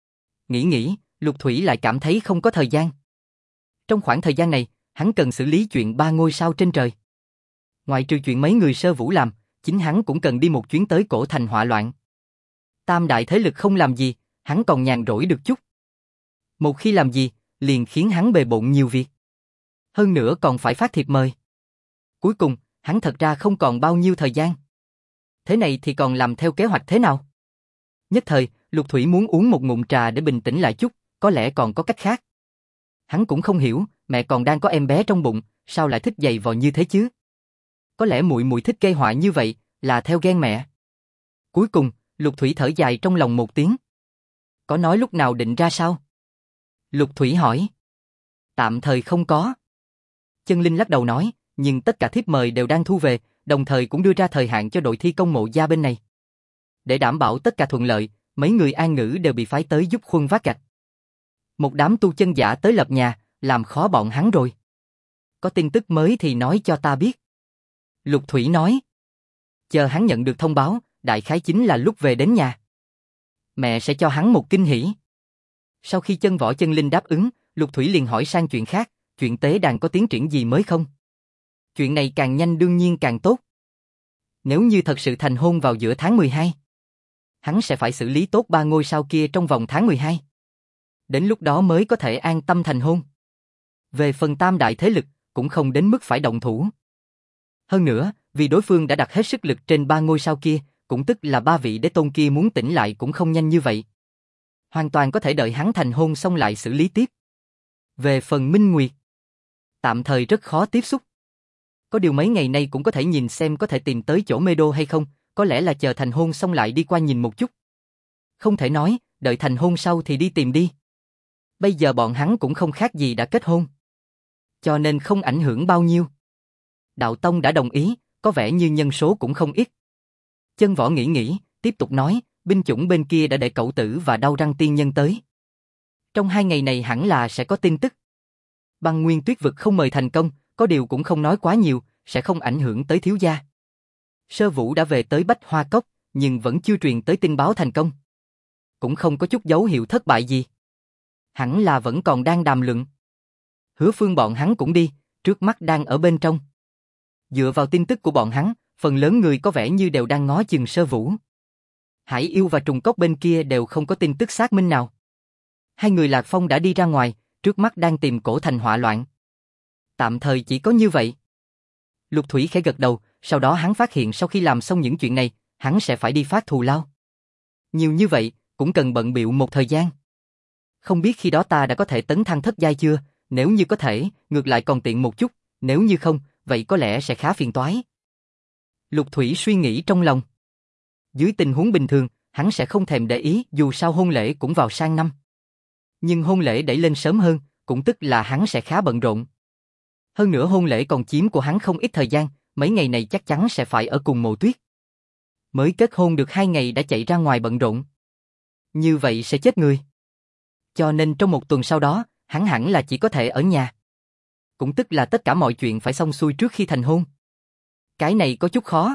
Nghĩ, Lục Thủy lại cảm thấy không có thời gian. Trong khoảng thời gian này, hắn cần xử lý chuyện 3 ngôi sao trên trời. Ngoài trừ chuyện mấy người sơ vũ làm, chính hắn cũng cần đi một chuyến tới cổ thành họa loạn. Tam đại thế lực không làm gì, hắn còn nhàn rỗi được chút. Một khi làm gì, liền khiến hắn bề bộn nhiều việc. Hơn nữa còn phải phát thiệp mời. Cuối cùng, hắn thật ra không còn bao nhiêu thời gian. Thế này thì còn làm theo kế hoạch thế nào? Nhất thời, Lục Thủy muốn uống một ngụm trà để bình tĩnh lại chút, có lẽ còn có cách khác. Hắn cũng không hiểu, mẹ còn đang có em bé trong bụng, sao lại thích giày vò như thế chứ? Có lẽ muội muội thích gây họa như vậy, là theo ghen mẹ. Cuối cùng, Lục Thủy thở dài trong lòng một tiếng. Có nói lúc nào định ra sao? Lục Thủy hỏi. Tạm thời không có. Chân Linh lắc đầu nói, nhưng tất cả thiếp mời đều đang thu về, đồng thời cũng đưa ra thời hạn cho đội thi công mộ gia bên này. Để đảm bảo tất cả thuận lợi, mấy người An Ngữ đều bị phái tới giúp khuân vác gạch. Một đám tu chân giả tới lập nhà, làm khó bọn hắn rồi. Có tin tức mới thì nói cho ta biết. Lục Thủy nói. Chờ hắn nhận được thông báo, đại khái chính là lúc về đến nhà. Mẹ sẽ cho hắn một kinh hỉ. Sau khi Chân Võ Chân Linh đáp ứng, Lục Thủy liền hỏi sang chuyện khác, chuyện tế đàn có tiến triển gì mới không? Chuyện này càng nhanh đương nhiên càng tốt. Nếu như thật sự thành hôn vào giữa tháng 12, hắn sẽ phải xử lý tốt 3 ngôi sao kia trong vòng tháng 12. Đến lúc đó mới có thể an tâm thành hôn. Về phần tam đại thế lực, cũng không đến mức phải động thủ. Hơn nữa, vì đối phương đã đặt hết sức lực trên 3 ngôi sao kia, cũng tức là 3 vị đế tôn kia muốn tỉnh lại cũng không nhanh như vậy. Hoàn toàn có thể đợi hắn thành hôn xong lại xử lý tiếp. Về phần Minh Nguyệt, tạm thời rất khó tiếp xúc. Có điều mấy ngày nay cũng có thể nhìn xem có thể tìm tới chỗ mê đô hay không, có lẽ là chờ thành hôn xong lại đi qua nhìn một chút. Không thể nói, đợi thành hôn sau thì đi tìm đi. Bây giờ bọn hắn cũng không khác gì đã kết hôn. Cho nên không ảnh hưởng bao nhiêu. Đạo Tông đã đồng ý, có vẻ như nhân số cũng không ít. Chân Võ nghĩ, tiếp tục nói, binh chủng bên kia đã để Cẩu Tử và Đau Răng tiên nhân tới. Trong 2 ngày này hẳn là sẽ có tin tức. Băng Nguyên Tuyết Vực không mời thành công, có điều cũng không nói quá nhiều, sẽ không ảnh hưởng tới thiếu gia. Sơ Vũ đã về tới Bách Hoa Cốc, nhưng vẫn chưa truyền tới tin báo thành công. Cũng không có chút dấu hiệu thất bại gì. Hẳn là vẫn còn đang đàm luận. Hứa Phương bọn hắn cũng đi, trước mắt đang ở bên trong. Dựa vào tin tức của bọn hắn, phần lớn người có vẻ như đều đang ngó chừng Sơ Vũ. Hải Yêu và Trùng Cốc bên kia đều không có tin tức xác minh nào. Hai người Lạc Phong đã đi ra ngoài, trước mắt đang tìm cổ thành họa loạn. Tạm thời chỉ có như vậy. Lục Thủy khẽ gật đầu, sau đó hắn phát hiện sau khi làm xong những chuyện này, hắn sẽ phải đi phát thù lao. Nhiều như vậy, cũng cần bận bịu một thời gian. Không biết khi đó ta đã có thể tấn thăng thất giai chưa, nếu như có thể, ngược lại còn tiện một chút, nếu như không, vậy có lẽ sẽ khá phiền toái. Lục Thủy suy nghĩ trong lòng. Dưới tình huống bình thường, hắn sẽ không thèm để ý, dù sao hôn lễ cũng vào sang năm. Nhưng hôn lễ đẩy lên sớm hơn, cũng tức là hắn sẽ khá bận rộn. Hơn nữa hôn lễ còn chiếm của hắn không ít thời gian, mấy ngày này chắc chắn sẽ phải ở cùng Mộ Tuyết. Mới kết hôn được 2 ngày đã chạy ra ngoài bận rộn. Như vậy sẽ chết người. Cho nên trong 1 tuần sau đó, hắn hẳn là chỉ có thể ở nhà. cũng tức là tất cả mọi chuyện phải xong xuôi trước khi thành hôn. Cái này có chút khó.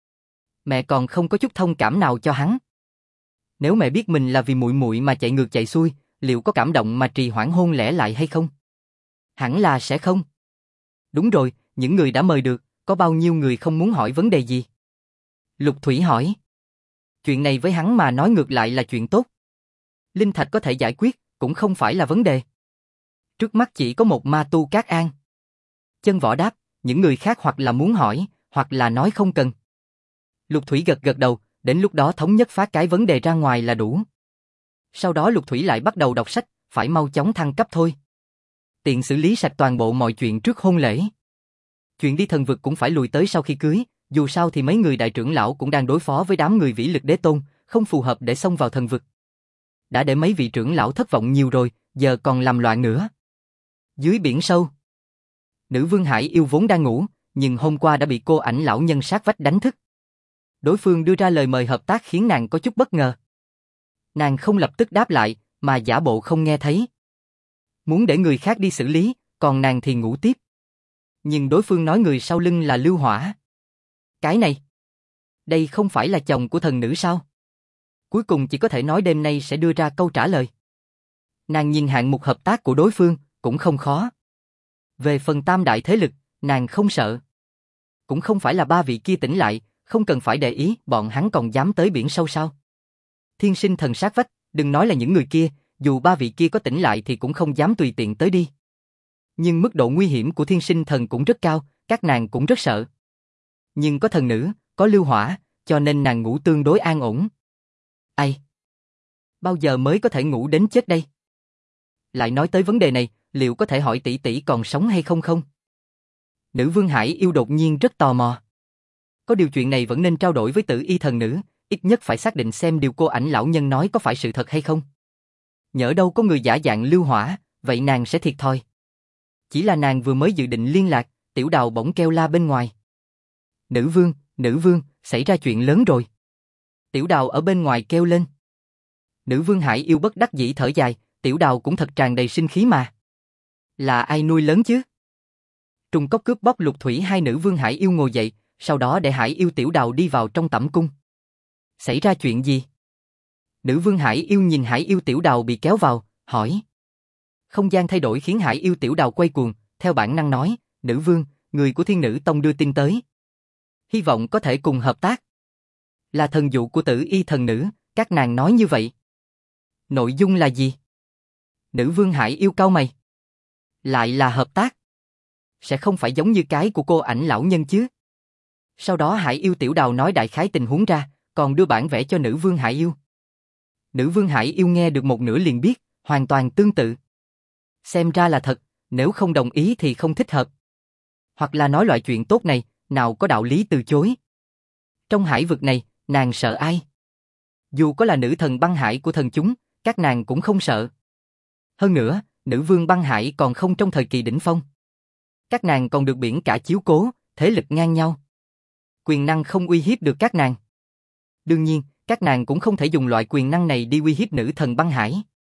Mẹ còn không có chút thông cảm nào cho hắn. Nếu mẹ biết mình là vì muội muội mà chạy ngược chạy xuôi, liệu có cảm động mà trì hoãn hôn lễ lại hay không? Hẳn là sẽ không. Đúng rồi, những người đã mời được, có bao nhiêu người không muốn hỏi vấn đề gì? Lục Thủy hỏi. Chuyện này với hắn mà nói ngược lại là chuyện tốt. Linh thạch có thể giải quyết, cũng không phải là vấn đề. Trước mắt chỉ có một ma tu Cát An. Chân Võ đáp, những người khác hoặc là muốn hỏi, hoặc là nói không cần. Lục Thủy gật gật đầu, đến lúc đó thống nhất phá cái vấn đề ra ngoài là đủ. Sau đó Lục Thủy lại bắt đầu đọc sách, phải mau chóng thăng cấp thôi. Tiện xử lý sạch toàn bộ mọi chuyện trước hôn lễ. Chuyện đi thần vực cũng phải lùi tới sau khi cưới, dù sao thì mấy người đại trưởng lão cũng đang đối phó với đám người vĩ lực đế tôn, không phù hợp để xông vào thần vực. Đã để mấy vị trưởng lão thất vọng nhiều rồi, giờ còn làm loạn nữa. Dưới biển sâu, Nữ Vương Hải Yêu vốn đang ngủ, nhưng hôm qua đã bị cô ảnh lão nhân sát vách đánh thức. Đối phương đưa ra lời mời hợp tác khiến nàng có chút bất ngờ. Nàng không lập tức đáp lại, mà giả bộ không nghe thấy. Muốn để người khác đi xử lý, còn nàng thì ngủ tiếp. Nhưng đối phương nói người sau lưng là Lưu Hỏa. Cái này, đây không phải là chồng của thần nữ sao? Cuối cùng chỉ có thể nói đêm nay sẽ đưa ra câu trả lời. Nàng nhìn hạng mục hợp tác của đối phương, cũng không khó. Về phần tam đại thế lực, nàng không sợ. Cũng không phải là ba vị kia tỉnh lại, không cần phải để ý, bọn hắn còn dám tới biển sâu sao? Thiên sinh thần sát vách, đừng nói là những người kia, dù ba vị kia có tỉnh lại thì cũng không dám tùy tiện tới đi. Nhưng mức độ nguy hiểm của thiên sinh thần cũng rất cao, các nàng cũng rất sợ. Nhưng có thần nữ, có Lưu Hỏa, cho nên nàng ngủ tương đối an ổn. Ai? Bao giờ mới có thể ngủ đến chết đây? Lại nói tới vấn đề này, liệu có thể hỏi tỷ tỷ còn sống hay không không? Nữ Vương Hải Yêu đột nhiên rất tò mò. Có điều chuyện này vẫn nên trao đổi với Tử Y thần nữ, ít nhất phải xác định xem điều cô ảnh lão nhân nói có phải sự thật hay không. Nhỡ đâu có người giả dạng Lưu Hỏa, vậy nàng sẽ thiệt thòi. Chỉ là nàng vừa mới dự định liên lạc, Tiểu Đào bỗng kêu la bên ngoài. Nữ vương, xảy ra chuyện lớn rồi. Tiểu Đào ở bên ngoài kêu lên. Nữ Vương Hải Yêu bất đắc dĩ thở dài, Tiểu Đào cũng thật tràn đầy sinh khí mà. Là ai nuôi lớn chứ? Trùng cốc cướp bóc Lục Thủy hai Nữ Vương Hải Yêu ngồi dậy, sau đó để Hải Yêu Tiểu Đào đi vào trong tẩm cung. Xảy ra chuyện gì? Nữ Vương Hải Yêu nhìn Hải Yêu Tiểu Đào bị kéo vào, hỏi. Không gian thay đổi khiến Hải Yêu Tiểu Đào quay cuồng, theo bản năng nói, Nữ Vương, người của Thiên Nữ Tông đưa tin tới. Hy vọng có thể cùng hợp tác. Là thần dụ của Tử Y thần nữ, các nàng nói như vậy. Nội dung là gì? Nữ Vương Hải Yêu cau mày. Lại là hợp tác. Sẽ không phải giống như cái của cô ảnh lão nhân chứ? Sau đó Hải Yêu Tiểu Đào nói đại khái tình huống ra, còn đưa bản vẽ cho Nữ Vương Hải Yêu. Nữ Vương Hải Yêu nghe được một nửa liền biết, hoàn toàn tương tự. Xem ra là thật, nếu không đồng ý thì không thích hợp. Hoặc là nói loại chuyện tốt này, nào có đạo lý từ chối. Trong hải vực này, nàng sợ ai? Dù có là nữ thần băng hải của thần chúng, các nàng cũng không sợ. Hơn nữa, Nữ Vương băng hải còn không trong thời kỳ đỉnh phong. Các nàng còn được biển cả chiếu cố, thế lực ngang nhau. Quyền năng không uy hiếp được các nàng. Đương nhiên, các nàng cũng không thể dùng loại quyền năng này đi uy hiếp nữ thần băng hải.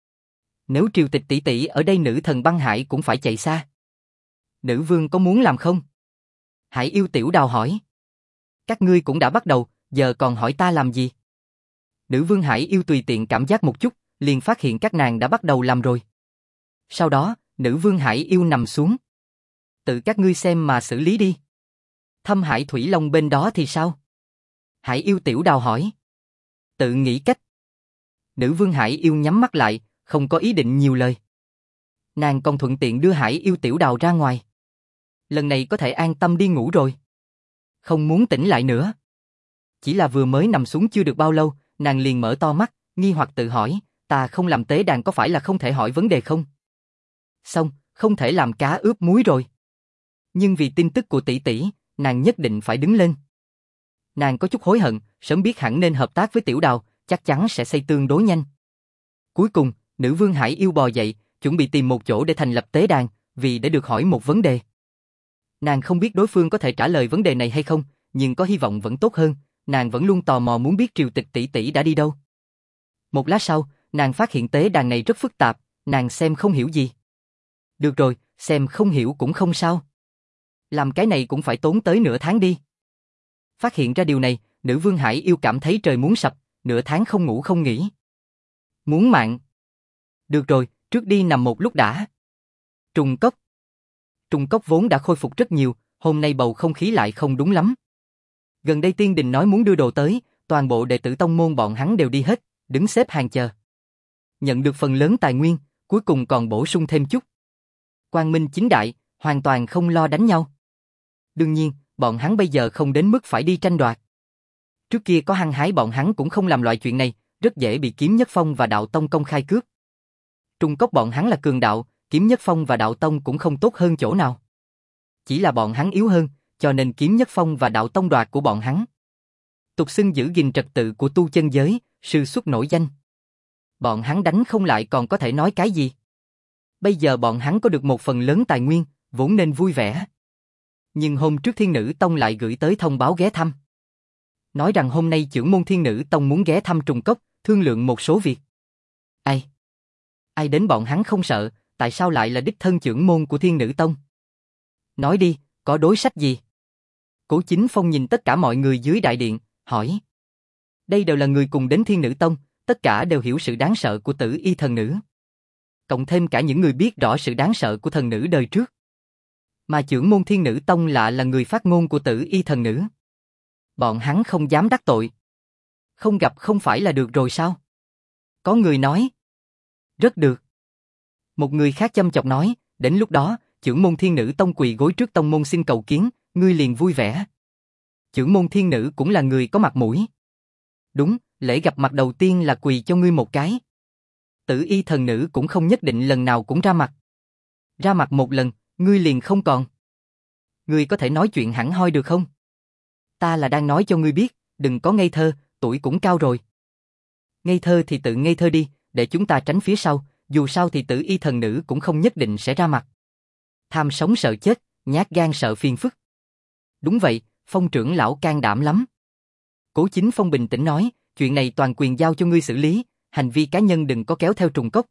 Nếu triều tịch tỷ tỷ ở đây nữ thần băng hải cũng phải chạy xa. Nữ Vương có muốn làm không? Hải Yêu Tiểu Đào hỏi. Các ngươi cũng đã bắt đầu, giờ còn hỏi ta làm gì? Nữ Vương Hải Yêu tùy tiện cảm giác một chút, liền phát hiện các nàng đã bắt đầu làm rồi. Sau đó, Nữ Vương Hải Yêu nằm xuống. Tự các ngươi xem mà xử lý đi. Thâm Hải Thủy Long bên đó thì sao? Hải Yêu Tiểu Đào hỏi. Tự nghĩ cách. Nữ Vương Hải Yêu nhắm mắt lại, không có ý định nhiều lời. Nàng còn thuận tiện đưa Hải Yêu Tiểu Đào ra ngoài. Lần này có thể an tâm đi ngủ rồi. Không muốn tỉnh lại nữa. Chỉ là vừa mới nằm xuống chưa được bao lâu, nàng liền mở to mắt, nghi hoặc tự hỏi, ta không làm tế đàn có phải là không thể hỏi vấn đề không? Xong, không thể làm cá ướp muối rồi. Nhưng vì tin tức của tỷ tỷ, nàng nhất định phải đứng lên. Nàng có chút hối hận, sớm biết hẳn nên hợp tác với Tiểu Đào, chắc chắn sẽ xây tương đối nhanh. Cuối cùng, Nữ Vương Hải Yêu bò dậy, chuẩn bị tìm một chỗ để thành lập tế đàn, vì để được hỏi một vấn đề. Nàng không biết đối phương có thể trả lời vấn đề này hay không, nhưng có hy vọng vẫn tốt hơn, nàng vẫn luôn tò mò muốn biết triều tịch tỷ tỷ đã đi đâu. Một lát sau, nàng phát hiện tế đàn này rất phức tạp, nàng xem không hiểu gì. Được rồi, xem không hiểu cũng không sao. Làm cái này cũng phải tốn tới nửa tháng đi. Phát hiện ra điều này, nữ vương Hải Yêu cảm thấy trời muốn sập, nửa tháng không ngủ không nghỉ. Muốn mạng. Được rồi, trước đi nằm một lúc đã. Trùng cốc. Trùng cốc vốn đã khôi phục rất nhiều, hôm nay bầu không khí lại không đúng lắm. Gần đây tiên đình nói muốn đưa đồ tới, toàn bộ đệ tử tông môn bọn hắn đều đi hết, đứng xếp hàng chờ. Nhận được phần lớn tài nguyên, cuối cùng còn bổ sung thêm chút. Quang minh chính đại, hoàn toàn không lo đánh nhau. Đương nhiên, bọn hắn bây giờ không đến mức phải đi tranh đoạt. Trước kia có hăng hái bọn hắn cũng không làm loại chuyện này, rất dễ bị Kiếm Nhất Phong và Đạo Tông công khai cướp. Trung cốc bọn hắn là cường đạo, Kiếm Nhất Phong và Đạo Tông cũng không tốt hơn chỗ nào. Chỉ là bọn hắn yếu hơn, cho nên Kiếm Nhất Phong và Đạo Tông đoạt của bọn hắn. Tục xưng giữ gìn trật tự của tu chân giới, sư xuất nổi danh. Bọn hắn đánh không lại còn có thể nói cái gì? Bây giờ bọn hắn có được một phần lớn tài nguyên, vốn nên vui vẻ. Nhưng hôm trước Thiên Nữ Tông lại gửi tới thông báo ghé thăm. Nói rằng hôm nay trưởng môn Thiên Nữ Tông muốn ghé thăm Trùng Cốc, thương lượng một số việc. Ai đến bọn hắn không sợ, tại sao lại là đích thân trưởng môn của Thiên Nữ Tông? Nói đi, có đối sách gì? Cố Chính Phong nhìn tất cả mọi người dưới đại điện, hỏi. Đây đều là người cùng đến Thiên Nữ Tông, tất cả đều hiểu sự đáng sợ của Tử Y thần nữ. Cộng thêm cả những người biết rõ sự đáng sợ của thần nữ đời trước. Mà trưởng môn Thiên Nữ Tông là người phát ngôn của Tử Y thần nữ. Bọn hắn không dám đắc tội. Không gặp không phải là được rồi sao? Có người nói. Rất được. Một người khác châm chọc nói, đến lúc đó, trưởng môn Thiên Nữ Tông quỳ gối trước tông môn xin cầu kiến, ngươi liền vui vẻ. Trưởng môn Thiên Nữ cũng là người có mặt mũi. Đúng, lễ gặp mặt đầu tiên là quỳ cho ngươi một cái. Tử Y thần nữ cũng không nhất định lần nào cũng ra mặt. Ra mặt một lần, ngươi liền không còn. Ngươi có thể nói chuyện hẳn hoi được không? Ta là đang nói cho ngươi biết, đừng có ngây thơ, tuổi cũng cao rồi. Ngây thơ thì tự ngây thơ đi, để chúng ta tránh phía sau, dù sao thì Tử Y thần nữ cũng không nhất định sẽ ra mặt. Tham sống sợ chết, nhát gan sợ phiền phức. Đúng vậy, Phong trưởng lão can đảm lắm. Cố Chính Phong bình tĩnh nói, chuyện này toàn quyền giao cho ngươi xử lý, hành vi cá nhân đừng có kéo theo Trùng Cốc.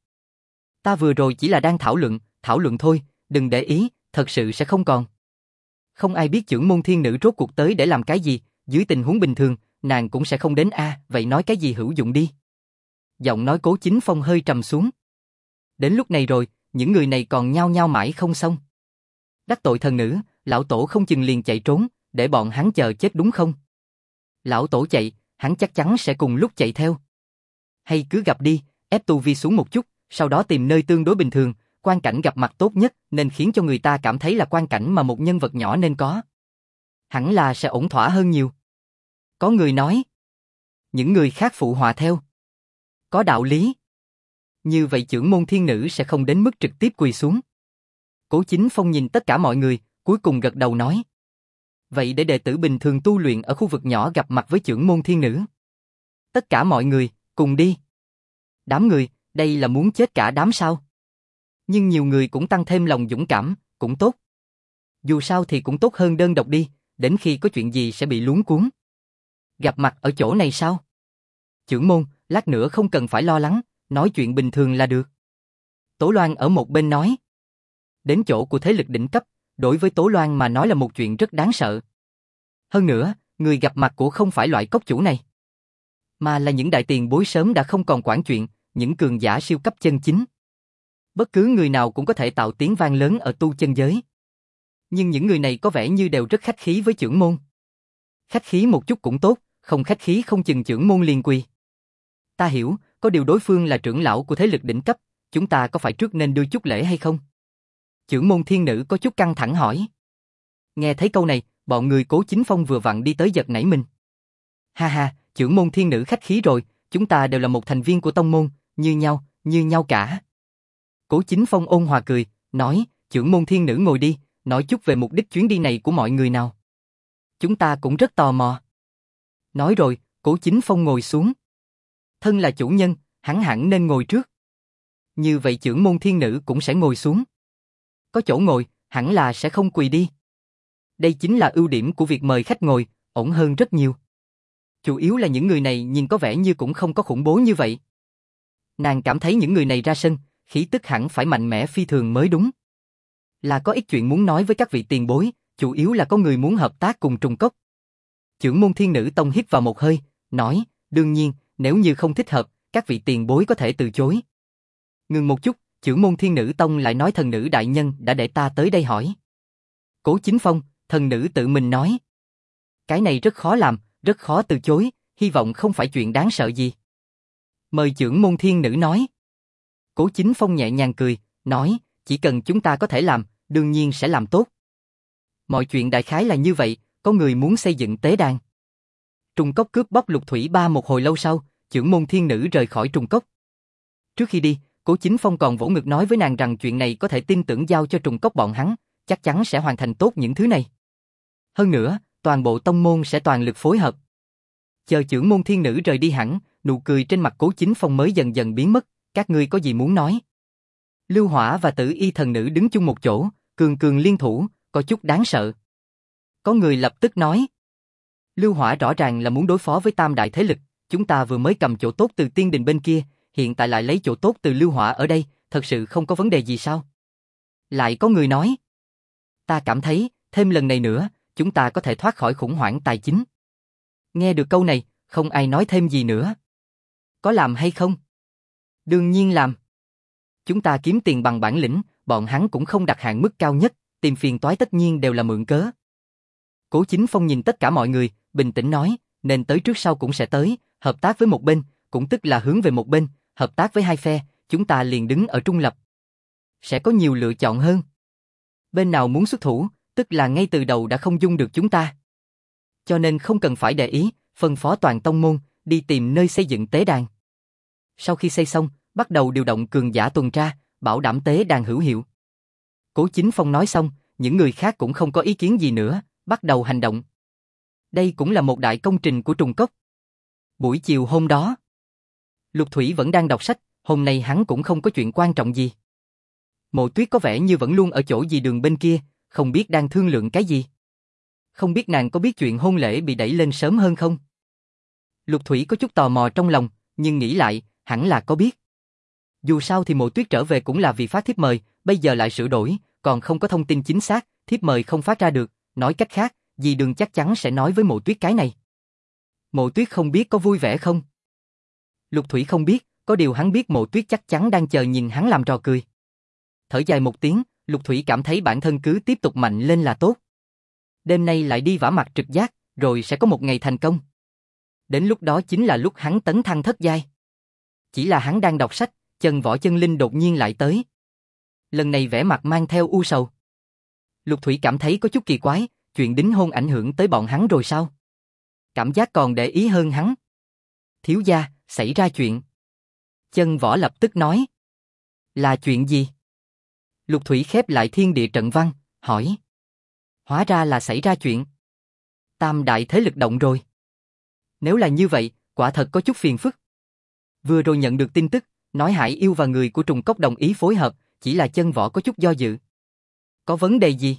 Ta vừa rồi chỉ là đang thảo luận thôi, đừng để ý, thật sự sẽ không còn. Không ai biết trưởng môn Thiên Nữ rốt cuộc tới để làm cái gì, dưới tình huống bình thường, nàng cũng sẽ không đến vậy nói cái gì hữu dụng đi. Giọng nói Cố Chính Phong hơi trầm xuống. Đến lúc này rồi, những người này còn nhao nhao mãi không xong. Đắc tội thần nữ, lão tổ không chừng liền chạy trốn, để bọn hắn chờ chết đúng không? Lão tổ chạy, hắn chắc chắn sẽ cùng lúc chạy theo. Hay cứ gặp đi, ép tu vi xuống một chút, sau đó tìm nơi tương đối bình thường, quang cảnh gặp mặt tốt nhất nên khiến cho người ta cảm thấy là quang cảnh mà một nhân vật nhỏ nên có. Hẳn là sẽ ổn thỏa hơn nhiều. Có người nói. Những người khác phụ họa theo. Có đạo lý. Như vậy trưởng môn Thiên Nữ sẽ không đến mức trực tiếp quỳ xuống. Cố Chính Phong nhìn tất cả mọi người, cuối cùng gật đầu nói. Vậy để đệ tử bình thường tu luyện ở khu vực nhỏ gặp mặt với trưởng môn Thiên Nữ. Tất cả mọi người, cùng đi. Đám người, đây là muốn chết cả đám sao? Nhưng nhiều người cũng tăng thêm lòng dũng cảm, cũng tốt. Dù sao thì cũng tốt hơn đơn độc đi, đến khi có chuyện gì sẽ bị luống cuống. Gặp mặt ở chỗ này sao? Trưởng môn, lát nữa không cần phải lo lắng, nói chuyện bình thường là được. Tố Loan ở một bên nói. Đến chỗ của thế lực đỉnh cấp, đối với Tố Loan mà nói là một chuyện rất đáng sợ. Hơn nữa, người gặp mặt của không phải loại cốc chủ này, mà là những đại tiền bối sớm đã không còn quản chuyện, những cường giả siêu cấp chân chính. Bất cứ người nào cũng có thể tạo tiếng vang lớn ở tu chân giới. Nhưng những người này có vẻ như đều rất khách khí với trưởng môn. Khách khí một chút cũng tốt, không khách khí không chừng trưởng môn liền quỳ. Ta hiểu, có điều đối phương là trưởng lão của thế lực đỉnh cấp, chúng ta có phải trước nên đưa chút lễ hay không? Trưởng môn Thiên Nữ có chút căng thẳng hỏi. Nghe thấy câu này, bọn người Cố Chính Phong vừa vặn đi tới giật nảy mình. Ha ha, trưởng môn Thiên Nữ khách khí rồi, chúng ta đều là một thành viên của tông môn, như nhau cả. Cố Chính Phong ôn hòa cười, nói, trưởng môn Thiên Nữ ngồi đi, nói chút về mục đích chuyến đi này của mọi người nào. Chúng ta cũng rất tò mò. Nói rồi, Cố Chính Phong ngồi xuống. Thân là chủ nhân, hắn hẳn nên ngồi trước. Như vậy trưởng môn Thiên Nữ cũng sẽ ngồi xuống. Có chỗ ngồi, hẳn là sẽ không quỳ đi. Đây chính là ưu điểm của việc mời khách ngồi, ổn hơn rất nhiều. Chủ yếu là những người này nhìn có vẻ như cũng không có khủng bố như vậy. Nàng cảm thấy những người này ra sân, khí tức hẳn phải mạnh mẽ phi thường mới đúng. Là có ít chuyện muốn nói với các vị tiền bối, chủ yếu là có người muốn hợp tác cùng Trùng Cốc. Chưởng môn Thiên Nữ Tông hít vào một hơi, nói, đương nhiên, nếu như không thích hợp, các vị tiền bối có thể từ chối. Ngừng một chút, Chưởng môn Thiên Nữ Tông lại nói thần nữ đại nhân đã để ta tới đây hỏi. Cố Chính Phong, thần nữ tự mình nói. Cái này rất khó làm, rất khó từ chối, hy vọng không phải chuyện đáng sợ gì. Mời Chưởng môn Thiên Nữ nói. Cố Chính Phong nhẹ nhàng cười, nói, chỉ cần chúng ta có thể làm, đương nhiên sẽ làm tốt. Mọi chuyện đại khái là như vậy, có người muốn xây dựng tế đàn. Trùng Cốc cướp bóc Lục Thủy Ba một hồi lâu sau, Chưởng môn Thiên Nữ rời khỏi Trùng Cốc. Trước khi đi, Cố Chính Phong còn vỗ ngực nói với nàng rằng chuyện này có thể tin tưởng giao cho Trùng Cốc bọn hắn, chắc chắn sẽ hoàn thành tốt những thứ này. Hơn nữa, toàn bộ tông môn sẽ toàn lực phối hợp. Chờ Chưởng môn Thiên Nữ rời đi hẳn, nụ cười trên mặt Cố Chính Phong mới dần dần biến mất, các ngươi có gì muốn nói? Lưu Hỏa và Tử Y thần nữ đứng chung một chỗ, cường cường liên thủ, có chút đáng sợ. Có người lập tức nói. Lưu Hỏa rõ ràng là muốn đối phó với tam đại thế lực, chúng ta vừa mới cầm chỗ tốt từ tiên đình bên kia, hiện tại lại lấy chỗ tốt từ Lưu Hỏa ở đây, thật sự không có vấn đề gì sao? Lại có người nói. Ta cảm thấy, thêm lần này nữa, chúng ta có thể thoát khỏi khủng hoảng tài chính. Nghe được câu này, không ai nói thêm gì nữa. Có làm hay không? Đương nhiên làm. Chúng ta kiếm tiền bằng bản lĩnh, bọn hắn cũng không đặt hạn mức cao nhất, tìm phiền toái tất nhiên đều là mượn cớ. Cố Chính Phong nhìn tất cả mọi người, bình tĩnh nói, nên tới trước sau cũng sẽ tới, hợp tác với một bên, cũng tức là hướng về một bên, hợp tác với hai phe, chúng ta liền đứng ở trung lập. Sẽ có nhiều lựa chọn hơn. Bên nào muốn xuất thủ, tức là ngay từ đầu đã không dung được chúng ta. Cho nên không cần phải để ý, phân phó toàn tông môn, đi tìm nơi xây dựng tế đàn. Sau khi xây xong, bắt đầu điều động cường giả tuần tra, bảo đảm tế đàn hữu hiệu. Cố Chính Phong nói xong, những người khác cũng không có ý kiến gì nữa, bắt đầu hành động. Đây cũng là một đại công trình của Trùng Cốc. Buổi chiều hôm đó, Lục Thủy vẫn đang đọc sách, hôm nay hắn cũng không có chuyện quan trọng gì. Mộ Tuyết có vẻ như vẫn luôn ở chỗ dì Đường bên kia, không biết đang thương lượng cái gì. Không biết nàng có biết chuyện hôn lễ bị đẩy lên sớm hơn không? Lục Thủy có chút tò mò trong lòng, nhưng nghĩ lại, hẳn là có biết. Dù sao thì Mộ Tuyết trở về cũng là vì phát thiếp mời, bây giờ lại sửa đổi, còn không có thông tin chính xác, thiếp mời không phát ra được, nói cách khác, dì Đường chắc chắn sẽ nói với Mộ Tuyết cái này. Mộ Tuyết không biết có vui vẻ không? Lục Thủy không biết, có điều hắn biết Mộ Tuyết chắc chắn đang chờ nhìn hắn làm trò cười. Thở dài một tiếng, Lục Thủy cảm thấy bản thân cứ tiếp tục mạnh lên là tốt. Đêm nay lại đi vả mặt trực giác, rồi sẽ có một ngày thành công. Đến lúc đó chính là lúc hắn tấn thăng thất giai. Chỉ là hắn đang đọc sách, Chân Võ Chân Linh đột nhiên lại tới. Lần này vẻ mặt mang theo u sầu. Lục Thủy cảm thấy có chút kỳ quái, chuyện đính hôn ảnh hưởng tới bọn hắn rồi sao? Cảm giác còn để ý hơn hắn. Thiếu gia, xảy ra chuyện. Chân Võ lập tức nói. Là chuyện gì? Lục Thủy khép lại thiên địa trận văn, hỏi. Hóa ra là xảy ra chuyện. Tam đại thế lực động rồi. Nếu là như vậy, quả thật có chút phiền phức. Vừa rồi nhận được tin tức, nói Hải Yêu và người của Trùng Cốc đồng ý phối hợp, chỉ là Chân Võ có chút do dự. Có vấn đề gì?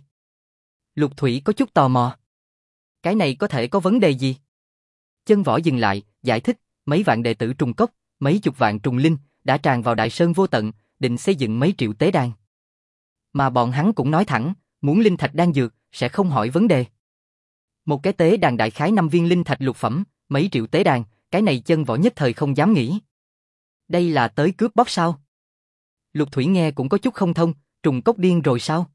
Lục Thủy có chút tò mò. Cái này có thể có vấn đề gì? Chân Võ dừng lại, giải thích, mấy vạn đệ tử Trùng Cốc, mấy chục vạn trùng linh, đã tràn vào Đại Sơn vô tận, định xây dựng mấy triệu tế đàn. Mà bọn hắn cũng nói thẳng, muốn linh thạch đan dược, sẽ không hỏi vấn đề. Một cái tế đàn đại khái 5 viên linh thạch lục phẩm, mấy triệu tế đàn, cái này Chân Võ nhất thời không dám nghĩ. Đây là tới cướp bóc sao? Lục Thủy nghe cũng có chút không thông, Trùng Cốc điên rồi sao?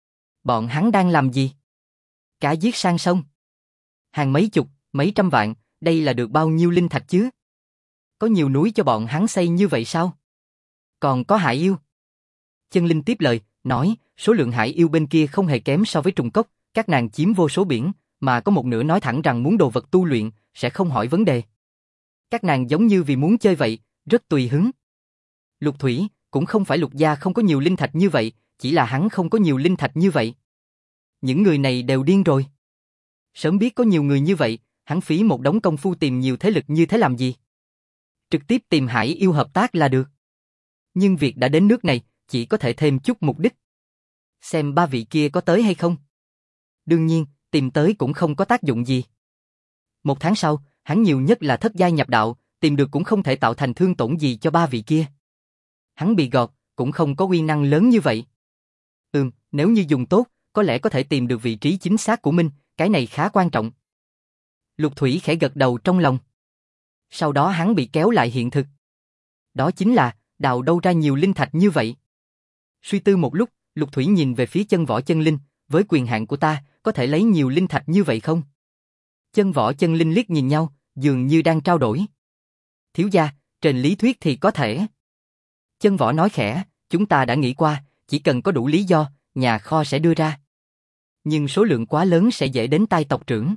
Bọn hắn đang làm gì? Cả giết sang sông. Hàng mấy chục, mấy trăm vạn, đây là được bao nhiêu linh thạch chứ? Có nhiều núi cho bọn hắn xây như vậy sao? Còn có Hải Yêu. Chân Linh tiếp lời, nói, số lượng Hải Yêu bên kia không hề kém so với Trùng Cốc, các nàng chiếm vô số biển, mà có một nửa nói thẳng rằng muốn đồ vật tu luyện, sẽ không hỏi vấn đề. Các nàng giống như vì muốn chơi vậy, rất tùy hứng. Lục Thủy, cũng không phải Lục gia không có nhiều linh thạch như vậy, chỉ là hắn không có nhiều linh thạch như vậy. Những người này đều điên rồi. Sớm biết có nhiều người như vậy, hắn phí một đống công phu tìm nhiều thế lực như thế làm gì? Trực tiếp tìm Hải Yêu hợp tác là được. Nhưng việc đã đến nước này, chỉ có thể thêm chút mục đích. Xem ba vị kia có tới hay không? Đương nhiên, tìm tới cũng không có tác dụng gì. Một tháng sau, hắn nhiều nhất là thất giai nhập đạo, tìm được cũng không thể tạo thành thương tổn gì cho ba vị kia. Hắn bị gọt, cũng không có uy năng lớn như vậy. Nếu như dùng tốt, có lẽ có thể tìm được vị trí chính xác của mình, cái này khá quan trọng. Lục Thủy khẽ gật đầu trong lòng. Sau đó hắn bị kéo lại hiện thực. Đó chính là, đào đâu ra nhiều linh thạch như vậy. Suy tư một lúc, Lục Thủy nhìn về phía Chân Võ Chân Linh, với quyền hạn của ta, có thể lấy nhiều linh thạch như vậy không? Chân Võ Chân Linh liếc nhìn nhau, dường như đang trao đổi. Thiếu gia, trên lý thuyết thì có thể. Chân Võ nói khẽ, chúng ta đã nghĩ qua, chỉ cần có đủ lý do, nhà kho sẽ đưa ra. Nhưng số lượng quá lớn sẽ dễ đến tai tộc trưởng.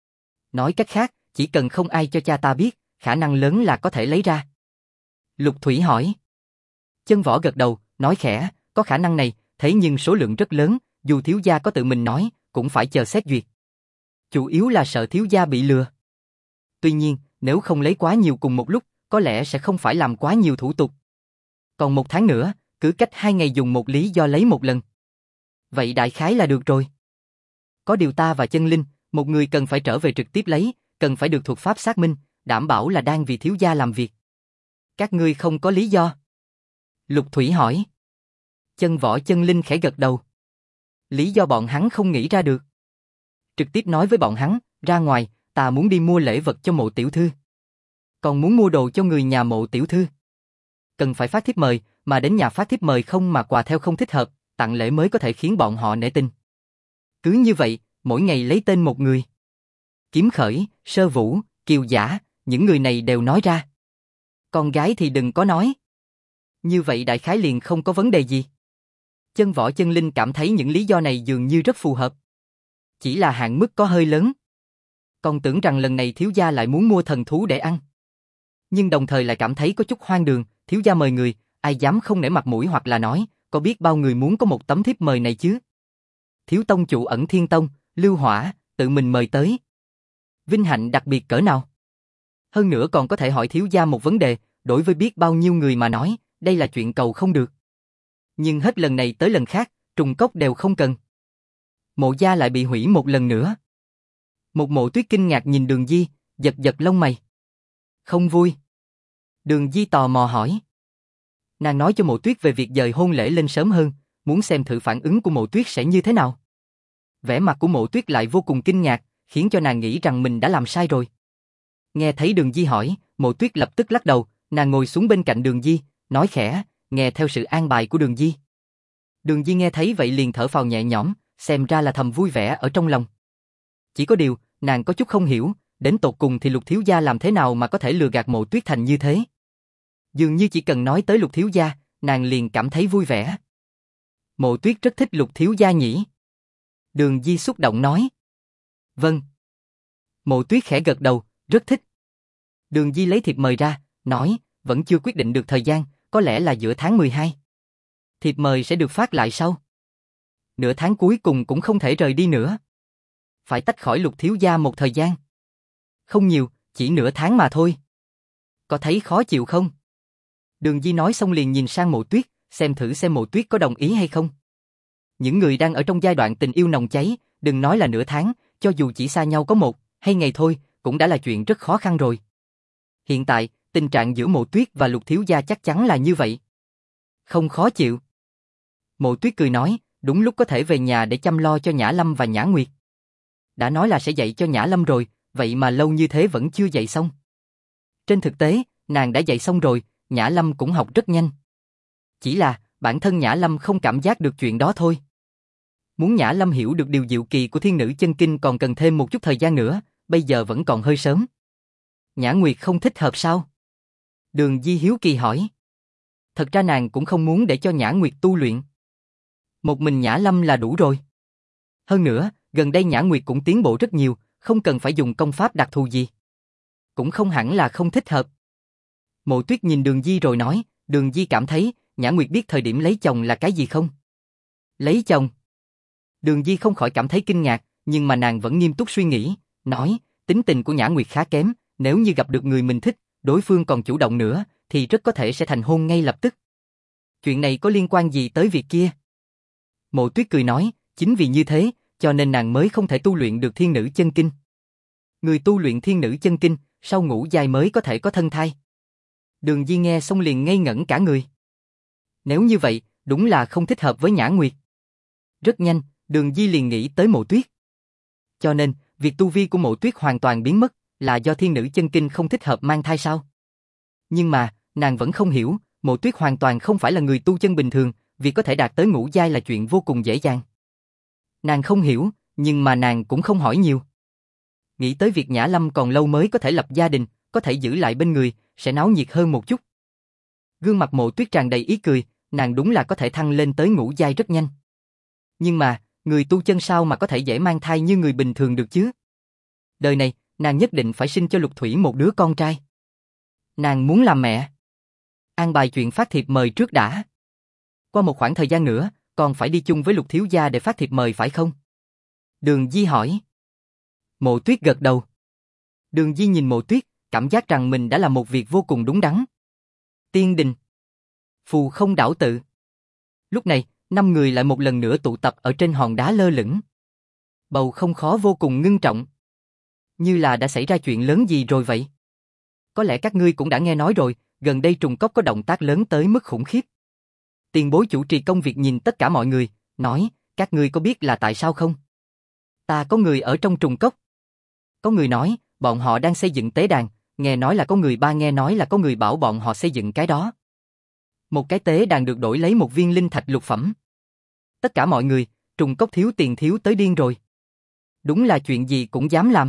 Nói cách khác, chỉ cần không ai cho cha ta biết, khả năng lớn là có thể lấy ra. Lục Thủy hỏi. Chân Võ gật đầu, nói khẽ, có khả năng này, thế nhưng số lượng rất lớn, dù thiếu gia có tự mình nói, cũng phải chờ xét duyệt. Chủ yếu là sợ thiếu gia bị lừa. Tuy nhiên, nếu không lấy quá nhiều cùng một lúc, có lẽ sẽ không phải làm quá nhiều thủ tục. Còn 1 tháng nữa, cứ cách 2 ngày dùng một lý do lấy một lần. Vậy đại khái là được rồi. Có điều ta và Chân Linh, một người cần phải trở về trực tiếp lấy, cần phải được thuật pháp xác minh, đảm bảo là đang vì thiếu gia làm việc. Các ngươi không có lý do? Lục Thủy hỏi. Chân Võ Chân Linh khẽ gật đầu. Lý do bọn hắn không nghĩ ra được. Trực tiếp nói với bọn hắn, ra ngoài, ta muốn đi mua lễ vật cho Mộ tiểu thư. Còn muốn mua đồ cho người nhà Mộ tiểu thư. Cần phải phát thiếp mời, mà đến nhà phát thiếp mời không mà quà theo không thích hợp, tặng lễ mới có thể khiến bọn họ nể tình. Cứ như vậy, mỗi ngày lấy tên một người. Kiếm Khởi, Sơ Vũ, Kiều Giả, những người này đều nói ra. Con gái thì đừng có nói. Như vậy đại khái liền không có vấn đề gì. Chân Võ Chân Linh cảm thấy những lý do này dường như rất phù hợp. Chỉ là hạn mức có hơi lớn. Còn tưởng rằng lần này thiếu gia lại muốn mua thần thú để ăn. Nhưng đồng thời lại cảm thấy có chút hoang đường, thiếu gia mời người, ai dám không nể mặt mũi hoặc là nói, có biết bao người muốn có một tấm thiếp mời này chứ? Thiếu tông chủ Ẩn Thiên Tông, Lưu Hỏa, tự mình mời tới. Vinh hạnh đặc biệt cỡ nào? Hơn nữa còn có thể hỏi thiếu gia một vấn đề, đối với biết bao nhiêu người mà nói, đây là chuyện cầu không được. Nhưng hết lần này tới lần khác, trùng cốc đều không cần. Mộ gia lại bị hủy một lần nữa. Một Mộ Tuyết kinh ngạc nhìn Đường Di, giật giật lông mày. Không vui. Đường Di tò mò hỏi. Nàng nói cho Mộ Tuyết về việc dời hôn lễ lên sớm hơn, muốn xem thử phản ứng của Mộ Tuyết sẽ như thế nào. Vẻ mặt của Mộ Tuyết lại vô cùng kinh ngạc, khiến cho nàng nghĩ rằng mình đã làm sai rồi. Nghe thấy Đường Di hỏi, Mộ Tuyết lập tức lắc đầu, nàng ngồi xuống bên cạnh Đường Di, nói khẽ, nghe theo sự an bài của Đường Di. Đường Di nghe thấy vậy liền thở phào nhẹ nhõm, xem ra là thầm vui vẻ ở trong lòng. Chỉ có điều, nàng có chút không hiểu, đến tột cùng thì Lục thiếu gia làm thế nào mà có thể lừa gạt Mộ Tuyết thành như thế. Dường như chỉ cần nói tới Lục thiếu gia, nàng liền cảm thấy vui vẻ. Mộ Tuyết rất thích Lục thiếu gia nhỉ? Đường Di xúc động nói. Vâng. Mộ Tuyết khẽ gật đầu, rất thích. Đường Di lấy thiệp mời ra, nói, vẫn chưa quyết định được thời gian, có lẽ là giữa tháng 12. Thiệp mời sẽ được phát lại sau. Nửa tháng cuối cùng cũng không thể rời đi nữa. Phải tách khỏi Lục thiếu gia một thời gian. Không nhiều, chỉ nửa tháng mà thôi. Có thấy khó chịu không? Đường Di nói xong liền nhìn sang Mộ Tuyết, xem thử xem Mộ Tuyết có đồng ý hay không. Những người đang ở trong giai đoạn tình yêu nồng cháy, đừng nói là nửa tháng, cho dù chỉ xa nhau có 1 hay ngày thôi, cũng đã là chuyện rất khó khăn rồi. Hiện tại, tình trạng giữa Mộ Tuyết và Lục thiếu gia chắc chắn là như vậy. Không khó chịu. Mộ Tuyết cười nói, đúng lúc có thể về nhà để chăm lo cho Nhã Lâm và Nhã Nguyệt. Đã nói là sẽ dạy cho Nhã Lâm rồi, vậy mà lâu như thế vẫn chưa dạy xong. Trên thực tế, nàng đã dạy xong rồi, Nhã Lâm cũng học rất nhanh. Chỉ là, bản thân Nhã Lâm không cảm giác được chuyện đó thôi. Muốn Nhã Lâm hiểu được điều diệu kỳ của thiên nữ chân kinh còn cần thêm một chút thời gian nữa, bây giờ vẫn còn hơi sớm. Nhã Nguyệt không thích hợp sao? Đường Di hiếu kỳ hỏi. Thật ra nàng cũng không muốn để cho Nhã Nguyệt tu luyện. Một mình Nhã Lâm là đủ rồi. Hơn nữa, gần đây Nhã Nguyệt cũng tiến bộ rất nhiều, không cần phải dùng công pháp đặc thù gì. Cũng không hẳn là không thích hợp. Mộ Tuyết nhìn Đường Di rồi nói, Đường Di cảm thấy, Nhã Nguyệt biết thời điểm lấy chồng là cái gì không? Lấy chồng? Đường Di không khỏi cảm thấy kinh ngạc, nhưng mà nàng vẫn nghiêm túc suy nghĩ, nói, tính tình của Nhã Nguyệt khá kém, nếu như gặp được người mình thích, đối phương còn chủ động nữa, thì rất có thể sẽ thành hôn ngay lập tức. Chuyện này có liên quan gì tới việc kia? Mộ Tuyết cười nói, chính vì như thế, cho nên nàng mới không thể tu luyện được thiên nữ chân kinh. Người tu luyện thiên nữ chân kinh, sau ngũ giai mới có thể có thân thai. Đường Di nghe xong liền ngây ngẩn cả người. Nếu như vậy, đúng là không thích hợp với Nhã Nguyệt. Rất nhanh, Đường Di liền nghĩ tới Mộ Tuyết. Cho nên, việc tu vi của Mộ Tuyết hoàn toàn biến mất, là do thiên nữ chân kinh không thích hợp mang thai sao? Nhưng mà, nàng vẫn không hiểu, Mộ Tuyết hoàn toàn không phải là người tu chân bình thường, việc có thể đạt tới ngũ giai là chuyện vô cùng dễ dàng. Nàng không hiểu, nhưng mà nàng cũng không hỏi nhiều. Nghĩ tới việc Nhã Lâm còn lâu mới có thể lập gia đình, có thể giữ lại bên người, sẽ náo nhiệt hơn một chút. Gương mặt Mộ Tuyết tràn đầy ý cười, nàng đúng là có thể thăng lên tới ngũ giai rất nhanh. Nhưng mà, người tu chân sao mà có thể dễ mang thai như người bình thường được chứ? Đời này, nàng nhất định phải sinh cho Lục Thủy một đứa con trai. Nàng muốn làm mẹ. An bài chuyện phát thiệp mời trước đã. Qua một khoảng thời gian nữa, còn phải đi chung với Lục thiếu gia để phát thiệp mời phải không? Đường Di hỏi. Mộ Tuyết gật đầu. Đường Di nhìn Mộ Tuyết, cảm giác rằng mình đã làm một việc vô cùng đúng đắn. Tiên đình. Phù không đảo tự. Lúc này, 5 người lại một lần nữa tụ tập ở trên hòn đá lơ lửng. Bầu không khí vô cùng ngưng trọng. Như là đã xảy ra chuyện lớn gì rồi vậy. Có lẽ các ngươi cũng đã nghe nói rồi, gần đây Trùng Cốc có động tác lớn tới mức khủng khiếp. Tiền bối chủ trì công việc nhìn tất cả mọi người, nói, các ngươi có biết là tại sao không? Ta có người ở trong Trùng Cốc. Có người nói, bọn họ đang xây dựng tế đàn, nghe nói là có người nghe nói là có người bảo bọn họ xây dựng cái đó. Một cái tế đàn được đổi lấy một viên linh thạch lục phẩm. Tất cả mọi người, Trùng Cốc thiếu tiền thiếu tới điên rồi. Đúng là chuyện gì cũng dám làm.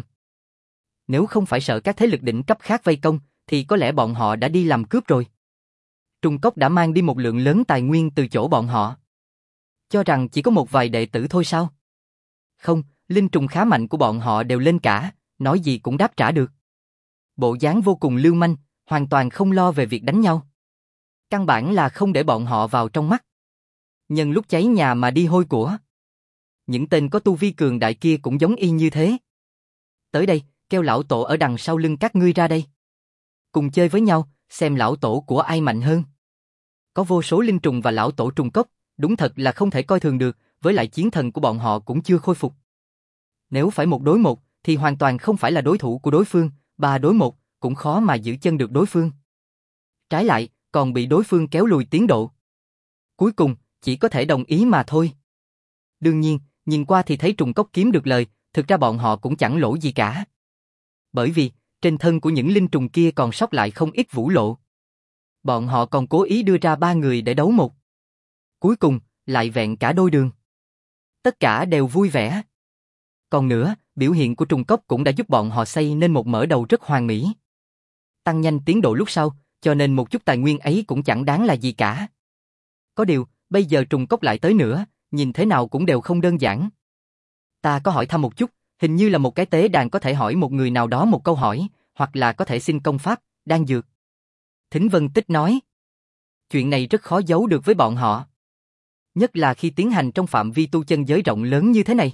Nếu không phải sợ các thế lực đỉnh cấp khác vây công, thì có lẽ bọn họ đã đi làm cướp rồi. Trùng Cốc đã mang đi một lượng lớn tài nguyên từ chỗ bọn họ. Cho rằng chỉ có một vài đệ tử thôi sao? Không, linh trùng khá mạnh của bọn họ đều lên cả, nói gì cũng đáp trả được. Bộ dáng vô cùng lưu manh, hoàn toàn không lo về việc đánh nhau. Căn bản là không để bọn họ vào trong mắt. Nhân lúc cháy nhà mà đi hôi của. Những tên có tu vi cường đại kia cũng giống y như thế. Tới đây, kêu lão tổ ở đằng sau lưng các ngươi ra đây. Cùng chơi với nhau, xem lão tổ của ai mạnh hơn. Có vô số linh trùng và lão tổ Trùng Cốc, đúng thật là không thể coi thường được, với lại chiến thần của bọn họ cũng chưa khôi phục. Nếu phải 1 đối 1, thì hoàn toàn không phải là đối thủ của đối phương, 3 đối 1, cũng khó mà giữ chân được đối phương. Trái lại, còn bị đối phương kéo lùi tiến độ. Cuối cùng, chỉ có thể đồng ý mà thôi. Đương nhiên, nhìn qua thì thấy Trùng Cốc kiếm được lời, thực ra bọn họ cũng chẳng lỗ gì cả. Bởi vì, trên thân của những linh trùng kia còn sót lại không ít vũ lộ. Bọn họ còn cố ý đưa ra 3 người để đấu một. Cuối cùng, lại vẹn cả đôi đường. Tất cả đều vui vẻ. Còn nữa, biểu hiện của Trùng Cốc cũng đã giúp bọn họ xây nên một mở đầu rất hoàn mỹ. Tăng nhanh tiến độ lúc sau, cho nên một chút tài nguyên ấy cũng chẳng đáng là gì cả. Có điều, bây giờ Trùng Cốc lại tới nữa, nhìn thế nào cũng đều không đơn giản. Ta có hỏi thăm một chút, hình như là một cái tế đàn có thể hỏi một người nào đó một câu hỏi, hoặc là có thể xin công pháp, đan dược. Thính Vân Tích nói, chuyện này rất khó giấu được với bọn họ. Nhất là khi tiến hành trong phạm vi tu chân giới rộng lớn như thế này.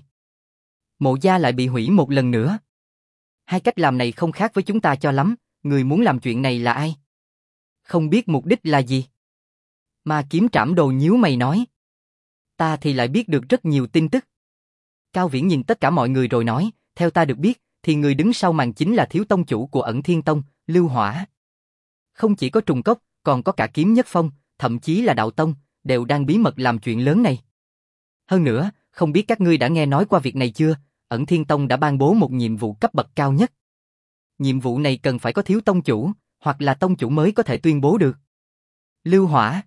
Mộ gia lại bị hủy một lần nữa. Hai cách làm này không khác với chúng ta cho lắm, người muốn làm chuyện này là ai? Không biết mục đích là gì? Ma Kiếm Trảm Đồ nhíu mày nói. Ta thì lại biết được rất nhiều tin tức. Cao Viễn nhìn tất cả mọi người rồi nói, theo ta được biết, thì người đứng sau màn chính là thiếu tông chủ của Ẩn Thiên Tông, Lưu Hỏa. Không chỉ có Trùng Cốc, còn có cả Kiếm Nhất Phong, thậm chí là Đạo Tông, đều đang bí mật làm chuyện lớn này. Hơn nữa, không biết các ngươi đã nghe nói qua việc này chưa, Ẩn Thiên Tông đã ban bố một nhiệm vụ cấp bậc cao nhất. Nhiệm vụ này cần phải có thiếu tông chủ, hoặc là tông chủ mới có thể tuyên bố được. Lưu Hỏa.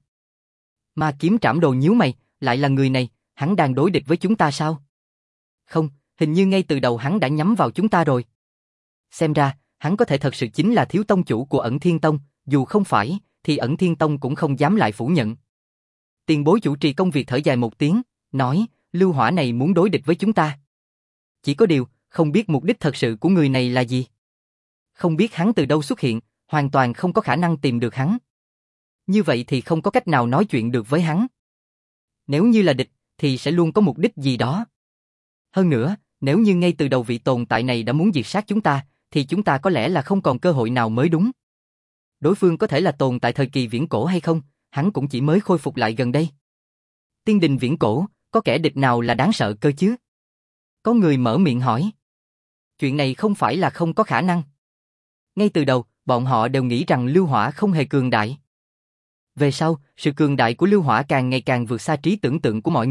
Ma Kiếm Trảm Đồ nhíu mày, lại là người này, hắn đang đối địch với chúng ta sao? Không, hình như ngay từ đầu hắn đã nhắm vào chúng ta rồi. Xem ra, hắn có thể thật sự chính là thiếu tông chủ của Ẩn Thiên Tông, dù không phải, thì Ẩn Thiên Tông cũng không dám lại phủ nhận. Tiền bối chủ trì công việc thở dài một tiếng, nói, Lưu Hỏa này muốn đối địch với chúng ta. Chỉ có điều, không biết mục đích thật sự của người này là gì. Không biết hắn từ đâu xuất hiện, hoàn toàn không có khả năng tìm được hắn. Như vậy thì không có cách nào nói chuyện được với hắn. Nếu như là địch, thì sẽ luôn có mục đích gì đó. Hơn nữa, nếu như ngay từ đầu vị tồn tại này đã muốn diệt sát chúng ta, thì chúng ta có lẽ là không còn cơ hội nào mới đúng. Đối phương có thể là tồn tại thời kỳ viễn cổ hay không, hắn cũng chỉ mới khôi phục lại gần đây. Tiên đình viễn cổ, có kẻ địch nào là đáng sợ cơ chứ? Có người mở miệng hỏi. Chuyện này không phải là không có khả năng. Ngay từ đầu, bọn họ đều nghĩ rằng Lưu Hỏa không hề cường đại. Về sau, sự cường đại của Lưu Hỏa càng ngày càng vượt xa trí tưởng tượng của mọi người,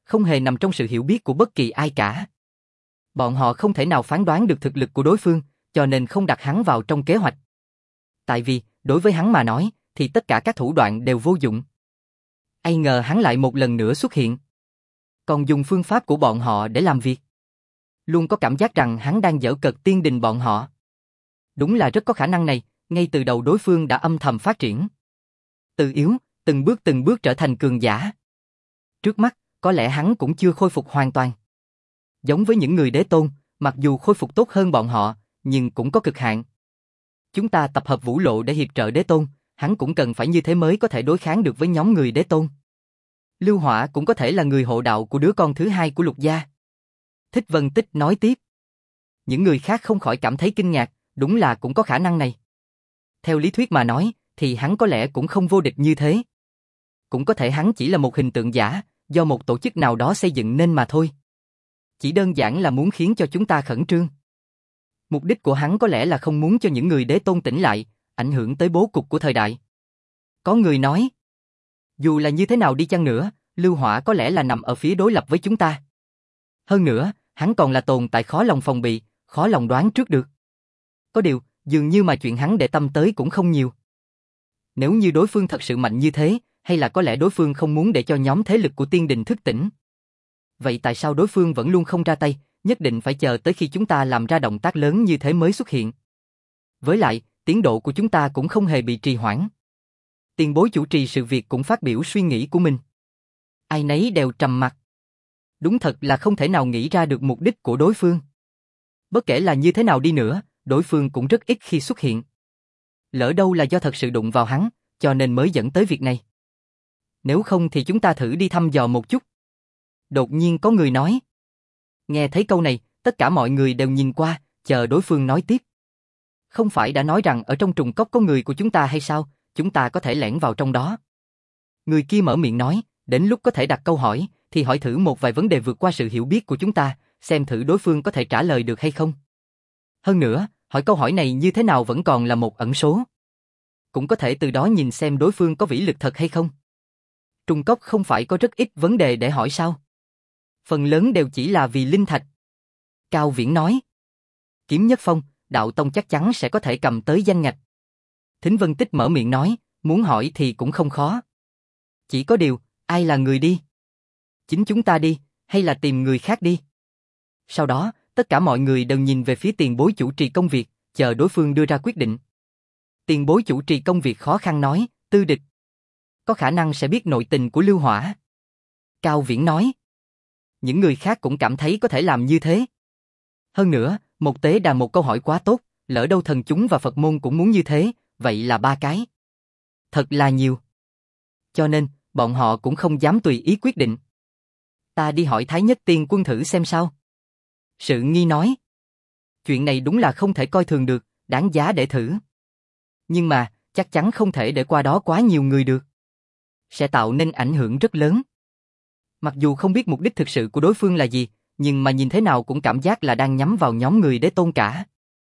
không hề nằm trong sự hiểu biết của bất kỳ ai cả. Bọn họ không thể nào phán đoán được thực lực của đối phương, cho nên không đặt hắn vào trong kế hoạch. Tại vì, đối với hắn mà nói, thì tất cả các thủ đoạn đều vô dụng. Ai ngờ hắn lại một lần nữa xuất hiện. Còn dùng phương pháp của bọn họ để làm việc. Luôn có cảm giác rằng hắn đang giở cợt tiên đình bọn họ. Đúng là rất có khả năng này, ngay từ đầu đối phương đã âm thầm phát triển. Từ yếu, từng bước trở thành cường giả. Trước mắt, có lẽ hắn cũng chưa khôi phục hoàn toàn. Giống với những người đế tôn, mặc dù khôi phục tốt hơn bọn họ, nhưng cũng có cực hạn. Chúng ta tập hợp vũ lộ để hiệp trợ đế tôn, hắn cũng cần phải như thế mới có thể đối kháng được với nhóm người đế tôn. Lưu Hỏa cũng có thể là người hộ đạo của đứa con thứ hai của Lục gia. Thích Vân Tích nói tiếp. Những người khác không khỏi cảm thấy kinh ngạc, đúng là cũng có khả năng này. Theo lý thuyết mà nói, thì hắn có lẽ cũng không vô địch như thế. Cũng có thể hắn chỉ là một hình tượng giả, do một tổ chức nào đó xây dựng nên mà thôi. Chỉ đơn giản là muốn khiến cho chúng ta khẩn trương. Mục đích của hắn có lẽ là không muốn cho những người đế tôn tỉnh lại, ảnh hưởng tới bố cục của thời đại. Có người nói, dù là như thế nào đi chăng nữa, Lưu Hỏa có lẽ là nằm ở phía đối lập với chúng ta. Hơn nữa, hắn còn là tồn tại khó lòng phòng bị, khó lòng đoán trước được. Có điều, dường như mà chuyện hắn để tâm tới cũng không nhiều. Nếu như đối phương thật sự mạnh như thế, hay là có lẽ đối phương không muốn để cho nhóm thế lực của tiên đình thức tỉnh. Vậy tại sao đối phương vẫn luôn không ra tay, nhất định phải chờ tới khi chúng ta làm ra động tác lớn như thế mới xuất hiện? Với lại, tiến độ của chúng ta cũng không hề bị trì hoãn. Tiền bối chủ trì sự việc cũng phát biểu suy nghĩ của mình. Ai nấy đều trầm mặc. Đúng thật là không thể nào nghĩ ra được mục đích của đối phương. Bất kể là như thế nào đi nữa, đối phương cũng rất ít khi xuất hiện. Lỡ đâu là do thật sự đụng vào hắn, cho nên mới dẫn tới việc này. Nếu không thì chúng ta thử đi thăm dò một chút. Đột nhiên có người nói. Nghe thấy câu này, tất cả mọi người đều nhìn qua, chờ đối phương nói tiếp. Không phải đã nói rằng ở trong trùng cốc có người của chúng ta hay sao, chúng ta có thể lẻn vào trong đó. Người kia mở miệng nói, đến lúc có thể đặt câu hỏi, thì hỏi thử một vài vấn đề vượt qua sự hiểu biết của chúng ta, xem thử đối phương có thể trả lời được hay không. Hơn nữa, hỏi câu hỏi này như thế nào vẫn còn là một ẩn số. Cũng có thể từ đó nhìn xem đối phương có vĩ lực thật hay không. Trùng cốc không phải có rất ít vấn đề để hỏi sao? Phần lớn đều chỉ là vì linh thạch. Cao Viễn nói. Kiếm Nhất Phong, đạo tông chắc chắn sẽ có thể cầm tới danh ngạch. Thính Vân Tích mở miệng nói, muốn hỏi thì cũng không khó. Chỉ có điều, ai là người đi? Chính chúng ta đi, hay là tìm người khác đi? Sau đó, tất cả mọi người đều nhìn về phía tiền bối chủ trì công việc, chờ đối phương đưa ra quyết định. Tiền bối chủ trì công việc khó khăn nói, Tư Địch. Có khả năng sẽ biết nội tình của Lưu Hỏa. Cao Viễn nói. Những người khác cũng cảm thấy có thể làm như thế. Hơn nữa, một tế đà một câu hỏi quá tốt, lỡ đâu thần chúng và Phật môn cũng muốn như thế, vậy là 3 cái. Thật là nhiều. Cho nên, bọn họ cũng không dám tùy ý quyết định. Ta đi hỏi Thái Nhất Tiên Quân thử xem sao. Sự Nghi nói. Chuyện này đúng là không thể coi thường được, đáng giá để thử. Nhưng mà, chắc chắn không thể để qua đó quá nhiều người được. Sẽ tạo nên ảnh hưởng rất lớn. Mặc dù không biết mục đích thực sự của đối phương là gì, nhưng mà nhìn thế nào cũng cảm giác là đang nhắm vào nhóm người đế tôn cả.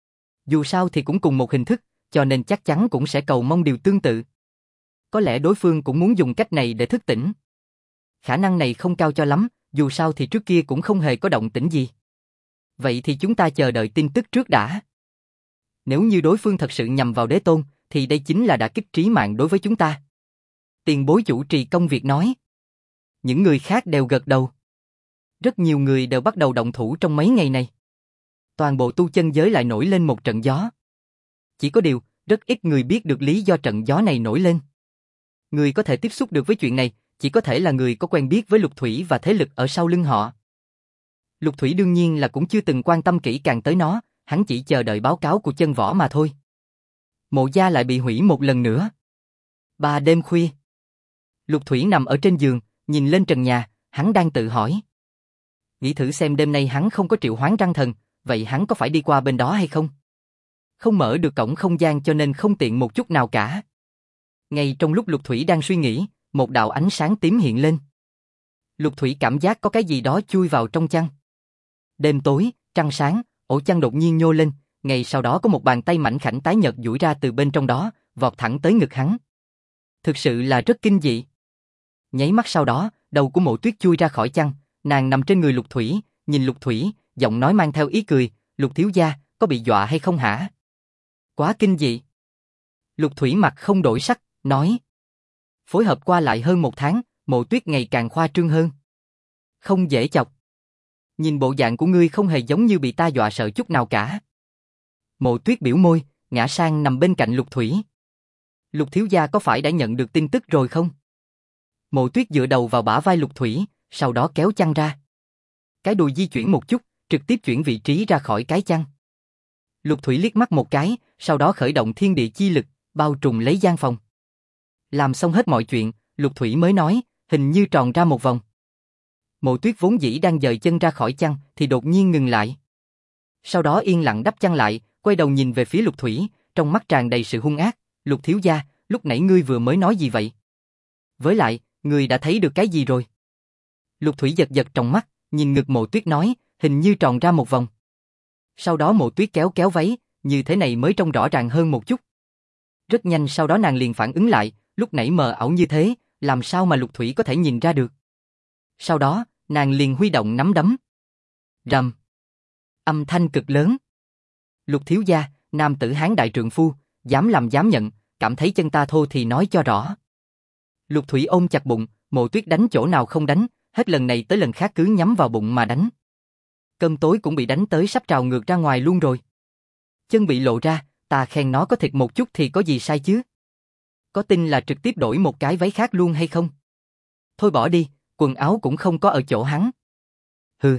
Dù sao thì cũng cùng một hình thức, cho nên chắc chắn cũng sẽ cầu mong điều tương tự. Có lẽ đối phương cũng muốn dùng cách này để thức tỉnh. Khả năng này không cao cho lắm, dù sao thì trước kia cũng không hề có động tĩnh gì. Vậy thì chúng ta chờ đợi tin tức trước đã. Nếu như đối phương thật sự nhằm vào đế tôn, thì đây chính là đả kích trí mạng đối với chúng ta. Tiền bối chủ trì công việc nói. Những người khác đều gật đầu. Rất nhiều người đều bắt đầu động thủ trong mấy ngày này. Toàn bộ tu chân giới lại nổi lên một trận gió. Chỉ có điều, rất ít người biết được lý do trận gió này nổi lên. Người có thể tiếp xúc được với chuyện này, chỉ có thể là người có quen biết với Lục Thủy và thế lực ở sau lưng họ. Lục Thủy đương nhiên là cũng chưa từng quan tâm kỹ càng tới nó, hắn chỉ chờ đợi báo cáo của chân võ mà thôi. Mộ gia lại bị hủy một lần nữa. 3 đêm khuya. Lục Thủy nằm ở trên giường, nhìn lên trần nhà, hắn đang tự hỏi. Nghĩ thử xem đêm nay hắn không có triệu hoán răng thần, vậy hắn có phải đi qua bên đó hay không? Không mở được cổng không gian cho nên không tiện một chút nào cả. Ngay trong lúc Lục Thủy đang suy nghĩ, một đạo ánh sáng tím hiện lên. Lục Thủy cảm giác có cái gì đó chui vào trong chăn. Đêm tối, trăng sáng, ổ chăn đột nhiên nhô lên, ngay sau đó có một bàn tay mảnh khảnh tái nhợt duỗi ra từ bên trong đó, vọt thẳng tới ngực hắn. Thực sự là rất kinh dị. Nháy mắt sau đó, đầu của Mộ Tuyết chui ra khỏi chăn, Nàng nằm trên người Lục Thủy, nhìn Lục Thủy, giọng nói mang theo ý cười, Lục thiếu gia, có bị dọa hay không hả? Quá kinh dị. Lục Thủy mặt không đổi sắc, nói. Phối hợp qua lại hơn 1 tháng, Mộ Tuyết ngày càng khoa trương hơn. Không dễ chọc. Nhìn bộ dạng của ngươi không hề giống như bị ta dọa sợ chút nào cả. Mộ Tuyết biểu môi, ngã sang nằm bên cạnh Lục Thủy. Lục thiếu gia có phải đã nhận được tin tức rồi không? Mộ Tuyết dựa đầu vào bả vai Lục Thủy, sau đó kéo chăn ra. Cái đùi di chuyển một chút, trực tiếp chuyển vị trí ra khỏi cái chăn. Lục Thủy liếc mắt một cái, sau đó khởi động thiên địa chi lực, bao trùm lấy gian phòng. Làm xong hết mọi chuyện, Lục Thủy mới nói, hình như tròn ra một vòng. Mộ Tuyết vốn dĩ đang dời chân ra khỏi chăn, thì đột nhiên ngừng lại. Sau đó yên lặng đắp chăn lại, quay đầu nhìn về phía Lục Thủy, trong mắt tràn đầy sự hung ác. Lục thiếu gia, lúc nãy ngươi vừa mới nói gì vậy? Với lại, ngươi đã thấy được cái gì rồi? Lục Thủy giật giật trong mắt, nhìn ngực Mộ Tuyết nói, hình như tròn ra một vòng. Sau đó Mộ Tuyết kéo kéo váy, như thế này mới trông rõ ràng hơn một chút. Rất nhanh sau đó nàng liền phản ứng lại, lúc nãy mờ ảo như thế, làm sao mà Lục Thủy có thể nhìn ra được? Sau đó, nàng liền huy động nắm đấm. Rầm. Âm thanh cực lớn. Lục thiếu gia, nam tử Hán đại trượng phu, dám làm dám nhận, cảm thấy chân ta thô thì nói cho rõ. Lục Thủy ôm chặt bụng, Mộ Tuyết đánh chỗ nào không đánh, hết lần này tới lần khác cứ nhắm vào bụng mà đánh. Cơm tối cũng bị đánh tới sắp trào ngược ra ngoài luôn rồi. Chân bị lộ ra, ta khen nó có thịt một chút thì có gì sai chứ? Có tin là trực tiếp đổi một cái váy khác luôn hay không? Thôi bỏ đi, quần áo cũng không có ở chỗ hắn. Hừ.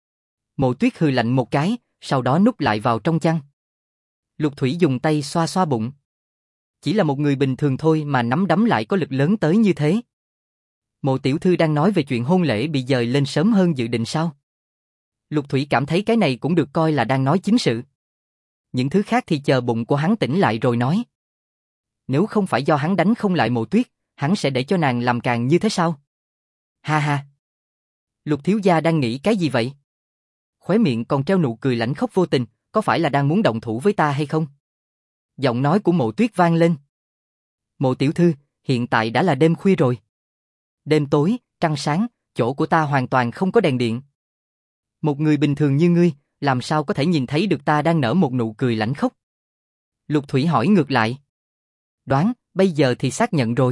Mộ Tuyết hừ lạnh một cái, sau đó núp lại vào trong chăn. Lục Thủy dùng tay xoa xoa bụng. Chỉ là một người bình thường thôi mà nắm đấm lại có lực lớn tới như thế. Mộ tiểu thư đang nói về chuyện hôn lễ bị dời lên sớm hơn dự định sao? Lục Thủy cảm thấy cái này cũng được coi là đang nói chính sự. Những thứ khác thì chờ bụng của hắn tỉnh lại rồi nói. Nếu không phải do hắn đánh không lại Mộ Tuyết, hắn sẽ để cho nàng làm càng như thế sao? Ha ha. Lục thiếu gia đang nghĩ cái gì vậy? Khóe miệng còn treo nụ cười lãnh khốc vô tình, có phải là đang muốn động thủ với ta hay không? Giọng nói của Mộ Tuyết vang lên. Mộ tiểu thư, hiện tại đã là đêm khuya rồi. Đêm tối, trăng sáng, chỗ của ta hoàn toàn không có đèn điện. Một người bình thường như ngươi, làm sao có thể nhìn thấy được ta đang nở một nụ cười lãnh khốc? Lục Thủy hỏi ngược lại. Đoán, bây giờ thì xác nhận rồi.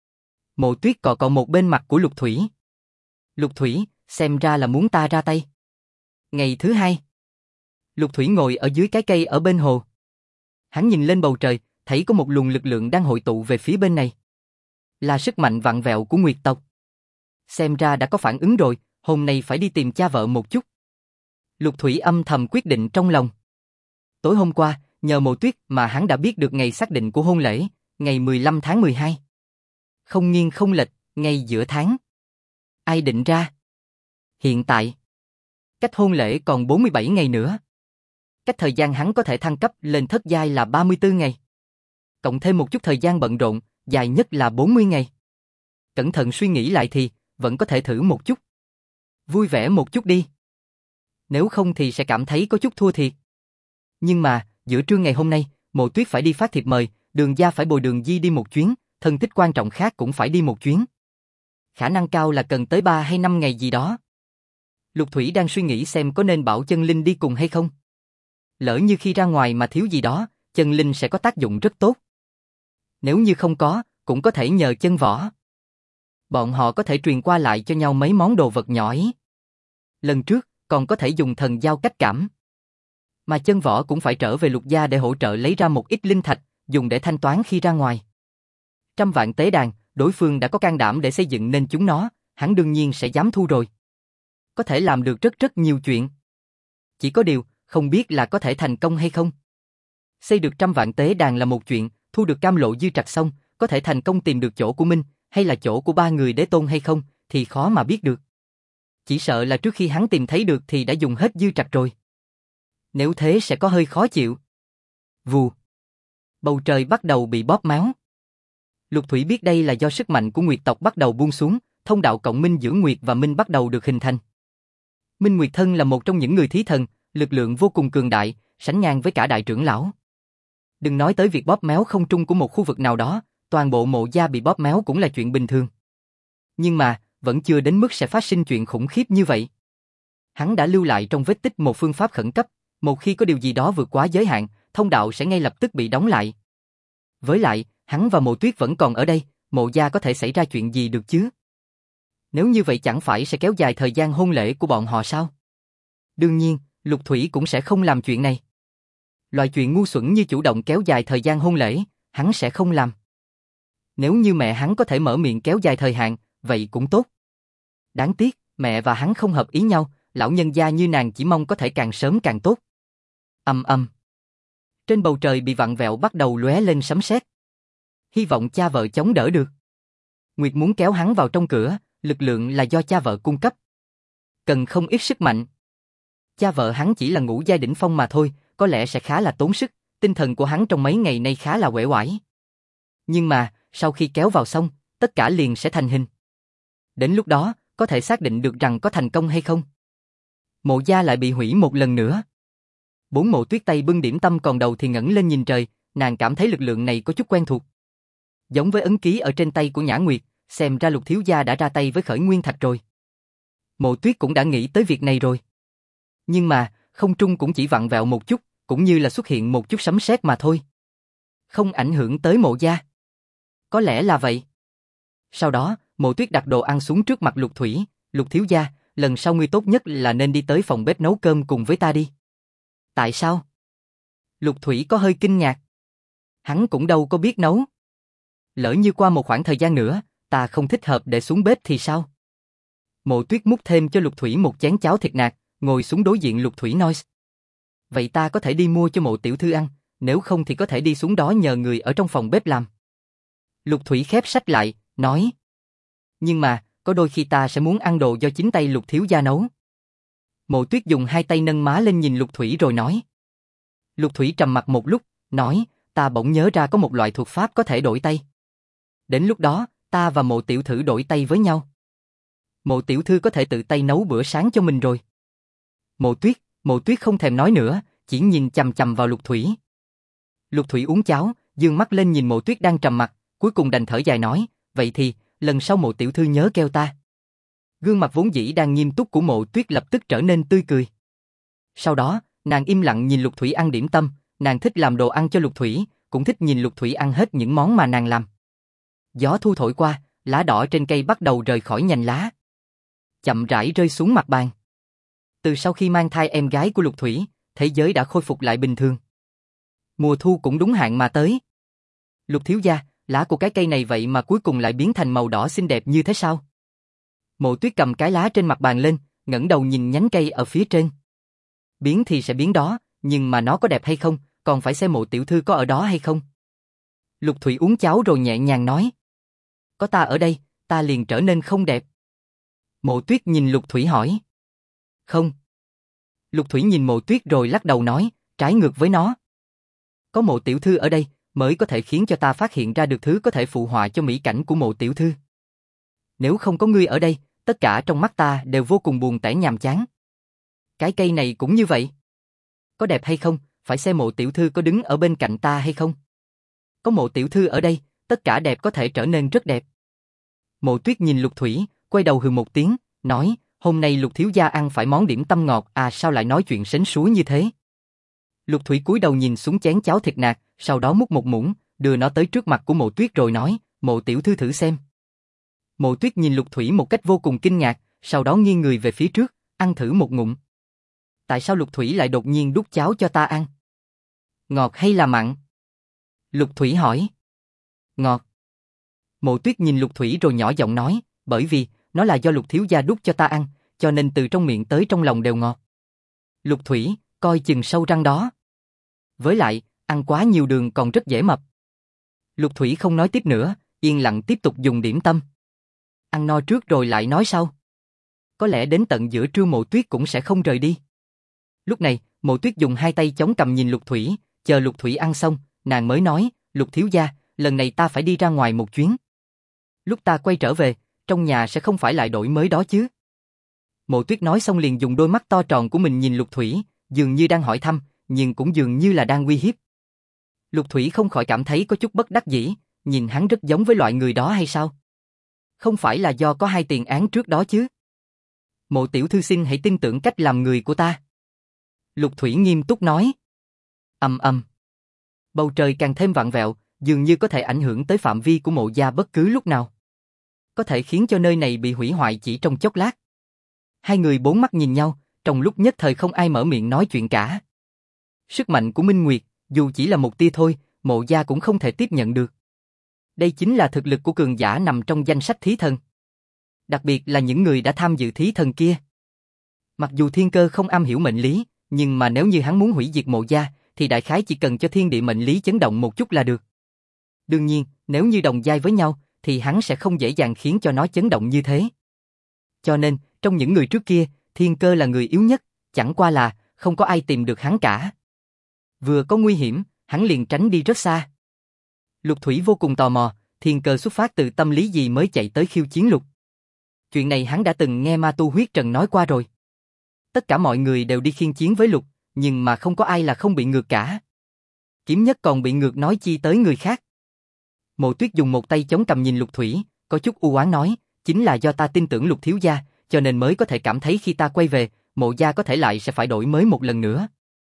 Mộ Tuyết cọ cọ một bên mặt của Lục Thủy. Lục Thủy, xem ra là muốn ta ra tay. Ngày thứ 2. Lục Thủy ngồi ở dưới cái cây ở bên hồ. Hắn nhìn lên bầu trời, thấy có một luồng lực lượng đang hội tụ về phía bên này. Là sức mạnh vặn vẹo của Nguyệt tộc. Xem ra đã có phản ứng rồi, hôm nay phải đi tìm cha vợ một chút. Lục Thủy âm thầm quyết định trong lòng. Tối hôm qua, nhờ Mộ Tuyết mà hắn đã biết được ngày xác định của hôn lễ, ngày 15 tháng 12. Không nghiêng không lệch, ngay giữa tháng. Ai định ra? Hiện tại, cách hôn lễ còn 47 ngày nữa. Cách thời gian hắn có thể thăng cấp lên thất giai là 34 ngày. Cộng thêm một chút thời gian bận rộn, dài nhất là 40 ngày. Cẩn thận suy nghĩ lại thì, vẫn có thể thử một chút. Vui vẻ một chút đi. Nếu không thì sẽ cảm thấy có chút thua thiệt. Nhưng mà, giữa trưa ngày hôm nay, Mộ Tuyết phải đi phát thiệp mời, Đường gia phải bồi Đường Di đi một chuyến, thân thích quan trọng khác cũng phải đi một chuyến. Khả năng cao là cần tới 3 hay 5 ngày gì đó. Lục Thủy đang suy nghĩ xem có nên bảo Chân Linh đi cùng hay không. Lỡ như khi ra ngoài mà thiếu gì đó, Chân Linh sẽ có tác dụng rất tốt. Nếu như không có, cũng có thể nhờ Chân Võ. Bọn họ có thể truyền qua lại cho nhau mấy món đồ vật nhỏ ý. Lần trước, còn có thể dùng thần giao cách cảm. Mà Chân Võ cũng phải trở về Lục gia để hỗ trợ lấy ra một ít linh thạch, dùng để thanh toán khi ra ngoài. 100 vạn tế đàn, đối phương đã có can đảm để xây dựng nên chúng nó, hắn đương nhiên sẽ dám thu rồi. Có thể làm được rất rất nhiều chuyện. Chỉ có điều, không biết là có thể thành công hay không. Xây được 100 vạn tế đàn là một chuyện, thu được Cam Lộ Dư Trạch xong, có thể thành công tìm được chỗ của Minh, hay là chỗ của 3 người đế tôn hay không, thì khó mà biết được. Chỉ sợ là trước khi hắn tìm thấy được thì đã dùng hết Dư Trạch rồi. Nếu thế sẽ có hơi khó chịu. Vù. Bầu trời bắt đầu bị bóp méo. Lục Thủy biết đây là do sức mạnh của Nguyệt tộc bắt đầu buông xuống, thông đạo cộng minh giữa Nguyệt và Minh bắt đầu được hình thành. Minh Nguyệt Thân là một trong những người thí thần, lực lượng vô cùng cường đại, sánh ngang với cả đại trưởng lão. Đừng nói tới việc bóp méo không trung của một khu vực nào đó, toàn bộ Mộ gia bị bóp méo cũng là chuyện bình thường. Nhưng mà, vẫn chưa đến mức sẽ phát sinh chuyện khủng khiếp như vậy. Hắn đã lưu lại trong vết tích một phương pháp khẩn cấp, một khi có điều gì đó vượt quá giới hạn, thông đạo sẽ ngay lập tức bị đóng lại. Với lại, hắn và Mộ Tuyết vẫn còn ở đây, Mộ gia có thể xảy ra chuyện gì được chứ? Nếu như vậy chẳng phải sẽ kéo dài thời gian hôn lễ của bọn họ sao? Đương nhiên, Lục Thủy cũng sẽ không làm chuyện này. Loại chuyện ngu xuẩn như chủ động kéo dài thời gian hôn lễ, hắn sẽ không làm. Nếu như mẹ hắn có thể mở miệng kéo dài thời hạn, vậy cũng tốt. Đáng tiếc, mẹ và hắn không hợp ý nhau, lão nhân gia như nàng chỉ mong có thể càng sớm càng tốt. Ầm ầm. Trên bầu trời bị vặn vẹo bắt đầu lóe lên sấm sét. Hy vọng cha vợ chống đỡ được. Nguyệt muốn kéo hắn vào trong cửa, lực lượng là do cha vợ cung cấp. Cần không ít sức mạnh. Cha vợ hắn chỉ là ngũ giai đỉnh phong mà thôi, có lẽ sẽ khá là tốn sức, tinh thần của hắn trong mấy ngày nay khá là uể oải. Nhưng mà, sau khi kéo vào xong, tất cả liền sẽ thành hình. Đến lúc đó, có thể xác định được rằng có thành công hay không. Mộ gia lại bị hủy một lần nữa. Bốn Mộ Tuyết tay bưng điểm tâm còn đầu thì ngẩng lên nhìn trời, nàng cảm thấy lực lượng này có chút quen thuộc. Giống với ấn ký ở trên tay của Nhã Nguyệt, xem ra Lục thiếu gia đã ra tay với Khởi Nguyên Thạch rồi. Mộ Tuyết cũng đã nghĩ tới việc này rồi. Nhưng mà, không trung cũng chỉ vặn vẹo một chút, cũng như là xuất hiện một chút sấm sét mà thôi. Không ảnh hưởng tới Mộ gia. Có lẽ là vậy. Sau đó, Mộ Tuyết đặt đồ ăn xuống trước mặt Lục Thủy, Lục thiếu gia, lần sau ngươi tốt nhất là nên đi tới phòng bếp nấu cơm cùng với ta đi. Tại sao? Lục Thủy có hơi kinh ngạc. Hắn cũng đâu có biết nấu. Lỡ như qua một khoảng thời gian nữa, ta không thích hợp để xuống bếp thì sao? Mộ Tuyết múc thêm cho Lục Thủy một chén cháo thịt nạc, ngồi xuống đối diện Lục Thủy nói. Vậy ta có thể đi mua cho Mộ tiểu thư ăn, nếu không thì có thể đi xuống đó nhờ người ở trong phòng bếp làm. Lục Thủy khép sách lại, nói. Nhưng mà, có đôi khi ta sẽ muốn ăn đồ do chính tay Lục thiếu gia nấu. Mộ Tuyết dùng hai tay nâng má lên nhìn Lục Thủy rồi nói. Lục Thủy trầm mặt một lúc, nói, ta bỗng nhớ ra có một loại thuật pháp có thể đổi tay. Đến lúc đó, ta và Mộ tiểu thư đổi tay với nhau. Mộ tiểu thư có thể tự tay nấu bữa sáng cho mình rồi. Mộ Tuyết không thèm nói nữa, chỉ nhìn chằm chằm vào Lục Thủy. Lục Thủy uống cháo, dương mắt lên nhìn Mộ Tuyết đang trầm mặt, cuối cùng đành thở dài nói, vậy thì, lần sau Mộ tiểu thư nhớ kêu ta. Gương mặt vốn dĩ đang nghiêm túc của Mộ Tuyết lập tức trở nên tươi cười. Sau đó, nàng im lặng nhìn Lục Thủy ăn điểm tâm, nàng thích làm đồ ăn cho Lục Thủy, cũng thích nhìn Lục Thủy ăn hết những món mà nàng làm. Gió thu thổi qua, lá đỏ trên cây bắt đầu rời khỏi nhành lá, chậm rãi rơi xuống mặt bàn. Từ sau khi mang thai em gái của Lục Thủy, thế giới đã khôi phục lại bình thường. Mùa thu cũng đúng hạn mà tới. Lục thiếu gia, lá của cái cây này vậy mà cuối cùng lại biến thành màu đỏ xinh đẹp như thế sao? Mộ Tuyết cầm cái lá trên mặt bàn lên, ngẩng đầu nhìn nhánh cây ở phía trên. Biến thì sẽ biến đó, nhưng mà nó có đẹp hay không, còn phải xem Mộ tiểu thư có ở đó hay không. Lục Thủy uống cháo rồi nhẹ nhàng nói. Có ta ở đây, ta liền trở nên không đẹp. Mộ Tuyết nhìn Lục Thủy hỏi. Không. Lục Thủy nhìn Mộ Tuyết rồi lắc đầu nói, trái ngược với nó. Có Mộ tiểu thư ở đây, mới có thể khiến cho ta phát hiện ra được thứ có thể phụ họa cho mỹ cảnh của Mộ tiểu thư. Nếu không có ngươi ở đây, tất cả trong mắt ta đều vô cùng buồn tẻ nhàm chán. Cái cây này cũng như vậy. Có đẹp hay không, phải xem Mộ tiểu thư có đứng ở bên cạnh ta hay không. Có Mộ tiểu thư ở đây, tất cả đẹp có thể trở nên rất đẹp. Mộ Tuyết nhìn Lục Thủy, quay đầu hừ một tiếng, nói, hôm nay Lục thiếu gia ăn phải món điểm tâm ngọt, à sao lại nói chuyện sến súa như thế. Lục Thủy cúi đầu nhìn xuống chén cháo thịt nạc, sau đó múc một muỗng, đưa nó tới trước mặt của Mộ Tuyết rồi nói, Mộ tiểu thư thử xem. Mộ Tuyết nhìn Lục Thủy một cách vô cùng kinh ngạc, sau đó nghiêng người về phía trước, ăn thử một ngụm. Tại sao Lục Thủy lại đột nhiên đút cháo cho ta ăn? Ngọt hay là mặn? Lục Thủy hỏi. Ngọt. Mộ Tuyết nhìn Lục Thủy rồi nhỏ giọng nói, bởi vì, nó là do Lục thiếu gia đút cho ta ăn, cho nên từ trong miệng tới trong lòng đều ngọt. Lục Thủy, coi chừng sâu răng đó. Với lại, ăn quá nhiều đường còn rất dễ mập. Lục Thủy không nói tiếp nữa, yên lặng tiếp tục dùng điểm tâm. Ăn no trước rồi lại nói sau. Có lẽ đến tận giữa trưa Mộ Tuyết cũng sẽ không rời đi. Lúc này, Mộ Tuyết dùng hai tay chống cằm nhìn Lục Thủy, chờ Lục Thủy ăn xong, nàng mới nói, Lục thiếu gia, lần này ta phải đi ra ngoài một chuyến. Lúc ta quay trở về, trong nhà sẽ không phải lại đổi mới đó chứ. Mộ Tuyết nói xong liền dùng đôi mắt to tròn của mình nhìn Lục Thủy, dường như đang hỏi thăm, nhưng cũng dường như là đang uy hiếp. Lục Thủy không khỏi cảm thấy có chút bất đắc dĩ, nhìn hắn rất giống với loại người đó hay sao? Không phải là do có hai tiền án trước đó chứ? Mộ tiểu thư xin hãy tin tưởng cách làm người của ta. Lục Thủy nghiêm túc nói. Ầm ầm. Bầu trời càng thêm vặn vẹo, dường như có thể ảnh hưởng tới phạm vi của mộ gia bất cứ lúc nào. Có thể khiến cho nơi này bị hủy hoại chỉ trong chốc lát. Hai người bốn mắt nhìn nhau, trong lúc nhất thời không ai mở miệng nói chuyện cả. Sức mạnh của Minh Nguyệt, dù chỉ là một tia thôi, mộ gia cũng không thể tiếp nhận được. Đây chính là thực lực của cường giả nằm trong danh sách thí thần. Đặc biệt là những người đã tham dự thí thần kia. Mặc dù Thiên Cơ không am hiểu mệnh lý, nhưng mà nếu như hắn muốn hủy diệt mộ gia, thì đại khái chỉ cần cho thiên địa mệnh lý chấn động một chút là được. Đương nhiên, nếu như đồng giai với nhau, thì hắn sẽ không dễ dàng khiến cho nó chấn động như thế. Cho nên, trong những người trước kia, Thiên Cơ là người yếu nhất, chẳng qua là không có ai tìm được hắn cả. Vừa có nguy hiểm, hắn liền tránh đi rất xa. Lục Thủy vô cùng tò mò, Thiên Cơ xuất phát từ tâm lý gì mới chạy tới khiêu chiến Lục. Chuyện này hắn đã từng nghe Ma Tu Huyết Trần nói qua rồi. Tất cả mọi người đều đi khiêu chiến với Lục, nhưng mà không có ai là không bị ngược cả. Kiếm Nhất còn bị ngược nói chi tới người khác. Mộ Tuyết dùng một tay chống cằm nhìn Lục Thủy, có chút u oán nói, chính là do ta tin tưởng Lục thiếu gia, cho nên mới có thể cảm thấy khi ta quay về, mộ gia có thể lại sẽ phải đổi mới một lần nữa.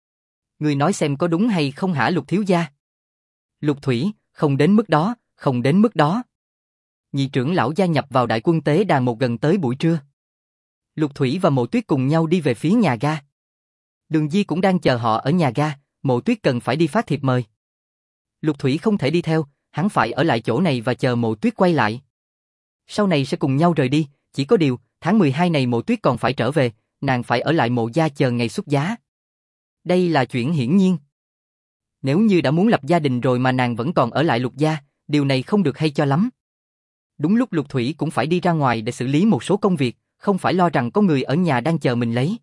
Ngươi nói xem có đúng hay không hả Lục thiếu gia? Lục Thủy, không đến mức đó, không đến mức đó. Nhị trưởng lão gia nhập vào đại quân tế đàn một gần tới buổi trưa. Lục Thủy và Mộ Tuyết cùng nhau đi về phía nhà ga. Đường Di cũng đang chờ họ ở nhà ga, Mộ Tuyết cần phải đi phát thiệp mời. Lục Thủy không thể đi theo, hắn phải ở lại chỗ này và chờ Mộ Tuyết quay lại. Sau này sẽ cùng nhau rời đi, chỉ có điều, tháng 12 này Mộ Tuyết còn phải trở về, nàng phải ở lại mộ gia chờ ngày xuất giá. Đây là chuyện hiển nhiên. Nếu như đã muốn lập gia đình rồi mà nàng vẫn còn ở lại Lục gia, điều này không được hay cho lắm. Đúng lúc Lục Thủy cũng phải đi ra ngoài để xử lý một số công việc, không phải lo rằng có người ở nhà đang chờ mình lấy.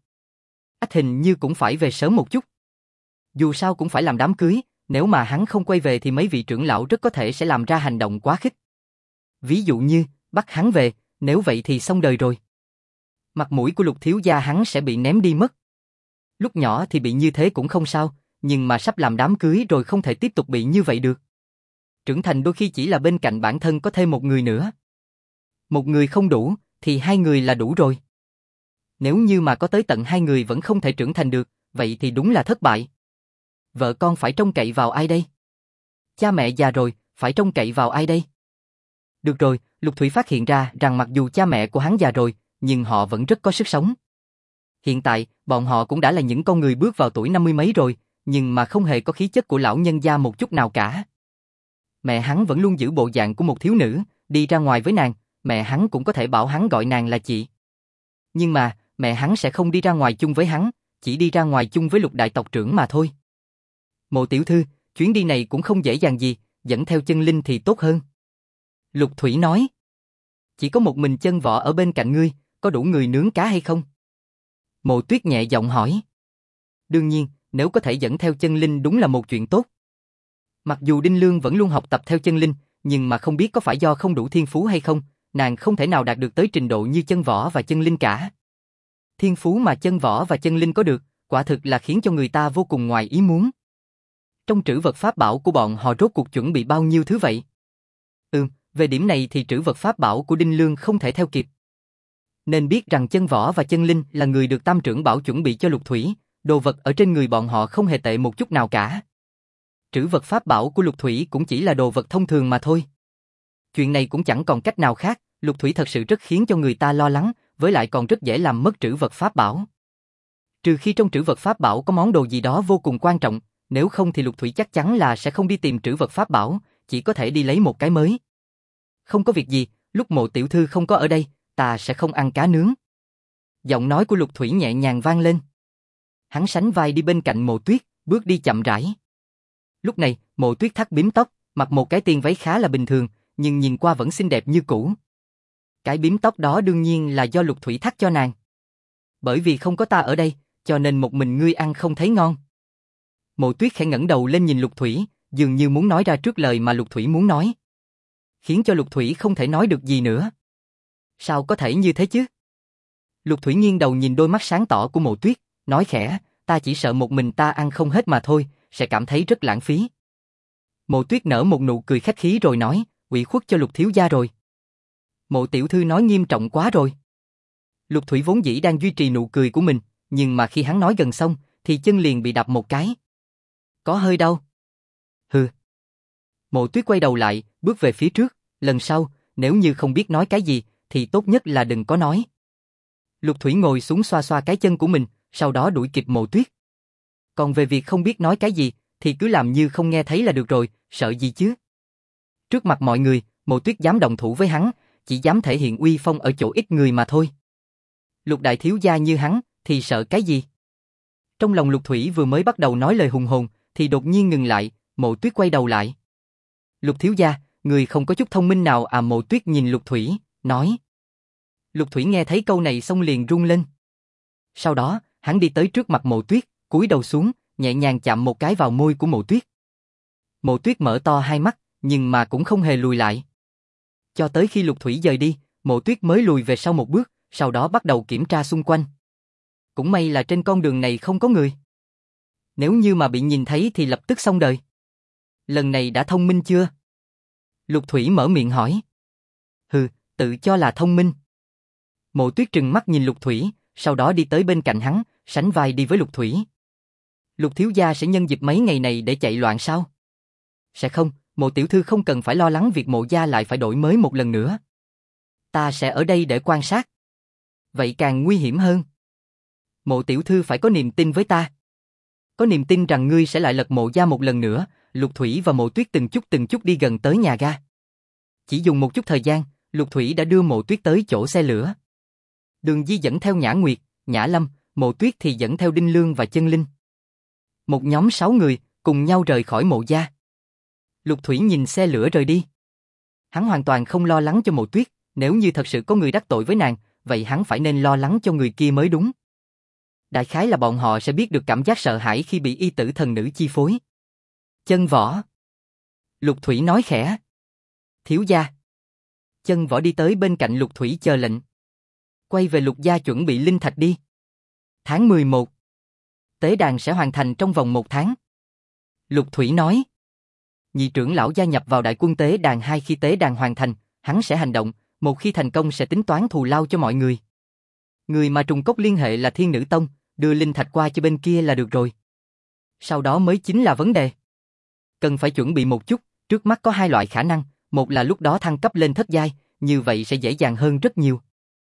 Hình như cũng phải về sớm một chút. Dù sao cũng phải làm đám cưới, nếu mà hắn không quay về thì mấy vị trưởng lão rất có thể sẽ làm ra hành động quá khích. Ví dụ như, bắt hắn về, nếu vậy thì xong đời rồi. Mặt mũi của Lục thiếu gia hắn sẽ bị ném đi mất. Lúc nhỏ thì bị như thế cũng không sao, nhưng mà sắp làm đám cưới rồi không thể tiếp tục bị như vậy được. Trưởng thành đôi khi chỉ là bên cạnh bản thân có thêm một người nữa. Một người không đủ, thì hai người là đủ rồi. Nếu như mà có tới tận hai người vẫn không thể trưởng thành được, vậy thì đúng là thất bại. Vợ con phải trông cậy vào ai đây? Cha mẹ già rồi, phải trông cậy vào ai đây? Được rồi, Lục Thủy phát hiện ra rằng mặc dù cha mẹ của hắn già rồi, nhưng họ vẫn rất có sức sống. Hiện tại, bọn họ cũng đã là những con người bước vào tuổi 50 mấy rồi, nhưng mà không hề có khí chất của lão nhân gia một chút nào cả. Mẹ hắn vẫn luôn giữ bộ dạng của một thiếu nữ, đi ra ngoài với nàng, mẹ hắn cũng có thể bảo hắn gọi nàng là chị. Nhưng mà, mẹ hắn sẽ không đi ra ngoài chung với hắn, chỉ đi ra ngoài chung với Lục đại tộc trưởng mà thôi. Mộ tiểu thư, chuyến đi này cũng không dễ dàng gì, dẫn theo Chân Linh thì tốt hơn. Lục Thủy nói. Chỉ có một mình Chân Võ ở bên cạnh ngươi, có đủ người nướng cá hay không? Mộ Tuyết nhẹ giọng hỏi. Đương nhiên, nếu có thể dẫn theo Chân Linh đúng là một chuyện tốt. Mặc dù Đinh Lương vẫn luôn học tập theo Chân Linh, nhưng mà không biết có phải do không đủ thiên phú hay không, nàng không thể nào đạt được tới trình độ như Chân Võ và Chân Linh cả. Thiên phú mà Chân Võ và Chân Linh có được, quả thực là khiến cho người ta vô cùng ngoài ý muốn. Trong trữ vật pháp bảo của bọn họ rốt cuộc chuẩn bị bao nhiêu thứ vậy? Về điểm này thì trữ vật pháp bảo của Đinh Lương không thể theo kịp. Nên biết rằng Chân Võ và Chân Linh là người được Tam trưởng bảo chuẩn bị cho Lục Thủy, đồ vật ở trên người bọn họ không hề tệ một chút nào cả. Trữ vật pháp bảo của Lục Thủy cũng chỉ là đồ vật thông thường mà thôi. Chuyện này cũng chẳng còn cách nào khác, Lục Thủy thật sự rất khiến cho người ta lo lắng, với lại còn rất dễ làm mất trữ vật pháp bảo. Trừ khi trong trữ vật pháp bảo có món đồ gì đó vô cùng quan trọng, nếu không thì Lục Thủy chắc chắn là sẽ không đi tìm trữ vật pháp bảo, chỉ có thể đi lấy một cái mới. Không có việc gì, lúc Mộ tiểu thư không có ở đây, ta sẽ không ăn cá nướng. Giọng nói của Lục Thủy nhẹ nhàng vang lên. Hắn sánh vai đi bên cạnh Mộ Tuyết, bước đi chậm rãi. Lúc này, Mộ Tuyết thắt bím tóc, mặc một cái tiên váy khá là bình thường, nhưng nhìn qua vẫn xinh đẹp như cũ. Cái bím tóc đó đương nhiên là do Lục Thủy thắt cho nàng. Bởi vì không có ta ở đây, cho nên một mình ngươi ăn không thấy ngon. Mộ Tuyết khẽ ngẩng đầu lên nhìn Lục Thủy, dường như muốn nói ra trước lời mà Lục Thủy muốn nói. Khiến cho Lục Thủy không thể nói được gì nữa. Sao có thể như thế chứ? Lục Thủy nghiêng đầu nhìn đôi mắt sáng tỏ của Mộ Tuyết, nói khẽ, ta chỉ sợ một mình ta ăn không hết mà thôi, sẽ cảm thấy rất lãng phí. Mộ Tuyết nở một nụ cười khách khí rồi nói, ủy khuất cho Lục thiếu gia rồi. Mộ tiểu thư nói nghiêm trọng quá rồi. Lục Thủy vốn dĩ đang duy trì nụ cười của mình, nhưng mà khi hắn nói gần xong, thì chân liền bị đập một cái. Có hơi đau. Hừ. Mộ Tuyết quay đầu lại, bước về phía trước, lần sau, nếu như không biết nói cái gì, thì tốt nhất là đừng có nói. Lục Thủy ngồi xuống xoa xoa cái chân của mình, sau đó đuổi kịp Mộ Tuyết. Còn về việc không biết nói cái gì, thì cứ làm như không nghe thấy là được rồi, sợ gì chứ. Trước mặt mọi người, Mộ Tuyết dám động thủ với hắn, chỉ dám thể hiện uy phong ở chỗ ít người mà thôi. Lục đại thiếu gia như hắn, thì sợ cái gì? Trong lòng Lục Thủy vừa mới bắt đầu nói lời hùng hồn, thì đột nhiên ngừng lại, Mộ Tuyết quay đầu lại. Lục thiếu gia, người không có chút thông minh nào à? Mộ Tuyết nhìn Lục Thủy, nói. Lục Thủy nghe thấy câu này xong liền run lên. Sau đó, hắn đi tới trước mặt Mộ Tuyết, cúi đầu xuống, nhẹ nhàng chạm một cái vào môi của Mộ Tuyết. Mộ Tuyết mở to hai mắt, nhưng mà cũng không hề lùi lại. Cho tới khi Lục Thủy rời đi, Mộ Tuyết mới lùi về sau một bước, sau đó bắt đầu kiểm tra xung quanh. Cũng may là trên con đường này không có người. Nếu như mà bị nhìn thấy thì lập tức xong đời. Lần này đã thông minh chưa? Lục Thủy mở miệng hỏi. Hừ, tự cho là thông minh. Mộ Tuyết trừng mắt nhìn Lục Thủy, sau đó đi tới bên cạnh hắn, sánh vai đi với Lục Thủy. Lục thiếu gia sẽ nhân dịp mấy ngày này để chạy loạn sao? Sẽ không, Mộ tiểu thư không cần phải lo lắng việc Mộ gia lại phải đổi mới một lần nữa. Ta sẽ ở đây để quan sát. Vậy càng nguy hiểm hơn. Mộ tiểu thư phải có niềm tin với ta. Có niềm tin rằng ngươi sẽ lại lật Mộ gia một lần nữa. Lục Thủy và Mộ Tuyết từng chút đi gần tới nhà ga. Chỉ dùng một chút thời gian, Lục Thủy đã đưa Mộ Tuyết tới chỗ xe lửa. Đường Di dẫn theo Nhã Nguyệt, Nhã Lâm, Mộ Tuyết thì dẫn theo Đinh Lương và Chân Linh. Một nhóm 6 người, cùng nhau rời khỏi Mộ gia. Lục Thủy nhìn xe lửa rời đi. Hắn hoàn toàn không lo lắng cho Mộ Tuyết, nếu như thật sự có người đắc tội với nàng, vậy hắn phải nên lo lắng cho người kia mới đúng. Đại khái là bọn họ sẽ biết được cảm giác sợ hãi khi bị y tử thần nữ chi phối. Chân Võ. Lục Thủy nói khẽ. Thiếu gia. Chân Võ đi tới bên cạnh Lục Thủy chờ lệnh. Quay về Lục gia chuẩn bị linh thạch đi. Tháng 11. Tế đàn sẽ hoàn thành trong vòng 1 tháng. Lục Thủy nói. Nhị trưởng lão gia nhập vào đại quân tế đàn 2, khi tế đàn hoàn thành, hắn sẽ hành động, một khi thành công sẽ tính toán thù lao cho mọi người. Người mà trùng cốc liên hệ là Thiên Nữ Tông, đưa linh thạch qua cho bên kia là được rồi. Sau đó mới chính là vấn đề. Cần phải chuẩn bị một chút, trước mắt có 2 loại khả năng, một là lúc đó thăng cấp lên thất giai, như vậy sẽ dễ dàng hơn rất nhiều.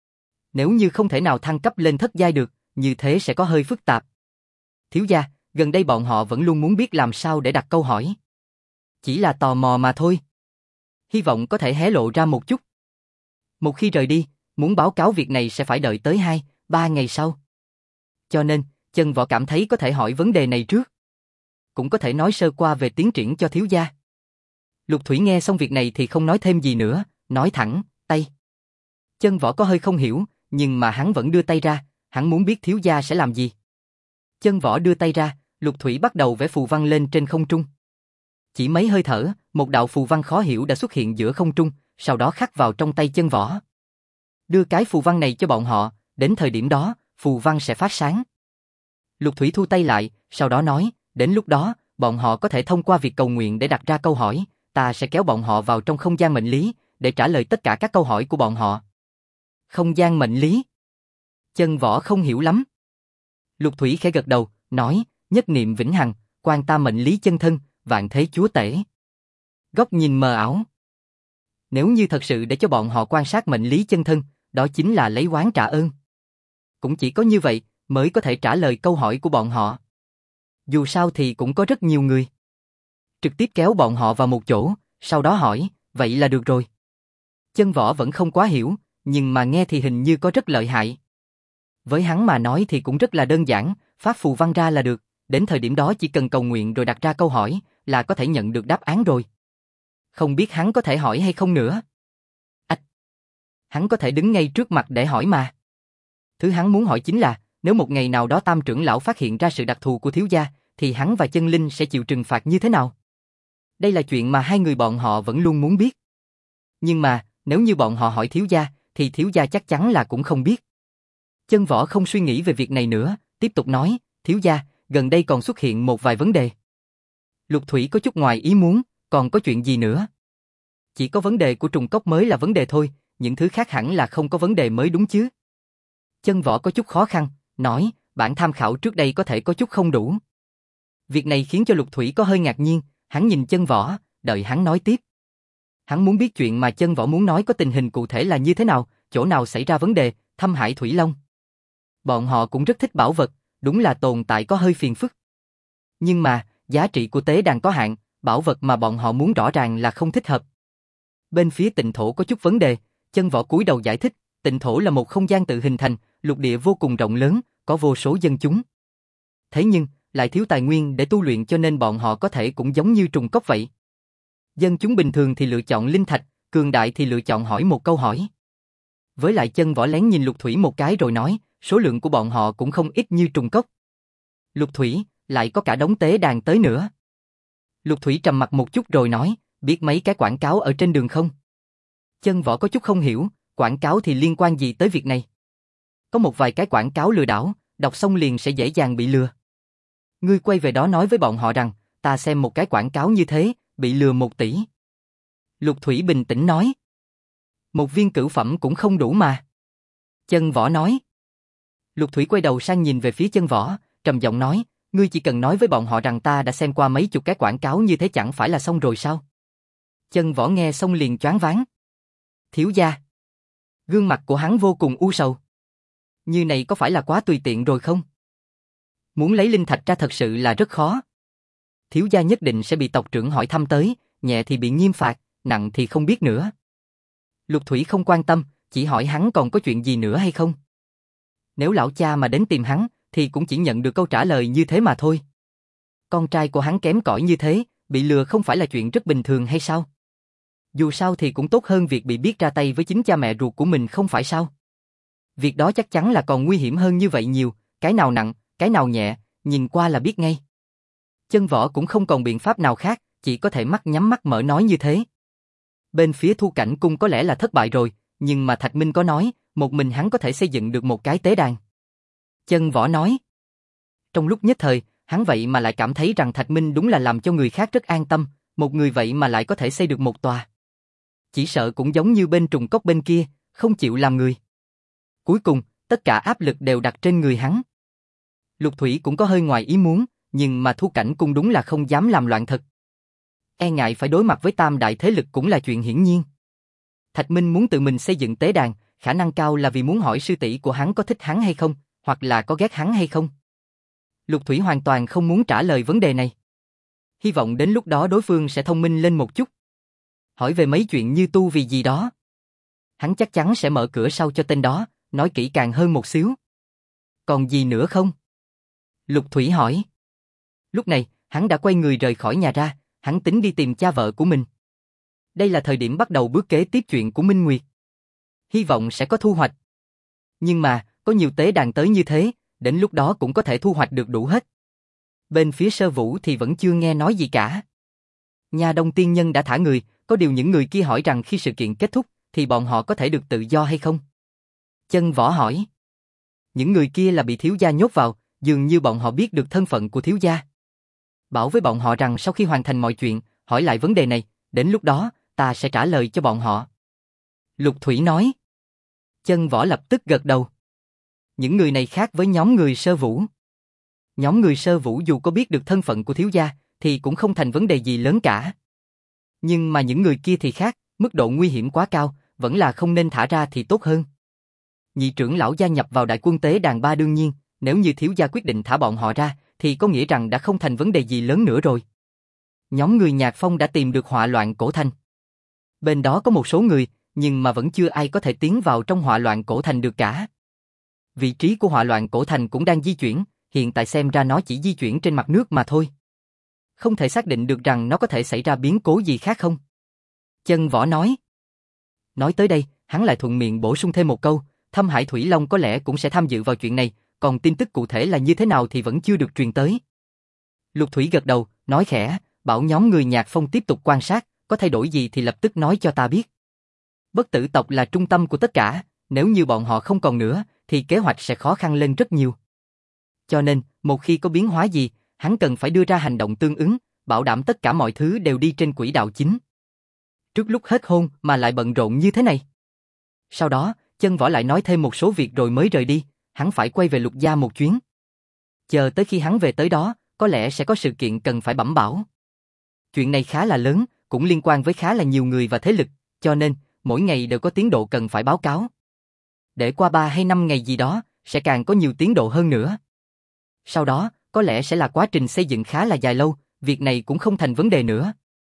Nếu như không thể nào thăng cấp lên thất giai được, như thế sẽ có hơi phức tạp. Thiếu gia, gần đây bọn họ vẫn luôn muốn biết làm sao để đặt câu hỏi. Chỉ là tò mò mà thôi. Hy vọng có thể hé lộ ra một chút. Một khi rời đi, muốn báo cáo việc này sẽ phải đợi tới 2-3 ngày sau. Cho nên, Chân Võ cảm thấy có thể hỏi vấn đề này trước. Cũng có thể nói sơ qua về tiến triển cho thiếu gia. Lục Thủy nghe xong việc này thì không nói thêm gì nữa, nói thẳng, tay. Chân Võ có hơi không hiểu, nhưng mà hắn vẫn đưa tay ra, hắn muốn biết thiếu gia sẽ làm gì. Chân Võ đưa tay ra, Lục Thủy bắt đầu vẽ phù văn lên trên không trung. Chỉ mấy hơi thở, một đạo phù văn khó hiểu đã xuất hiện giữa không trung, sau đó khắc vào trong tay Chân Võ. Đưa cái phù văn này cho bọn họ, đến thời điểm đó, phù văn sẽ phát sáng. Lục Thủy thu tay lại, sau đó nói, đến lúc đó, bọn họ có thể thông qua việc cầu nguyện để đặt ra câu hỏi, ta sẽ kéo bọn họ vào trong không gian mệnh lý, để trả lời tất cả các câu hỏi của bọn họ. Không gian mệnh lý? Chân Võ không hiểu lắm. Lục Thủy khẽ gật đầu, nói, nhất niệm vĩnh hằng, quan ta mệnh lý chân thân, vạn thế chúa tể. Góc nhìn mờ ảo. Nếu như thật sự để cho bọn họ quan sát mệnh lý chân thân, đó chính là lấy oán trả ơn. Cũng chỉ có như vậy mới có thể trả lời câu hỏi của bọn họ. Dù sao thì cũng có rất nhiều người. Trực tiếp kéo bọn họ vào một chỗ, sau đó hỏi, vậy là được rồi. Chân Võ vẫn không quá hiểu, nhưng mà nghe thì hình như có rất lợi hại. Với hắn mà nói thì cũng rất là đơn giản, phát phù văn ra là được, đến thời điểm đó chỉ cần cầu nguyện rồi đặt ra câu hỏi, là có thể nhận được đáp án rồi. Không biết hắn có thể hỏi hay không nữa. Hắn có thể đứng ngay trước mặt để hỏi mà. Thứ hắn muốn hỏi chính là, nếu một ngày nào đó Tam trưởng lão phát hiện ra sự đặc thù của thiếu gia, thì hắn và Chân Linh sẽ chịu trừng phạt như thế nào? Đây là chuyện mà 2 người bọn họ vẫn luôn muốn biết. Nhưng mà, nếu như bọn họ hỏi thiếu gia, thì thiếu gia chắc chắn là cũng không biết. Chân Võ không suy nghĩ về việc này nữa, tiếp tục nói, thiếu gia, gần đây còn xuất hiện một vài vấn đề. Lục Thủy có chút ngoài ý muốn, còn có chuyện gì nữa? Chỉ có vấn đề của trùng cốc mới là vấn đề thôi, những thứ khác hẳn là không có vấn đề mới đúng chứ. Chân Võ có chút khó khăn, nói, bản tham khảo trước đây có thể có chút không đủ. Việc này khiến cho Lục Thủy có hơi ngạc nhiên, hắn nhìn Chân Võ, đợi hắn nói tiếp. Hắn muốn biết chuyện mà Chân Võ muốn nói có tình hình cụ thể là như thế nào, chỗ nào xảy ra vấn đề, Thâm Hải Thủy Long. Bọn họ cũng rất thích bảo vật, đúng là tồn tại có hơi phiền phức. Nhưng mà, giá trị của tế đàn có hạn, bảo vật mà bọn họ muốn rõ ràng là không thích hợp. Bên phía Tịnh Thổ có chút vấn đề, Chân Võ cúi đầu giải thích, Tịnh Thổ là một không gian tự hình thành, lục địa vô cùng rộng lớn, có vô số dân chúng. Thế nhưng, lại thiếu tài nguyên để tu luyện cho nên bọn họ có thể cũng giống như trùng cốc vậy. Dân chúng bình thường thì lựa chọn linh thạch, cường đại thì lựa chọn hỏi một câu hỏi. Với lại Chân Võ lén nhìn Lục Thủy một cái rồi nói, số lượng của bọn họ cũng không ít như trùng cốc. Lục Thủy, lại có cả đống tế đàn tới nữa. Lục Thủy trầm mặt một chút rồi nói, biết mấy cái quảng cáo ở trên đường không? Chân Võ có chút không hiểu, quảng cáo thì liên quan gì tới việc này? Có một vài cái quảng cáo lừa đảo, đọc xong liền sẽ dễ dàng bị lừa. Ngươi quay về đó nói với bọn họ rằng, ta xem một cái quảng cáo như thế, bị lừa 1 tỷ. Lục Thủy bình tĩnh nói. Một viên cửu phẩm cũng không đủ mà. Chân Võ nói. Lục Thủy quay đầu sang nhìn về phía Chân Võ, trầm giọng nói, ngươi chỉ cần nói với bọn họ rằng ta đã xem qua mấy chục cái quảng cáo như thế chẳng phải là xong rồi sao? Chân Võ nghe xong liền choáng váng. Thiếu gia. Gương mặt của hắn vô cùng u sầu. Như này có phải là quá tùy tiện rồi không? Muốn lấy linh thạch ra thật sự là rất khó. Thiếu gia nhất định sẽ bị tộc trưởng hỏi thăm tới, nhẹ thì bị nghiêm phạt, nặng thì không biết nữa. Lục Thủy không quan tâm, chỉ hỏi hắn còn có chuyện gì nữa hay không. Nếu lão cha mà đến tìm hắn, thì cũng chỉ nhận được câu trả lời như thế mà thôi. Con trai của hắn kém cỏi như thế, bị lừa không phải là chuyện rất bình thường hay sao? Dù sao thì cũng tốt hơn việc bị biết ra tay với chính cha mẹ ruột của mình không phải sao? Việc đó chắc chắn là còn nguy hiểm hơn như vậy nhiều, cái nào nặng, cái nào nhẹ, nhìn qua là biết ngay. Chân Võ cũng không còn biện pháp nào khác, chỉ có thể mắt nhắm mắt mở nói như thế. Bên phía Thu Cảnh Cung có lẽ là thất bại rồi, nhưng mà Thạch Minh có nói, một mình hắn có thể xây dựng được một cái tế đàn. Chân Võ nói. Trong lúc nhất thời, hắn vậy mà lại cảm thấy rằng Thạch Minh đúng là làm cho người khác rất an tâm, một người vậy mà lại có thể xây được một tòa. Chỉ sợ cũng giống như bên trùng cốc bên kia, không chịu làm người. Cuối cùng, tất cả áp lực đều đặt trên người hắn. Lục Thủy cũng có hơi ngoài ý muốn, nhưng mà Thu Cảnh Cung đúng là không dám làm loạn thật. E ngại phải đối mặt với tam đại thế lực cũng là chuyện hiển nhiên. Thạch Minh muốn tự mình xây dựng tế đàn, khả năng cao là vì muốn hỏi sư tỷ của hắn có thích hắn hay không, hoặc là có ghét hắn hay không. Lục Thủy hoàn toàn không muốn trả lời vấn đề này. Hy vọng đến lúc đó đối phương sẽ thông minh lên một chút. Hỏi về mấy chuyện như tu vì gì đó. Hắn chắc chắn sẽ mở cửa sau cho tên đó, nói kỹ càng hơn một xíu. Còn gì nữa không? Lục Thủy hỏi. Lúc này, hắn đã quay người rời khỏi nhà ra, hắn tính đi tìm cha vợ của mình. Đây là thời điểm bắt đầu bước kế tiếp chuyện của Minh Nguyệt. Hy vọng sẽ có thu hoạch. Nhưng mà, có nhiều tế đàn tới như thế, đến lúc đó cũng có thể thu hoạch được đủ hết. Bên phía Sơ Vũ thì vẫn chưa nghe nói gì cả. Nhà Đông tiên nhân đã thả người, có điều những người kia hỏi rằng khi sự kiện kết thúc, thì bọn họ có thể được tự do hay không? Chân Võ hỏi. Những người kia là bị thiếu gia nhốt vào, dường như bọn họ biết được thân phận của thiếu gia. Bảo với bọn họ rằng sau khi hoàn thành mọi chuyện, hỏi lại vấn đề này, đến lúc đó, ta sẽ trả lời cho bọn họ. Lục Thủy nói. Chân Võ lập tức gật đầu. Những người này khác với nhóm người Sơ Vũ. Nhóm người Sơ Vũ dù có biết được thân phận của thiếu gia, thì cũng không thành vấn đề gì lớn cả. Nhưng mà những người kia thì khác, mức độ nguy hiểm quá cao, vẫn là không nên thả ra thì tốt hơn. Nhị trưởng lão gia nhập vào đại quân tế đàn 3 đương nhiên, nếu như thiếu gia quyết định thả bọn họ ra, thì có nghĩa rằng đã không thành vấn đề gì lớn nữa rồi. Nhóm người Nhạc Phong đã tìm được họa loạn cổ thành. Bên đó có một số người, nhưng mà vẫn chưa ai có thể tiến vào trong họa loạn cổ thành được cả. Vị trí của họa loạn cổ thành cũng đang di chuyển, hiện tại xem ra nó chỉ di chuyển trên mặt nước mà thôi. Không thể xác định được rằng nó có thể xảy ra biến cố gì khác không? Chân Võ nói. Nói tới đây, hắn lại thuận miệng bổ sung thêm một câu, Thâm Hải Thủy Long có lẽ cũng sẽ tham dự vào chuyện này, còn tin tức cụ thể là như thế nào thì vẫn chưa được truyền tới. Lục Thủy gật đầu, nói khẽ, bảo nhóm người Nhạc Phong tiếp tục quan sát, có thay đổi gì thì lập tức nói cho ta biết. Bất tử tộc là trung tâm của tất cả, nếu như bọn họ không còn nữa, thì kế hoạch sẽ khó khăn lên rất nhiều. Cho nên, một khi có biến hóa gì, hắn cần phải đưa ra hành động tương ứng, bảo đảm tất cả mọi thứ đều đi trên quỹ đạo chính. Trước lúc hết hôn mà lại bận rộn như thế này. Sau đó, Chân Võ lại nói thêm một số việc rồi mới rời đi, hắn phải quay về Lục gia một chuyến. Chờ tới khi hắn về tới đó, có lẽ sẽ có sự kiện cần phải bẩm báo. Chuyện này khá là lớn, cũng liên quan với khá là nhiều người và thế lực, cho nên, mỗi ngày đều có tiến độ cần phải báo cáo. Để qua 3 hay 5 ngày gì đó, sẽ càng có nhiều tiến độ hơn nữa. Sau đó, có lẽ sẽ là quá trình xây dựng khá là dài lâu, việc này cũng không thành vấn đề nữa.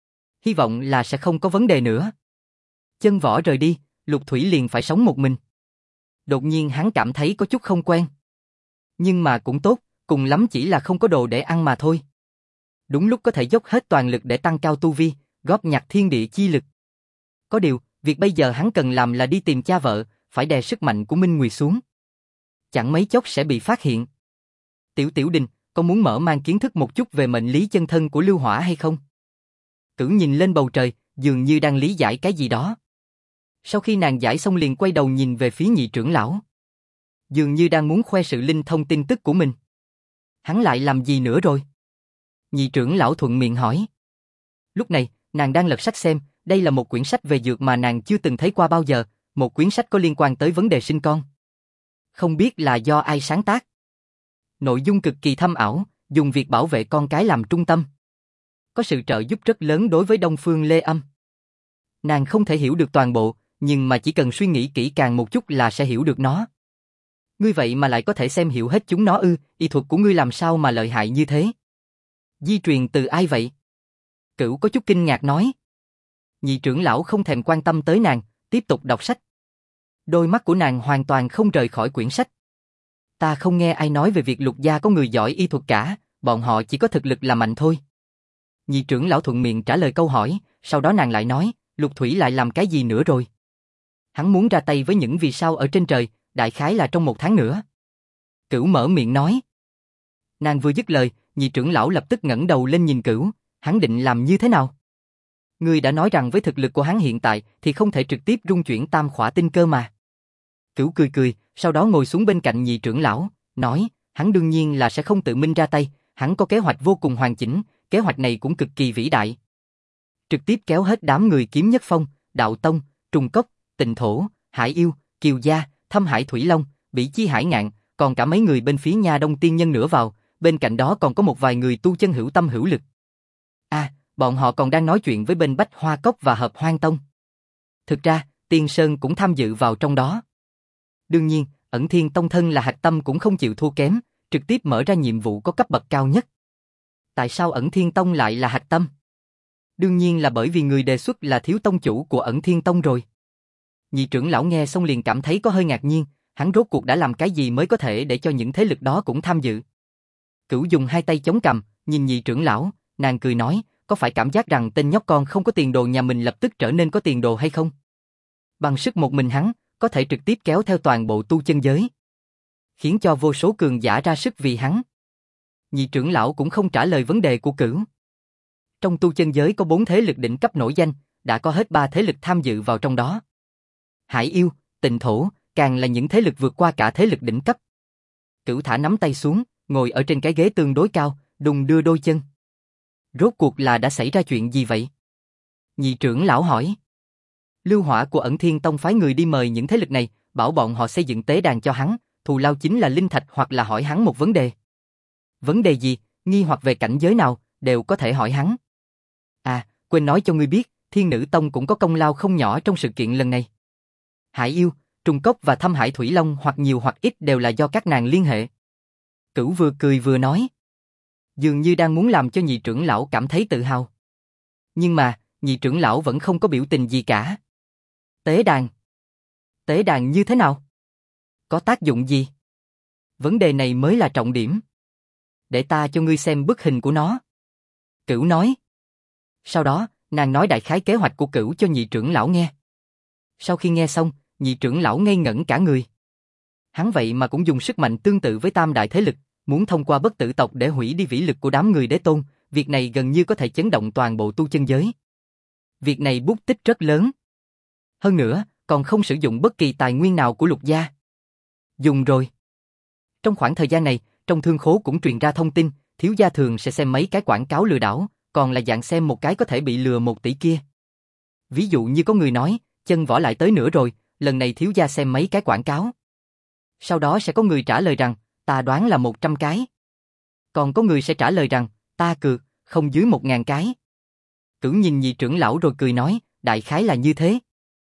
Hy vọng là sẽ không có vấn đề nữa. Chân Võ rời đi, Lục Thủy liền phải sống một mình. Đột nhiên hắn cảm thấy có chút không quen. Nhưng mà cũng tốt, cùng lắm chỉ là không có đồ để ăn mà thôi. Đúng lúc có thể dốc hết toàn lực để tăng cao tu vi, góp nhặt thiên địa chi lực. Có điều, việc bây giờ hắn cần làm là đi tìm cha vợ, phải đè sức mạnh của Minh Nguyệt xuống. Chẳng mấy chốc sẽ bị phát hiện. Tiểu Đình, có muốn mở mang kiến thức một chút về mệnh lý chân thân của Lưu Hỏa hay không? Cửu nhìn lên bầu trời, dường như đang lý giải cái gì đó. Sau khi nàng giải xong liền quay đầu nhìn về phía nhị trưởng lão. Dường như đang muốn khoe sự linh thông tin tức của mình. Hắn lại làm gì nữa rồi? Nhị trưởng lão thuận miệng hỏi. Lúc này, nàng đang lật sách xem, đây là một quyển sách về dược mà nàng chưa từng thấy qua bao giờ, một quyển sách có liên quan tới vấn đề sinh con. Không biết là do ai sáng tác. Nội dung cực kỳ thâm ảo, dùng việc bảo vệ con cái làm trung tâm. Có sự trợ giúp rất lớn đối với Đông Phương Lê Âm. Nàng không thể hiểu được toàn bộ, nhưng mà chỉ cần suy nghĩ kỹ càng một chút là sẽ hiểu được nó. Ngươi vậy mà lại có thể xem hiểu hết chúng nó ư, y thuật của ngươi làm sao mà lợi hại như thế? Di truyền từ ai vậy? Cửu có chút kinh ngạc nói. Nhị trưởng lão không thèm quan tâm tới nàng, tiếp tục đọc sách. Đôi mắt của nàng hoàn toàn không rời khỏi quyển sách. Ta không nghe ai nói về việc Lục gia có người giỏi y thuật cả, bọn họ chỉ có thực lực là mạnh thôi. Nhị trưởng lão thuận miệng trả lời câu hỏi, sau đó nàng lại nói, Lục Thủy lại làm cái gì nữa rồi? Hắn muốn ra tay với những vì sao ở trên trời, đại khái là trong 1 tháng nữa. Cửu mở miệng nói. Nàng vừa dứt lời, nhị trưởng lão lập tức ngẩng đầu lên nhìn Cửu, hắn định làm như thế nào? Ngươi đã nói rằng với thực lực của hắn hiện tại thì không thể trực tiếp rung chuyển tam khỏa tinh cơ mà. Cửu cười cười, sau đó ngồi xuống bên cạnh nhị trưởng lão, nói, hắn đương nhiên là sẽ không tự mình ra tay, hắn có kế hoạch vô cùng hoàn chỉnh, kế hoạch này cũng cực kỳ vĩ đại. Trực tiếp kéo hết đám người Kiếm Nhất Phong, Đạo Tông, Trùng Cốc, Tịnh Thổ, Hải Yêu, Kiều Gia, Thâm Hải Thủy Long, Bỉ Chi Hải Ngạn, còn cả mấy người bên phía Nha Đông tiên nhân nữa vào, bên cạnh đó còn có một vài người tu chân hữu tâm hữu lực. Bọn họ còn đang nói chuyện với bên Bách Hoa Cốc và Hợp Hoang Tông. Thực ra, Tiên Sơn cũng tham dự vào trong đó. Đương nhiên, Ẩn Thiên Tông thân là hạch tâm cũng không chịu thua kém, trực tiếp mở ra nhiệm vụ có cấp bậc cao nhất. Tại sao Ẩn Thiên Tông lại là hạch tâm? Đương nhiên là bởi vì người đề xuất là thiếu tông chủ của Ẩn Thiên Tông rồi. Nhị trưởng lão nghe xong liền cảm thấy có hơi ngạc nhiên, hắn rốt cuộc đã làm cái gì mới có thể để cho những thế lực đó cũng tham dự. Cửu dùng 2 tay chống cằm, nhìn nhị trưởng lão, nàng cười nói, có phải cảm giác rằng tên nhóc con không có tiền đồ nhà mình lập tức trở nên có tiền đồ hay không? Bằng sức một mình hắn, có thể trực tiếp kéo theo toàn bộ tu chân giới. Khiến cho vô số cường giả ra sức vì hắn. Nhị trưởng lão cũng không trả lời vấn đề của Cửu. Trong tu chân giới có 4 thế lực đỉnh cấp nổi danh, đã có hết 3 thế lực tham dự vào trong đó. Hải Yêu, Tịnh Thổ, càng là những thế lực vượt qua cả thế lực đỉnh cấp. Cửu thả nắm tay xuống, ngồi ở trên cái ghế tương đối cao, đùng đưa đôi chân. Rốt cuộc là đã xảy ra chuyện gì vậy? Nhị trưởng lão hỏi. Lưu Hỏa của Ẩn Thiên Tông phái người đi mời những thế lực này, bảo bọn họ xây dựng tế đàn cho hắn, thù lao chính là linh thạch hoặc là hỏi hắn một vấn đề. Vấn đề gì, nghi hoặc về cảnh giới nào, đều có thể hỏi hắn. Quên nói cho ngươi biết, Thiên Nữ Tông cũng có công lao không nhỏ trong sự kiện lần này. Hải Yêu, Trùng Cốc và Thâm Hải Thủy Long hoặc nhiều hoặc ít đều là do các nàng liên hệ. Cửu vừa cười vừa nói. Dường như đang muốn làm cho nhị trưởng lão cảm thấy tự hào. Nhưng mà, nhị trưởng lão vẫn không có biểu tình gì cả. Tế đàn. Tế đàn như thế nào? Có tác dụng gì? Vấn đề này mới là trọng điểm. Để ta cho ngươi xem bức hình của nó. Cửu nói. Sau đó, nàng nói đại khái kế hoạch của Cửu cho nhị trưởng lão nghe. Sau khi nghe xong, nhị trưởng lão ngây ngẩn cả người. Hắn vậy mà cũng dùng sức mạnh tương tự với tam đại thế lực, muốn thông qua bất tử tộc để hủy đi vĩ lực của đám người đế tôn, việc này gần như có thể chấn động toàn bộ tu chân giới. Việc này bút tích rất lớn. Hơn nữa, còn không sử dụng bất kỳ tài nguyên nào của Lục gia. Dùng rồi. Trong khoảng thời gian này, trong thương khố cũng truyền ra thông tin, thiếu gia thường sẽ xem mấy cái quảng cáo lừa đảo, còn là dạng xem một cái có thể bị lừa 1 tỷ kia. Ví dụ như có người nói, Chân Võ lại tới nữa rồi, lần này thiếu gia xem mấy cái quảng cáo. Sau đó sẽ có người trả lời rằng, ta đoán là 100 cái. Còn có người sẽ trả lời rằng, ta cược, không dưới 1000 cái. Cửu nhìn nhị trưởng lão rồi cười nói, đại khái là như thế.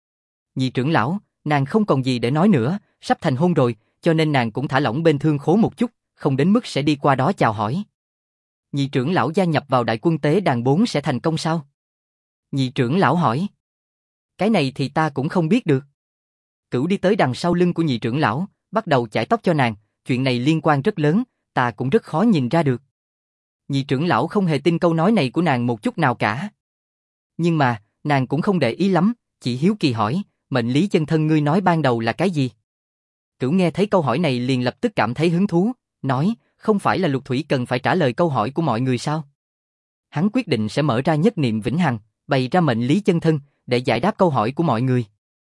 Nhị trưởng lão, nàng không còn gì để nói nữa, sắp thành hôn rồi, cho nên nàng cũng thả lỏng bên thương khố một chút, không đến mức sẽ đi qua đó chào hỏi. Nhị trưởng lão gia nhập vào đại quân tế đàn 4 sẽ thành công sao? Nhị trưởng lão hỏi. Cái này thì ta cũng không biết được. Cửu đi tới đằng sau lưng của nhị trưởng lão, bắt đầu chải tóc cho nàng, chuyện này liên quan rất lớn, ta cũng rất khó nhìn ra được. Nhị trưởng lão không hề tin câu nói này của nàng một chút nào cả. Nhưng mà, nàng cũng không để ý lắm, chỉ hiếu kỳ hỏi, mệnh lý chân thân ngươi nói ban đầu là cái gì? Cửu nghe thấy câu hỏi này liền lập tức cảm thấy hứng thú, nói, không phải là Lục Thủy cần phải trả lời câu hỏi của mọi người sao? Hắn quyết định sẽ mở ra nhất niệm vĩnh hằng, bày ra mệnh lý chân thân, để giải đáp câu hỏi của mọi người.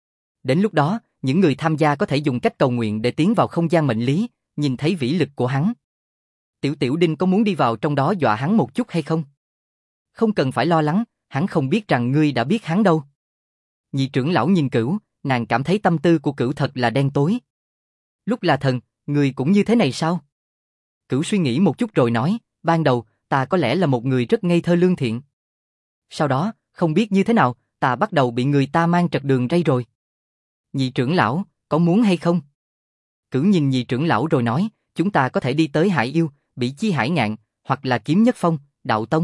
Đến lúc đó, những người tham gia có thể dùng cách cầu nguyện để tiến vào không gian mệnh lý, nhìn thấy vĩ lực của hắn. Tiểu Tiểu Đinh có muốn đi vào trong đó dọa hắn một chút hay không? Không cần phải lo lắng, hắn không biết rằng ngươi đã biết hắn đâu. Nhị trưởng lão nhìn Cửu, nàng cảm thấy tâm tư của Cửu thật là đen tối. Lúc là thần, ngươi cũng như thế này sao? Cửu suy nghĩ một chút rồi nói, ban đầu, ta có lẽ là một người rất ngây thơ lương thiện. Sau đó, không biết như thế nào, ta bắt đầu bị người ta mang trật đường ray rồi. Nhị trưởng lão, có muốn hay không? Cửu nhìn nhị trưởng lão rồi nói, chúng ta có thể đi tới Hải Yêu, Bỉ Chi Hải Ngạn, hoặc là Kiếm Nhất Phong, Đạo Tông.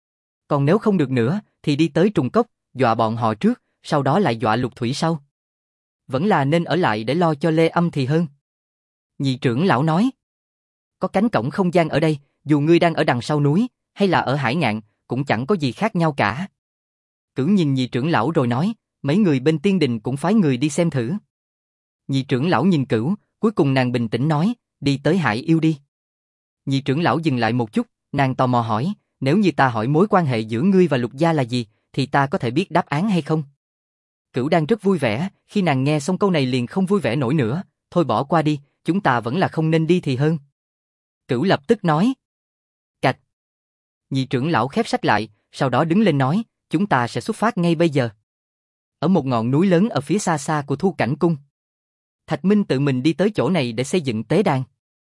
Còn nếu không được nữa, thì đi tới Trùng Cốc, dọa bọn họ trước, sau đó lại dọa Lục Thủy sau. Vẫn là nên ở lại để lo cho Lê Âm thì hơn. Nhị trưởng lão nói, có cánh cổng không gian ở đây, dù ngươi đang ở đằng sau núi, hay là ở Hải Ngạn, cũng chẳng có gì khác nhau cả. Cửu nhìn nhị trưởng lão rồi nói, mấy người bên tiên đình cũng phái người đi xem thử. Nhị trưởng lão nhìn Cửu, cuối cùng nàng bình tĩnh nói, đi tới Hải Yêu đi. Nhị trưởng lão dừng lại một chút, nàng tò mò hỏi, nếu như ta hỏi mối quan hệ giữa ngươi và Lục gia là gì, thì ta có thể biết đáp án hay không? Cửu đang rất vui vẻ, khi nàng nghe xong câu này liền không vui vẻ nổi nữa, thôi bỏ qua đi, chúng ta vẫn là không nên đi thì hơn. Cửu lập tức nói. Cạch. Nhị trưởng lão khép sách lại, sau đó đứng lên nói, chúng ta sẽ xuất phát ngay bây giờ. Ở một ngọn núi lớn ở phía xa xa của Thu Cảnh Cung. Thạch Minh tự mình đi tới chỗ này để xây dựng tế đàn.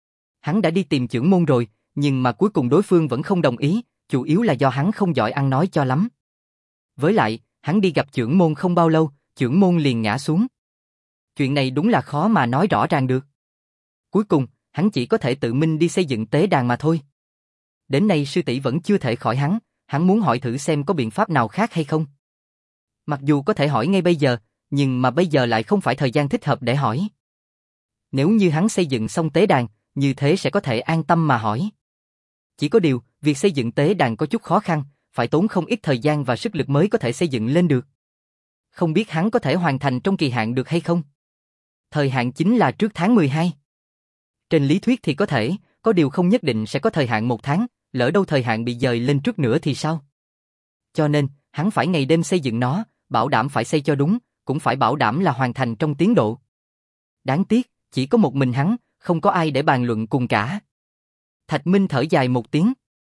Hắn đã đi tìm chưởng môn rồi, nhưng mà cuối cùng đối phương vẫn không đồng ý, chủ yếu là do hắn không giỏi ăn nói cho lắm. Với lại, hắn đi gặp chưởng môn không bao lâu, chưởng môn liền ngã xuống. Chuyện này đúng là khó mà nói rõ ràng được. Cuối cùng, hắn chỉ có thể tự mình đi xây dựng tế đàn mà thôi. Đến nay sư tỷ vẫn chưa thể khỏi hắn muốn hỏi thử xem có biện pháp nào khác hay không. Mặc dù có thể hỏi ngay bây giờ, nhưng mà bây giờ lại không phải thời gian thích hợp để hỏi. Nếu như hắn xây dựng xong tế đàn, như thế sẽ có thể an tâm mà hỏi. Chỉ có điều, việc xây dựng tế đàn có chút khó khăn, phải tốn không ít thời gian và sức lực mới có thể xây dựng lên được. Không biết hắn có thể hoàn thành trong kỳ hạn được hay không? Thời hạn chính là trước tháng 12. Trên lý thuyết thì có thể, có điều không nhất định sẽ có thời hạn 1 tháng, lỡ đâu thời hạn bị dời lên trước nữa thì sao? Cho nên, hắn phải ngày đêm xây dựng nó, bảo đảm phải xây cho đúng, cũng phải bảo đảm là hoàn thành trong tiến độ. Đáng tiếc, chỉ có một mình hắn, không có ai để bàn luận cùng cả. Thạch Minh thở dài một tiếng.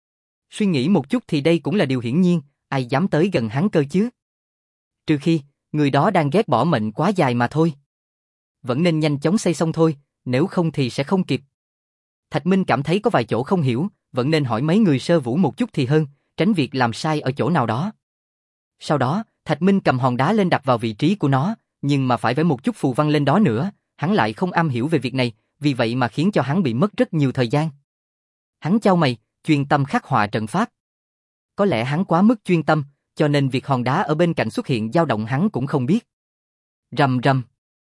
Suy nghĩ một chút thì đây cũng là điều hiển nhiên, ai dám tới gần hắn cơ chứ? Trừ khi, người đó đang ghét bỏ mệnh quá dài mà thôi. Vẫn nên nhanh chóng xây xong thôi, nếu không thì sẽ không kịp. Thạch Minh cảm thấy có vài chỗ không hiểu, vẫn nên hỏi mấy người sơ vũ một chút thì hơn, tránh việc làm sai ở chỗ nào đó. Sau đó, Thạch Minh cầm hòn đá lên đặt vào vị trí của nó, nhưng mà phải vẽ một chút phù văn lên đó nữa, hắn lại không am hiểu về việc này, vì vậy mà khiến cho hắn bị mất rất nhiều thời gian. Hắn chau mày, chuyên tâm khắc họa trận pháp. Có lẽ hắn quá mức chuyên tâm, cho nên việc hòn đá ở bên cạnh xuất hiện dao động hắn cũng không biết. Rầm rầm.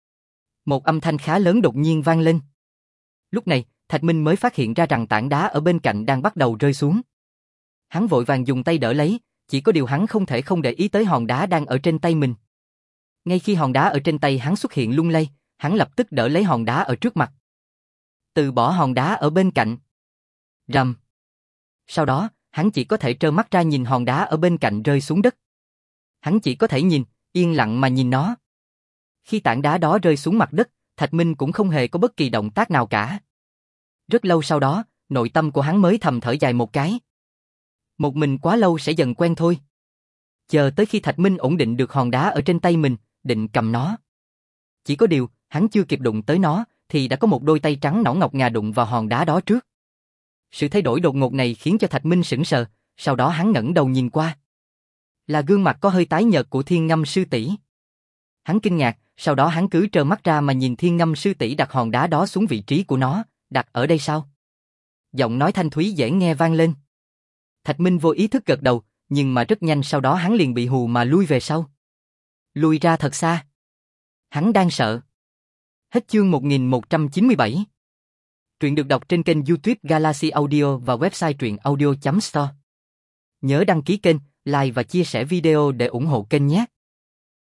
Một âm thanh khá lớn đột nhiên vang lên. Lúc này, Thạch Minh mới phát hiện ra rằng tảng đá ở bên cạnh đang bắt đầu rơi xuống. Hắn vội vàng dùng tay đỡ lấy, chỉ có điều hắn không thể không để ý tới hòn đá đang ở trên tay mình. Ngay khi hòn đá ở trên tay hắn xuất hiện lung lay, hắn lập tức đỡ lấy hòn đá ở trước mặt. Từ bỏ hòn đá ở bên cạnh. Rầm. Sau đó, hắn chỉ có thể trơ mắt ra nhìn hòn đá ở bên cạnh rơi xuống đất. Hắn chỉ có thể nhìn, yên lặng mà nhìn nó. Khi tảng đá đó rơi xuống mặt đất, Thạch Minh cũng không hề có bất kỳ động tác nào cả. Rất lâu sau đó, nội tâm của hắn mới thầm thở dài một cái. Một mình quá lâu sẽ dần quen thôi. Chờ tới khi Thạch Minh ổn định được hòn đá ở trên tay mình, định cầm nó. Chỉ có điều, hắn chưa kịp đụng tới nó, thì đã có một đôi tay trắng nõn ngọc ngà đụng vào hòn đá đó trước. Sự thay đổi đột ngột này khiến cho Thạch Minh sững sờ, sau đó hắn ngẩng đầu nhìn qua. Là gương mặt có hơi tái nhợt của Thiên Ngâm sư tỷ. Hắn kinh ngạc, sau đó hắn cứ trơ mắt ra mà nhìn Thiên Ngâm sư tỷ đặt hòn đá đó xuống vị trí của nó, đặt ở đây sao? Giọng nói thanh thúy dễ nghe vang lên. Thạch Minh vô ý thức gật đầu, nhưng mà rất nhanh sau đó hắn liền bị hù mà lui về sau. Lui ra thật xa. Hắn đang sợ. Hết chương 1197. Truyện được đọc trên kênh YouTube Galaxy Audio và website truyện audio.store. Nhớ đăng ký kênh, like và chia sẻ video để ủng hộ kênh nhé.